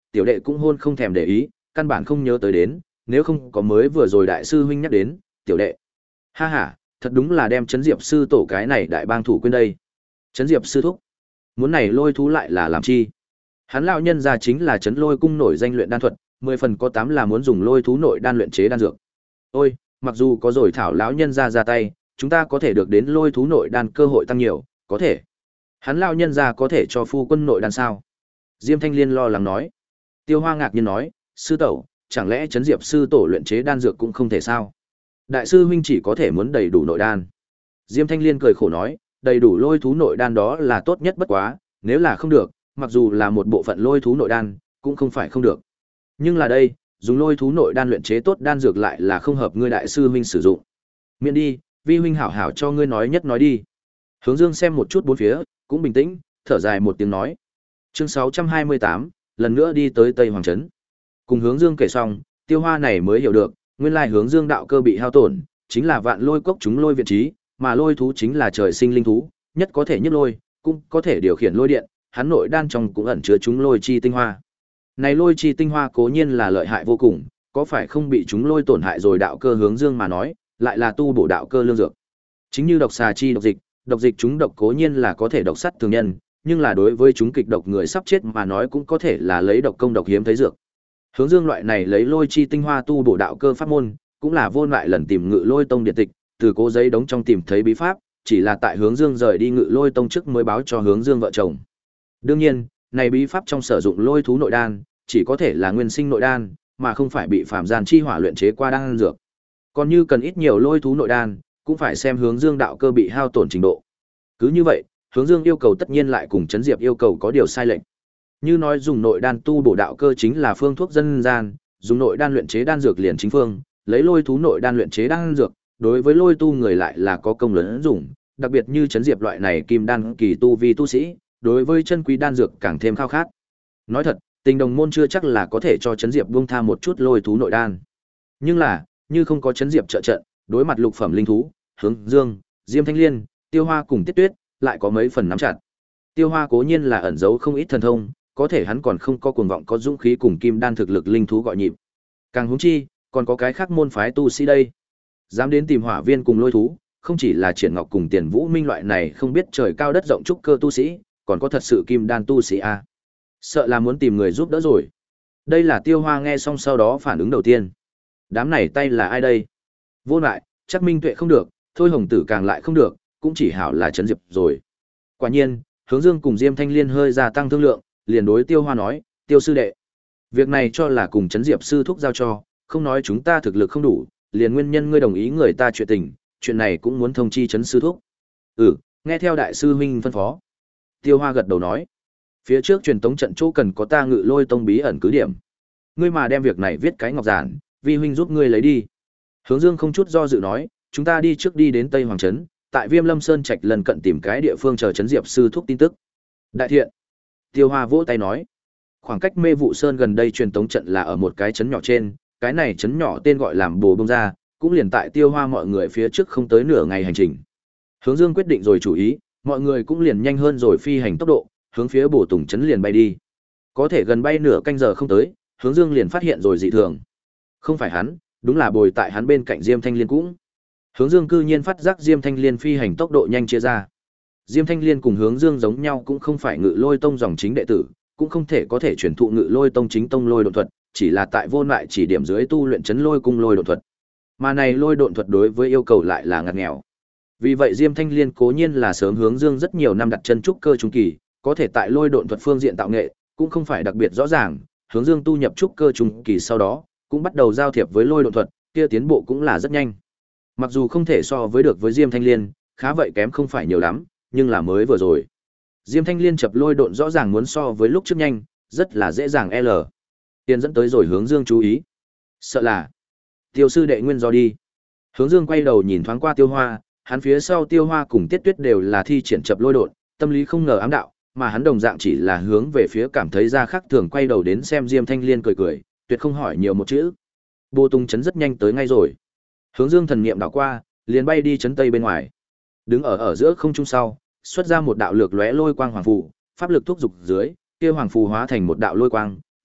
tiểu đệ cũng hôn không thèm để ý, căn bản không nhớ tới đến, nếu không có mới vừa rồi đại sư huynh nhắc đến, tiểu đệ. Ha ha, thật đúng là đem Trấn Diệp sư tổ cái này đại bang thủ quên đây. Trấn Diệp sư thúc, muốn này lôi thú lại là làm chi? Hắn lão nhân ra chính là Trấn Lôi cung nổi danh luyện đan thuật, mười phần có tám là muốn dùng lôi thú nội đan luyện chế đan dược. Ôi, mặc dù có rồi thảo lão nhân ra ra tay, chúng ta có thể được đến lôi thú nội đan cơ hội tăng nhiều, có thể. Hắn lão nhân ra có thể cho phu quân nội đan sao? Diêm Thanh Liên lo lắng nói. Tiêu Hoa ngạc nhiên nói, sư tẩu, chẳng lẽ Trấn Diệp sư tổ luyện chế đan dược cũng không thể sao? Đại sư huynh chỉ có thể muốn đầy đủ nội đan. Diêm Thanh Liên cười khổ nói, đầy đủ lôi thú nội đan đó là tốt nhất bất quá, nếu là không được, mặc dù là một bộ phận lôi thú nội đan, cũng không phải không được. Nhưng là đây, dùng lôi thú nội đan luyện chế tốt đan dược lại là không hợp ngươi đại sư huynh sử dụng. Miễn đi, vi huynh hảo hảo cho ngươi nói nhất nói đi. Hướng Dương xem một chút bốn phía, cũng bình tĩnh, thở dài một tiếng nói. Chương sáu trăm hai mươi tám, lần nữa đi tới Tây Hoàng Trấn. Cùng Hướng Dương kể xong, Tiêu Hoa này mới hiểu được, nguyên lai Hướng Dương đạo cơ bị hao tổn, chính là vạn lôi cốc chúng lôi viện trí, mà lôi thú chính là trời sinh linh thú, nhất có thể nhấc lôi, cũng có thể điều khiển lôi điện, hắn nội đan trong cũng ẩn chứa chúng lôi chi tinh hoa. Này lôi chi tinh hoa cố nhiên là lợi hại vô cùng, có phải không bị chúng lôi tổn hại rồi đạo cơ Hướng Dương mà nói, lại là tu bổ đạo cơ lương dược. Chính như độc xà chi độc dịch, độc dịch chúng độc cố nhiên là có thể độc sắt thường nhân, nhưng là đối với chúng kịch độc người sắp chết mà nói cũng có thể là lấy độc công độc hiếm thấy dược. Hướng Dương loại này lấy lôi chi tinh hoa tu bổ đạo cơ pháp môn, cũng là vô lại lần tìm Ngự Lôi tông điện tịch, từ cố giấy đóng trong tìm thấy bí pháp, chỉ là tại Hướng Dương rời đi Ngự Lôi tông trước mới báo cho Hướng Dương vợ chồng. Đương nhiên, này bí pháp trong sử dụng lôi thú nội đan, chỉ có thể là nguyên sinh nội đan, mà không phải bị phàm gian chi hỏa luyện chế qua đan dược. Còn như cần ít nhiều lôi thú nội đan, cũng phải xem Hướng Dương đạo cơ bị hao tổn trình độ. Cứ như vậy, Hướng Dương yêu cầu tất nhiên lại cùng Trấn Diệp yêu cầu có điều sai lệch. Như nói dùng nội đan tu bổ đạo cơ chính là phương thuốc dân gian, dùng nội đan luyện chế đan dược liền chính phương, lấy lôi thú nội đan luyện chế đan dược, đối với lôi tu người lại là có công lớn dùng, đặc biệt như Trấn Diệp loại này kim đan kỳ tu vi tu sĩ, đối với chân quý đan dược càng thêm khao khát. Nói thật, Tình Đồng môn chưa chắc là có thể cho Trấn Diệp buông tha một chút lôi thú nội đan. Nhưng là, như không có Trấn Diệp trợ trận, đối mặt lục phẩm linh thú, Hướng Dương, Diêm Thanh Liên, Tiêu Hoa cùng Tiết Tuyết, lại có mấy phần nắm chặt. Tiêu Hoa cố nhiên là ẩn giấu không ít thần thông, có thể hắn còn không có cuồng vọng có dũng khí cùng kim đan thực lực linh thú gọi nhịp. Càng huống chi, còn có cái khác môn phái tu sĩ đây. Dám đến tìm Hỏa Viên cùng lôi thú, không chỉ là Triển Ngọc cùng Tiền Vũ Minh loại này không biết trời cao đất rộng trúc cơ tu sĩ, còn có thật sự kim đan tu sĩ a. Sợ là muốn tìm người giúp đỡ rồi. Đây là Tiêu Hoa nghe xong sau đó phản ứng đầu tiên. Đám này tay là ai đây? Vô lại, chắc Minh Tuệ không được, thôi Hồng Tử càng lại không được, cũng chỉ hảo là Trấn Diệp rồi. Quả nhiên, Hướng Dương cùng Diêm Thanh Liên hơi gia tăng thương lượng, liền đối Tiêu Hoa nói, Tiêu sư đệ, việc này cho là cùng Trấn Diệp sư thúc giao cho, không nói chúng ta thực lực không đủ, liền nguyên nhân ngươi đồng ý người ta chuyện tình, chuyện này cũng muốn thông chi Trấn sư thúc. Ừ, nghe theo đại sư huynh phân phó. Tiêu Hoa gật đầu nói, phía trước truyền tống trận chỗ cần có ta Ngự Lôi tông bí ẩn cứ điểm. Ngươi mà đem việc này viết cái ngọc giản, vi huynh giúp ngươi lấy đi. Hướng Dương không chút do dự nói, chúng ta đi trước đi đến Tây Hoàng Trấn, tại Viêm Lâm Sơn Trạch lần cận tìm cái địa phương chờ Trấn Diệp sư thúc tin tức. Đại thiện. Tiêu Hoa vỗ tay nói, khoảng cách Mê Vụ Sơn gần đây truyền tống trận là ở một cái trấn nhỏ trên, cái này trấn nhỏ tên gọi làm Bồ Bông Ra, cũng liền tại Tiêu Hoa mọi người phía trước không tới nửa ngày hành trình. Hướng Dương quyết định rồi chủ ý, mọi người cũng liền nhanh hơn rồi phi hành tốc độ, hướng phía Bồ Tùng trấn liền bay đi. Có thể gần bay nửa canh giờ không tới, Hướng Dương liền phát hiện rồi dị thường. Không phải hắn, đúng là bồi tại hắn bên cạnh Diêm Thanh Liên cũng. Hướng Dương cư nhiên phát giác Diêm Thanh Liên phi hành tốc độ nhanh chia ra. Diêm Thanh Liên cùng Hướng Dương giống nhau cũng không phải Ngự Lôi tông dòng chính đệ tử, cũng không thể có thể truyền thụ Ngự Lôi tông chính tông lôi độn thuật, chỉ là tại vô lại chỉ điểm dưới tu luyện chấn lôi cung lôi độn thuật. Mà này lôi độn thuật đối với yêu cầu lại là ngặt nghèo. Vì vậy Diêm Thanh Liên cố nhiên là sớm Hướng Dương rất nhiều năm đặt chân trúc cơ trung kỳ, có thể tại lôi độn thuật phương diện tạo nghệ, cũng không phải đặc biệt rõ ràng, Hướng Dương tu nhập trúc cơ trung kỳ sau đó, cũng bắt đầu giao thiệp với lôi độn thuật, kia tiến bộ cũng là rất nhanh. Mặc dù không thể so với được với Diêm Thanh Liên, khá vậy kém không phải nhiều lắm, nhưng là mới vừa rồi. Diêm Thanh Liên chập lôi độn rõ ràng muốn so với lúc trước nhanh, rất là dễ dàng L. Tiền dẫn tới rồi Hướng Dương chú ý. Sợ là Tiêu sư đệ nguyên do đi. Hướng Dương quay đầu nhìn thoáng qua Tiêu Hoa, hắn phía sau Tiêu Hoa cùng Tiết Tuyết đều là thi triển chập lôi độn, tâm lý không ngờ ám đạo, mà hắn đồng dạng chỉ là hướng về phía cảm thấy ra khác thường quay đầu đến xem Diêm Thanh Liên cười cười, tuyệt không hỏi nhiều một chữ. Bồ Tung trấn rất nhanh tới ngay rồi. Hướng Dương thần niệm đảo qua, liền bay đi trấn tây bên ngoài. Đứng ở ở giữa không trung sau, xuất ra một đạo lược lóe lôi quang hoàng phù, pháp lực thúc dục dưới, kia hoàng phù hóa thành một đạo lôi quang,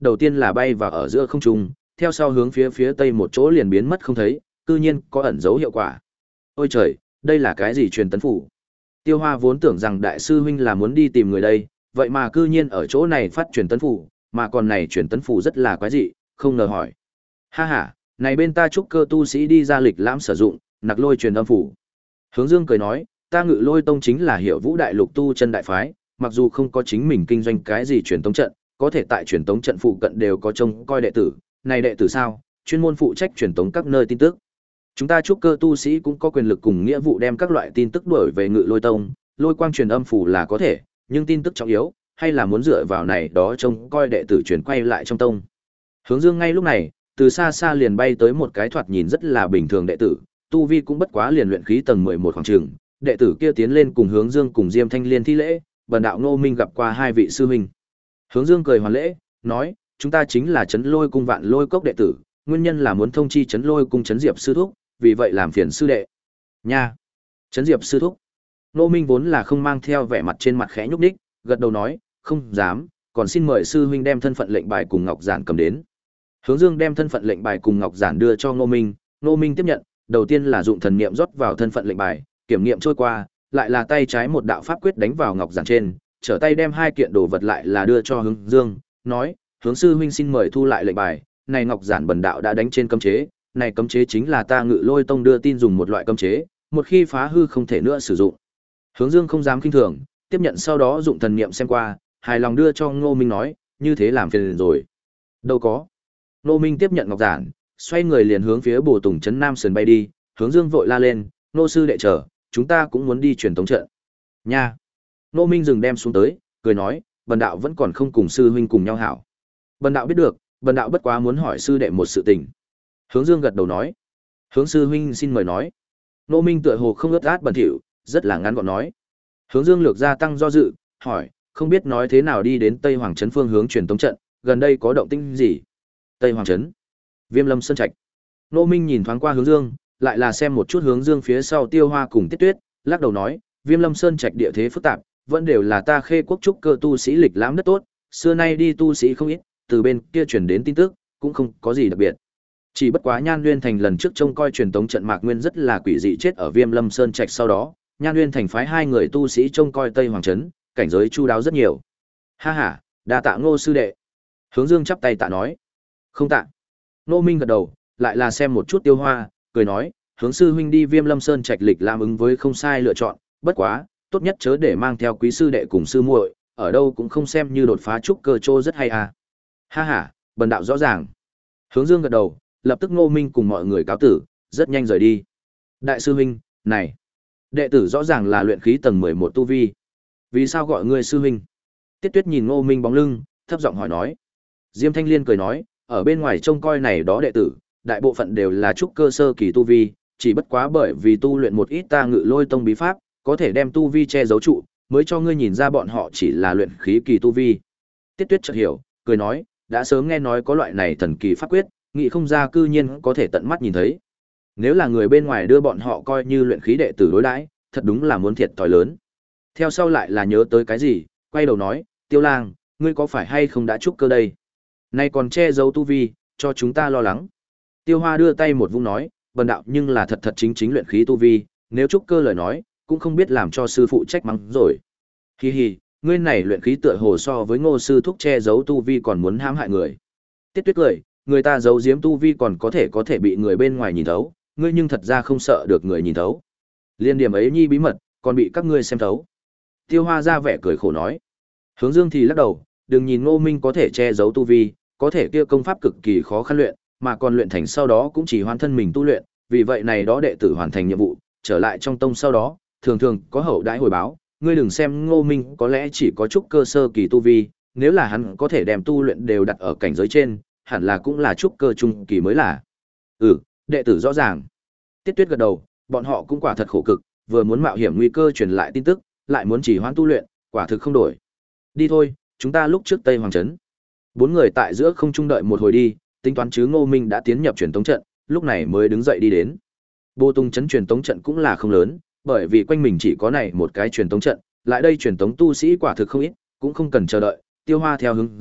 đầu tiên là bay vào ở giữa không trung, theo sau hướng phía phía tây một chỗ liền biến mất không thấy, cư nhiên có ẩn dấu hiệu quả. Ôi trời, đây là cái gì truyền tấn phủ? Tiêu Hoa vốn tưởng rằng đại sư huynh là muốn đi tìm người đây, vậy mà cư nhiên ở chỗ này phát truyền tấn phủ, mà còn này truyền tấn phủ rất là quái dị, không ngờ hỏi. Ha ha, này bên ta trúc cơ tu sĩ đi ra lịch lãm sử dụng, nặc lôi truyền âm phủ. Hướng Dương cười nói, ta Ngự Lôi Tông chính là Hiểu Vũ đại lục tu chân đại phái, mặc dù không có chính mình kinh doanh cái gì truyền tống trận, có thể tại truyền tống trận phụ cận đều có trông coi đệ tử, này đệ tử sao, chuyên môn phụ trách truyền tống các nơi tin tức. Chúng ta trúc cơ tu sĩ cũng có quyền lực cùng nghĩa vụ đem các loại tin tức đuổi về Ngự Lôi Tông, lôi quang truyền âm phủ là có thể, nhưng tin tức trọng yếu, hay là muốn dựa vào này đó trông coi đệ tử truyền quay lại trong tông. Hướng Dương ngay lúc này, từ xa xa liền bay tới một cái thoạt nhìn rất là bình thường đệ tử, tu vi cũng bất quá liền luyện khí tầng mười một khoảng trường, đệ tử kia tiến lên cùng Hướng Dương cùng Diêm Thanh Liên thi lễ, bần đạo Ngô Minh gặp qua hai vị sư huynh. Hướng Dương cười hoàn lễ, nói, chúng ta chính là Trấn Lôi cung Vạn Lôi cốc đệ tử, nguyên nhân là muốn thông chi Trấn Lôi cung Trấn Diệp sư thúc, vì vậy làm phiền sư đệ. Nha. Trấn Diệp sư thúc. Ngô Minh vốn là không mang theo vẻ mặt trên mặt khẽ nhúc nhích, gật đầu nói, không dám, còn xin mời sư huynh đem thân phận lệnh bài cùng ngọc giản cầm đến. Hướng Dương đem thân phận lệnh bài cùng ngọc giản đưa cho Ngô Minh, Ngô Minh tiếp nhận, đầu tiên là dụng thần niệm rót vào thân phận lệnh bài, kiểm nghiệm trôi qua, lại là tay trái một đạo pháp quyết đánh vào ngọc giản trên, trở tay đem hai kiện đồ vật lại là đưa cho Hướng Dương, nói, Hướng sư huynh xin mời thu lại lệnh bài, này ngọc giản bần đạo đã đánh trên cấm chế, này cấm chế chính là ta Ngự Lôi Tông đưa tin dùng một loại cấm chế, một khi phá hư không thể nữa sử dụng. Hướng Dương không dám khinh thường, tiếp nhận sau đó dụng thần niệm xem qua, hài lòng đưa cho Ngô Minh nói, như thế làm phiền rồi. Đâu có. Ngô Minh tiếp nhận ngọc giản, xoay người liền hướng phía Bồ Tùng trấn Nam sườn bay đi, Hướng Dương vội la lên, Ngô sư đệ chờ, chúng ta cũng muốn đi truyền tống trận. Nha. Ngô Minh dừng đem xuống tới, cười nói, bần đạo vẫn còn không cùng sư huynh cùng nhau hảo. Bần đạo biết được, bần đạo bất quá muốn hỏi sư đệ một sự tình. Hướng Dương gật đầu nói, Hướng sư huynh xin mời nói. Ngô Minh tựa hồ không ướt át bẩn thỉu, rất là ngắn gọn nói. Hướng Dương lược gia tăng do dự, hỏi, không biết nói thế nào đi đến Tây Hoàng trấn phương hướng truyền tống trận, gần đây có động tĩnh gì? Tây Hoàng trấn, Viêm Lâm Sơn Trạch. Ngô Minh nhìn thoáng qua Hướng Dương, lại là xem một chút Hướng Dương phía sau Tiêu Hoa cùng Tiết Tuyết, lắc đầu nói, Viêm Lâm Sơn Trạch địa thế phức tạp, vẫn đều là ta Khê quốc trúc cơ tu sĩ lịch lãm đất tốt, xưa nay đi tu sĩ không ít, từ bên kia truyền đến tin tức, cũng không có gì đặc biệt. Chỉ bất quá Nhan Nguyên Thành lần trước trông coi truyền tống trận Mạc Nguyên rất là quỷ dị chết ở Viêm Lâm Sơn Trạch, sau đó, Nhan Nguyên Thành phái hai người tu sĩ trông coi Tây Hoàng trấn, cảnh giới chu đáo rất nhiều. Ha ha, đa tạ Ngô sư đệ. Hướng Dương chắp tay tạ nói. Không tạ. Ngô Minh gật đầu, lại là xem một chút Tiêu Hoa, cười nói, Hướng sư huynh đi Viêm Lâm Sơn Trạch lịch làm ứng với không sai lựa chọn, bất quá, tốt nhất chớ để mang theo quý sư đệ cùng sư muội, ở đâu cũng không xem như đột phá trúc cơ trô rất hay à. Ha ha, bần đạo rõ ràng. Hướng Dương gật đầu, lập tức Ngô Minh cùng mọi người cáo tử, rất nhanh rời đi. Đại sư huynh, này, đệ tử rõ ràng là luyện khí tầng mười một tu vi. Vì sao gọi ngươi sư huynh? Tiết Tuyết nhìn Ngô Minh bóng lưng, thấp giọng hỏi nói. Diêm Thanh Liên cười nói, ở bên ngoài trông coi này đó đệ tử, đại bộ phận đều là trúc cơ sơ kỳ tu vi, chỉ bất quá bởi vì tu luyện một ít ta Ngự Lôi Tông bí pháp, có thể đem tu vi che giấu trụ, mới cho ngươi nhìn ra bọn họ chỉ là luyện khí kỳ tu vi. Tiết Tuyết chợt hiểu, cười nói, đã sớm nghe nói có loại này thần kỳ pháp quyết, nghĩ không ra cư nhiên có thể tận mắt nhìn thấy. Nếu là người bên ngoài đưa bọn họ coi như luyện khí đệ tử đối đãi, thật đúng là muốn thiệt thòi lớn. Theo sau lại là nhớ tới cái gì, quay đầu nói, Tiêu Lang, ngươi có phải hay không đã trúc cơ đây? Nay còn che giấu tu vi, cho chúng ta lo lắng. Tiêu Hoa đưa tay một vung nói, bần đạo nhưng là thật thật chính chính luyện khí tu vi, nếu trúc cơ lời nói, cũng không biết làm cho sư phụ trách mắng rồi. Hi hi, ngươi này luyện khí tựa hồ so với Ngô sư thúc che giấu tu vi còn muốn hãm hại người. Tiết Tuyết cười, người ta giấu giếm tu vi còn có thể có thể bị người bên ngoài nhìn thấu, ngươi nhưng thật ra không sợ được người nhìn thấu. Liên điểm ấy nhi bí mật, còn bị các ngươi xem thấu. Tiêu Hoa ra vẻ cười khổ nói. Hướng Dương thì lắc đầu, đừng nhìn Ngô Minh có thể che giấu tu vi, có thể kia công pháp cực kỳ khó khăn luyện, mà còn luyện thành sau đó cũng chỉ hoàn thân mình tu luyện, vì vậy này đó đệ tử hoàn thành nhiệm vụ, trở lại trong tông sau đó, thường thường có hậu đãi hồi báo, ngươi đừng xem Ngô Minh có lẽ chỉ có chút cơ sơ kỳ tu vi, nếu là hắn có thể đem tu luyện đều đặt ở cảnh giới trên, hẳn là cũng là chút cơ trung kỳ mới là. Ừ, đệ tử rõ ràng. Tiết Tuyết gật đầu, bọn họ cũng quả thật khổ cực, vừa muốn mạo hiểm nguy cơ truyền lại tin tức, lại muốn chỉ hoãn tu luyện, quả thực không đổi. Đi thôi, chúng ta lúc trước Tây Hoàng trấn. Bốn người tại giữa không trung đợi một hồi đi, tính toán chứ Ngô Minh đã tiến nhập truyền tống trận, lúc này mới đứng dậy đi đến. Bô Tung trấn truyền tống trận cũng là không lớn, bởi vì quanh mình chỉ có này một cái truyền tống trận, lại đây truyền tống tu sĩ quả thực không ít, cũng không cần chờ đợi, Tiêu Hoa theo Hướng Dương,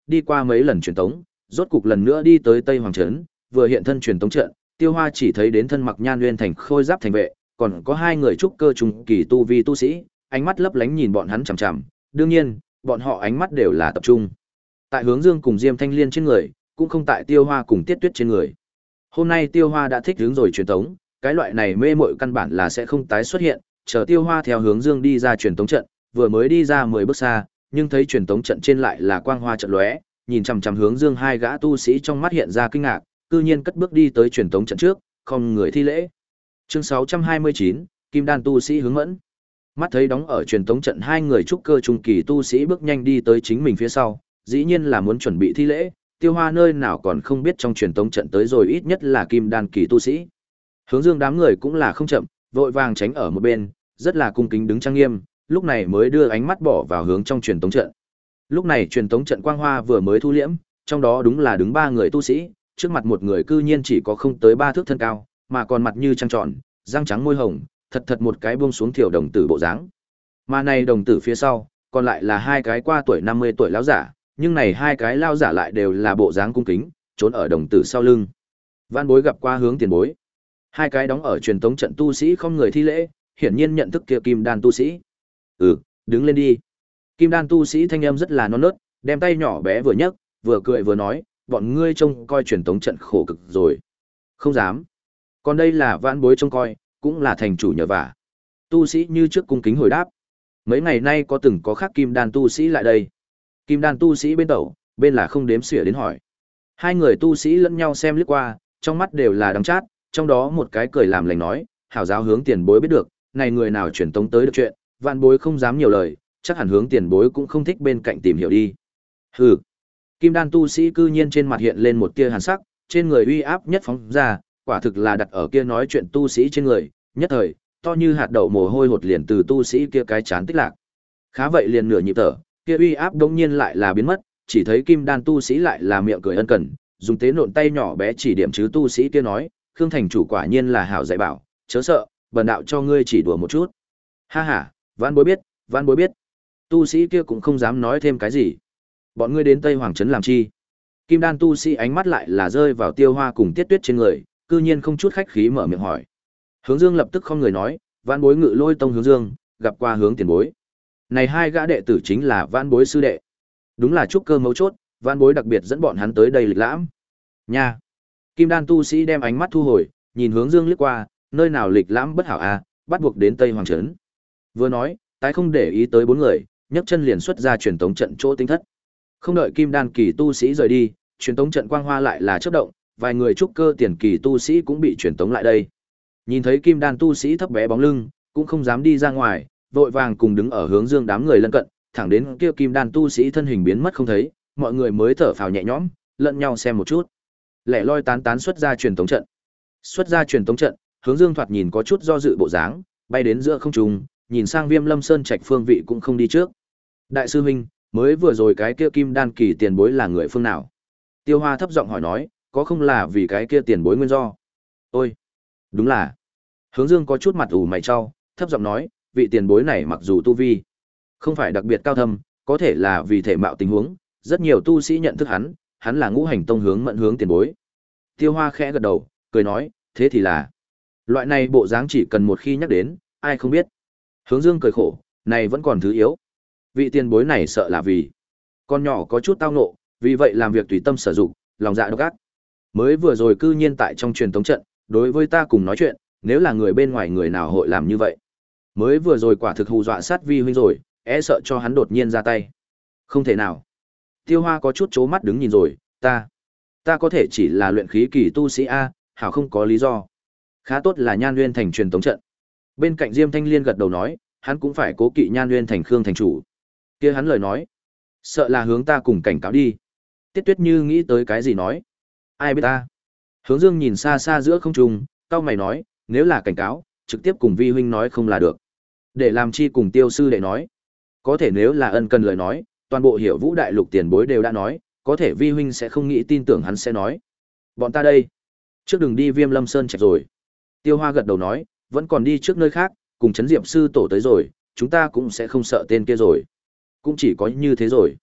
đi qua mấy lần truyền tống, rốt cục lần nữa đi tới Tây Hoàng trấn, vừa hiện thân truyền tống trận, Tiêu Hoa chỉ thấy đến thân mặc Nhan Nguyên thành khôi giáp thành vệ, còn có hai người trúc cơ trùng kỳ tu vi tu sĩ, ánh mắt lấp lánh nhìn bọn hắn chằm chằm, đương nhiên, bọn họ ánh mắt đều là tập trung tại Hướng Dương cùng Diêm Thanh Liên trên người, cũng không tại Tiêu Hoa cùng Tiết Tuyết trên người. Hôm nay Tiêu Hoa đã thích hướng rồi truyền tống, cái loại này mê muội căn bản là sẽ không tái xuất hiện, chờ Tiêu Hoa theo Hướng Dương đi ra truyền tống trận, vừa mới đi ra mười bước xa, nhưng thấy truyền tống trận trên lại là quang hoa trận lóe, nhìn chằm chằm Hướng Dương hai gã tu sĩ trong mắt hiện ra kinh ngạc, cư nhiên cất bước đi tới truyền tống trận trước, không người thi lễ. Chương sáu trăm hai mươi chín, Kim Đan tu sĩ Hướng Mẫn. Mắt thấy đóng ở truyền tống trận hai người trúc cơ trung kỳ tu sĩ bước nhanh đi tới chính mình phía sau, dĩ nhiên là muốn chuẩn bị thi lễ, Tiêu Hoa nơi nào còn không biết trong truyền tống trận tới rồi ít nhất là Kim Đan kỳ tu sĩ. Hướng Dương đám người cũng là không chậm, vội vàng tránh ở một bên, rất là cung kính đứng trang nghiêm, lúc này mới đưa ánh mắt bỏ vào hướng trong truyền tống trận. Lúc này truyền tống trận quang hoa vừa mới thu liễm, trong đó đúng là đứng ba người tu sĩ, trước mặt một người cư nhiên chỉ có không tới ba thước thân cao, mà còn mặt như trăng tròn, răng trắng môi hồng, thật thật một cái buông xuống thiểu đồng tử bộ dáng. Mà này đồng tử phía sau, còn lại là hai cái qua tuổi năm mươi tuổi lão giả, nhưng này hai cái lão giả lại đều là bộ dáng cung kính, trốn ở đồng tử sau lưng. Vãn Bối gặp qua Hướng tiền bối. Hai cái đóng ở truyền tống trận tu sĩ không người thi lễ, hiển nhiên nhận thức kia Kim Đan tu sĩ. Ừ, đứng lên đi. Kim Đan tu sĩ thanh âm rất là non nớt, đem tay nhỏ bé vừa nhấc, vừa cười vừa nói, bọn ngươi trông coi truyền tống trận khổ cực rồi. Không dám. Còn đây là Vãn Bối trông coi, cũng là thành chủ nhờ vả. Tu sĩ như trước cung kính hồi đáp. Mấy ngày nay có từng có khác Kim Đan tu sĩ lại đây. Kim Đan tu sĩ bên tẩu, bên là không đếm xỉa đến hỏi. Hai người tu sĩ lẫn nhau xem liếc qua, trong mắt đều là đắng chát, trong đó một cái cười làm lành nói, hảo giáo Hướng tiền bối biết được, này người nào truyền tống tới được chuyện, Vãn Bối không dám nhiều lời, chắc hẳn Hướng tiền bối cũng không thích bên cạnh tìm hiểu đi. Hừ. Kim Đan tu sĩ cư nhiên trên mặt hiện lên một tia hàn sắc, trên người uy áp nhất phóng ra, quả thực là đặt ở kia nói chuyện tu sĩ trên người, nhất thời, to như hạt đậu mồ hôi hột liền từ tu sĩ kia cái chán tích lạc. Khá vậy liền nửa nhịp thở, kia uy áp đống nhiên lại là biến mất, chỉ thấy Kim Đan tu sĩ lại là miệng cười ân cần, dùng tế nộn tay nhỏ bé chỉ điểm chứ tu sĩ kia nói, Khương thành chủ quả nhiên là hảo dạy bảo, chớ sợ, bần đạo cho ngươi chỉ đùa một chút. Ha ha, Vãn Bối biết, Vãn Bối biết. Tu sĩ kia cũng không dám nói thêm cái gì. Bọn ngươi đến Tây Hoàng trấn làm chi? Kim Đan tu sĩ ánh mắt lại là rơi vào Tiêu Hoa cùng Tiết Tuyết trên người, cư nhiên không chút khách khí mở miệng hỏi. Hướng Dương lập tức không người nói, Vãn Bối ngự lôi tông Hướng Dương, gặp qua Hướng tiền bối. Này hai gã đệ tử chính là Vãn Bối sư đệ. Đúng là trúc cơ mấu chốt, Vãn Bối đặc biệt dẫn bọn hắn tới đây lịch lãm. Nha. Kim Đan tu sĩ đem ánh mắt thu hồi, nhìn Hướng Dương liếc qua, nơi nào lịch lãm bất hảo a, bắt buộc đến Tây Hoàng trấn. Vừa nói, tái không để ý tới bốn người, nhấc chân liền xuất ra truyền tống trận chỗ tinh thất. Không đợi Kim Đan kỳ tu sĩ rời đi, truyền tống trận quang hoa lại là chớp động, vài người trúc cơ tiền kỳ tu sĩ cũng bị truyền tống lại đây. Nhìn thấy Kim Đan tu sĩ thấp bé bóng lưng, cũng không dám đi ra ngoài, vội vàng cùng đứng ở Hướng Dương đám người lân cận, thẳng đến kia Kim Đan tu sĩ thân hình biến mất không thấy, mọi người mới thở phào nhẹ nhõm, lẫn nhau xem một chút. Lẻ loi tán tán xuất ra truyền tống trận. Xuất ra truyền tống trận, Hướng Dương thoạt nhìn có chút do dự bộ dáng, bay đến giữa không trung, nhìn sang Viêm Lâm Sơn trạch phương vị cũng không đi trước. Đại sư huynh, mới vừa rồi cái kia Kim Đan kỳ tiền bối là người phương nào? Tiêu Hoa thấp giọng hỏi nói, có không là vì cái kia tiền bối nguyên do? Ôi, đúng là. Hướng Dương có chút mặt ủ mày chau, thấp giọng nói, vị tiền bối này mặc dù tu vi không phải đặc biệt cao thâm, có thể là vì thể mạo tình huống, rất nhiều tu sĩ nhận thức hắn, hắn là Ngũ Hành Tông Hướng Mẫn Hướng tiền bối. Tiêu Hoa khẽ gật đầu, cười nói, thế thì là. Loại này bộ dáng chỉ cần một khi nhắc đến, ai không biết. Hướng Dương cười khổ, này vẫn còn thứ yếu. Vị tiền bối này sợ là vì con nhỏ có chút tao ngộ, vì vậy làm việc tùy tâm sử dụng, lòng dạ độc ác. Mới vừa rồi cư nhiên tại trong truyền tống trận, đối với ta cùng nói chuyện, nếu là người bên ngoài người nào hội làm như vậy. Mới vừa rồi quả thực hù dọa sát vi huynh rồi, e sợ cho hắn đột nhiên ra tay. Không thể nào. Tiêu Hoa có chút chố mắt đứng nhìn rồi, ta, ta có thể chỉ là luyện khí kỳ tu sĩ A, hảo không có lý do. Khá tốt là Nhan Nguyên thành truyền tống trận. Bên cạnh Diêm Thanh Liên gật đầu nói, hắn cũng phải cố kỵ Nhan Nguyên thành Khương thành chủ. Kia hắn lời nói, sợ là hướng ta cùng cảnh cáo đi. Tiết Tuyết như nghĩ tới cái gì nói, ai biết ta. Hướng Dương nhìn xa xa giữa không trung, cau mày nói, nếu là cảnh cáo, trực tiếp cùng vi huynh nói không là được. Để làm chi cùng Tiêu sư đệ nói. Có thể nếu là ân cần lời nói, toàn bộ Hiểu Vũ đại lục tiền bối đều đã nói, có thể vi huynh sẽ không nghĩ tin tưởng hắn sẽ nói. Bọn ta đây, trước đừng đi Viêm Lâm Sơn trạch rồi. Tiêu Hoa gật đầu nói, vẫn còn đi trước nơi khác, cùng Trấn Diệp sư tổ tới rồi, chúng ta cũng sẽ không sợ tên kia rồi. Cũng chỉ có như thế rồi.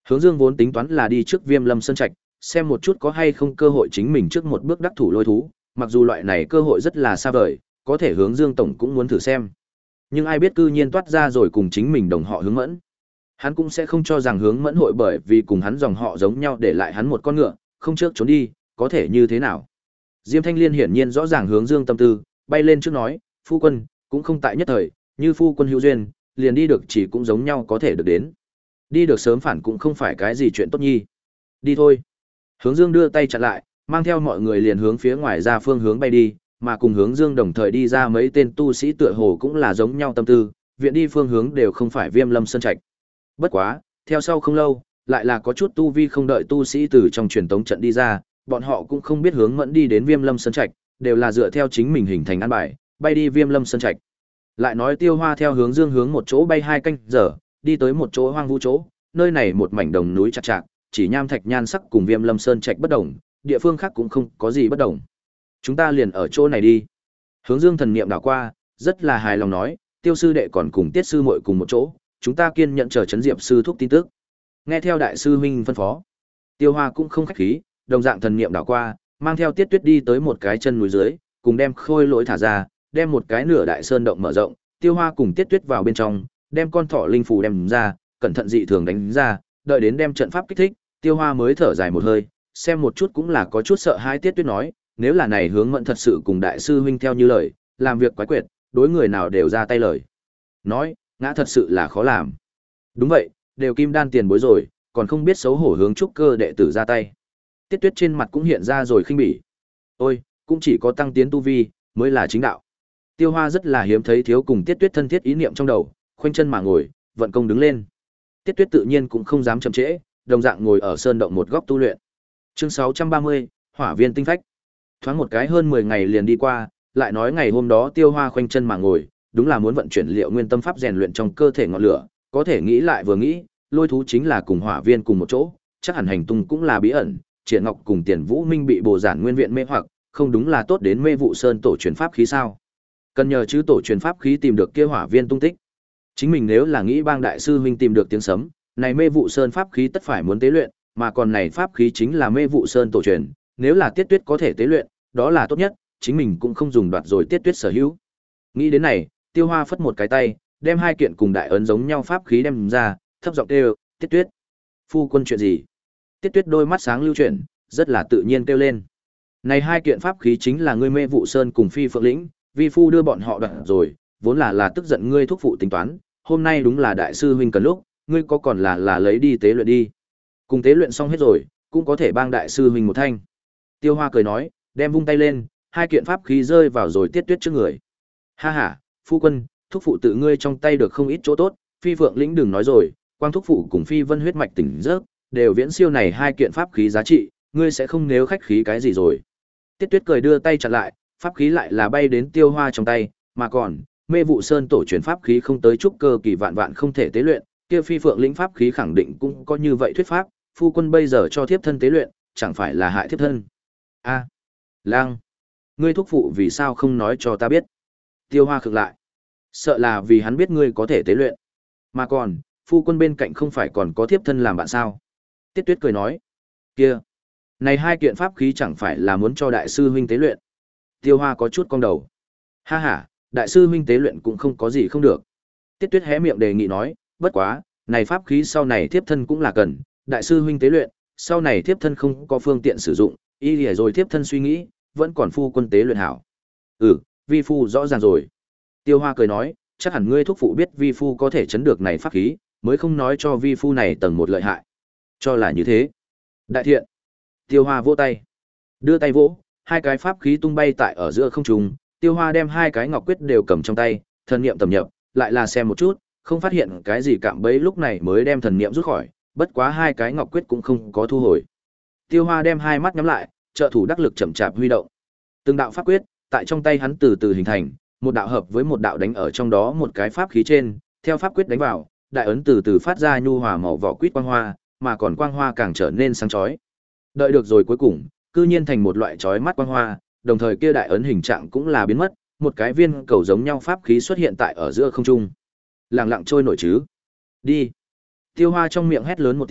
Hướng Dương vốn tính toán là đi trước Viêm Lâm Sơn Trạch, xem một chút có hay không cơ hội chính mình trước một bước đắc thủ lôi thú, mặc dù loại này cơ hội rất là xa vời, có thể Hướng Dương tổng cũng muốn thử xem. Nhưng ai biết cư nhiên toát ra rồi cùng chính mình đồng họ Hướng Mẫn. Hắn cũng sẽ không cho rằng Hướng Mẫn hội bởi vì cùng hắn dòng họ giống nhau để lại hắn một con ngựa, không trước trốn đi, có thể như thế nào. Diêm Thanh Liên hiển nhiên rõ ràng Hướng Dương tâm tư, bay lên trước nói, phu quân, cũng không tại nhất thời, như phu quân hữu duyên, liền đi được chỉ cũng giống nhau có thể được đến. Đi được sớm phản cũng không phải cái gì chuyện tốt nhi. Đi thôi. Hướng Dương đưa tay chặn lại, mang theo mọi người liền hướng phía ngoài ra phương hướng bay đi, mà cùng Hướng Dương đồng thời đi ra mấy tên tu sĩ tựa hồ cũng là giống nhau tâm tư, viện đi phương hướng đều không phải Viêm Lâm Sơn Trạch. Bất quá, theo sau không lâu, lại là có chút tu vi không đợi tu sĩ từ trong truyền tống trận đi ra, bọn họ cũng không biết Hướng Mẫn đi đến Viêm Lâm Sơn Trạch, đều là dựa theo chính mình hình thành an bài, bay đi Viêm Lâm Sơn Trạch. Lại nói Tiêu Hoa theo Hướng Dương hướng một chỗ bay hai canh giờ, đi tới một chỗ hoang vu chỗ, nơi này một mảnh đồng núi chặt chạc, chỉ nham thạch nhan sắc cùng Viêm Lâm Sơn Trạch bất đồng, địa phương khác cũng không có gì bất đồng. Chúng ta liền ở chỗ này đi. Hướng Dương thần niệm đảo qua, rất là hài lòng nói, Tiêu sư đệ còn cùng Tiết sư muội cùng một chỗ, chúng ta kiên nhận chờ Trấn Diệp sư thúc tin tức. Nghe theo đại sư huynh phân phó, Tiêu Hoa cũng không khách khí, đồng dạng thần niệm đảo qua, mang theo Tiết Tuyết đi tới một cái chân núi dưới, cùng đem khôi lỗi thả ra, đem một cái nửa đại sơn động mở rộng, Tiêu Hoa cùng Tiết Tuyết vào bên trong, đem con thỏ linh phù đem ra, cẩn thận dị thường đánh ra, đợi đến đem trận pháp kích thích, Tiêu Hoa mới thở dài một hơi, xem một chút cũng là có chút sợ hãi. Tiết Tuyết nói, nếu là này Hướng Mẫn thật sự cùng đại sư huynh theo như lời, làm việc quái quyệt, đối người nào đều ra tay lời. Nói, ngã thật sự là khó làm. Đúng vậy, đều kim đan tiền bối rồi, còn không biết xấu hổ hướng trúc cơ đệ tử ra tay. Tiết Tuyết trên mặt cũng hiện ra rồi khinh bỉ. Ôi, cũng chỉ có tăng tiến tu vi mới là chính đạo. Tiêu Hoa rất là hiếm thấy thiếu cùng Tiết Tuyết thân thiết ý niệm trong đầu, khoanh chân mà ngồi, vận công đứng lên. Tiết Tuyết tự nhiên cũng không dám chậm trễ, đồng dạng ngồi ở sơn động một góc tu luyện. Chương sáu trăm ba mươi, Hỏa viên tinh phách. Thoáng một cái hơn mười ngày liền đi qua, lại nói ngày hôm đó Tiêu Hoa khoanh chân mà ngồi, đúng là muốn vận chuyển liệu nguyên tâm pháp rèn luyện trong cơ thể ngọn lửa, có thể nghĩ lại vừa nghĩ, lôi thú chính là cùng hỏa viên cùng một chỗ, chắc hẳn hành tung cũng là bí ẩn, Triển Ngọc cùng Tiền Vũ Minh bị Bồ Giản Nguyên viện mê hoặc, không đúng là tốt đến Mê Vụ Sơn tổ truyền pháp khí sao? Cần nhờ chứ tổ truyền pháp khí tìm được kia hỏa viên tung tích. Chính mình nếu là nghĩ bang đại sư huynh tìm được tiếng sấm, này Mê Vụ Sơn pháp khí tất phải muốn tế luyện, mà còn này pháp khí chính là Mê Vụ Sơn tổ truyền, nếu là Tiết Tuyết có thể tế luyện, đó là tốt nhất, chính mình cũng không dùng đoạt rồi Tiết Tuyết sở hữu. Nghĩ đến này, Tiêu Hoa phất một cái tay, đem hai kiện cùng đại ấn giống nhau pháp khí đem ra, thấp giọng kêu, "Tiết Tuyết, phu quân chuyện gì?" Tiết Tuyết đôi mắt sáng lưu chuyển, rất là tự nhiên kêu lên. Này hai kiện pháp khí chính là ngươi Mê Vụ Sơn cùng Phi Phượng Lĩnh, vi phu đưa bọn họ đoạt rồi, vốn là là tức giận ngươi thúc phụ tính toán, hôm nay đúng là đại sư huynh cần lúc, ngươi có còn là là lấy đi tế luyện đi. Cùng tế luyện xong hết rồi, cũng có thể bang đại sư huynh một thanh. Tiêu Hoa cười nói, đem vung tay lên, hai kiện pháp khí rơi vào rồi Tiết Tuyết trước người. Ha ha, phu quân, thúc phụ tự ngươi trong tay được không ít chỗ tốt, Phi Phượng Lĩnh đừng nói rồi, quang thúc phụ cùng Phi Vân huyết mạch tỉnh giấc, đều viễn siêu này hai kiện pháp khí giá trị, ngươi sẽ không nếu khách khí cái gì rồi. Tiết Tuyết cười đưa tay chặn lại, pháp khí lại là bay đến Tiêu Hoa trong tay, mà còn, Mê Vụ Sơn tổ truyền pháp khí không tới trúc cơ kỳ vạn vạn không thể tế luyện, kia Phi Phượng Lĩnh pháp khí khẳng định cũng có như vậy thuyết pháp, phu quân bây giờ cho thiếp thân tế luyện, chẳng phải là hại thiếp thân. A, Lang, ngươi thúc phụ vì sao không nói cho ta biết? Tiêu Hoa khựng lại, sợ là vì hắn biết ngươi có thể tế luyện, mà còn, phu quân bên cạnh không phải còn có thiếp thân làm bạn sao? Tiết Tuyết cười nói, kia, này hai kiện pháp khí chẳng phải là muốn cho đại sư huynh tế luyện? Tiêu Hoa có chút cong đầu, ha ha, đại sư huynh tế luyện cũng không có gì không được. Tiết Tuyết hé miệng đề nghị nói, bất quá, này pháp khí sau này thiếp thân cũng là cần, đại sư huynh tế luyện, sau này thiếp thân không có phương tiện sử dụng, y lìa rồi thiếp thân suy nghĩ, vẫn còn phu quân tế luyện hảo. Ừ, vi phu rõ ràng rồi. Tiêu Hoa cười nói, chắc hẳn ngươi thúc phụ biết vi phu có thể chấn được này pháp khí, mới không nói cho vi phu này tầng một lợi hại. Cho là như thế. Đại thiện. Tiêu Hoa vỗ tay. Đưa tay vỗ, hai cái pháp khí tung bay tại ở giữa không trung, Tiêu Hoa đem hai cái ngọc quyết đều cầm trong tay, thần niệm tầm nhập, lại là xem một chút, không phát hiện cái gì cạm bẫy, lúc này mới đem thần niệm rút khỏi, bất quá hai cái ngọc quyết cũng không có thu hồi. Tiêu Hoa đem hai mắt nhắm lại, trợ thủ đắc lực chậm chạp huy động. Từng đạo pháp quyết tại trong tay hắn từ từ hình thành, một đạo hợp với một đạo đánh ở trong đó một cái pháp khí trên, theo pháp quyết đánh vào, đại ấn từ từ phát ra nhu hòa màu vỏ quýt quang hoa, mà còn quang hoa càng trở nên sáng chói. Đợi được rồi cuối cùng, cư nhiên thành một loại chói mắt quang hoa, đồng thời kia đại ấn hình trạng cũng là biến mất, một cái viên cầu giống nhau pháp khí xuất hiện tại ở giữa không trung. Lặng lặng trôi nổi chứ. Đi. Tiêu Hoa trong miệng hét lớn một tiếng,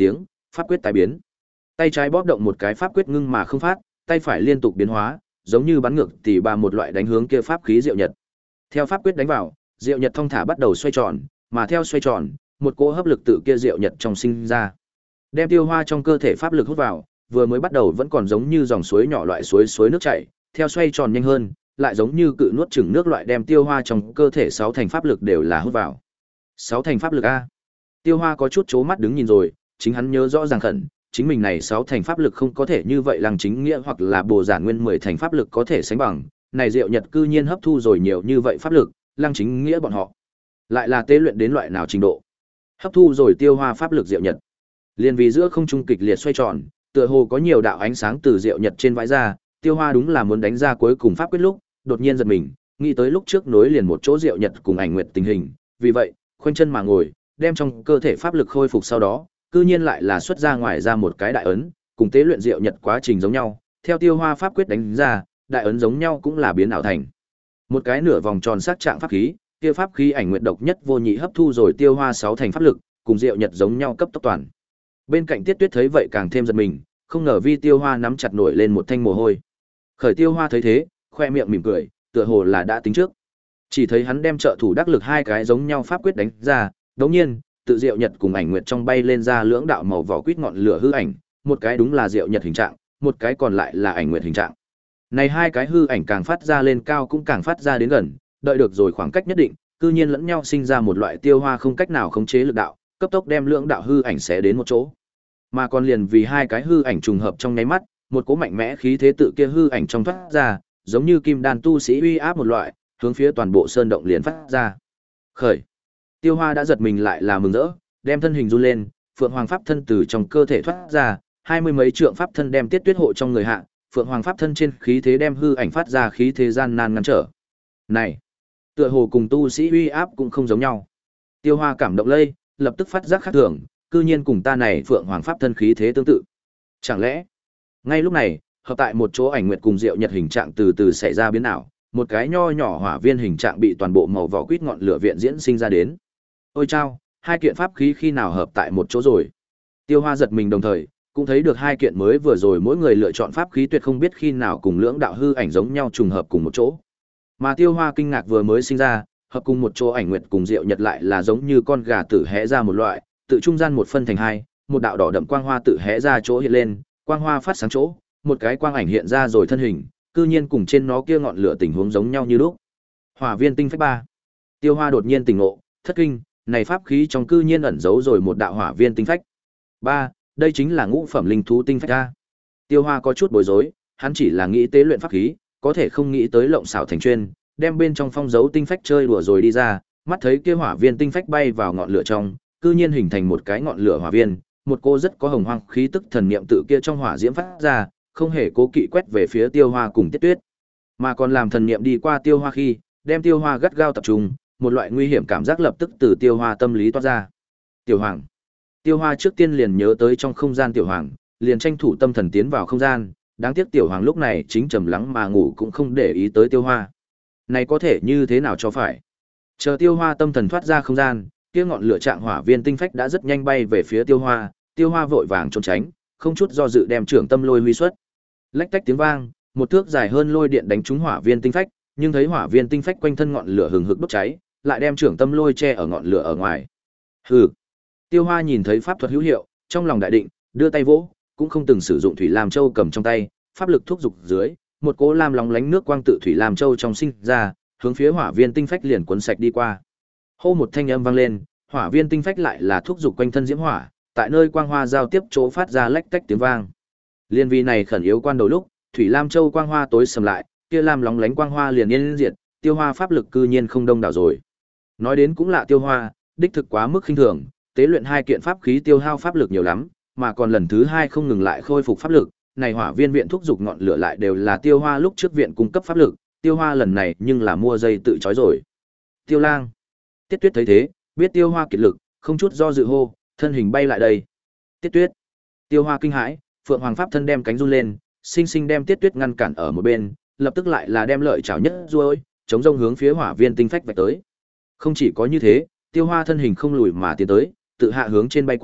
Pháp quyết tái biến. Tay trái bóp động một cái pháp quyết ngưng mà không phát, tay phải liên tục biến hóa, giống như bắn ngược tỉ bà một loại đánh hướng kia pháp khí diệu nhật. Theo pháp quyết đánh vào, diệu nhật thong thả bắt đầu xoay tròn, mà theo xoay tròn, một cỗ hấp lực tự kia diệu nhật trong sinh ra. Đem Tiêu Hoa trong cơ thể pháp lực hút vào, vừa mới bắt đầu vẫn còn giống như dòng suối nhỏ loại suối suối nước chảy, theo xoay tròn nhanh hơn, lại giống như cự nuốt chửng nước loại đem Tiêu Hoa trong cơ thể sáu thành pháp lực đều là hút vào. Sáu thành pháp lực a. Tiêu Hoa có chút chố mắt đứng nhìn rồi, chính hắn nhớ rõ ràng khẩn, chính mình này sáu thành pháp lực không có thể như vậy Lăng Chính Nghĩa hoặc là Bồ Giản Nguyên mười thành pháp lực có thể sánh bằng, này Diệu Nhật cư nhiên hấp thu rồi nhiều như vậy pháp lực, Lăng Chính Nghĩa bọn họ lại là tế luyện đến loại nào trình độ? Hấp thu rồi Tiêu Hoa pháp lực Diệu Nhật. Liên vì giữa không trung kịch liệt xoay tròn, tựa hồ có nhiều đạo ánh sáng từ Diệu Nhật trên vãi ra, Tiêu Hoa đúng là muốn đánh ra cuối cùng pháp quyết lúc, đột nhiên giật mình, nghĩ tới lúc trước nối liền một chỗ Diệu Nhật cùng ảnh nguyệt tình hình, vì vậy, khoanh chân mà ngồi, đem trong cơ thể pháp lực khôi phục sau đó, cư nhiên lại là xuất ra ngoài ra một cái đại ấn, cùng tế luyện Diệu Nhật quá trình giống nhau, theo Tiêu Hoa pháp quyết đánh ra, đại ấn giống nhau cũng là biến ảo thành một cái nửa vòng tròn sắc trạng pháp khí, kia pháp khí ảnh nguyệt độc nhất vô nhị hấp thu rồi Tiêu Hoa sáu thành pháp lực, cùng Diệu Nhật giống nhau cấp tốc toàn. Bên cạnh Tiết Tuyết thấy vậy càng thêm giật mình, không ngờ Vi Tiêu Hoa nắm chặt nổi lên một thanh mồ hôi. Khởi Tiêu Hoa thấy thế, khoe miệng mỉm cười, tựa hồ là đã tính trước. Chỉ thấy hắn đem trợ thủ đắc lực hai cái giống nhau pháp quyết đánh ra, đống nhiên, tự Diệu Nhật cùng ảnh nguyệt trong bay lên ra lưỡng đạo màu vỏ quýt ngọn lửa hư ảnh, một cái đúng là Diệu Nhật hình trạng, một cái còn lại là ảnh nguyệt hình trạng. Này hai cái hư ảnh càng phát ra lên cao cũng càng phát ra đến gần, đợi được rồi khoảng cách nhất định, cư nhiên lẫn nhau sinh ra một loại Tiêu Hoa không cách nào khống chế lực đạo, cấp tốc đem lưỡng đạo hư ảnh xé đến một chỗ. Mà còn liền vì hai cái hư ảnh trùng hợp trong nháy mắt, một cỗ mạnh mẽ khí thế tự kia hư ảnh trong thoát ra, giống như kim đan tu sĩ uy áp một loại, hướng phía toàn bộ sơn động liền phát ra. Khởi. Tiêu Hoa đã giật mình lại là mừng rỡ, đem thân hình run lên, Phượng Hoàng pháp thân từ trong cơ thể thoát ra, hai mươi mấy trượng pháp thân đem Tiết Tuyết hộ trong người hạ, Phượng Hoàng pháp thân trên khí thế đem hư ảnh phát ra khí thế gian nan ngăn trở. Này, tựa hồ cùng tu sĩ uy áp cũng không giống nhau. Tiêu Hoa cảm động lây, lập tức phát giác khác thường, cư nhiên cùng ta này Phượng Hoàng pháp thân khí thế tương tự. Chẳng lẽ, ngay lúc này, hợp tại một chỗ ảnh nguyệt cùng Diệu Nhật hình trạng từ từ xảy ra biến ảo, một cái nho nhỏ hỏa viên hình trạng bị toàn bộ màu vỏ quýt ngọn lửa viện diễn sinh ra đến. Ôi chao, hai kiện pháp khí khi nào hợp tại một chỗ rồi? Tiêu Hoa giật mình đồng thời, cũng thấy được hai kiện mới vừa rồi mỗi người lựa chọn pháp khí tuyệt không biết khi nào cùng lưỡng đạo hư ảnh giống nhau trùng hợp cùng một chỗ. Mà Tiêu Hoa kinh ngạc vừa mới sinh ra, hợp cùng một chỗ ảnh nguyệt cùng Diệu Nhật lại là giống như con gà tử hẽ ra một loại, tự trung gian một phân thành hai, một đạo đỏ đậm quang hoa tự hẽ ra chỗ hiện lên, quang hoa phát sáng chỗ, một cái quang ảnh hiện ra rồi thân hình, cư nhiên cùng trên nó kia ngọn lửa tình huống giống nhau như lúc. Hỏa viên tinh phách ba. Tiêu Hoa đột nhiên tỉnh ngộ, thất kinh, này pháp khí trong cư nhiên ẩn giấu rồi một đạo hỏa viên tinh phách. Ba, đây chính là ngũ phẩm linh thú tinh phách a. Tiêu Hoa có chút bối rối, hắn chỉ là nghĩ tế luyện pháp khí, có thể không nghĩ tới lộng xảo thành chuyên, đem bên trong phong dấu tinh phách chơi đùa rồi đi ra, mắt thấy kia hỏa viên tinh phách bay vào ngọn lửa trong, cư nhiên hình thành một cái ngọn lửa hỏa viên, một cô rất có hồng hoang khí tức thần niệm tự kia trong hỏa diễm phát ra, không hề cố kỵ quét về phía Tiêu Hoa cùng Tiết Tuyết, mà còn làm thần niệm đi qua Tiêu Hoa khi, đem Tiêu Hoa gắt gao tập trung, một loại nguy hiểm cảm giác lập tức từ Tiêu Hoa tâm lý toát ra. Tiểu Hoàng. Tiêu Hoa trước tiên liền nhớ tới trong không gian Tiểu Hoàng, liền tranh thủ tâm thần tiến vào không gian, đáng tiếc Tiểu Hoàng lúc này chính trầm lắng mà ngủ cũng không để ý tới Tiêu Hoa. Này có thể như thế nào cho phải? Chờ Tiêu Hoa tâm thần thoát ra không gian, kia ngọn lửa trạng hỏa viên tinh phách đã rất nhanh bay về phía Tiêu Hoa, Tiêu Hoa vội vàng trốn tránh, không chút do dự đem trưởng tâm lôi huy xuất. Lách tách tiếng vang, một thước dài hơn lôi điện đánh trúng hỏa viên tinh phách, nhưng thấy hỏa viên tinh phách quanh thân ngọn lửa hừng hực đốt cháy, lại đem trưởng tâm lôi che ở ngọn lửa ở ngoài. Hừ. Tiêu Hoa nhìn thấy pháp thuật hữu hiệu, trong lòng đại định, đưa tay vỗ, cũng không từng sử dụng thủy lam châu cầm trong tay, pháp lực thúc dục dưới, một cỗ lam lóng lánh nước quang tự thủy lam châu trong sinh ra, hướng phía hỏa viên tinh phách liền cuốn sạch đi qua. Hô một thanh âm vang lên, hỏa viên tinh phách lại là thúc dục quanh thân diễm hỏa, tại nơi quang hoa giao tiếp chỗ phát ra lách tách tiếng vang. Liên vi này khẩn yếu quan đầu lúc, thủy lam châu quang hoa tối sầm lại, kia lam lóng lánh quang hoa liền yên diệt, Tiêu Hoa pháp lực cư nhiên không đông đảo rồi. Nói đến cũng lạ Tiêu Hoa, đích thực quá mức khinh thường, tế luyện hai kiện pháp khí tiêu hao pháp lực nhiều lắm, mà còn lần thứ hai không ngừng lại khôi phục pháp lực, này hỏa viên viện thúc dục ngọn lửa lại đều là Tiêu Hoa lúc trước viện cung cấp pháp lực, Tiêu Hoa lần này nhưng là mua dây tự chói rồi. Tiêu Lang. Tiết Tuyết thấy thế, biết Tiêu Hoa kiệt lực, không chút do dự hô, thân hình bay lại đây. Tiết Tuyết. Tiêu Hoa kinh hãi, Phượng Hoàng pháp thân đem cánh run lên, sinh sinh đem Tiết Tuyết ngăn cản ở một bên, lập tức lại là đem lợi chảo nhất ruôi, chống rông hướng phía hỏa viên tinh phách vạch tới. Không chỉ có như thế, Tiêu Hoa thân hình không lùi mà tiến tới, tự hạ hướng trên bay qua,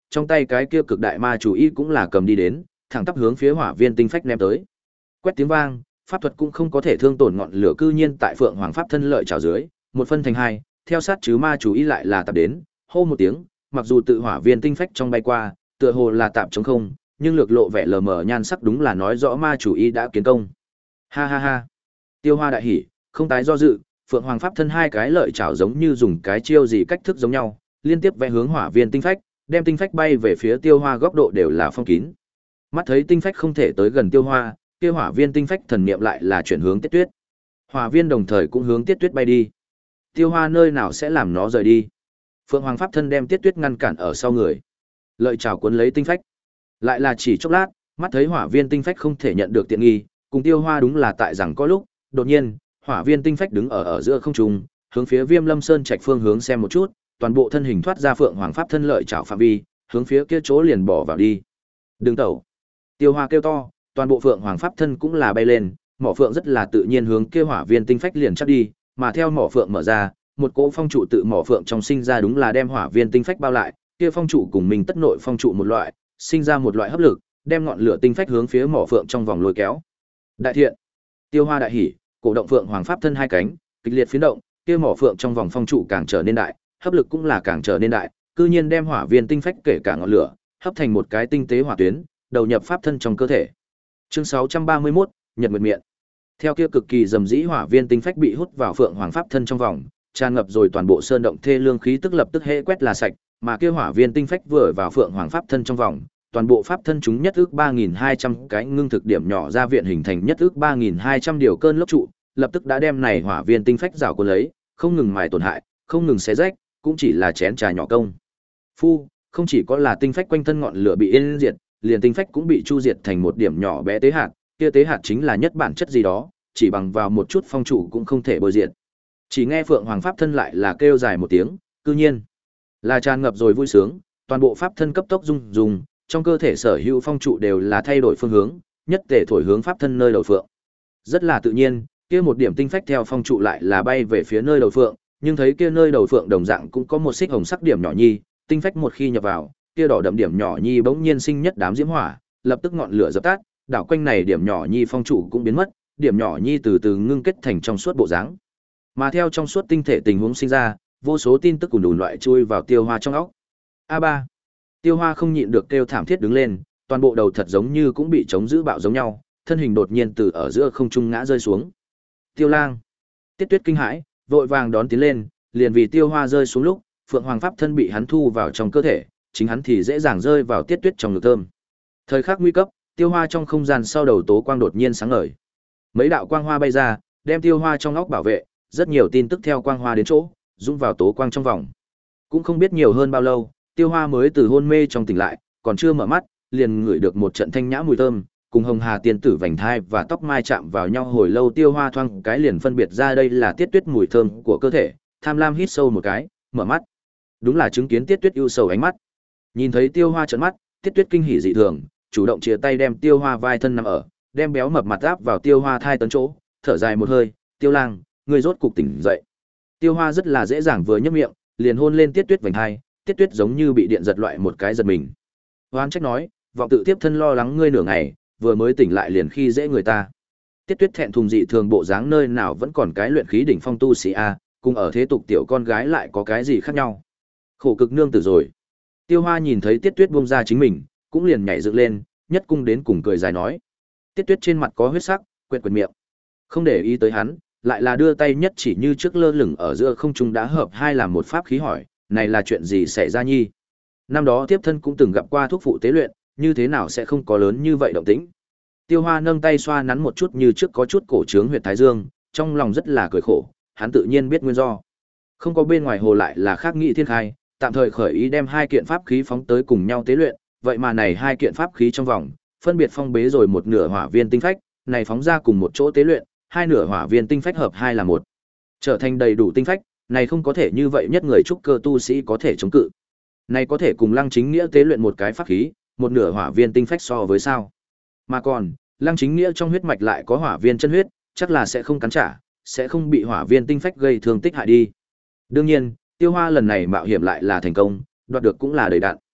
trong tay cái kia cực đại ma chủ y cũng là cầm đi đến, thẳng tắp hướng phía hỏa viên tinh phách ném tới. Quét tiếng vang, pháp thuật cũng không có thể thương tổn ngọn lửa cư nhiên tại Phượng Hoàng pháp thân lợi trảo dưới, một phân thành hai, theo sát chứ ma chủ y lại là tập đến, hô một tiếng, mặc dù tự hỏa viên tinh phách trong bay qua, tựa hồ là tạm trống không, nhưng lược lộ vẻ lờ mờ nhan sắc đúng là nói rõ ma chủ y đã kiến công. Ha ha ha. Tiêu Hoa đại hỉ, không tái do dự, Phượng Hoàng pháp thân hai cái lợi chảo giống như dùng cái chiêu gì cách thức giống nhau, liên tiếp vẽ hướng hỏa viên tinh phách, đem tinh phách bay về phía Tiêu Hoa góc độ đều là phong kín. Mắt thấy tinh phách không thể tới gần Tiêu Hoa, kia hỏa viên tinh phách thần niệm lại là chuyển hướng Tiết Tuyết. Hỏa viên đồng thời cũng hướng Tiết Tuyết bay đi. Tiêu Hoa nơi nào sẽ làm nó rời đi? Phượng Hoàng pháp thân đem Tiết Tuyết ngăn cản ở sau người. Lợi chảo cuốn lấy tinh phách. Lại là chỉ chốc lát, mắt thấy hỏa viên tinh phách không thể nhận được tiện nghi, cùng Tiêu Hoa đúng là tại rằng có lúc, đột nhiên, hỏa viên tinh phách đứng ở ở giữa không trung, hướng phía Viêm Lâm Sơn trạch phương hướng xem một chút, toàn bộ thân hình thoát ra Phượng Hoàng pháp thân lợi chảo phạm vi, hướng phía kia chỗ liền bỏ vào đi. Đừng tẩu. Tiêu Hoa kêu to, toàn bộ Phượng Hoàng pháp thân cũng là bay lên, mỏ phượng rất là tự nhiên hướng kia hỏa viên tinh phách liền chắc đi, mà theo mỏ phượng mở ra, một cỗ phong trụ tự mỏ phượng trong sinh ra đúng là đem hỏa viên tinh phách bao lại, kia phong trụ cùng mình tất nội phong trụ một loại, sinh ra một loại hấp lực, đem ngọn lửa tinh phách hướng phía mỏ phượng trong vòng lôi kéo. Đại thiện. Tiêu Hoa đại hỉ, cổ động Phượng Hoàng pháp thân hai cánh, kịch liệt phiến động, kia mỏ phượng trong vòng phong trụ càng trở nên đại, hấp lực cũng là càng trở nên đại, cư nhiên đem hỏa viên tinh phách kể cả ngọn lửa, hấp thành một cái tinh tế hỏa tuyến, đầu nhập pháp thân trong cơ thể. Chương sáu trăm ba mươi mốt, Nhật Nguyệt Miện. Theo kia cực kỳ rầm rĩ hỏa viên tinh phách bị hút vào Phượng Hoàng pháp thân trong vòng, tràn ngập rồi toàn bộ sơn động thê lương khí tức lập tức hệ quét là sạch, mà kia hỏa viên tinh phách vừa vào Phượng Hoàng pháp thân trong vòng, toàn bộ pháp thân chúng nhất ước ba nghìn hai trăm cái ngưng thực điểm nhỏ ra viện hình thành nhất ước ba nghìn hai trăm điều cơn lốc trụ, lập tức đã đem này hỏa viên tinh phách rào cuốn lấy, không ngừng mài tổn hại, không ngừng xé rách, cũng chỉ là chén trà nhỏ công. Phu, không chỉ có là tinh phách quanh thân ngọn lửa bị yên diệt, liền tinh phách cũng bị chu diệt thành một điểm nhỏ bé tế hạt, kia tế hạt chính là nhất bản chất gì đó, chỉ bằng vào một chút phong trụ cũng không thể bôi diệt. Chỉ nghe Phượng Hoàng pháp thân lại là kêu dài một tiếng, cư nhiên là tràn ngập rồi vui sướng, toàn bộ pháp thân cấp tốc rung rung, trong cơ thể sở hữu phong trụ đều là thay đổi phương hướng, nhất thể thổi hướng pháp thân nơi đầu phượng. Rất là tự nhiên, kia một điểm tinh phách theo phong trụ lại là bay về phía nơi đầu phượng, nhưng thấy kia nơi đầu phượng đồng dạng cũng có một xích hồng sắc điểm nhỏ nhi, tinh phách một khi nhập vào, kia đỏ đậm điểm nhỏ nhi bỗng nhiên sinh nhất đám diễm hỏa, lập tức ngọn lửa dập tắt, đảo quanh này điểm nhỏ nhi phong trụ cũng biến mất, điểm nhỏ nhi từ từ ngưng kết thành trong suốt bộ dáng. Mà theo trong suốt tinh thể tình huống sinh ra, vô số tin tức cùng đủ loại chui vào Tiêu Hoa trong óc. A ba. Tiêu Hoa không nhịn được kêu thảm thiết đứng lên, toàn bộ đầu thật giống như cũng bị chống giữ bạo giống nhau, thân hình đột nhiên từ ở giữa không trung ngã rơi xuống. Tiêu Lang. Tiết Tuyết kinh hãi, vội vàng đón tiến lên, liền vì Tiêu Hoa rơi xuống lúc, Phượng Hoàng pháp thân bị hắn thu vào trong cơ thể, chính hắn thì dễ dàng rơi vào Tiết Tuyết trong ngực thơm. Thời khắc nguy cấp, Tiêu Hoa trong không gian sau đầu tố quang đột nhiên sáng ngời. Mấy đạo quang hoa bay ra, đem Tiêu Hoa trong óc bảo vệ, rất nhiều tin tức theo quang hoa đến chỗ, dũng vào tố quang trong vòng. Cũng không biết nhiều hơn bao lâu, Tiêu Hoa mới từ hôn mê trong tỉnh lại, còn chưa mở mắt, liền ngửi được một trận thanh nhã mùi thơm, cùng Hồng Hà tiên tử vành thai và tóc mai chạm vào nhau hồi lâu, Tiêu Hoa thoáng cái liền phân biệt ra đây là Tiết Tuyết mùi thơm của cơ thể, tham lam hít sâu một cái, mở mắt. Đúng là chứng kiến Tiết Tuyết ưu sầu ánh mắt. Nhìn thấy Tiêu Hoa trợn mắt, Tiết Tuyết kinh hỉ dị thường, chủ động chia tay đem Tiêu Hoa vai thân nằm ở, đem béo mập mặt áp vào Tiêu Hoa thai tấn chỗ, thở dài một hơi, "Tiêu Lang, ngươi rốt cục tỉnh dậy." Tiêu Hoa rất là dễ dàng vừa nhếch miệng, liền hôn lên Tiết Tuyết vành hai, Tiết Tuyết giống như bị điện giật loại một cái giật mình. Hoán trách nói, "Vọng tự tiếp thân lo lắng ngươi nửa ngày, vừa mới tỉnh lại liền khi dễ người ta." Tiết Tuyết thẹn thùng dị thường bộ dáng nơi nào vẫn còn cái luyện khí đỉnh phong tu sĩ a, cùng ở thế tục tiểu con gái lại có cái gì khác nhau. Khổ cực nương tử rồi. Tiêu Hoa nhìn thấy Tiết Tuyết buông ra chính mình, cũng liền nhảy dựng lên, nhất cung đến cùng cười dài nói. Tiết Tuyết trên mặt có huyết sắc, quệt quệt miệng. Không để ý tới hắn, lại là đưa tay nhất chỉ như trước lơ lửng ở giữa không trung đã hợp hai làm một pháp khí hỏi, này là chuyện gì xảy ra nhi? Năm đó tiếp thân cũng từng gặp qua thuốc phụ tế luyện, như thế nào sẽ không có lớn như vậy động tĩnh? Tiêu Hoa nâng tay xoa nắn một chút như trước có chút cổ trướng huyệt thái dương, trong lòng rất là cười khổ, hắn tự nhiên biết nguyên do. Không có bên ngoài hồ lại là khác nghị thiên khai, tạm thời khởi ý đem hai kiện pháp khí phóng tới cùng nhau tế luyện, vậy mà này hai kiện pháp khí trong vòng, phân biệt phong bế rồi một nửa hỏa viên tinh phách, này phóng ra cùng một chỗ tế luyện, hai nửa hỏa viên tinh phách hợp hai là một, trở thành đầy đủ tinh phách, này không có thể như vậy nhất người trúc cơ tu sĩ có thể chống cự. Này có thể cùng Lăng Chính Nghĩa tế luyện một cái pháp khí, một nửa hỏa viên tinh phách so với sao? Mà còn, Lăng Chính Nghĩa trong huyết mạch lại có hỏa viên chân huyết, chắc là sẽ không cắn trả, sẽ không bị hỏa viên tinh phách gây thương tích hại đi. Đương nhiên, Tiêu Hoa lần này mạo hiểm lại là thành công, đoạt được cũng là đầy đạn.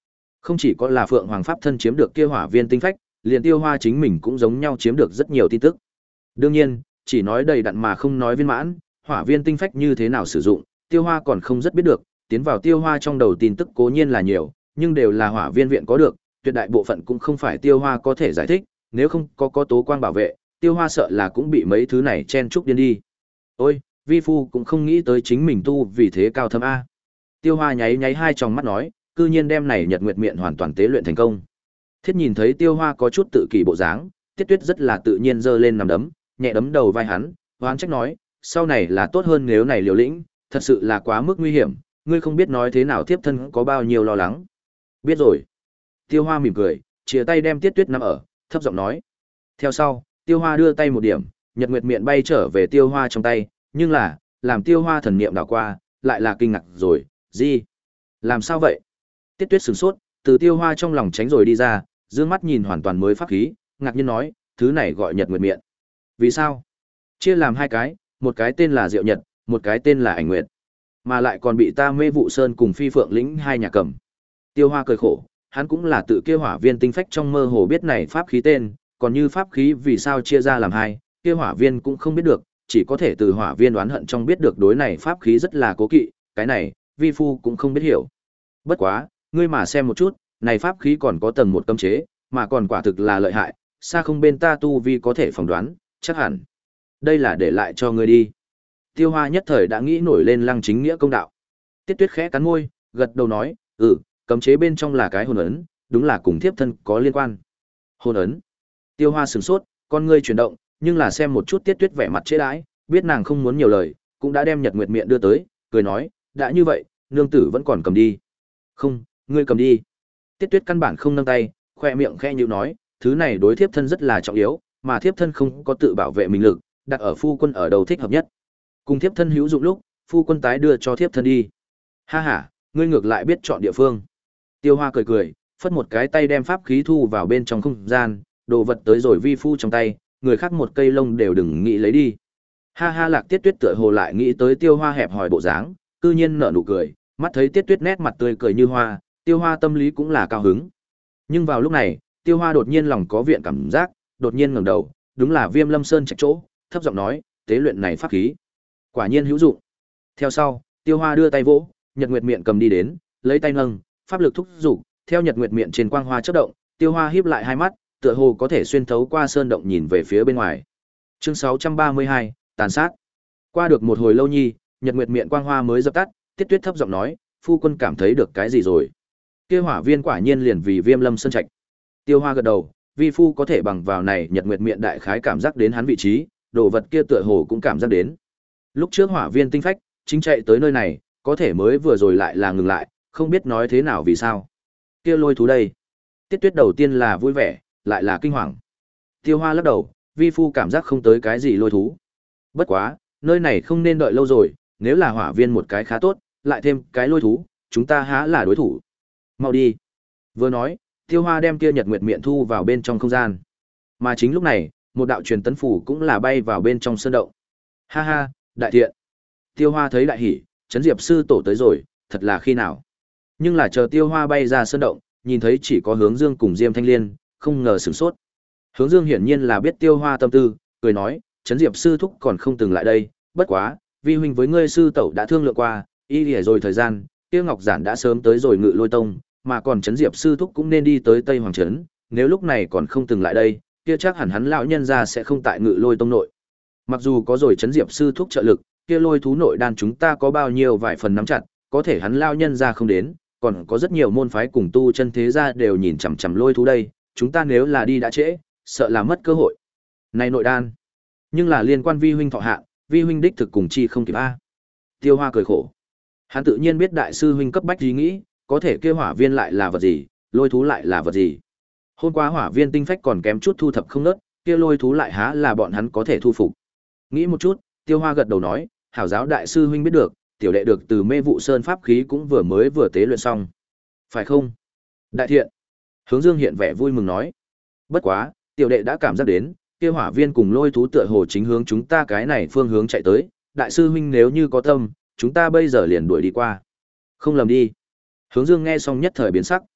Không chỉ có là Phượng Hoàng Pháp thân chiếm được kia hỏa viên tinh phách, liền Tiêu Hoa chính mình cũng giống nhau chiếm được rất nhiều tin tức. Đương nhiên, chỉ nói đầy đặn mà không nói viên mãn, hỏa viên tinh phách như thế nào sử dụng, Tiêu Hoa còn không rất biết được, tiến vào Tiêu Hoa trong đầu tin tức cố nhiên là nhiều, nhưng đều là hỏa viên viện có được, tuyệt đại bộ phận cũng không phải Tiêu Hoa có thể giải thích, nếu không có có tố quang bảo vệ, Tiêu Hoa sợ là cũng bị mấy thứ này chen chúc điên đi. Ôi, vi phu cũng không nghĩ tới chính mình tu vì thế cao thâm a. Tiêu Hoa nháy nháy hai tròng mắt nói, cư nhiên đem này Nhật Nguyệt Miện hoàn toàn tế luyện thành công. Thiết nhìn thấy Tiêu Hoa có chút tự kỷ bộ dáng, Tiết Tuyết rất là tự nhiên giơ lên nằm đấm, nhẹ đấm đầu vai hắn, hoán trách nói, sau này là tốt hơn nếu này liều lĩnh, thật sự là quá mức nguy hiểm, ngươi không biết nói thế nào tiếp thân có bao nhiêu lo lắng. Biết rồi. Tiêu Hoa mỉm cười, chia tay đem Tiết Tuyết nắm ở, thấp giọng nói. Theo sau, Tiêu Hoa đưa tay một điểm, Nhật Nguyệt Miện bay trở về Tiêu Hoa trong tay, nhưng là, làm Tiêu Hoa thần niệm đảo qua, lại là kinh ngạc rồi, gì? Làm sao vậy? Tiết Tuyết sửng sốt, từ Tiêu Hoa trong lòng tránh rồi đi ra, dương mắt nhìn hoàn toàn mới pháp khí, ngạc nhiên nói, thứ này gọi Nhật Nguyệt Miện. Vì sao? Chia làm hai cái, một cái tên là Diệu Nhật, một cái tên là Ảnh Nguyệt. Mà lại còn bị ta Mê Vụ Sơn cùng Phi Phượng lĩnh hai nhà cầm. Tiêu Hoa cười khổ, hắn cũng là tự kia hỏa viên tinh phách trong mơ hồ biết này pháp khí tên, còn như pháp khí vì sao chia ra làm hai, kia hỏa viên cũng không biết được, chỉ có thể từ hỏa viên đoán hận trong biết được đối này pháp khí rất là cố kỵ, cái này, vi phu cũng không biết hiểu. Bất quá, ngươi mà xem một chút, này pháp khí còn có tầng một cấm chế, mà còn quả thực là lợi hại, xa không bên ta tu vi có thể phỏng đoán, chắc hẳn. Đây là để lại cho ngươi đi. Tiêu Hoa nhất thời đã nghĩ nổi lên Lăng Chính Nghĩa công đạo. Tiết Tuyết khẽ cắn môi, gật đầu nói, ừ, cấm chế bên trong là cái hồn ấn, đúng là cùng thiếp thân có liên quan. Hồn ấn. Tiêu Hoa sửng sốt, con ngươi chuyển động, nhưng là xem một chút Tiết Tuyết vẻ mặt chế đãi, biết nàng không muốn nhiều lời, cũng đã đem Nhật Nguyệt Miện đưa tới, cười nói, đã như vậy, nương tử vẫn còn cầm đi. Không, ngươi cầm đi. Tiết Tuyết căn bản không nâng tay, khoe miệng khẽ nhíu nói, thứ này đối thiếp thân rất là trọng yếu, mà thiếp thân không có tự bảo vệ mình lực, đặt ở phu quân ở đầu thích hợp nhất. Cùng thiếp thân hữu dụng lúc, phu quân tái đưa cho thiếp thân đi. Ha ha, ngươi ngược lại biết chọn địa phương. Tiêu Hoa cười cười, phất một cái tay đem pháp khí thu vào bên trong không gian, đồ vật tới rồi vi phu trong tay, người khác một cây lông đều đừng nghĩ lấy đi. Ha ha, Lạc Tiết Tuyết tựa hồ lại nghĩ tới Tiêu Hoa hẹp hòi bộ dáng, cư nhiên nở nụ cười, mắt thấy Tiết Tuyết nét mặt tươi cười như hoa, Tiêu Hoa tâm lý cũng là cao hứng. Nhưng vào lúc này, Tiêu Hoa đột nhiên lòng có viện cảm giác, đột nhiên ngẩng đầu, đúng là Viêm Lâm Sơn Trạch chỗ, thấp giọng nói, tế luyện này pháp khí, quả nhiên hữu dụng. Theo sau, Tiêu Hoa đưa tay vỗ, Nhật Nguyệt Miện cầm đi đến, lấy tay nâng, pháp lực thúc dục, theo Nhật Nguyệt Miện trên quang hoa chớp động, Tiêu Hoa híp lại hai mắt, tựa hồ có thể xuyên thấu qua sơn động nhìn về phía bên ngoài. Chương sáu trăm ba mươi hai, tàn sát. Qua được một hồi lâu nhi, Nhật Nguyệt Miện quang hoa mới dập tắt, Tiết Tuyết thấp giọng nói, phu quân cảm thấy được cái gì rồi? Kia hỏa viên quả nhiên liền vì Viêm Lâm Sơn Trạch. Tiêu Hoa gật đầu, vi phu có thể bằng vào này Nhật Nguyệt Miện đại khái cảm giác đến hắn vị trí, đồ vật kia tựa hồ cũng cảm giác đến. Lúc trước hỏa viên tinh phách chính chạy tới nơi này, có thể mới vừa rồi lại là ngừng lại, không biết nói thế nào vì sao. Kia lôi thú đây. Tiết Tuyết đầu tiên là vui vẻ, lại là kinh hoàng. Tiêu Hoa lắc đầu, vi phu cảm giác không tới cái gì lôi thú. Bất quá, nơi này không nên đợi lâu rồi, nếu là hỏa viên một cái khá tốt, lại thêm cái lôi thú, chúng ta há là đối thủ. Mau đi. Vừa nói, Tiêu Hoa đem kia Nhật Nguyệt Miện thu vào bên trong không gian. Mà chính lúc này, một đạo truyền tấn phủ cũng là bay vào bên trong sơn động. Ha ha, đại thiện. Tiêu Hoa thấy đại hỉ, Trấn Diệp sư tổ tới rồi, thật là khi nào. Nhưng là chờ Tiêu Hoa bay ra sơn động, nhìn thấy chỉ có Hướng Dương cùng Diêm Thanh Liên, không ngờ sửng sốt. Hướng Dương hiển nhiên là biết Tiêu Hoa tâm tư, cười nói, Trấn Diệp sư thúc còn không từng lại đây, bất quá, vi huynh với ngươi sư tẩu đã thương lượng qua, y lìa rồi thời gian, Tiêu Ngọc Giản đã sớm tới rồi Ngự Lôi Tông, mà còn Trấn Diệp sư thúc cũng nên đi tới Tây Hoàng Trấn, nếu lúc này còn không từng lại đây, kia chắc hẳn hắn lão nhân gia sẽ không tại Ngự Lôi Tông nội. Mặc dù có rồi Trấn Diệp sư thúc trợ lực, kia lôi thú nội đan chúng ta có bao nhiêu vài phần nắm chặt, có thể hắn lão nhân gia không đến, còn có rất nhiều môn phái cùng tu chân thế gia đều nhìn chằm chằm lôi thú đây, chúng ta nếu là đi đã trễ, sợ là mất cơ hội. Này nội đan, nhưng là liên quan vi huynh thọ hạ, vi huynh đích thực cùng chi không kịp a. Tiêu Hoa cười khổ. Hắn tự nhiên biết đại sư huynh cấp bách ý nghĩ, có thể kia hỏa viên lại là vật gì, lôi thú lại là vật gì. Hôm qua hỏa viên tinh phách còn kém chút thu thập không nớt, kia lôi thú lại há là bọn hắn có thể thu phục. Nghĩ một chút, Tiêu Hoa gật đầu nói, hảo giáo đại sư huynh biết được, tiểu đệ được từ Mê Vụ Sơn pháp khí cũng vừa mới vừa tế luyện xong. Phải không? Đại thiện. Hướng Dương hiện vẻ vui mừng nói. Bất quá, tiểu đệ đã cảm giác đến, kia hỏa viên cùng lôi thú tựa hồ chính hướng chúng ta cái này phương hướng chạy tới, đại sư huynh nếu như có tâm, chúng ta bây giờ liền đuổi đi qua. Không lầm đi. Hướng Dương nghe xong nhất thời biến sắc.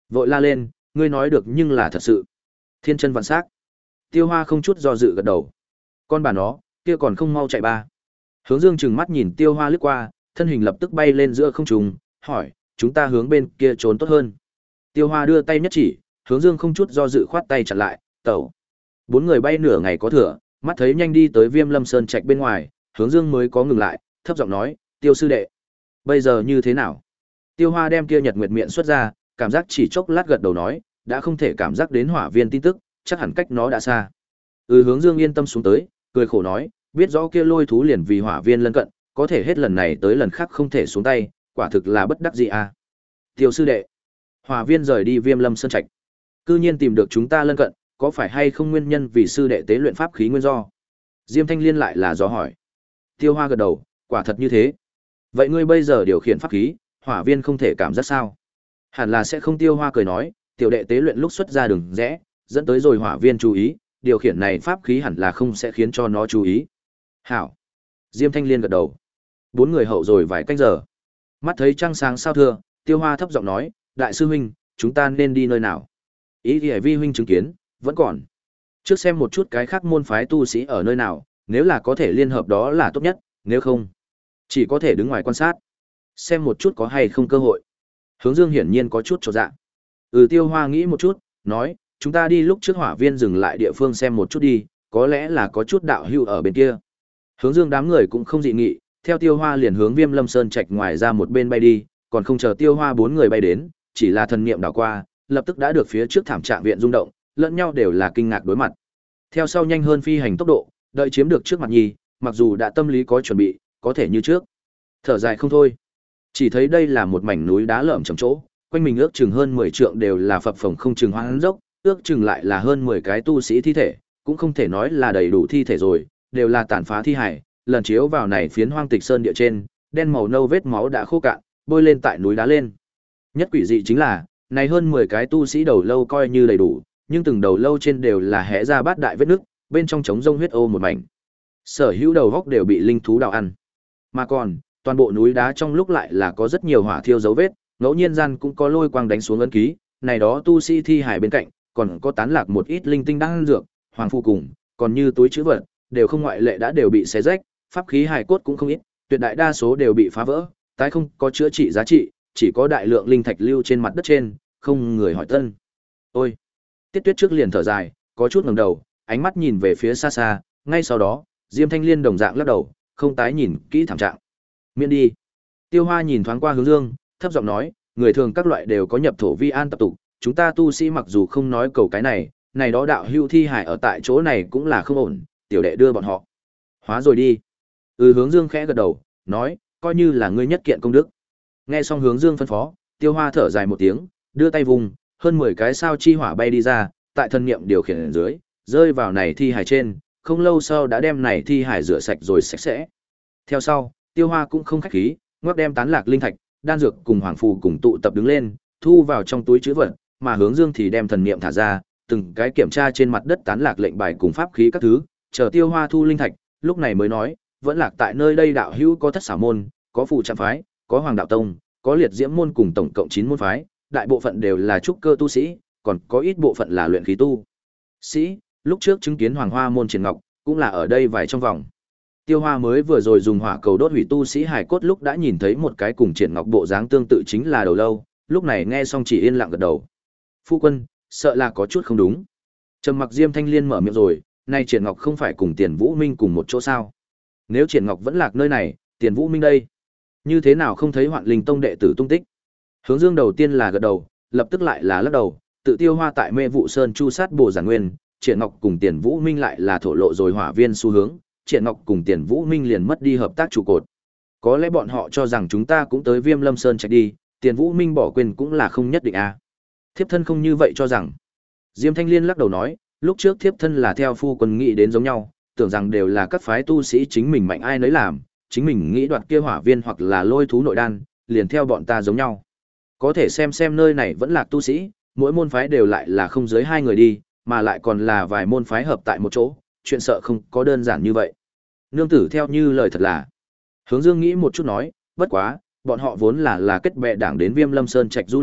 Vội la lên, ngươi nói được nhưng là thật sự. Thiên chân vạn sắc. Tiêu Hoa không chút do dự gật đầu. Con bà nó, kia còn không mau chạy ba. Hướng Dương trừng mắt nhìn Tiêu Hoa lướt qua, thân hình lập tức bay lên giữa không trung, hỏi, chúng ta hướng bên kia trốn tốt hơn. Tiêu Hoa đưa tay nhất chỉ, Hướng Dương không chút do dự khoát tay chặn lại, tẩu. Bốn người bay nửa ngày có thừa, mắt thấy nhanh đi tới Viêm Lâm Sơn trạch bên ngoài, Hướng Dương mới có ngừng lại, thấp giọng nói, Tiêu sư đệ, bây giờ như thế nào? Tiêu Hoa đem kia nhật nguyệt miệng xuất ra, cảm giác chỉ chốc lát gật đầu nói, đã không thể cảm giác đến hỏa viên tin tức, chắc hẳn cách nó đã xa. Ừ, Hướng Dương yên tâm xuống tới, cười khổ nói, biết rõ kia lôi thú liền vì hỏa viên lân cận, có thể hết lần này tới lần khác không thể xuống tay, quả thực là bất đắc dĩ à. Tiêu sư đệ, hỏa viên rời đi Viêm Lâm Sơn trạch, cư nhiên tìm được chúng ta lân cận, có phải hay không nguyên nhân vì sư đệ tế luyện pháp khí nguyên do? Diêm Thanh Liên lại là do hỏi. Tiêu Hoa gật đầu, quả thật như thế. Vậy ngươi bây giờ điều khiển pháp khí, hỏa viên không thể cảm giác sao? Hẳn là sẽ không. Tiêu Hoa cười nói, tiểu đệ tế luyện lúc xuất ra đường rẽ, dẫn tới rồi hỏa viên chú ý, điều khiển này pháp khí hẳn là không sẽ khiến cho nó chú ý. Hảo. Diêm Thanh Liên gật đầu. Bốn người hậu rồi vài canh giờ. Mắt thấy trăng sáng sao thưa, Tiêu Hoa thấp giọng nói, đại sư huynh, chúng ta nên đi nơi nào? Ý thì vi huynh chứng kiến, vẫn còn. Trước xem một chút cái khác môn phái tu sĩ ở nơi nào, nếu là có thể liên hợp đó là tốt nhất, nếu không, chỉ có thể đứng ngoài quan sát. Xem một chút có hay không cơ hội. Hướng Dương hiển nhiên có chút chột dạ. Ừ, Tiêu Hoa nghĩ một chút, nói, chúng ta đi lúc trước hỏa viên dừng lại địa phương xem một chút đi, có lẽ là có chút đạo hữu ở bên kia. Hướng Dương đám người cũng không dị nghị, theo Tiêu Hoa liền hướng Viêm Lâm Sơn trạch ngoài ra một bên bay đi, còn không chờ Tiêu Hoa bốn người bay đến, chỉ là thần niệm đảo qua, lập tức đã được phía trước thảm trạng viện rung động, lẫn nhau đều là kinh ngạc đối mặt. Theo sau nhanh hơn phi hành tốc độ, đợi chiếm được trước mặt nhi, mặc dù đã tâm lý có chuẩn bị, có thể như trước. Thở dài không thôi. Chỉ thấy đây là một mảnh núi đá lởm chởm chỗ, quanh mình ước chừng hơn mười trượng đều là phập phồng không chừng hoang dốc, ước chừng lại là hơn mười cái tu sĩ thi thể, cũng không thể nói là đầy đủ thi thể rồi, đều là tàn phá thi hải, lần chiếu vào này phiến hoang tịch sơn địa trên, đen màu nâu vết máu đã khô cạn, bôi lên tại núi đá lên. Nhất quỷ dị chính là, này hơn mười cái tu sĩ đầu lâu coi như đầy đủ, nhưng từng đầu lâu trên đều là hé ra bát đại vết nứt, bên trong trống rông huyết ô một mảnh. Sở hữu đầu góc đều bị linh thú đào ăn. Mà còn, toàn bộ núi đá trong lúc lại là có rất nhiều hỏa thiêu dấu vết, ngẫu nhiên gian cũng có lôi quang đánh xuống ấn ký, này đó tu sĩ thi hải bên cạnh, còn có tán lạc một ít linh tinh đang dược, hoàng phu cùng, còn như túi trữ vật, đều không ngoại lệ đã đều bị xé rách, pháp khí hài cốt cũng không ít, tuyệt đại đa số đều bị phá vỡ, tái không có chữa trị giá trị, chỉ có đại lượng linh thạch lưu trên mặt đất trên, không người hỏi tân. Ôi! Tiết Tuyết trước liền thở dài, có chút ngẩng đầu, ánh mắt nhìn về phía xa xa, ngay sau đó, Diêm Thanh Liên đồng dạng lắc đầu, không tái nhìn kỹ thảm trạng. Miễn đi. Tiêu Hoa nhìn thoáng qua Hướng Dương, thấp giọng nói, người thường các loại đều có nhập thổ vi an tập tục, chúng ta tu sĩ mặc dù không nói cầu cái này, này đó đạo hưu thi hải ở tại chỗ này cũng là không ổn, tiểu đệ đưa bọn họ. Hóa rồi đi. Ừ, Hướng Dương khẽ gật đầu, nói, coi như là ngươi nhất kiện công đức. Nghe xong Hướng Dương phân phó, Tiêu Hoa thở dài một tiếng, đưa tay vùng, hơn mười cái sao chi hỏa bay đi ra, tại thân niệm điều khiển ở dưới, rơi vào này thi hải trên, không lâu sau đã đem này thi hải rửa sạch rồi sạch sẽ. Theo sau, Tiêu Hoa cũng không khách khí, ngoắc đem tán lạc linh thạch, đan dược cùng hoàng phù cùng tụ tập đứng lên, thu vào trong túi trữ vật, mà Hướng Dương thì đem thần niệm thả ra, từng cái kiểm tra trên mặt đất tán lạc lệnh bài cùng pháp khí các thứ, chờ Tiêu Hoa thu linh thạch, lúc này mới nói, vẫn lạc tại nơi đây đạo hữu có thất xảo môn, có phù trạm phái, có hoàng đạo tông, có liệt diễm môn cùng tổng cộng chín môn phái, đại bộ phận đều là trúc cơ tu sĩ, còn có ít bộ phận là luyện khí tu sĩ. Lúc trước chứng kiến Hoàng Hoa môn Triển Ngọc, cũng là ở đây vài trong vòng. Tiêu Hoa mới vừa rồi dùng hỏa cầu đốt hủy tu sĩ hải cốt lúc đã nhìn thấy một cái cùng Triển Ngọc bộ dáng tương tự chính là đầu lâu, lúc này nghe xong chỉ yên lặng gật đầu. Phu quân, sợ là có chút không đúng. Trầm mặc Diêm Thanh Liên mở miệng rồi, nay Triển Ngọc không phải cùng Tiền Vũ Minh cùng một chỗ sao? Nếu Triển Ngọc vẫn lạc nơi này, Tiền Vũ Minh đây, như thế nào không thấy Hoạn Linh Tông đệ tử tung tích? Hướng Dương đầu tiên là gật đầu, lập tức lại là lắc đầu, tự Tiêu Hoa tại Mê Vụ Sơn chu sát Bồ Giản Nguyên, Triển Ngọc cùng Tiền Vũ Minh lại là thổ lộ rồi hỏa viên xu hướng, Triển Ngọc cùng Tiền Vũ Minh liền mất đi hợp tác trụ cột. Có lẽ bọn họ cho rằng chúng ta cũng tới Viêm Lâm Sơn chạy đi, Tiền Vũ Minh bỏ quên cũng là không nhất định a. À. Thiếp thân không như vậy cho rằng. Diêm Thanh Liên lắc đầu nói, lúc trước thiếp thân là theo phu quân nghĩ đến giống nhau, tưởng rằng đều là các phái tu sĩ chính mình mạnh ai nấy làm, chính mình nghĩ đoạt kia hỏa viên hoặc là lôi thú nội đan, liền theo bọn ta giống nhau. Có thể xem xem nơi này vẫn là tu sĩ, mỗi môn phái đều lại là không dưới hai người đi, mà lại còn là vài môn phái hợp tại một chỗ, chuyện sợ không có đơn giản như vậy. Nương tử theo như lời thật là. Hướng Dương nghĩ một chút nói, bất quá, bọn họ vốn là là kết bè đảng đến Viêm Lâm Sơn trạch du lịch,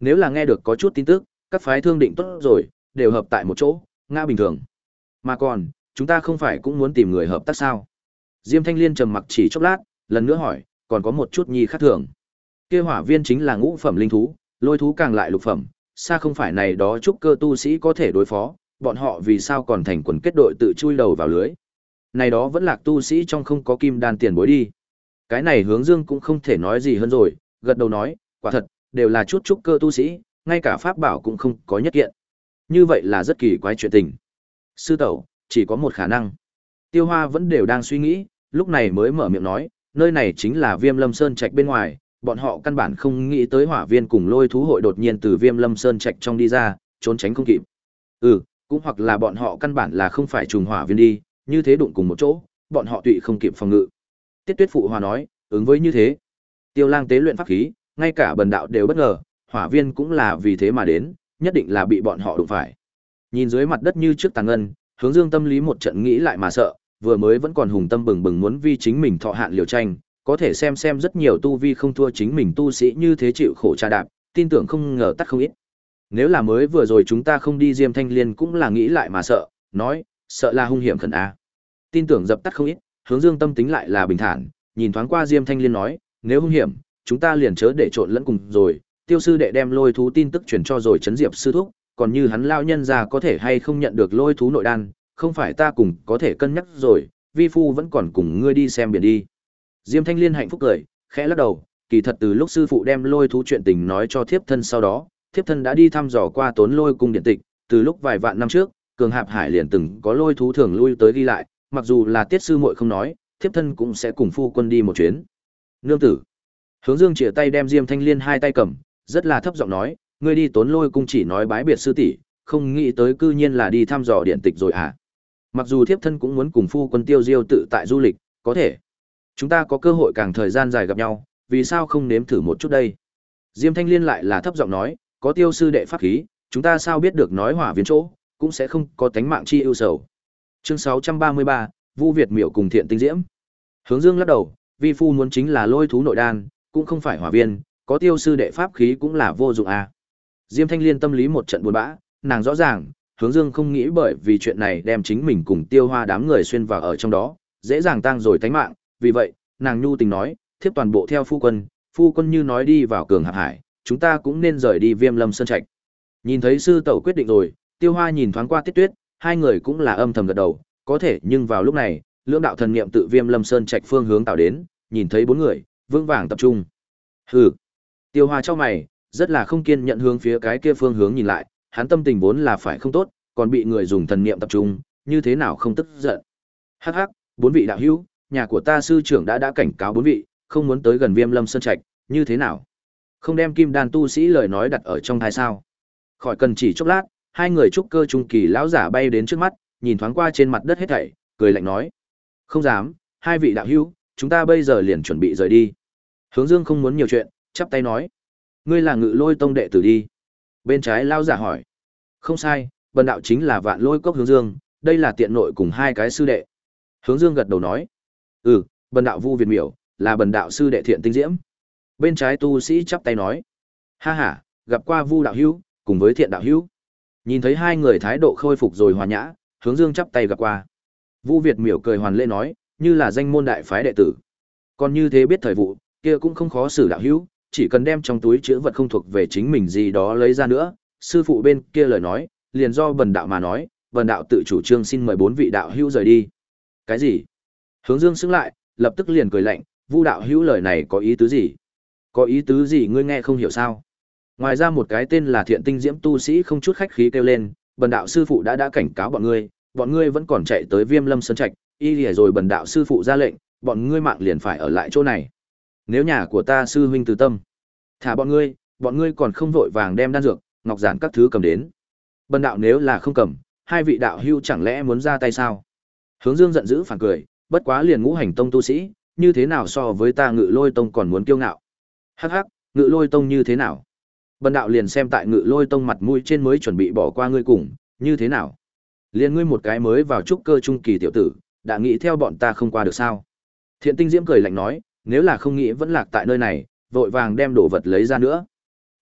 nếu là nghe được có chút tin tức, các phái thương định tốt rồi, đều hợp tại một chỗ, ngã bình thường. Mà còn, chúng ta không phải cũng muốn tìm người hợp tác sao? Diêm Thanh Liên trầm mặc chỉ chốc lát, lần nữa hỏi, còn có một chút nhi khác thường. Kia hỏa viên chính là ngũ phẩm linh thú, lôi thú càng lại lục phẩm, xa không phải này đó trúc cơ tu sĩ có thể đối phó, bọn họ vì sao còn thành quần kết đội tự chui đầu vào lưới. Này đó vẫn lạc tu sĩ trong không có kim đan tiền bối đi. Cái này Hướng Dương cũng không thể nói gì hơn rồi, gật đầu nói, quả thật, đều là chút trúc cơ tu sĩ, ngay cả pháp bảo cũng không có nhất kiện. Như vậy là rất kỳ quái chuyện tình. Sư tẩu, chỉ có một khả năng. Tiêu Hoa vẫn đều đang suy nghĩ, lúc này mới mở miệng nói, nơi này chính là Viêm Lâm Sơn Trạch bên ngoài, bọn họ căn bản không nghĩ tới hỏa viên cùng lôi thú hội đột nhiên từ Viêm Lâm Sơn Trạch trong đi ra, trốn tránh không kịp. Ừ, cũng hoặc là bọn họ căn bản là không phải trùng hỏa viên đi, như thế đụng cùng một chỗ, bọn họ tụy không kịp phòng ngự. Tiết Tuyết phụ hòa nói, ứng với như thế. Tiêu Lang tế luyện pháp khí, ngay cả bần đạo đều bất ngờ, hỏa viên cũng là vì thế mà đến, nhất định là bị bọn họ đụng phải. Nhìn dưới mặt đất như trước tàn ngân, Hướng Dương tâm lý một trận nghĩ lại mà sợ, vừa mới vẫn còn hùng tâm bừng bừng muốn vi chính mình thọ hạn liều tranh, có thể xem xem rất nhiều tu vi không thua chính mình tu sĩ như thế chịu khổ tra đạp, tin tưởng không ngờ tắt không ít. Nếu là mới vừa rồi chúng ta không đi Diêm Thanh Liên cũng là nghĩ lại mà sợ, nói, sợ là hung hiểm khẩn a. Tin tưởng dập tắt không ít, Hướng Dương tâm tính lại là bình thản, nhìn thoáng qua Diêm Thanh Liên nói, nếu hung hiểm, chúng ta liền chớ để trộn lẫn cùng rồi, Tiêu sư đệ đem lôi thú tin tức truyền cho rồi chấn Diệp sư thúc, còn như hắn lao nhân ra có thể hay không nhận được lôi thú nội đan, không phải ta cùng có thể cân nhắc rồi, vi phu vẫn còn cùng ngươi đi xem biển đi. Diêm Thanh Liên hạnh phúc cười, khẽ lắc đầu, kỳ thật từ lúc sư phụ đem lôi thú chuyện tình nói cho thiếp thân sau đó, thiếp thân đã đi thăm dò qua Tốn Lôi cung điện tịch, từ lúc vài vạn năm trước, Cường Hạp Hải liền từng có lôi thú thường lui tới ghi lại, mặc dù là Tiết sư muội không nói, thiếp thân cũng sẽ cùng phu quân đi một chuyến. Nương tử. Hướng Dương chìa tay đem Diêm Thanh Liên hai tay cầm, rất là thấp giọng nói, ngươi đi Tốn Lôi cung chỉ nói bái biệt sư tỷ, không nghĩ tới cư nhiên là đi thăm dò điện tịch rồi à? Mặc dù thiếp thân cũng muốn cùng phu quân Tiêu Diêu tự tại du lịch, có thể chúng ta có cơ hội càng thời gian dài gặp nhau, vì sao không nếm thử một chút đây? Diêm Thanh Liên lại là thấp giọng nói, có Tiêu sư đệ pháp khí, chúng ta sao biết được nói hỏa viên chỗ, cũng sẽ không có tánh mạng chi ưu sầu. Chương sáu trăm ba mươi ba, Vu Việt Miểu cùng Thiện Tinh Diễm. Hướng Dương lắc đầu, vi phu muốn chính là lôi thú nội đan, cũng không phải hỏa viên, có Tiêu sư đệ pháp khí cũng là vô dụng à. Diêm Thanh Liên tâm lý một trận buồn bã, nàng rõ ràng, Hướng Dương không nghĩ bởi vì chuyện này đem chính mình cùng Tiêu Hoa đám người xuyên vào ở trong đó, dễ dàng tang rồi tánh mạng, vì vậy, nàng nhu tình nói, thiếp toàn bộ theo phu quân, phu quân như nói đi vào Cường Hạp Hải, chúng ta cũng nên rời đi Viêm Lâm Sơn Trạch. Nhìn thấy sư tẩu quyết định rồi, Tiêu Hoa nhìn thoáng qua Tiết Tuyết, hai người cũng là âm thầm gật đầu, có thể nhưng vào lúc này, lưỡng đạo thần niệm tự Viêm Lâm Sơn Trạch phương hướng tạo đến, nhìn thấy bốn người, vững vàng tập trung. Hừ. Tiêu Hoa chau mày, rất là không kiên nhận hướng phía cái kia phương hướng nhìn lại, hắn tâm tình vốn là phải không tốt, còn bị người dùng thần niệm tập trung, như thế nào không tức giận. Hắc hắc, bốn vị đạo hữu, nhà của ta sư trưởng đã đã cảnh cáo bốn vị, không muốn tới gần Viêm Lâm Sơn Trạch, như thế nào? Không đem kim đan tu sĩ lời nói đặt ở trong tai sao? Khỏi cần chỉ chốc lát, hai người trúc cơ trung kỳ lão giả bay đến trước mắt, nhìn thoáng qua trên mặt đất hết thảy, cười lạnh nói: "Không dám, hai vị đạo hữu, chúng ta bây giờ liền chuẩn bị rời đi." Hướng Dương không muốn nhiều chuyện, chắp tay nói: "Ngươi là Ngự Lôi tông đệ tử đi?" Bên trái lão giả hỏi: "Không sai, bần đạo chính là Vạn Lôi cốc Hướng Dương, đây là tiện nội cùng hai cái sư đệ." Hướng Dương gật đầu nói: "Ừ, bần đạo Vu Việt Miểu, là bần đạo sư đệ Thiện Tinh Diễm." Bên trái tu sĩ chắp tay nói: "Ha ha, gặp qua Vu đạo hữu, cùng với Thiện đạo hữu." Nhìn thấy hai người thái độ khôi phục rồi hòa nhã, Hướng Dương chắp tay gặp qua. Vu Việt Miểu cười hoàn lễ nói, như là danh môn đại phái đệ tử. Còn như thế biết thời vụ, kia cũng không khó xử đạo hữu, chỉ cần đem trong túi chứa vật không thuộc về chính mình gì đó lấy ra nữa. Sư phụ bên kia lời nói, liền do bần đạo mà nói, bần đạo tự chủ trương xin mời bốn vị đạo hữu rời đi. Cái gì? Hướng Dương sững lại, lập tức liền cười lạnh, Vu đạo hữu lời này có ý tứ gì? Có ý tứ gì ngươi nghe không hiểu sao? Ngoài ra một cái tên là Thiện Tinh Diễm tu sĩ không chút khách khí kêu lên, bần đạo sư phụ đã đã cảnh cáo bọn ngươi, bọn ngươi vẫn còn chạy tới Viêm Lâm Sơn Trạch, y lìa rồi bần đạo sư phụ ra lệnh, bọn ngươi mạng liền phải ở lại chỗ này. Nếu nhà của ta sư huynh từ tâm, thả bọn ngươi, bọn ngươi còn không vội vàng đem đan dược, ngọc giản các thứ cầm đến. Bần đạo nếu là không cầm, hai vị đạo hữu chẳng lẽ muốn ra tay sao? Hướng Dương giận dữ phản cười, bất quá liền Ngũ Hành tông tu sĩ, như thế nào so với ta Ngự Lôi tông còn muốn kiêu ngạo? Hắc hắc, Ngự Lôi tông như thế nào? Bần đạo liền xem tại Ngự Lôi tông mặt mũi trên mới chuẩn bị bỏ qua ngươi cùng, như thế nào? Liền ngươi một cái mới vào trúc cơ trung kỳ tiểu tử, đã nghĩ theo bọn ta không qua được sao? Thiện Tinh Diễm cười lạnh nói, nếu là không nghĩ vẫn lạc tại nơi này, vội vàng đem đồ vật lấy ra nữa.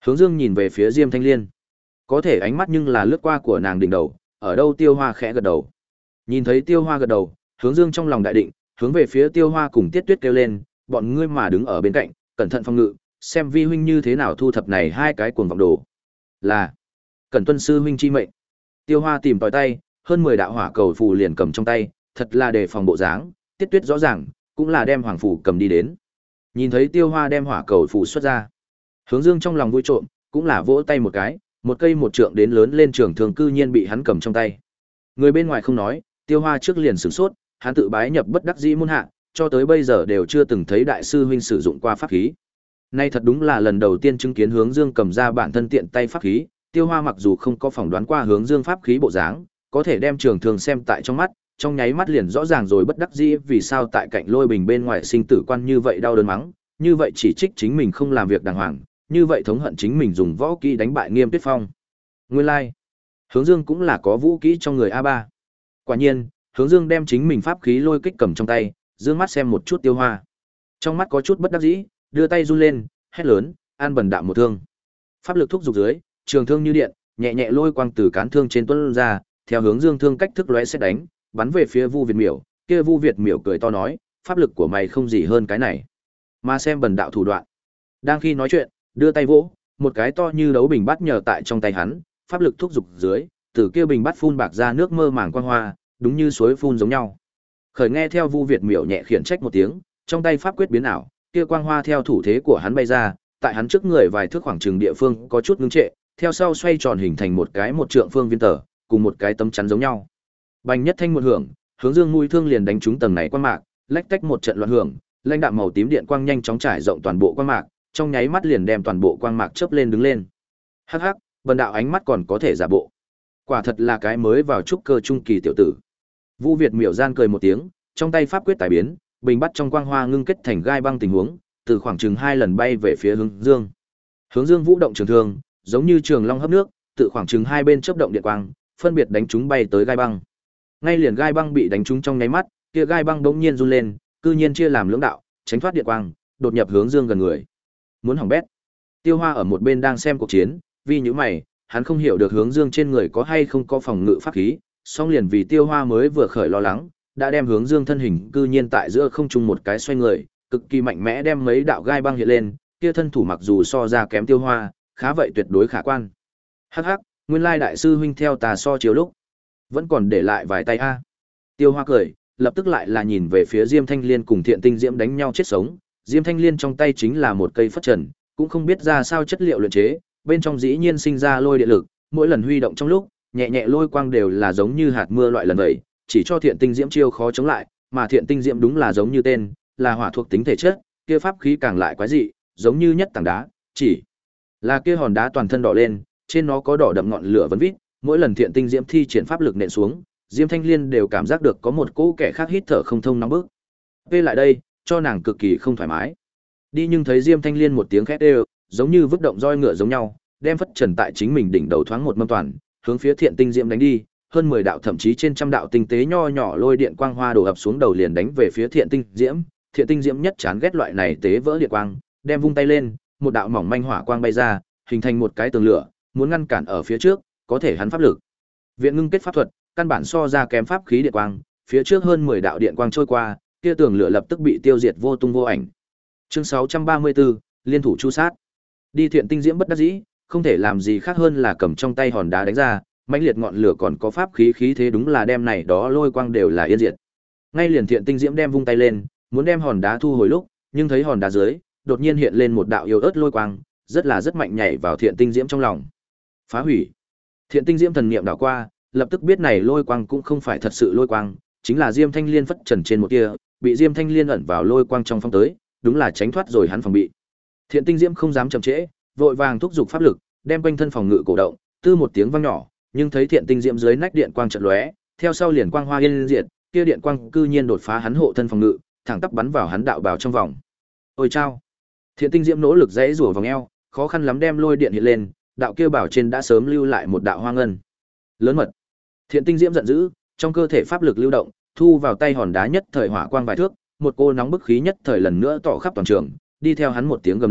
Hướng Dương nhìn về phía Diêm Thanh Liên. Có thể ánh mắt nhưng là lướt qua của nàng đỉnh đầu, ở đâu Tiêu Hoa khẽ gật đầu. Nhìn thấy Tiêu Hoa gật đầu, Hướng Dương trong lòng đại định, hướng về phía Tiêu Hoa cùng Tiết Tuyết kêu lên, bọn ngươi mà đứng ở bên cạnh, cẩn thận phòng ngự, xem vi huynh như thế nào thu thập này hai cái cuồng vọng đồ. Là Cẩn tuân sư huynh chi mệnh. Tiêu Hoa tìm tòi tay, hơn mười đạo hỏa cầu phù liền cầm trong tay, thật là đề phòng bộ dáng, Tiết Tuyết rõ ràng, cũng là đem hoàng phù cầm đi đến. Nhìn thấy Tiêu Hoa đem hỏa cầu phù xuất ra, Hướng Dương trong lòng vui trộm, cũng là vỗ tay một cái, một cây một trượng đến lớn lên trường thường cư nhiên bị hắn cầm trong tay. Người bên ngoài không nói, Tiêu Hoa trước liền sửng sốt, hắn tự bái nhập bất đắc dĩ môn hạ, cho tới bây giờ đều chưa từng thấy đại sư huynh sử dụng qua pháp khí. Nay thật đúng là lần đầu tiên chứng kiến Hướng Dương cầm ra bản thân tiện tay pháp khí, Tiêu Hoa mặc dù không có phỏng đoán qua Hướng Dương pháp khí bộ dáng, có thể đem trường thường xem tại trong mắt, trong nháy mắt liền rõ ràng rồi bất đắc dĩ vì sao tại cạnh Lôi Bình bên ngoài sinh tử quan như vậy đau đớn mắng, như vậy chỉ trích chính mình không làm việc đàng hoàng, như vậy thống hận chính mình dùng võ kỹ đánh bại Nghiêm Tuyết Phong. Nguyên lai, like. Hướng Dương cũng là có vũ kỹ trong người a ba. Quả nhiên, Hướng Dương đem chính mình pháp khí lôi kích cầm trong tay, dương mắt xem một chút Tiêu Hoa. Trong mắt có chút bất đắc dĩ, đưa tay run lên, hét lớn, an bần đạo một thương. Pháp lực thúc dục dưới, trường thương như điện, nhẹ nhẹ lôi quang từ cán thương trên tuôn ra, theo Hướng Dương thương cách thức lóe xét đánh, bắn về phía Vu Việt Miểu, kia Vu Việt Miểu cười to nói, pháp lực của mày không gì hơn cái này. Mà xem bần đạo thủ đoạn. Đang khi nói chuyện, đưa tay vỗ, một cái to như đấu bình bát nhờ tại trong tay hắn, pháp lực thúc dục dưới, từ kia bình bát phun bạc ra nước mơ màng quang hoa, đúng như suối phun giống nhau. Khởi nghe theo Vu Việt Miểu nhẹ khiển trách một tiếng, trong tay pháp quyết biến ảo, kia quang hoa theo thủ thế của hắn bay ra, tại hắn trước người vài thước khoảng chừng địa phương có chút ngưng trệ, theo sau xoay tròn hình thành một cái một trượng phương viên tờ, cùng một cái tấm chắn giống nhau. Bành nhất thanh một hưởng, Hướng Dương mũi thương liền đánh trúng tầng này quang mạc, lách tách một trận loạn hưởng, lãnh đạm màu tím điện quang nhanh chóng trải rộng toàn bộ quang mạc, trong nháy mắt liền đem toàn bộ quang mạc chớp lên đứng lên. Hắc hắc, bần đạo ánh mắt còn có thể giả bộ. Quả thật là cái mới vào trúc cơ trung kỳ tiểu tử. Vu Việt Miểu gian cười một tiếng, trong tay pháp quyết tài biến, bình bắt trong quang hoa ngưng kết thành gai băng tình huống, từ khoảng chừng hai lần bay về phía Hướng Dương. Hướng Dương vũ động trường thương, giống như trường long hấp nước, tự khoảng chừng hai bên chớp động điện quang, phân biệt đánh chúng bay tới gai băng. Ngay liền gai băng bị đánh trúng trong nháy mắt, kia gai băng bỗng nhiên run lên, cư nhiên chia làm lưỡng đạo, tránh thoát điện quang, đột nhập Hướng Dương gần người. Muốn hỏng bét. Tiêu Hoa ở một bên đang xem cuộc chiến, vì những mày, hắn không hiểu được Hướng Dương trên người có hay không có phòng ngự pháp khí, song liền vì Tiêu Hoa mới vừa khởi lo lắng, đã đem Hướng Dương thân hình cư nhiên tại giữa không trung một cái xoay người, cực kỳ mạnh mẽ đem mấy đạo gai băng hiện lên, kia thân thủ mặc dù so ra kém Tiêu Hoa, khá vậy tuyệt đối khả quan. Hắc hắc, nguyên lai đại sư huynh theo tà so chiếu lúc, vẫn còn để lại vài tay a. Tiêu Hoa cười, lập tức lại là nhìn về phía Diêm Thanh Liên cùng Thiện Tinh Diễm đánh nhau chết sống. Diêm Thanh Liên trong tay chính là một cây phất trần, cũng không biết ra sao chất liệu luyện chế, bên trong dĩ nhiên sinh ra lôi điện lực, mỗi lần huy động trong lúc, nhẹ nhẹ lôi quang đều là giống như hạt mưa loại lần vậy, chỉ cho Thiện Tinh Diễm chiêu khó chống lại, mà Thiện Tinh Diễm đúng là giống như tên, là hỏa thuộc tính thể chất, kia pháp khí càng lại quái dị, giống như nhất tảng đá, chỉ là kia hòn đá toàn thân đỏ lên, trên nó có đỏ đậm ngọn lửa vấn vít, mỗi lần Thiện Tinh Diễm thi triển pháp lực nện xuống, Diêm Thanh Liên đều cảm giác được có một cỗ kẻ khác hít thở không thông nóng bức. Về lại đây, cho nàng cực kỳ không thoải mái. Đi nhưng thấy Diêm Thanh Liên một tiếng khét đều, giống như vứt động roi ngựa giống nhau, đem phất trần tại chính mình đỉnh đầu thoáng một mâm toàn, hướng phía Thiện Tinh Diễm đánh đi, hơn mười đạo thậm chí trên trăm đạo tinh tế nho nhỏ lôi điện quang hoa đổ ập xuống đầu liền đánh về phía Thiện Tinh Diễm. Thiện Tinh Diễm nhất chán ghét loại này tế vỡ điện quang, đem vung tay lên, một đạo mỏng manh hỏa quang bay ra, hình thành một cái tường lửa, muốn ngăn cản ở phía trước, có thể hắn pháp lực viện ngưng kết pháp thuật, căn bản so ra kém pháp khí điện quang, phía trước hơn mười đạo điện quang trôi qua, kia tường lửa lập tức bị tiêu diệt vô tung vô ảnh. Chương sáu trăm ba mươi tư, liên thủ chu sát. Đi Thiện Tinh Diễm bất đắc dĩ, không thể làm gì khác hơn là cầm trong tay hòn đá đánh ra, mãnh liệt ngọn lửa còn có pháp khí khí thế đúng là đem này đó lôi quang đều là yên diệt. Ngay liền Thiện Tinh Diễm đem vung tay lên, muốn đem hòn đá thu hồi lúc, nhưng thấy hòn đá dưới, đột nhiên hiện lên một đạo yếu ớt lôi quang, rất là rất mạnh nhảy vào Thiện Tinh Diễm trong lòng. Phá hủy. Thiện Tinh Diễm thần niệm đảo qua, lập tức biết này lôi quang cũng không phải thật sự lôi quang, chính là Diêm Thanh Liên phất trần trên một kia, bị Diêm Thanh Liên ẩn vào lôi quang trong phong tới, đúng là tránh thoát rồi hắn phòng bị. Thiện Tinh Diễm không dám chậm trễ, vội vàng thúc giục pháp lực, đem quanh thân phòng ngự cổ động, tư một tiếng vang nhỏ, nhưng thấy Thiện Tinh Diễm dưới nách điện quang chợt lóe, theo sau liền quang hoa yên diệt, kia điện quang cư nhiên đột phá hắn hộ thân phòng ngự, thẳng tắp bắn vào hắn đạo bào trong vòng. Ôi chao! Thiện Tinh Diễm nỗ lực giãy giụa vòng eo, khó khăn lắm đem lôi điện hiện lên, đạo kia bảo trên đã sớm lưu lại một đạo hoa ngân. Lớn mật. Thiện Tinh Diễm giận dữ, trong cơ thể pháp lực lưu động, thu vào tay hòn đá nhất thời hỏa quang vài thước, một cô nóng bức khí nhất thời lần nữa tỏ khắp toàn trường, đi theo hắn một tiếng gầm lên,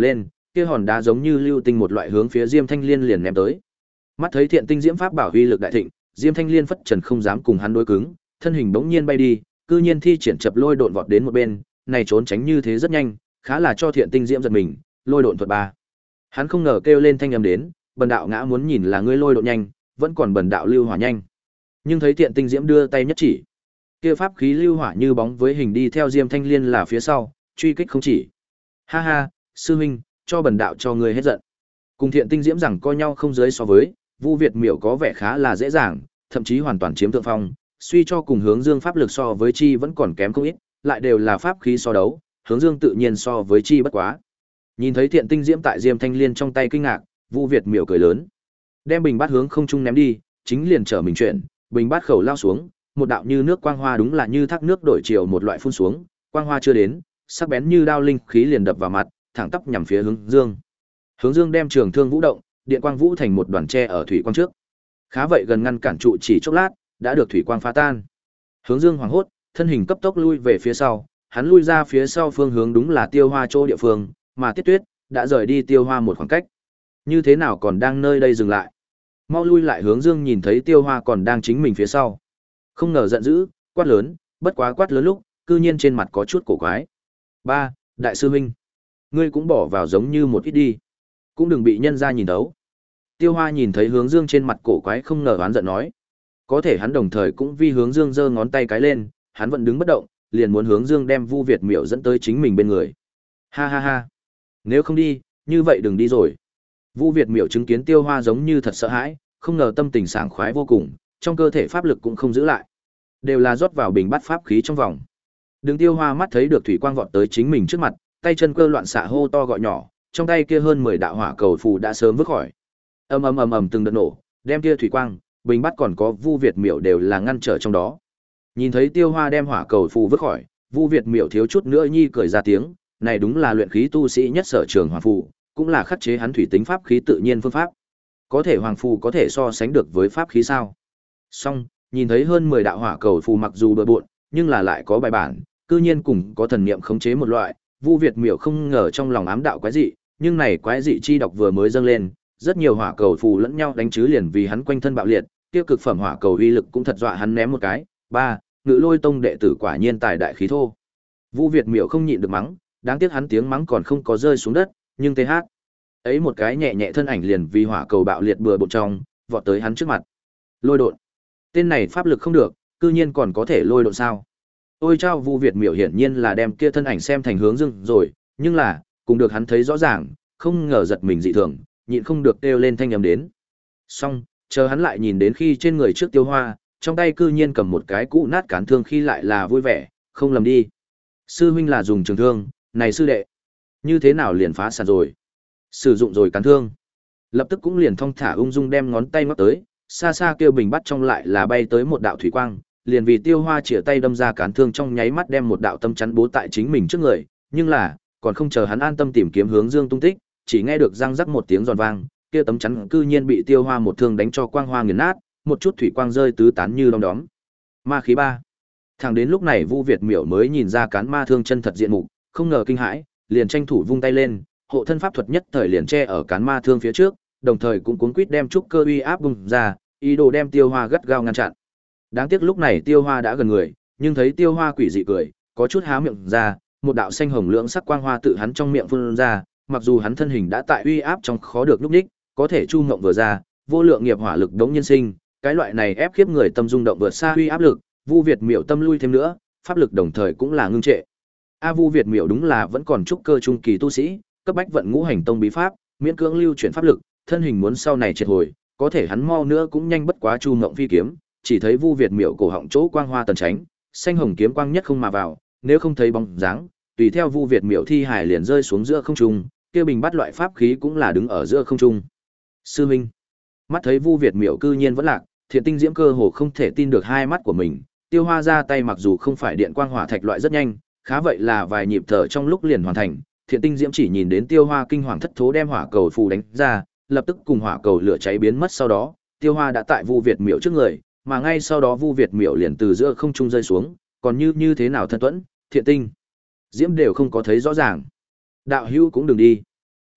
kia hòn đá giống như lưu tinh một loại hướng phía Diêm Thanh Liên liền ném tới. Mắt thấy Thiện Tinh Diễm Pháp bảo uy lực đại thịnh, Diêm Thanh Liên phất trần không dám cùng hắn đối cứng, thân hình bỗng nhiên bay đi, cư nhiên thi triển chập lôi độn vọt đến một bên, này trốn tránh như thế rất nhanh, khá là cho Thiện Tinh Diễm giật mình, lôi độn thuật ba. Hắn không ngờ kêu lên thanh âm đến, bần đạo ngã muốn nhìn là ngươi lôi độn nhanh, vẫn còn bần đạo lưu hỏa nhanh. Nhưng thấy Thiện Tinh Diễm đưa tay nhất chỉ, kia pháp khí lưu hỏa như bóng với hình đi theo Diêm Thanh Liên là phía sau, truy kích không chỉ. Ha ha, sư huynh, cho bần đạo cho ngươi hết giận. Cùng Thiện Tinh Diễm rằng coi nhau không dưới so với, Vu Việt Miểu có vẻ khá là dễ dàng, thậm chí hoàn toàn chiếm thượng phong, suy cho cùng Hướng Dương pháp lực so với chi vẫn còn kém không ít, lại đều là pháp khí so đấu, Hướng Dương tự nhiên so với chi bất quá. Nhìn thấy Thiện Tinh Diễm tại Diêm Thanh Liên trong tay kinh ngạc, Vu Việt Miểu cười lớn, đem bình bát hướng không trung ném đi, chính liền trở mình chuyển, bình bát khẩu lao xuống, một đạo như nước quang hoa đúng là như thác nước đổi chiều một loại phun xuống, quang hoa chưa đến, sắc bén như đao linh khí liền đập vào mặt, thẳng tắp nhằm phía Hướng Dương. Hướng Dương đem trường thương vũ động, điện quang vũ thành một đoàn tre ở thủy quang trước. Khá vậy gần ngăn cản trụ chỉ chốc lát, đã được thủy quang phá tan. Hướng Dương hoảng hốt, thân hình cấp tốc lui về phía sau, hắn lui ra phía sau phương hướng đúng là Tiêu Hoa chỗ địa phương, mà Tiết Tuyết đã rời đi Tiêu Hoa một khoảng cách. Như thế nào còn đang nơi đây dừng lại? Mau lui lại. Hướng Dương nhìn thấy Tiêu Hoa còn đang chính mình phía sau, không ngờ giận dữ, quát lớn, bất quá quát lớn lúc, cư nhiên trên mặt có chút cổ quái. Ba, đại sư huynh, ngươi cũng bỏ vào giống như một ít đi, cũng đừng bị nhân gia nhìn thấu. Tiêu Hoa nhìn thấy Hướng Dương trên mặt cổ quái không ngờ oán giận nói. Có thể hắn đồng thời cũng vì Hướng Dương giơ ngón tay cái lên, hắn vẫn đứng bất động, liền muốn Hướng Dương đem Vu Việt Miểu dẫn tới chính mình bên người. Ha ha ha, nếu không đi, như vậy đừng đi rồi. Vu Việt Miểu chứng kiến Tiêu Hoa giống như thật sợ hãi, không ngờ tâm tình sảng khoái vô cùng, trong cơ thể pháp lực cũng không giữ lại, đều là rót vào bình bát pháp khí trong vòng. Đường Tiêu Hoa mắt thấy được thủy quang vọt tới chính mình trước mặt, tay chân cơ loạn xạ hô to gọi nhỏ, trong tay kia hơn mười đạo hỏa cầu phù đã sớm vứt khỏi. Ầm ầm ầm ầm từng đợt nổ, đem kia thủy quang, bình bát còn có Vu Việt Miểu đều là ngăn trở trong đó. Nhìn thấy Tiêu Hoa đem hỏa cầu phù vứt khỏi, Vu Việt Miểu thiếu chút nữa nhi cười ra tiếng, này đúng là luyện khí tu sĩ nhất sở trường hỏa phù, cũng là khắc chế hắn thủy tính pháp khí tự nhiên phương pháp. Có thể hoàng phù có thể so sánh được với pháp khí sao? Song, nhìn thấy hơn mười đạo hỏa cầu phù mặc dù bừa bộn, nhưng là lại có bài bản, cư nhiên cùng có thần niệm khống chế một loại, Vu Việt Miểu không ngờ trong lòng ám đạo quái dị, nhưng này quái dị chi độc vừa mới dâng lên, rất nhiều hỏa cầu phù lẫn nhau đánh chứ liền vì hắn quanh thân bạo liệt, tiêu cực phẩm hỏa cầu uy lực cũng thật dọa hắn ném một cái. Ba, Ngự Lôi Tông đệ tử quả nhiên tài đại khí thô. Vu Việt Miểu không nhịn được mắng, đáng tiếc hắn tiếng mắng còn không có rơi xuống đất, nhưng tê hát ấy một cái nhẹ nhẹ thân ảnh liền vì hỏa cầu bạo liệt bừa bộn trong, vọt tới hắn trước mặt. Lôi độn. Tên này pháp lực không được, cư nhiên còn có thể lôi độn sao? Ôi chao, Vu Việt Miểu hiển nhiên là đem kia thân ảnh xem thành Hướng Dương rồi, nhưng là, cùng được hắn thấy rõ ràng, không ngờ giật mình dị thường, nhịn không được kêu lên thanh âm đến. Xong, chờ hắn lại nhìn đến khi trên người trước Tiêu Hoa, trong tay cư nhiên cầm một cái cũ nát cán thương khi lại là vui vẻ, không lầm đi. Sư huynh là dùng trường thương, này sư đệ, như thế nào liền phá sản rồi? Sử dụng rồi cán thương. Lập tức cũng liền thong thả ung dung đem ngón tay ngoắc tới, xa xa kêu bình bắt trong lại là bay tới một đạo thủy quang, liền vì Tiêu Hoa chĩa tay đâm ra cán thương trong nháy mắt đem một đạo tâm chắn bố tại chính mình trước người, nhưng là, còn không chờ hắn an tâm tìm kiếm Hướng Dương tung tích, chỉ nghe được răng rắc một tiếng giòn vang, kia tấm chắn cư nhiên bị Tiêu Hoa một thương đánh cho quang hoa nghiền nát, một chút thủy quang rơi tứ tán như đom đóm. Ma khí ba. Thẳng đến lúc này Vu Việt Miểu mới nhìn ra cán ma thương chân thật diện mục, không ngờ kinh hãi, liền tranh thủ vung tay lên, hộ thân pháp thuật nhất thời liền che ở cán ma thương phía trước, đồng thời cũng cuốn quýt đem trúc cơ uy áp bung ra, ý đồ đem Tiêu Hoa gắt gao ngăn chặn. Đáng tiếc lúc này Tiêu Hoa đã gần người, nhưng thấy Tiêu Hoa quỷ dị cười, có chút há miệng ra, một đạo xanh hồng lưỡng sắc quang hoa tự hắn trong miệng phun ra, mặc dù hắn thân hình đã tại uy áp trong khó được lúc ních, có thể chu ngộng vừa ra, vô lượng nghiệp hỏa lực đống nhân sinh, cái loại này ép khiếp người tâm rung động vượt xa uy áp lực, Vu Việt Miểu tâm lui thêm nữa, pháp lực đồng thời cũng là ngưng trệ. A Vu Việt Miểu đúng là vẫn còn trúc cơ trung kỳ tu sĩ, cấp bách vận ngũ hành tông bí pháp, miễn cưỡng lưu chuyển pháp lực, thân hình muốn sau này triệt hồi, có thể hắn mau nữa cũng nhanh bất quá chu ngộng phi kiếm, chỉ thấy Vu Việt Miểu cổ họng chỗ quang hoa tần tránh, xanh hồng kiếm quang nhất không mà vào, nếu không thấy bóng dáng, tùy theo Vu Việt Miểu thi hải liền rơi xuống giữa không trung, kia bình bắt loại pháp khí cũng là đứng ở giữa không trung. Sư huynh, mắt thấy Vu Việt Miểu cư nhiên vẫn lạc, Thiện Tinh Diễm cơ hồ không thể tin được hai mắt của mình, Tiêu Hoa ra tay mặc dù không phải điện quang hỏa thạch loại rất nhanh, khá vậy là vài nhịp thở trong lúc liền hoàn thành. Thiện Tinh Diễm chỉ nhìn đến Tiêu Hoa kinh hoàng thất thố đem hỏa cầu phù đánh ra, lập tức cùng hỏa cầu lửa cháy biến mất, sau đó, Tiêu Hoa đã tại Vu Việt Miểu trước người, mà ngay sau đó Vu Việt Miểu liền từ giữa không trung rơi xuống, còn như như thế nào thân tuẫn, Thiện Tinh Diễm đều không có thấy rõ ràng. Đạo hữu cũng đừng đi.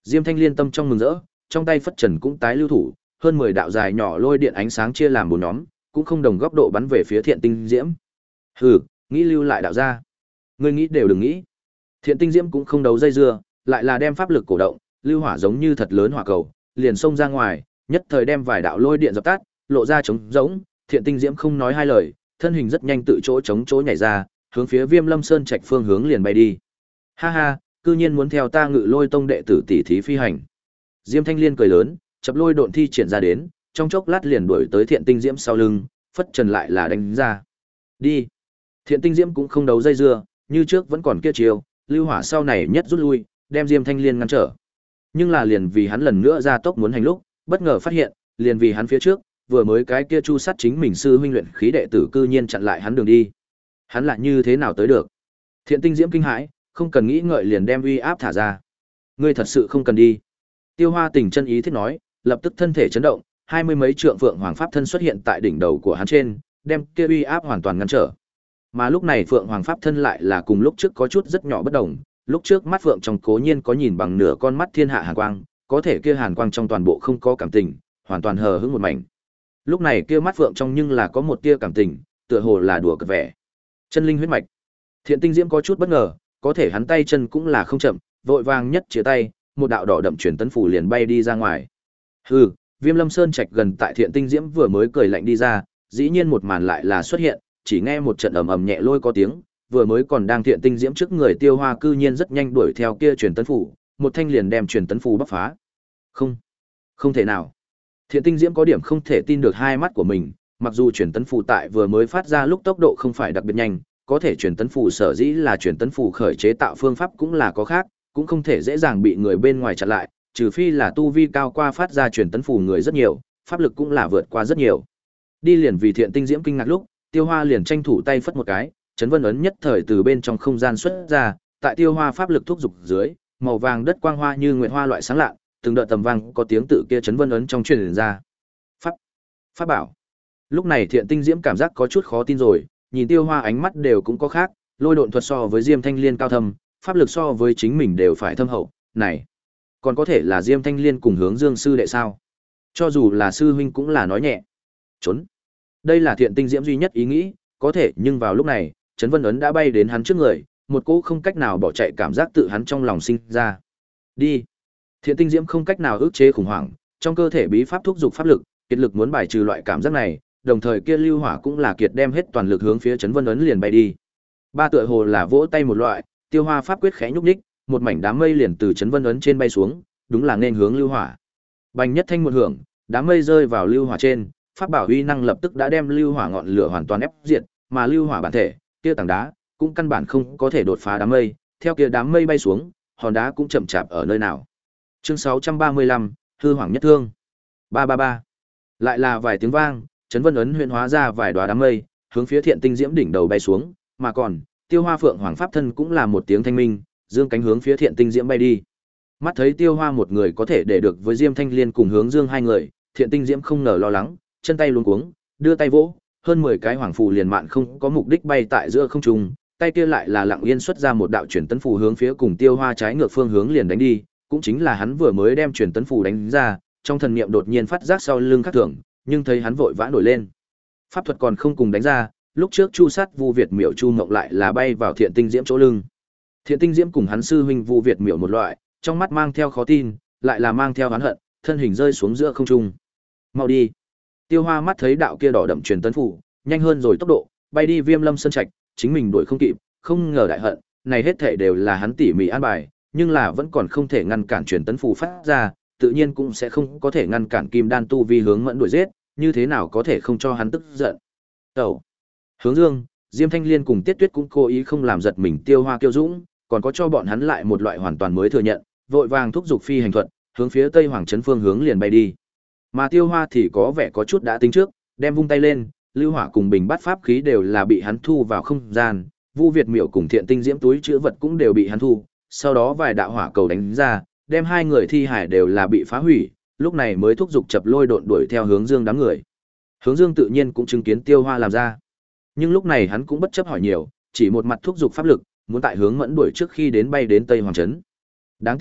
Diêm Thanh Liên tâm trong mừng rỡ, trong tay phất trần cũng tái lưu thủ, hơn mười đạo dài nhỏ lôi điện ánh sáng chia làm bốn nhóm, cũng không đồng góc độ bắn về phía Thiện Tinh Diễm. Hừ, nghĩ lưu lại đạo ra. Ngươi nghĩ đều đừng nghĩ. Thiện Tinh Diễm cũng không đấu dây dưa, lại là đem pháp lực cổ động, lưu hỏa giống như thật lớn hỏa cầu, liền xông ra ngoài, nhất thời đem vài đạo lôi điện dập tắt, lộ ra trống rỗng. Thiện Tinh Diễm không nói hai lời, thân hình rất nhanh tự chỗ chống chỗ nhảy ra, hướng phía Viêm Lâm Sơn Trạch phương hướng liền bay đi. Ha ha, cư nhiên muốn theo ta Ngự Lôi Tông đệ tử tỷ thí phi hành. Diêm Thanh Liên cười lớn, chập lôi độn thi triển ra đến, trong chốc lát liền đuổi tới Thiện Tinh Diễm sau lưng, phất trần lại là đánh ra. Đi. Thiện Tinh Diễm cũng không đấu dây dưa, như trước vẫn còn kia chiều, lưu hỏa sau này nhất rút lui, đem Diêm Thanh Liên ngăn trở. Nhưng là liền vì hắn lần nữa ra tốc muốn hành lúc, bất ngờ phát hiện, liền vì hắn phía trước, vừa mới cái kia chu sát chính mình sư huynh luyện khí đệ tử cư nhiên chặn lại hắn đường đi. Hắn lại như thế nào tới được? Thiện Tinh Diễm kinh hãi, không cần nghĩ ngợi liền đem uy áp thả ra. Ngươi thật sự không cần đi. Tiêu Hoa Tình chân ý thiết nói, lập tức thân thể chấn động, hai mươi mấy trượng Phượng Hoàng pháp thân xuất hiện tại đỉnh đầu của hắn trên, đem kia uy áp hoàn toàn ngăn trở. Mà lúc này Phượng Hoàng pháp thân lại là cùng lúc trước có chút rất nhỏ bất đồng, lúc trước mắt Phượng trong cố nhiên có nhìn bằng nửa con mắt thiên hạ hàn quang, có thể kia hàn quang trong toàn bộ không có cảm tình, hoàn toàn hờ hững một mảnh. Lúc này kia mắt Phượng trong nhưng là có một tia cảm tình, tựa hồ là đùa cợt vẻ. Chân linh huyết mạch. Thiện Tinh Diễm có chút bất ngờ, có thể hắn tay chân cũng là không chậm, vội vàng nhất chia tay, một đạo đỏ đậm truyền tấn phủ liền bay đi ra ngoài. Hừ, Viêm Lâm Sơn Trạch gần tại Thiện Tinh Diễm vừa mới cười lạnh đi ra, dĩ nhiên một màn lại là xuất hiện, chỉ nghe một trận ầm ầm nhẹ lôi có tiếng, vừa mới còn đang Thiện Tinh Diễm trước người Tiêu Hoa cư nhiên rất nhanh đuổi theo kia truyền tấn phủ, một thanh liền đem truyền tấn phủ bóc phá. Không, không thể nào. Thiện Tinh Diễm có điểm không thể tin được hai mắt của mình, mặc dù truyền tấn phủ tại vừa mới phát ra lúc tốc độ không phải đặc biệt nhanh, có thể truyền tấn phủ sở dĩ là truyền tấn phủ khởi chế tạo phương pháp cũng là có khác, cũng không thể dễ dàng bị người bên ngoài chặn lại, trừ phi là tu vi cao qua phát ra truyền tấn phủ người rất nhiều, pháp lực cũng là vượt qua rất nhiều. Đi liền vì Thiện Tinh Diễm kinh ngạc lúc, Tiêu Hoa liền tranh thủ tay phất một cái, chấn vân ấn nhất thời từ bên trong không gian xuất ra, tại Tiêu Hoa pháp lực thúc dục dưới, màu vàng đất quang hoa như nguyệt hoa loại sáng lạ, từng đợt tầm vang có tiếng tự kia chấn vân ấn trong truyền ra. Pháp, pháp bảo. Lúc này Thiện Tinh Diễm cảm giác có chút khó tin rồi, nhìn Tiêu Hoa ánh mắt đều cũng có khác, lôi độn thuật so với Diêm Thanh Liên cao thâm, pháp lực so với chính mình đều phải thâm hậu, này, còn có thể là Diêm Thanh Liên cùng Hướng Dương sư đệ sao? Cho dù là sư huynh cũng là nói nhẹ. Trốn. Đây là Thiện Tinh Diễm duy nhất ý nghĩ, có thể nhưng vào lúc này, chấn vân ấn đã bay đến hắn trước người, một cỗ không cách nào bỏ chạy cảm giác tự hắn trong lòng sinh ra. Đi. Thiện Tinh Diễm không cách nào ức chế khủng hoảng, trong cơ thể bí pháp thúc dục pháp lực, kiệt lực muốn bài trừ loại cảm giác này, đồng thời kia lưu hỏa cũng là kiệt đem hết toàn lực hướng phía chấn vân ấn liền bay đi. Ba tựa hồ là vỗ tay một loại, Tiêu Hoa pháp quyết khẽ nhúc nhích, một mảnh đám mây liền từ chấn vân ấn trên bay xuống, đúng là nên hướng lưu hỏa. Bành nhất thanh một hưởng, đám mây rơi vào lưu hỏa trên, pháp bảo uy năng lập tức đã đem lưu hỏa ngọn lửa hoàn toàn ép diệt, mà lưu hỏa bản thể, kia tảng đá, cũng căn bản không có thể đột phá đám mây, theo kia đám mây bay xuống, hòn đá cũng chậm chạp ở nơi nào. Chương sáu trăm ba mươi lăm, hư hoàng nhất thương. Ba ba ba. Lại là vài tiếng vang, chấn vân ấn huyễn hóa ra vài đóa đám mây, hướng phía Thiện Tinh Diễm đỉnh đầu bay xuống, mà còn, Tiêu Hoa Phượng Hoàng pháp thân cũng là một tiếng thanh minh, dương cánh hướng phía Thiện Tinh Diễm bay đi. Mắt thấy Tiêu Hoa một người có thể để được với Diêm Thanh Liên cùng Hướng Dương hai người, Thiện Tinh Diễm không ngờ lo lắng, chân tay luống cuống, đưa tay vỗ, hơn mười cái hoàng phù liền mạn không có mục đích bay tại giữa không trung, tay kia lại là lặng yên xuất ra một đạo truyền tấn phù hướng phía cùng Tiêu Hoa trái ngược phương hướng liền đánh đi, cũng chính là hắn vừa mới đem truyền tấn phù đánh ra, trong thần niệm đột nhiên phát giác sau lưng khác thường, nhưng thấy hắn vội vã nổi lên. Pháp thuật còn không cùng đánh ra, lúc trước Chu Sát Vu Việt Miểu Chu Ngộng lại là bay vào Thiện Tinh Diễm chỗ lưng. Thiện Tinh Diễm cùng hắn sư huynh Vu Việt Miểu một loại, trong mắt mang theo khó tin, lại là mang theo oán hận, thân hình rơi xuống giữa không trung. Mau đi. Tiêu Hoa mắt thấy đạo kia đỏ đậm truyền tấn phủ, nhanh hơn rồi tốc độ, bay đi Viêm Lâm Sơn Trạch, chính mình đuổi không kịp, không ngờ đại hận, này hết thảy đều là hắn tỉ mỉ an bài, nhưng là vẫn còn không thể ngăn cản truyền tấn phủ phát ra, tự nhiên cũng sẽ không có thể ngăn cản Kim Đan tu vi hướng mẫn đuổi giết, như thế nào có thể không cho hắn tức giận. Tẩu. Hướng Dương, Diêm Thanh Liên cùng Tiết Tuyết cũng cố ý không làm giật mình Tiêu Hoa kiêu dũng, còn có cho bọn hắn lại một loại hoàn toàn mới thừa nhận, vội vàng thúc giục phi hành thuật, hướng phía Tây Hoàng trấn phương hướng liền bay đi. Mà Tiêu Hoa thì có vẻ có chút đã tính trước, đem vung tay lên, lưu hỏa cùng bình bát pháp khí đều là bị hắn thu vào không gian, Vu Việt Miểu cùng Thiện Tinh Diễm túi chứa vật cũng đều bị hắn thu, sau đó vài đạo hỏa cầu đánh ra, đem hai người thi hải đều là bị phá hủy, lúc này mới thúc giục chập lôi độn đuổi theo Hướng Dương đám người. Hướng Dương tự nhiên cũng chứng kiến Tiêu Hoa làm ra, nhưng lúc này hắn cũng bất chấp hỏi nhiều, chỉ một mặt thúc giục pháp lực, muốn tại Hướng Mẫn đuổi trước khi đến bay đến Tây Hoàng trấn. Đáng tiếc,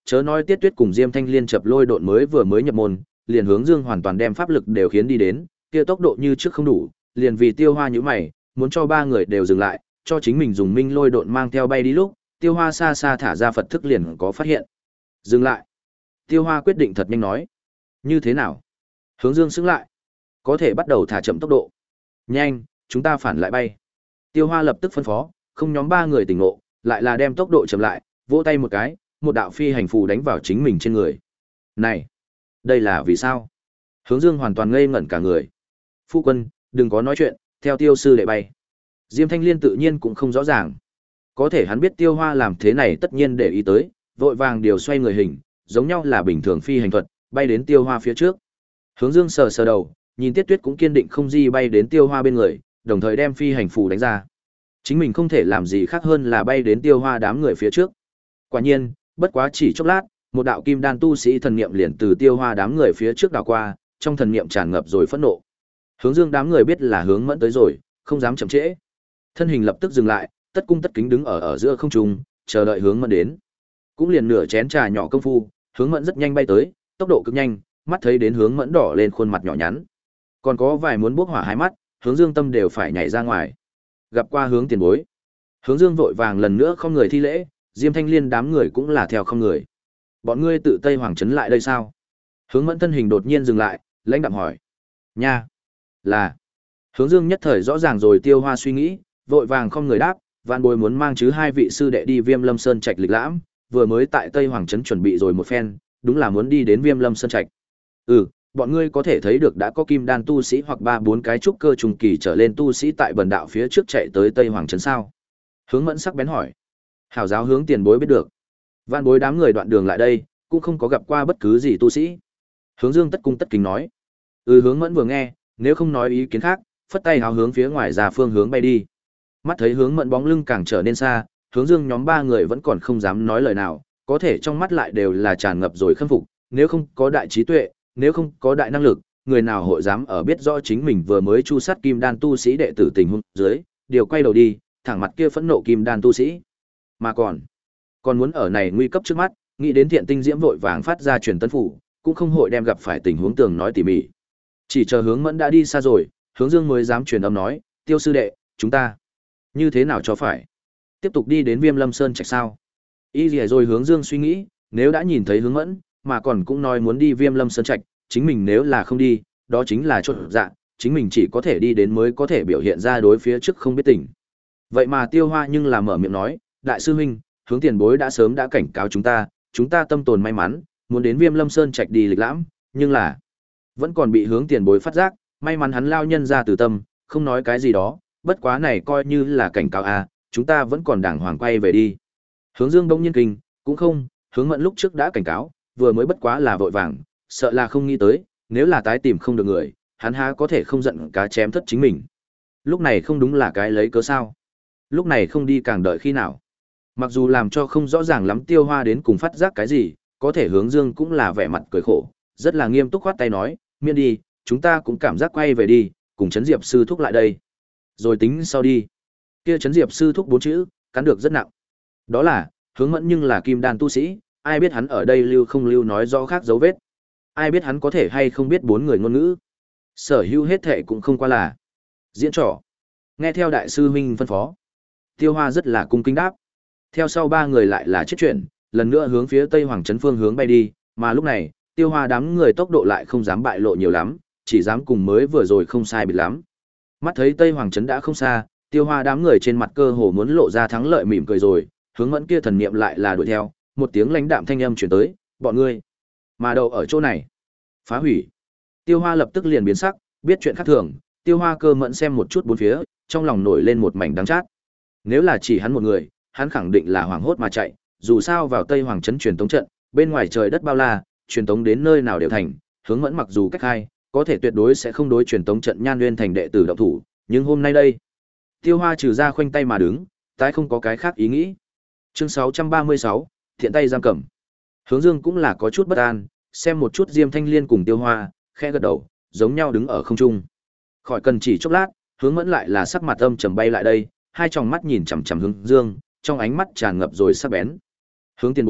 chớ nói Tiết Tuyết cùng Diêm Thanh Liên chập lôi độn mới vừa mới nhập môn, liền hướng Dương hoàn toàn đem pháp lực đều khiến đi đến, kia tốc độ như trước không đủ, liền vì Tiêu Hoa nhíu mày, muốn cho ba người đều dừng lại, cho chính mình dùng minh lôi độn mang theo bay đi lúc, Tiêu Hoa xa xa thả ra Phật thức liền có phát hiện. Dừng lại. Tiêu Hoa quyết định thật nhanh nói. Như thế nào? Hướng Dương sững lại. Có thể bắt đầu thả chậm tốc độ. Nhanh, chúng ta phản lại bay. Tiêu Hoa lập tức phân phó, không nhóm ba người tỉnh ngộ, lại là đem tốc độ chậm lại, vỗ tay một cái, một đạo phi hành phù đánh vào chính mình trên người. Này, đây là vì sao? Hướng Dương hoàn toàn ngây ngẩn cả người. Phu quân, đừng có nói chuyện, theo Tiêu sư đệ bay. Diêm Thanh Liên tự nhiên cũng không rõ ràng. Có thể hắn biết Tiêu Hoa làm thế này tất nhiên để ý tới, vội vàng điều xoay người hình, giống nhau là bình thường phi hành thuật, bay đến Tiêu Hoa phía trước. Hướng Dương sờ sờ đầu, nhìn Tiết Tuyết cũng kiên định không di bay đến Tiêu Hoa bên người, đồng thời đem phi hành phù đánh ra. Chính mình không thể làm gì khác hơn là bay đến Tiêu Hoa đám người phía trước. Quả nhiên, bất quá chỉ chốc lát, một đạo kim đan tu sĩ thần niệm liền từ Tiêu Hoa đám người phía trước đảo qua, trong thần niệm tràn ngập rồi phẫn nộ. Hướng Dương đám người biết là Hướng Mẫn tới rồi, không dám chậm trễ. Thân hình lập tức dừng lại, tất cung tất kính đứng ở ở giữa không trung, chờ đợi Hướng Mẫn đến. Cũng liền nửa chén trà nhỏ công phu, Hướng Mẫn rất nhanh bay tới, tốc độ cực nhanh, mắt thấy đến Hướng Mẫn đỏ lên khuôn mặt nhỏ nhắn. Còn có vài muốn bốc hỏa hai mắt, Hướng Dương tâm đều phải nhảy ra ngoài. Gặp qua Hướng tiền bối. Hướng Dương vội vàng lần nữa không người thi lễ, Diêm Thanh Liên đám người cũng là theo không người. Bọn ngươi tự Tây Hoàng trấn lại đây sao? Hướng Mẫn thân hình đột nhiên dừng lại, lãnh đạm hỏi. Nha, là. Hướng Dương nhất thời rõ ràng rồi Tiêu Hoa suy nghĩ, vội vàng không người đáp, vạn bối muốn mang chứ hai vị sư đệ đi Viêm Lâm Sơn Trạch lịch lãm, vừa mới tại Tây Hoàng trấn chuẩn bị rồi một phen, đúng là muốn đi đến Viêm Lâm Sơn Trạch. Ừ, bọn ngươi có thể thấy được đã có kim đan tu sĩ hoặc ba bốn cái trúc cơ trùng kỳ trở lên tu sĩ tại bần đạo phía trước chạy tới Tây Hoàng trấn sao? Hướng Mẫn sắc bén hỏi. Hảo giáo Hướng tiền bối biết được. Vạn bối đám người đoạn đường lại đây, cũng không có gặp qua bất cứ gì tu sĩ. Hướng Dương tất cung tất kính nói. Ừ, Hướng Mẫn vừa nghe, nếu không nói ý kiến khác, phất tay háo hướng phía ngoài ra phương hướng bay đi. Mắt thấy Hướng Mẫn bóng lưng càng trở nên xa, Hướng Dương nhóm ba người vẫn còn không dám nói lời nào, có thể trong mắt lại đều là tràn ngập rồi khâm phục, nếu không có đại trí tuệ, nếu không có đại năng lực, người nào hội dám ở biết rõ chính mình vừa mới chu sát kim đan tu sĩ đệ tử tình huống dưới, điều quay đầu đi, thẳng mặt kia phẫn nộ kim đan tu sĩ. Mà còn, còn muốn ở này nguy cấp trước mắt, nghĩ đến Thiện Tinh Diễm vội vàng phát ra truyền tấn phủ, cũng không hội đem gặp phải tình huống tường nói tỉ mỉ. Chỉ chờ Hướng Mẫn đã đi xa rồi, Hướng Dương mới dám truyền âm nói, Tiêu sư đệ, chúng ta như thế nào cho phải? Tiếp tục đi đến Viêm Lâm Sơn Trạch sao? Ý gì rồi Hướng Dương suy nghĩ, nếu đã nhìn thấy Hướng Mẫn, mà còn cũng nói muốn đi Viêm Lâm Sơn Trạch, chính mình nếu là không đi, đó chính là chốt dạ, chính mình chỉ có thể đi đến mới có thể biểu hiện ra đối phía trước không biết tình. Vậy mà Tiêu Hoa nhưng là mở miệng nói, đại sư huynh, Hướng tiền bối đã sớm đã cảnh cáo chúng ta, chúng ta tâm tồn may mắn, muốn đến Viêm Lâm Sơn Trạch đi lịch lãm, nhưng là vẫn còn bị Hướng tiền bối phát giác, may mắn hắn lao nhân ra từ tâm, không nói cái gì đó, bất quá này coi như là cảnh cáo à, chúng ta vẫn còn đàng hoàng quay về đi. Hướng Dương bỗng nhiên kinh, cũng không, Hướng Mẫn lúc trước đã cảnh cáo, vừa mới bất quá là vội vàng, sợ là không nghĩ tới, nếu là tái tìm không được người, hắn há có thể không giận cá chém thất chính mình. Lúc này không đúng là cái lấy cớ sao? Lúc này không đi càng đợi khi nào? Mặc dù làm cho không rõ ràng lắm Tiêu Hoa đến cùng phát giác cái gì, có thể Hướng Dương cũng là vẻ mặt cười khổ, rất là nghiêm túc khoát tay nói, miễn đi, chúng ta cũng cảm giác quay về đi, cùng Trấn Diệp sư thúc lại đây. Rồi tính sau đi. Kia Trấn Diệp sư thúc bốn chữ, cắn được rất nặng. Đó là, Hướng Mẫn nhưng là kim đan tu sĩ, ai biết hắn ở đây lưu không lưu nói rõ khác dấu vết. Ai biết hắn có thể hay không biết bốn người ngôn ngữ. Sở hữu hết thệ cũng không qua là diễn trò. Nghe theo đại sư huynh phân phó, Tiêu Hoa rất là cung kính đáp. Theo sau ba người lại là chết chuyện, lần nữa hướng phía Tây Hoàng trấn phương hướng bay đi, mà lúc này, Tiêu Hoa đám người tốc độ lại không dám bại lộ nhiều lắm, chỉ dám cùng mới vừa rồi không sai biệt lắm. Mắt thấy Tây Hoàng trấn đã không xa, Tiêu Hoa đám người trên mặt cơ hồ muốn lộ ra thắng lợi mỉm cười rồi, Hướng Mẫn kia thần niệm lại là đuổi theo, một tiếng lãnh đạm thanh âm truyền tới, "Bọn ngươi mà đậu ở chỗ này, phá hủy." Tiêu Hoa lập tức liền biến sắc, biết chuyện khác thường, Tiêu Hoa Cơ Mẫn xem một chút bốn phía, trong lòng nổi lên một mảnh đắng chát. Nếu là chỉ hắn một người, hắn khẳng định là hoảng hốt mà chạy, dù sao vào Tây Hoàng trấn truyền tống trận, bên ngoài trời đất bao la, truyền tống đến nơi nào đều thành, Hướng Mẫn mặc dù cách hai, có thể tuyệt đối sẽ không đối truyền tống trận Nhan Nguyên thành đệ tử động thủ, nhưng hôm nay đây, Tiêu Hoa trừ ra khoanh tay mà đứng, tái không có cái khác ý nghĩ. Chương sáu trăm ba mươi sáu, thiện tay giam cầm. Hướng Dương cũng là có chút bất an, xem một chút Diêm Thanh Liên cùng Tiêu Hoa, khẽ gật đầu, giống nhau đứng ở không trung. Khỏi cần chỉ chốc lát, Hướng Mẫn lại là sắc mặt âm trầm bay lại đây, hai tròng mắt nhìn chằm chằm Hướng Dương, trong ánh mắt tràn ngập rồi sắc bén. "Hướng tiền bối,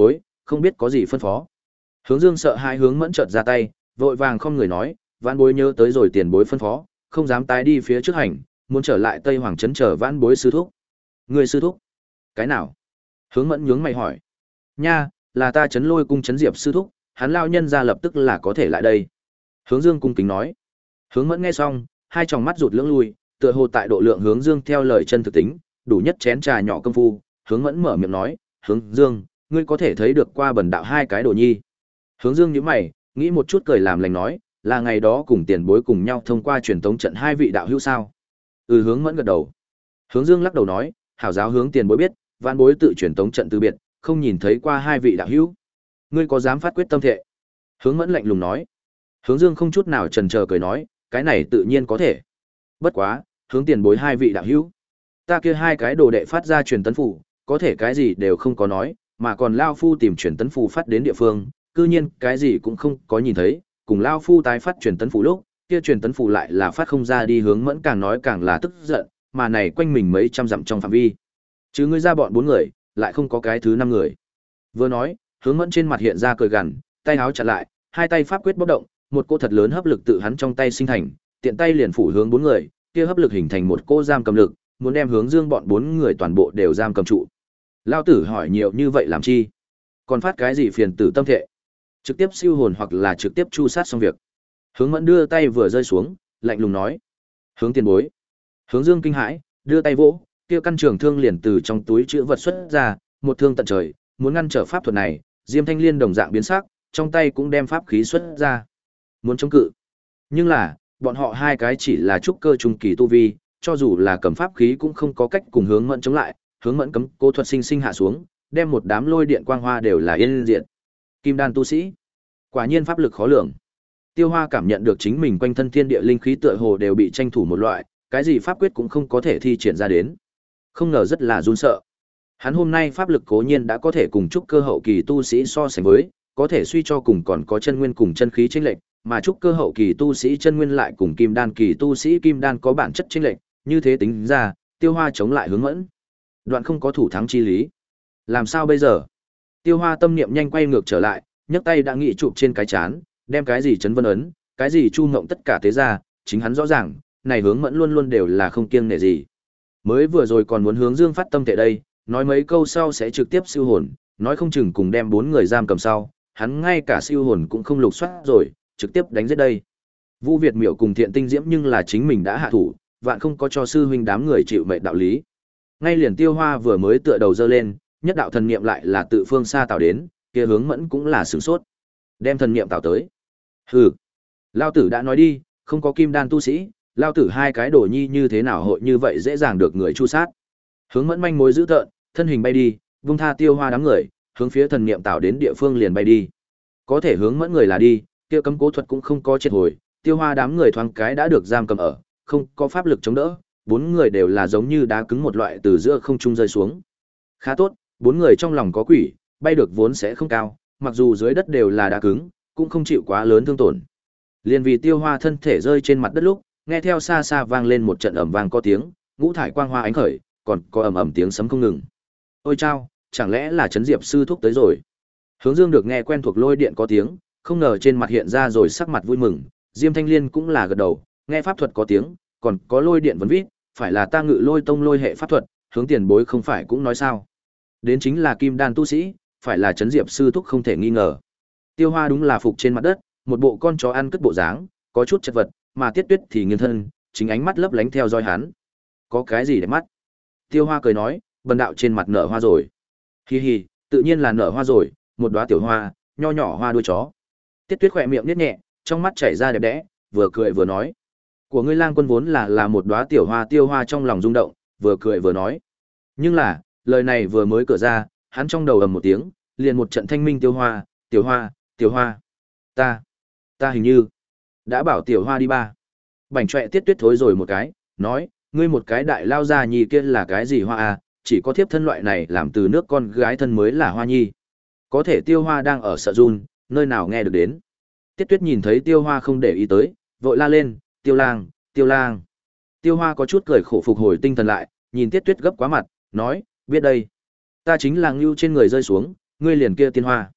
không biết có gì phân phó. Hướng Dương sợ hai hướng Mẫn chợt ra tay, vội vàng không người nói, vãn bối nhớ tới rồi tiền bối phân phó, không dám tái đi phía trước hành, muốn trở lại Tây Hoàng trấn chờ vãn bối sư thúc. Người sư thúc? Cái nào? Hướng Mẫn nhướng mày hỏi. Nha, là ta trấn Lôi cung trấn Diệp sư thúc, hắn lao nhân ra lập tức là có thể lại đây. Hướng Dương cung kính nói. Hướng Mẫn nghe xong, hai tròng mắt rụt lưỡng lui, tựa hồ tại độ lượng Hướng Dương theo lời chân thực tính, đủ nhất chén trà nhỏ công phu, Hướng Mẫn mở miệng nói, "Hướng Dương, ngươi có thể thấy được qua bần đạo hai cái đồ nhi." Hướng Dương nhíu mày, nghĩ một chút cười làm lành nói, "Là ngày đó cùng tiền bối cùng nhau thông qua truyền tống trận hai vị đạo hữu sao?" Ừ, Hướng Mẫn gật đầu. Hướng Dương lắc đầu nói, "Hảo giáo hướng tiền bối biết, vạn bối tự truyền tống trận từ biệt, không nhìn thấy qua hai vị đạo hữu. Ngươi có dám phát quyết tâm thệ?" Hướng Mẫn lạnh lùng nói. Hướng Dương không chút nào chần chờ cười nói, "Cái này tự nhiên có thể. Bất quá, hướng tiền bối hai vị đạo hữu, ta kia hai cái đồ đệ phát ra truyền tấn phù, có thể cái gì đều không có nói, mà còn lao phu tìm truyền tấn phù phát đến địa phương, cư nhiên cái gì cũng không có nhìn thấy, cùng lao phu tái phát truyền tấn phù lúc, kia truyền tấn phù lại là phát không ra đi." Hướng Mẫn càng nói càng là tức giận, mà này quanh mình mấy trăm dặm trong phạm vi, chứ ngươi ra bọn bốn người, lại không có cái thứ năm người. Vừa nói, Hướng Mẫn trên mặt hiện ra cười gằn, tay áo chặn lại, hai tay pháp quyết bốc động, một cô thật lớn hấp lực tự hắn trong tay sinh thành, tiện tay liền phủ hướng bốn người, kia hấp lực hình thành một cô giam cầm lực, muốn đem Hướng Dương bọn bốn người toàn bộ đều giam cầm trụ. Lao tử hỏi nhiều như vậy làm chi? Còn phát cái gì phiền tử tâm thệ? Trực tiếp siêu hồn hoặc là trực tiếp chu sát xong việc. Hướng Mẫn đưa tay vừa rơi xuống, lạnh lùng nói, "Hướng tiền bối." Hướng Dương kinh hãi, đưa tay vỗ, kia căn trường thương liền từ trong túi chữ vật xuất ra, một thương tận trời, muốn ngăn trở pháp thuật này. Diêm Thanh Liên đồng dạng biến sắc, trong tay cũng đem pháp khí xuất ra, muốn chống cự. Nhưng là, bọn họ hai cái chỉ là trúc cơ trung kỳ tu vi, cho dù là cầm pháp khí cũng không có cách cùng Hướng Mẫn chống lại. Hướng Mẫn cấm cô thuật sinh sinh hạ xuống, đem một đám lôi điện quang hoa đều là yên diệt. Kim đan tu sĩ, quả nhiên pháp lực khó lường. Tiêu Hoa cảm nhận được chính mình quanh thân thiên địa linh khí tựa hồ đều bị tranh thủ một loại, cái gì pháp quyết cũng không có thể thi triển ra đến. Không ngờ rất là run sợ. Hắn hôm nay pháp lực cố nhiên đã có thể cùng trúc cơ hậu kỳ tu sĩ so sánh với, có thể suy cho cùng còn có chân nguyên cùng chân khí chênh lệch, mà trúc cơ hậu kỳ tu sĩ chân nguyên lại cùng kim đan kỳ tu sĩ kim đan có bản chất chênh lệch, như thế tính ra, Tiêu Hoa chống lại Hướng Mẫn, đoạn không có thủ thắng chi lý. Làm sao bây giờ? Tiêu Hoa tâm niệm nhanh quay ngược trở lại, nhấc tay đã nghị chụp trên cái chán, đem cái gì chấn vân ấn, cái gì chu ngộng tất cả tế ra, chính hắn rõ ràng, này Hướng Mẫn luôn luôn đều là không kiêng nể gì. Mới vừa rồi còn muốn Hướng Dương phát tâm thể đây, nói mấy câu sau sẽ trực tiếp siêu hồn, nói không chừng cùng đem bốn người giam cầm sau, hắn ngay cả siêu hồn cũng không lục soát rồi, trực tiếp đánh giết đây. Vu Việt Miểu cùng Thiện Tinh Diễm nhưng là chính mình đã hạ thủ, vạn không có cho sư huynh đám người chịu mệnh đạo lý. Ngay liền Tiêu Hoa vừa mới tựa đầu dơ lên, nhất đạo thần niệm lại là tự phương xa tạo đến, kia Hướng Mẫn cũng là sửng sốt. Đem thần niệm tạo tới. Hừ, lao tử đã nói đi, không có kim đan tu sĩ, lao tử hai cái đồ nhi như thế nào hội như vậy dễ dàng được người chu sát. Hướng Mẫn manh mối dữ tợn, thân hình bay đi, vung tha Tiêu Hoa đám người, hướng phía thần niệm tạo đến địa phương liền bay đi. Có thể Hướng Mẫn người là đi, kia cấm cố thuật cũng không có triệt hồi, Tiêu Hoa đám người thoáng cái đã được giam cầm ở, không có pháp lực chống đỡ, bốn người đều là giống như đá cứng một loại từ giữa không trung rơi xuống. Khá tốt, bốn người trong lòng có quỷ, bay được vốn sẽ không cao, mặc dù dưới đất đều là đá cứng, cũng không chịu quá lớn thương tổn. Liền vì Tiêu Hoa thân thể rơi trên mặt đất lúc, nghe theo xa xa vang lên một trận ầm vang có tiếng, ngũ thải quang hoa ánh khởi, còn có ầm ầm tiếng sấm không ngừng. Ôi chao, chẳng lẽ là Trấn Diệp sư thúc tới rồi? Hướng Dương được nghe quen thuộc lôi điện có tiếng, không ngờ trên mặt hiện ra rồi sắc mặt vui mừng, Diêm Thanh Liên cũng là gật đầu, nghe pháp thuật có tiếng, còn có lôi điện vấn vít, phải là ta Ngự Lôi tông lôi hệ pháp thuật, Hướng tiền bối không phải cũng nói sao? Đến chính là kim đan tu sĩ, phải là Trấn Diệp sư thúc không thể nghi ngờ. Tiêu Hoa đúng là phục trên mặt đất, một bộ con chó ăn cất bộ dáng, có chút chật vật, mà Tiết Tuyết thì nghiêng thân, chính ánh mắt lấp lánh theo dõi hắn. Có cái gì để mắt? Tiêu Hoa cười nói, bần đạo trên mặt nở hoa rồi. Hi hi, tự nhiên là nở hoa rồi, một đóa tiểu hoa, nho nhỏ hoa đuôi chó. Tiết Tuyết khỏe miệng nhếch nhẹ, trong mắt chảy ra đẹp đẽ, vừa cười vừa nói, của ngươi lang quân vốn là là một đóa tiểu hoa. Tiêu Hoa trong lòng rung động, vừa cười vừa nói. Nhưng là, lời này vừa mới cửa ra, hắn trong đầu ầm một tiếng, liền một trận thanh minh. Tiêu Hoa, tiểu hoa, tiểu hoa. Ta, ta hình như đã bảo tiểu hoa đi ba. Bảnh trọe Tiết Tuyết thối rồi một cái, nói, ngươi một cái đại lao già nhì kia là cái gì hoa à, chỉ có thiếp thân loại này làm từ nước con gái thân mới là hoa nhi. Có thể Tiêu Hoa đang ở sợ run, nơi nào nghe được đến. Tiết Tuyết nhìn thấy Tiêu Hoa không để ý tới, vội la lên, Tiêu lang, Tiêu lang. Tiêu Hoa có chút cười khổ phục hồi tinh thần lại, nhìn Tiết Tuyết gấp quá mặt, nói, biết đây. Ta chính là ngưu trên người rơi xuống, ngươi liền kia tiên hoa.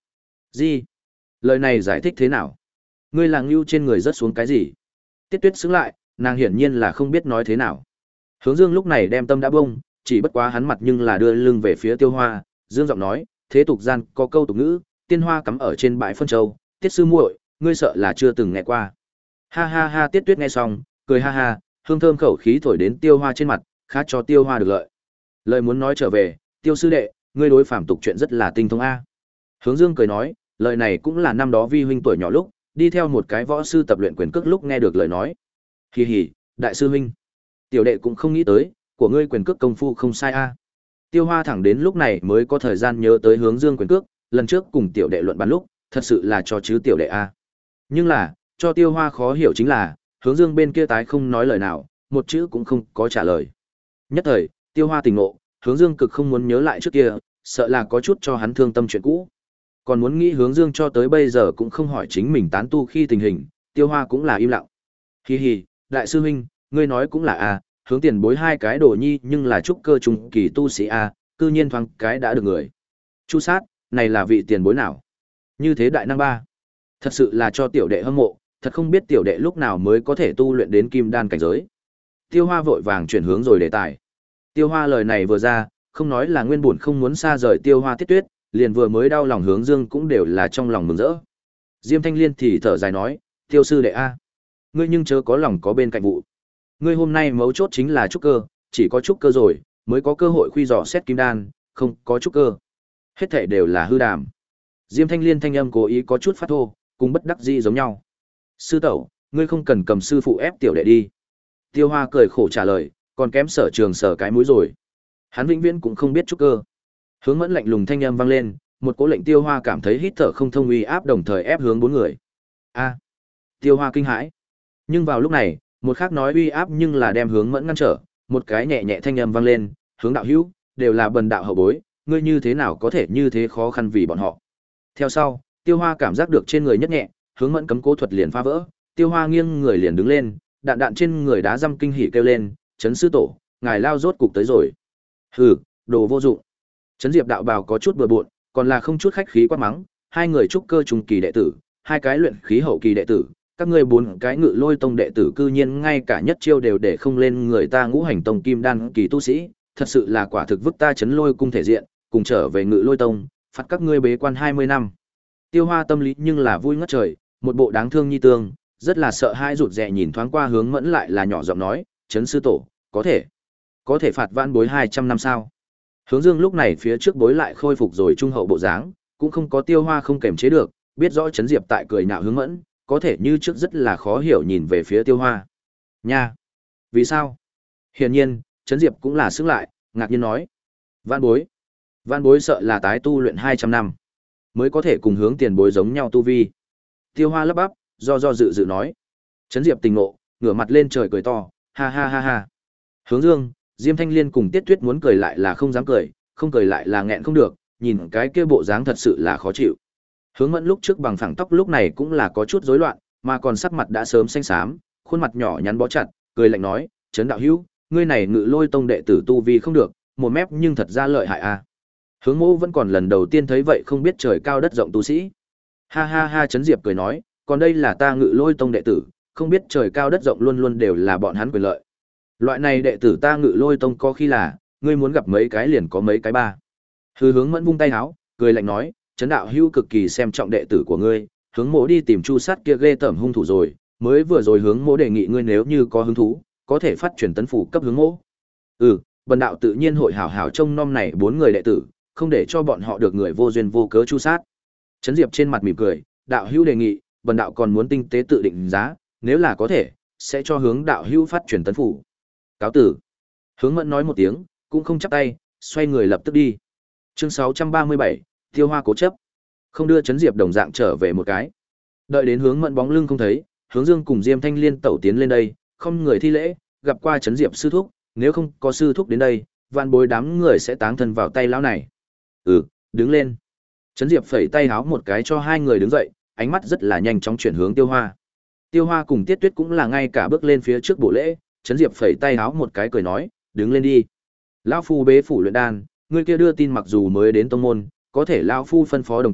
Gì? Lời này giải thích thế nào? Ngươi là ngưu trên người rớt xuống cái gì? Tiết Tuyết sững lại, nàng hiển nhiên là không biết nói thế nào. Hướng Dương lúc này đem tâm đã bông, chỉ bất quá hắn mặt nhưng là đưa lưng về phía Tiêu Hoa, dương giọng nói, thế tục gian có câu tục ngữ, tiên hoa cắm ở trên bãi phân châu, Tiết sư muội, ngươi sợ là chưa từng nghe qua. Ha ha ha, Tiết Tuyết nghe xong, cười ha ha, hương thơm khẩu khí thổi đến Tiêu Hoa trên mặt, khá cho Tiêu Hoa được lợi. Lời muốn nói trở về, Tiêu sư đệ, ngươi đối phàm tục chuyện rất là tinh thông a. Hướng Dương cười nói, lời này cũng là năm đó vi huynh tuổi nhỏ lúc, đi theo một cái võ sư tập luyện quyền cước lúc nghe được lời nói. Hì hì, đại sư huynh, tiểu đệ cũng không nghĩ tới, của ngươi quyền cước công phu không sai a. Tiêu Hoa thẳng đến lúc này mới có thời gian nhớ tới Hướng Dương quyền cước, lần trước cùng tiểu đệ luận bàn lúc, thật sự là cho chứ tiểu đệ a. Nhưng là, cho Tiêu Hoa khó hiểu chính là, Hướng Dương bên kia tái không nói lời nào, một chữ cũng không có trả lời. Nhất thời, Tiêu Hoa tỉnh ngộ, Hướng Dương cực không muốn nhớ lại trước kia, sợ là có chút cho hắn thương tâm chuyện cũ. Còn muốn nghĩ Hướng Dương cho tới bây giờ cũng không hỏi chính mình tán tu khi tình hình, Tiêu Hoa cũng là im lặng. Hi hi, đại sư huynh, ngươi nói cũng là a, Hướng tiền bối hai cái đồ nhi nhưng là trúc cơ trung kỳ tu sĩ a, cư nhiên thoáng cái đã được người. Chu Sát, này là vị tiền bối nào? Như thế đại năng ba. Thật sự là cho tiểu đệ hâm mộ, thật không biết tiểu đệ lúc nào mới có thể tu luyện đến kim đan cảnh giới. Tiêu Hoa vội vàng chuyển hướng rồi đề tài. Tiêu Hoa lời này vừa ra, không nói là nguyên buồn không muốn xa rời Tiêu Hoa Tiết Tuyết, liền vừa mới đau lòng Hướng Dương cũng đều là trong lòng mừng rỡ. Diêm Thanh Liên thì thở dài nói, Tiêu sư đệ a, ngươi nhưng chớ có lòng có bên cạnh vụ. Ngươi hôm nay mấu chốt chính là trúc cơ, chỉ có trúc cơ rồi, mới có cơ hội khuy dò xét kim đan, không có trúc cơ. Hết thảy đều là hư đàm. Diêm Thanh Liên thanh âm cố ý có chút phát thô, cùng bất đắc dĩ giống nhau. Sư tẩu, ngươi không cần cầm sư phụ ép tiểu đệ đi. Tiêu Hoa cười khổ trả lời, còn kém Sở Trường Sở cái mũi rồi. Hắn vĩnh viễn cũng không biết trúc cơ. Hướng Mẫn lạnh lùng thanh âm vang lên, một cỗ lệnh Tiêu Hoa cảm thấy hít thở không thông uy áp đồng thời ép hướng bốn người. A! Tiêu Hoa kinh hãi. Nhưng vào lúc này, một khác nói uy áp nhưng là đem Hướng Mẫn ngăn trở, một cái nhẹ nhẹ thanh âm vang lên, "Hướng đạo hữu, đều là bần đạo hậu bối, ngươi như thế nào có thể như thế khó khăn vì bọn họ?" Theo sau, Tiêu Hoa cảm giác được trên người nhất nhẹ, Hướng Mẫn cấm cố thuật liền phá vỡ, Tiêu Hoa nghiêng người liền đứng lên, đạn đạn trên người đá răm kinh hỉ kêu lên, "Trấn sư tổ, ngài lao rốt cục tới rồi." "Hừ, đồ vô dụng." Trấn Diệp đạo bào có chút bừa bộn, còn là không chút khách khí quát mắng, hai người trúc cơ trung kỳ đệ tử, hai cái luyện khí hậu kỳ đệ tử, các ngươi bốn cái Ngự Lôi tông đệ tử cư nhiên ngay cả nhất chiêu đều để không lên người ta Ngũ Hành tông kim đan kỳ tu sĩ, thật sự là quả thực vứt ta Trấn Lôi cung thể diện, cùng trở về Ngự Lôi tông, phạt các ngươi bế quan hai mươi năm. Tiêu Hoa tâm lý nhưng là vui ngất trời, một bộ đáng thương nhi tương, rất là sợ hãi rụt rè nhìn thoáng qua Hướng Mẫn lại là nhỏ giọng nói, "Trấn sư tổ, có thể, có thể phạt vãn bối hai trăm năm sao?" Hướng Dương lúc này phía trước bối lại khôi phục rồi trung hậu bộ dáng, cũng không có Tiêu Hoa không kềm chế được, biết rõ Trấn Diệp tại cười nhạo Hướng Mẫn, có thể như trước rất là khó hiểu nhìn về phía Tiêu Hoa. Nha, vì sao? Hiển nhiên, Trấn Diệp cũng là sững lại, ngạc nhiên nói, "Vãn bối, vãn bối sợ là tái tu luyện hai trăm năm, mới có thể cùng Hướng tiền bối giống nhau tu vi." Tiêu Hoa lắp bắp, do do dự dự nói. Trấn Diệp tình ngộ, ngửa mặt lên trời cười to, ha ha ha ha. Hướng Dương, Diêm Thanh Liên cùng Tiết Tuyết muốn cười lại là không dám cười, không cười lại là nghẹn không được, nhìn cái kia bộ dáng thật sự là khó chịu. Hướng Mẫn lúc trước bằng phẳng tóc lúc này cũng là có chút rối loạn, mà còn sắc mặt đã sớm xanh xám, khuôn mặt nhỏ nhắn bó chặt, cười lạnh nói, "Trấn đạo hữu, ngươi này Ngự Lôi tông đệ tử tu vi không được, một mép nhưng thật ra lợi hại a." À. Hướng Mộ vẫn còn lần đầu tiên thấy vậy không biết trời cao đất rộng tu sĩ. Ha ha ha, Trấn Diệp cười nói, "Còn đây là ta Ngự Lôi tông đệ tử, không biết trời cao đất rộng luôn luôn đều là bọn hắn quyền lợi. Loại này đệ tử ta Ngự Lôi tông có khi là, ngươi muốn gặp mấy cái liền có mấy cái ba." Hư Hướng Mẫn vung tay áo, cười lạnh nói, "Trấn đạo hữu cực kỳ xem trọng đệ tử của ngươi, Hướng Mộ đi tìm Chu Sát kia ghê tởm hung thủ rồi, mới vừa rồi Hướng Mộ đề nghị ngươi nếu như có hứng thú, có thể phát truyền tấn phủ cấp Hướng Mộ." "Ừ, bần đạo tự nhiên hội hảo hảo trông nom này bốn người đệ tử, không để cho bọn họ được người vô duyên vô cớ chu sát." Trấn Diệp trên mặt mỉm cười, "Đạo hữu đề nghị, bần đạo còn muốn tinh tế tự định giá, nếu là có thể, sẽ cho Hướng đạo hữu phát truyền tấn phủ." Cáo tử. Hướng Mẫn nói một tiếng, cũng không chắp tay, xoay người lập tức đi. Chương sáu trăm ba mươi bảy, Tiêu Hoa cố chấp. Không đưa Trấn Diệp đồng dạng trở về một cái. Đợi đến Hướng Mẫn bóng lưng không thấy, Hướng Dương cùng Diêm Thanh Liên tẩu tiến lên đây, không người thi lễ, gặp qua Trấn Diệp sư thúc, nếu không có sư thúc đến đây, vạn bối đám người sẽ táng thân vào tay lão này. "Ừ, đứng lên." Trấn Diệp phẩy tay háo một cái cho hai người đứng dậy, ánh mắt rất là nhanh chóng chuyển hướng Tiêu Hoa. Tiêu Hoa cùng Tiết Tuyết cũng là ngay cả bước lên phía trước bộ lễ, Trấn Diệp phẩy tay háo một cái cười nói, "Đứng lên đi. Lão phu bế phủ luyện đan, ngươi kia đưa tin mặc dù mới đến tông môn, có thể lão phu phân phó đồng tử,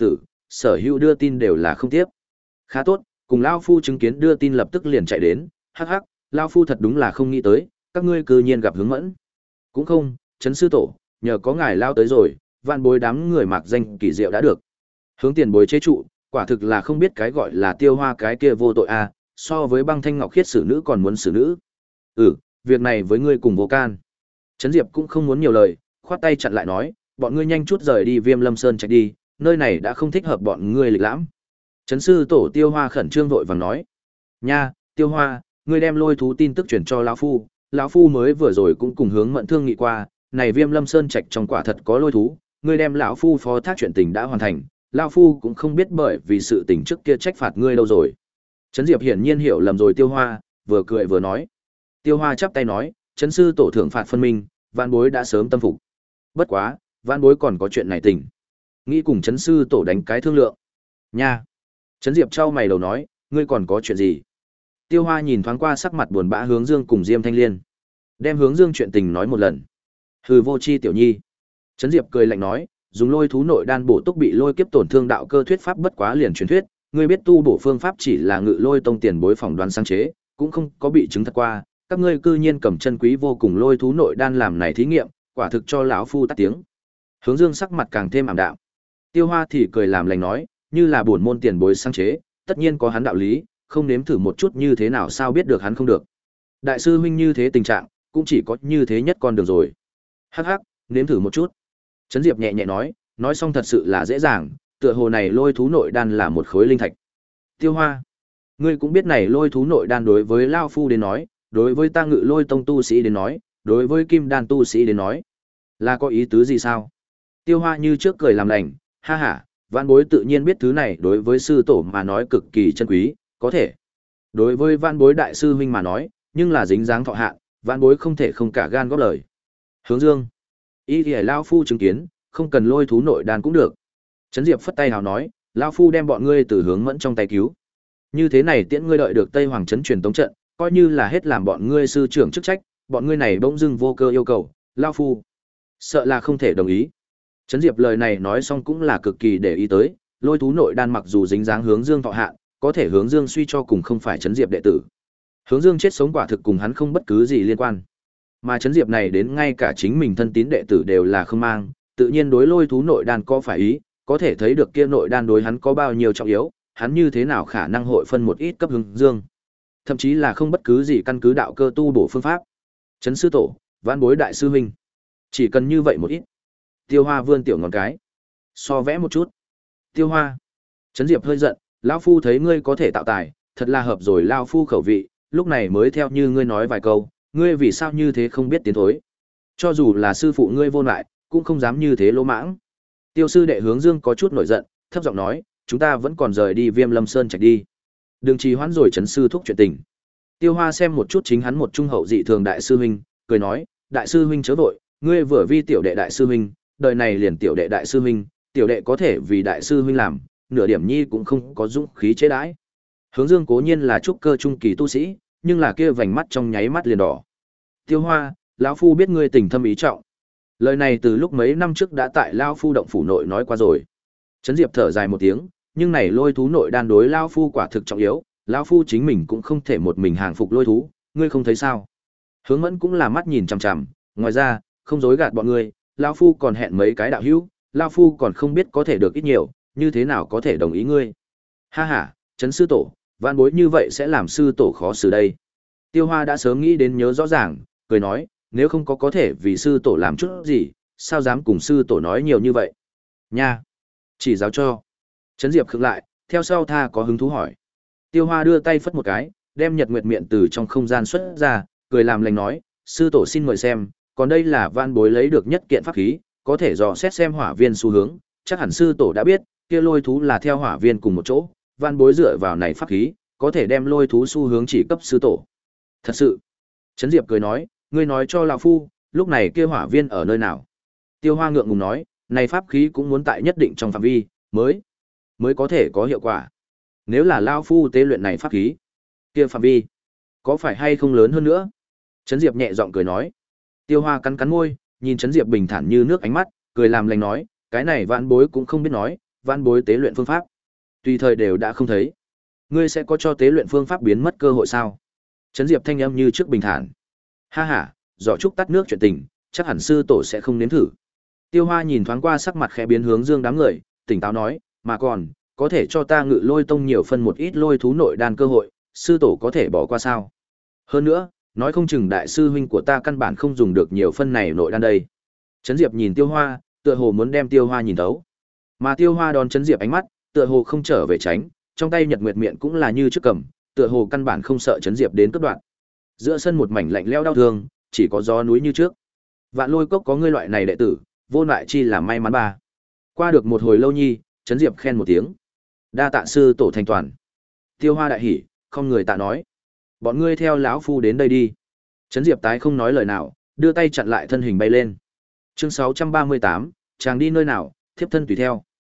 sở hữu đưa tin đều là không tiếp. Khá tốt, cùng lão phu chứng kiến đưa tin lập tức liền chạy đến, hắc hắc, lão phu thật đúng là không nghĩ tới, các ngươi cư nhiên gặp Hướng Mẫn. Cũng không, Trấn sư tổ, nhờ có ngài lao tới rồi, vạn bối đám người mặc danh kỳ diệu đã được. Hướng tiền bối chế trụ, quả thực là không biết cái gọi là tiêu hoa cái kia vô tội a, so với băng thanh ngọc khiết xử nữ còn muốn xử nữ. Ừ, việc này với ngươi cùng vô can. Trấn Diệp cũng không muốn nhiều lời, khoát tay chặn lại nói, bọn ngươi nhanh chút rời đi Viêm Lâm Sơn chạy đi, nơi này đã không thích hợp bọn ngươi lịch lãm. Trấn sư tổ Tiêu Hoa khẩn trương vội vàng nói, nha, Tiêu Hoa, ngươi đem lôi thú tin tức truyền cho lão phu, lão phu mới vừa rồi cũng cùng Hướng Mẫn thương nghị qua, này Viêm Lâm Sơn trạch trong quả thật có lôi thú, ngươi đem lão phu phó thác chuyện tình đã hoàn thành, lão phu cũng không biết bởi vì sự tình trước kia trách phạt ngươi đâu rồi. Trấn Diệp hiển nhiên hiểu lầm rồi Tiêu Hoa, vừa cười vừa nói. Tiêu Hoa chắp tay nói, Trấn sư tổ thưởng phạt phân minh, vạn bối đã sớm tâm phục. Bất quá, vạn bối còn có chuyện này tình, nghĩ cùng Trấn sư tổ đánh cái thương lượng. Nha. Trấn Diệp trao mày đầu nói, ngươi còn có chuyện gì? Tiêu Hoa nhìn thoáng qua sắc mặt buồn bã Hướng Dương cùng Diêm Thanh Liên, đem Hướng Dương chuyện tình nói một lần. Hừ vô chi tiểu nhi. Trấn Diệp cười lạnh nói, dùng lôi thú nội đan bổ túc bị lôi kiếp tổn thương đạo cơ thuyết pháp bất quá liền truyền thuyết, ngươi biết tu bổ phương pháp chỉ là ngự lôi tông tiền bối phỏng đoán sáng chế, cũng không có bị chứng thật qua, các ngươi cư nhiên cầm chân quý vô cùng lôi thú nội đan làm này thí nghiệm, quả thực cho lão phu tắt tiếng. Hướng Dương sắc mặt càng thêm ảm đạm. Tiêu Hoa thì cười làm lành nói, như là bổn môn tiền bối sáng chế, tất nhiên có hắn đạo lý, không nếm thử một chút như thế nào sao biết được hắn không được. Đại sư huynh như thế tình trạng, cũng chỉ có như thế nhất con đường rồi. Hắc hắc, nếm thử một chút. Trấn Diệp nhẹ nhẹ nói, nói xong thật sự là dễ dàng, tựa hồ này lôi thú nội đan là một khối linh thạch. Tiêu Hoa, ngươi cũng biết này lôi thú nội đan đối với lão phu đến nói, đối với ta ngự lôi tông tu sĩ đến nói, đối với kim đan tu sĩ đến nói, là có ý tứ gì sao? Tiêu Hoa như trước cười làm lành, ha ha, vạn bối tự nhiên biết thứ này đối với sư tổ mà nói cực kỳ chân quý, có thể. Đối với vạn bối đại sư huynh mà nói, nhưng là dính dáng thọ hạn, vạn bối không thể không cả gan góp lời. Hướng Dương, ý thì lão phu chứng kiến, không cần lôi thú nội đan cũng được. Trấn Diệp phất tay hào nói, lão phu đem bọn ngươi từ Hướng Mẫn trong tay cứu. Như thế này tiễn ngươi đợi được Tây Hoàng trấn truyền tống trận, coi như là hết làm bọn ngươi sư trưởng chức trách, bọn ngươi này bỗng dưng vô cơ yêu cầu, lão phu sợ là không thể đồng ý. Trấn Diệp lời này nói xong cũng là cực kỳ để ý tới, lôi thú nội đan mặc dù dính dáng Hướng Dương thọ hạn, có thể Hướng Dương suy cho cùng không phải Trấn Diệp đệ tử. Hướng Dương chết sống quả thực cùng hắn không bất cứ gì liên quan. Mà Trấn Diệp này đến ngay cả chính mình thân tín đệ tử đều là không mang, tự nhiên đối lôi thú nội đan có phải ý, có thể thấy được kia nội đan đối hắn có bao nhiêu trọng yếu, hắn như thế nào khả năng hội phân một ít cấp Hướng Dương. Thậm chí là không bất cứ gì căn cứ đạo cơ tu bổ phương pháp. Trấn sư tổ, vãn bối đại sư huynh, chỉ cần như vậy một ít. Tiêu Hoa vươn tiểu ngón cái, so vẽ một chút. Tiêu Hoa. Trấn Diệp hơi giận, lão phu thấy ngươi có thể tạo tài, thật là hợp rồi lão phu khẩu vị, lúc này mới theo như ngươi nói vài câu, ngươi vì sao như thế không biết tiến thối? Cho dù là sư phụ ngươi vô lại, cũng không dám như thế lỗ mãng. Tiêu sư đệ Hướng Dương có chút nổi giận, thấp giọng nói, chúng ta vẫn còn rời đi Viêm Lâm Sơn chạy đi. Đừng trì hoãn rồi Trấn sư thúc chuyện tình. Tiêu Hoa xem một chút chính hắn một trung hậu dị thường đại sư huynh, cười nói, đại sư huynh chớ vội, ngươi vừa vi tiểu đệ đại sư huynh, đời này liền tiểu đệ đại sư huynh, tiểu đệ có thể vì đại sư huynh làm, nửa điểm nhi cũng không có dũng khí chế đãi. Hướng Dương cố nhiên là trúc cơ trung kỳ tu sĩ, nhưng là kia vành mắt trong nháy mắt liền đỏ. Tiêu Hoa, lão phu biết ngươi tình thâm ý trọng. Lời này từ lúc mấy năm trước đã tại lão phu động phủ nội nói qua rồi. Trấn Diệp thở dài một tiếng, nhưng này lôi thú nội đan đối lão phu quả thực trọng yếu, lão phu chính mình cũng không thể một mình hàng phục lôi thú, ngươi không thấy sao? Hướng Mẫn cũng là mắt nhìn chằm chằm, ngoài ra, không dối gạt bọn ngươi, lão phu còn hẹn mấy cái đạo hữu, lão phu còn không biết có thể được ít nhiều, như thế nào có thể đồng ý ngươi? Ha ha, Trấn sư tổ, vạn bối như vậy sẽ làm sư tổ khó xử đây. Tiêu Hoa đã sớm nghĩ đến nhớ rõ ràng, cười nói, nếu không có có thể vì sư tổ làm chút gì, sao dám cùng sư tổ nói nhiều như vậy? Nha, chỉ giáo cho. Trấn Diệp khựng lại, theo sau tha có hứng thú hỏi. Tiêu Hoa đưa tay phất một cái, đem Nhật Nguyệt miệng từ trong không gian xuất ra, cười làm lành nói, sư tổ xin mời xem, còn đây là van bối lấy được nhất kiện pháp khí, có thể dò xét xem hỏa viên xu hướng, chắc hẳn sư tổ đã biết, kia lôi thú là theo hỏa viên cùng một chỗ, van bối dựa vào này pháp khí, có thể đem lôi thú xu hướng chỉ cấp sư tổ. Thật sự. Trấn Diệp cười nói, ngươi nói cho lão phu, lúc này kia hỏa viên ở nơi nào? Tiêu Hoa ngượng ngùng nói, này pháp khí cũng muốn tại nhất định trong phạm vi, mới mới có thể có hiệu quả. Nếu là lão phu tế luyện này pháp khí, kia phạm vi có phải hay không lớn hơn nữa? Trấn Diệp nhẹ giọng cười nói. Tiêu Hoa cắn cắn môi, nhìn Trấn Diệp bình thản như nước ánh mắt, cười làm lành nói, cái này vạn bối cũng không biết nói, vãn bối tế luyện phương pháp, tùy thời đều đã không thấy. Ngươi sẽ có cho tế luyện phương pháp biến mất cơ hội sao? Trấn Diệp thanh âm như trước bình thản. Ha ha, giỏ trúc tắt nước chuyện tình, chắc hẳn sư tổ sẽ không nếm thử. Tiêu Hoa nhìn thoáng qua sắc mặt khẽ biến hướng Dương đám người, tỉnh táo nói, mà còn, có thể cho ta Ngự Lôi Tông nhiều phân một ít lôi thú nội đan cơ hội, sư tổ có thể bỏ qua sao? Hơn nữa, nói không chừng đại sư huynh của ta căn bản không dùng được nhiều phân này nội đan đây. Trấn Diệp nhìn Tiêu Hoa, tựa hồ muốn đem Tiêu Hoa nhìn thấu. Mà Tiêu Hoa đón Trấn Diệp ánh mắt, tựa hồ không trở về tránh, trong tay Nhật Nguyệt Miện cũng là như trước cầm, tựa hồ căn bản không sợ Trấn Diệp đến cướp đoạn. Giữa sân một mảnh lạnh lẽo đau thương, chỉ có gió núi như trước. Vạn Lôi Cốc có ngươi loại này đệ tử, vô lại chi là may mắn ba. Qua được một hồi lâu nhi, Trấn Diệp khen một tiếng. Đa tạ sư tổ thành toàn. Tiêu Hoa đại hỉ, không người tạ nói. Bọn ngươi theo lão phu đến đây đi. Trấn Diệp tái không nói lời nào, đưa tay chặn lại thân hình bay lên. Chương sáu trăm ba mươi tám, chàng đi nơi nào, thiếp thân tùy theo.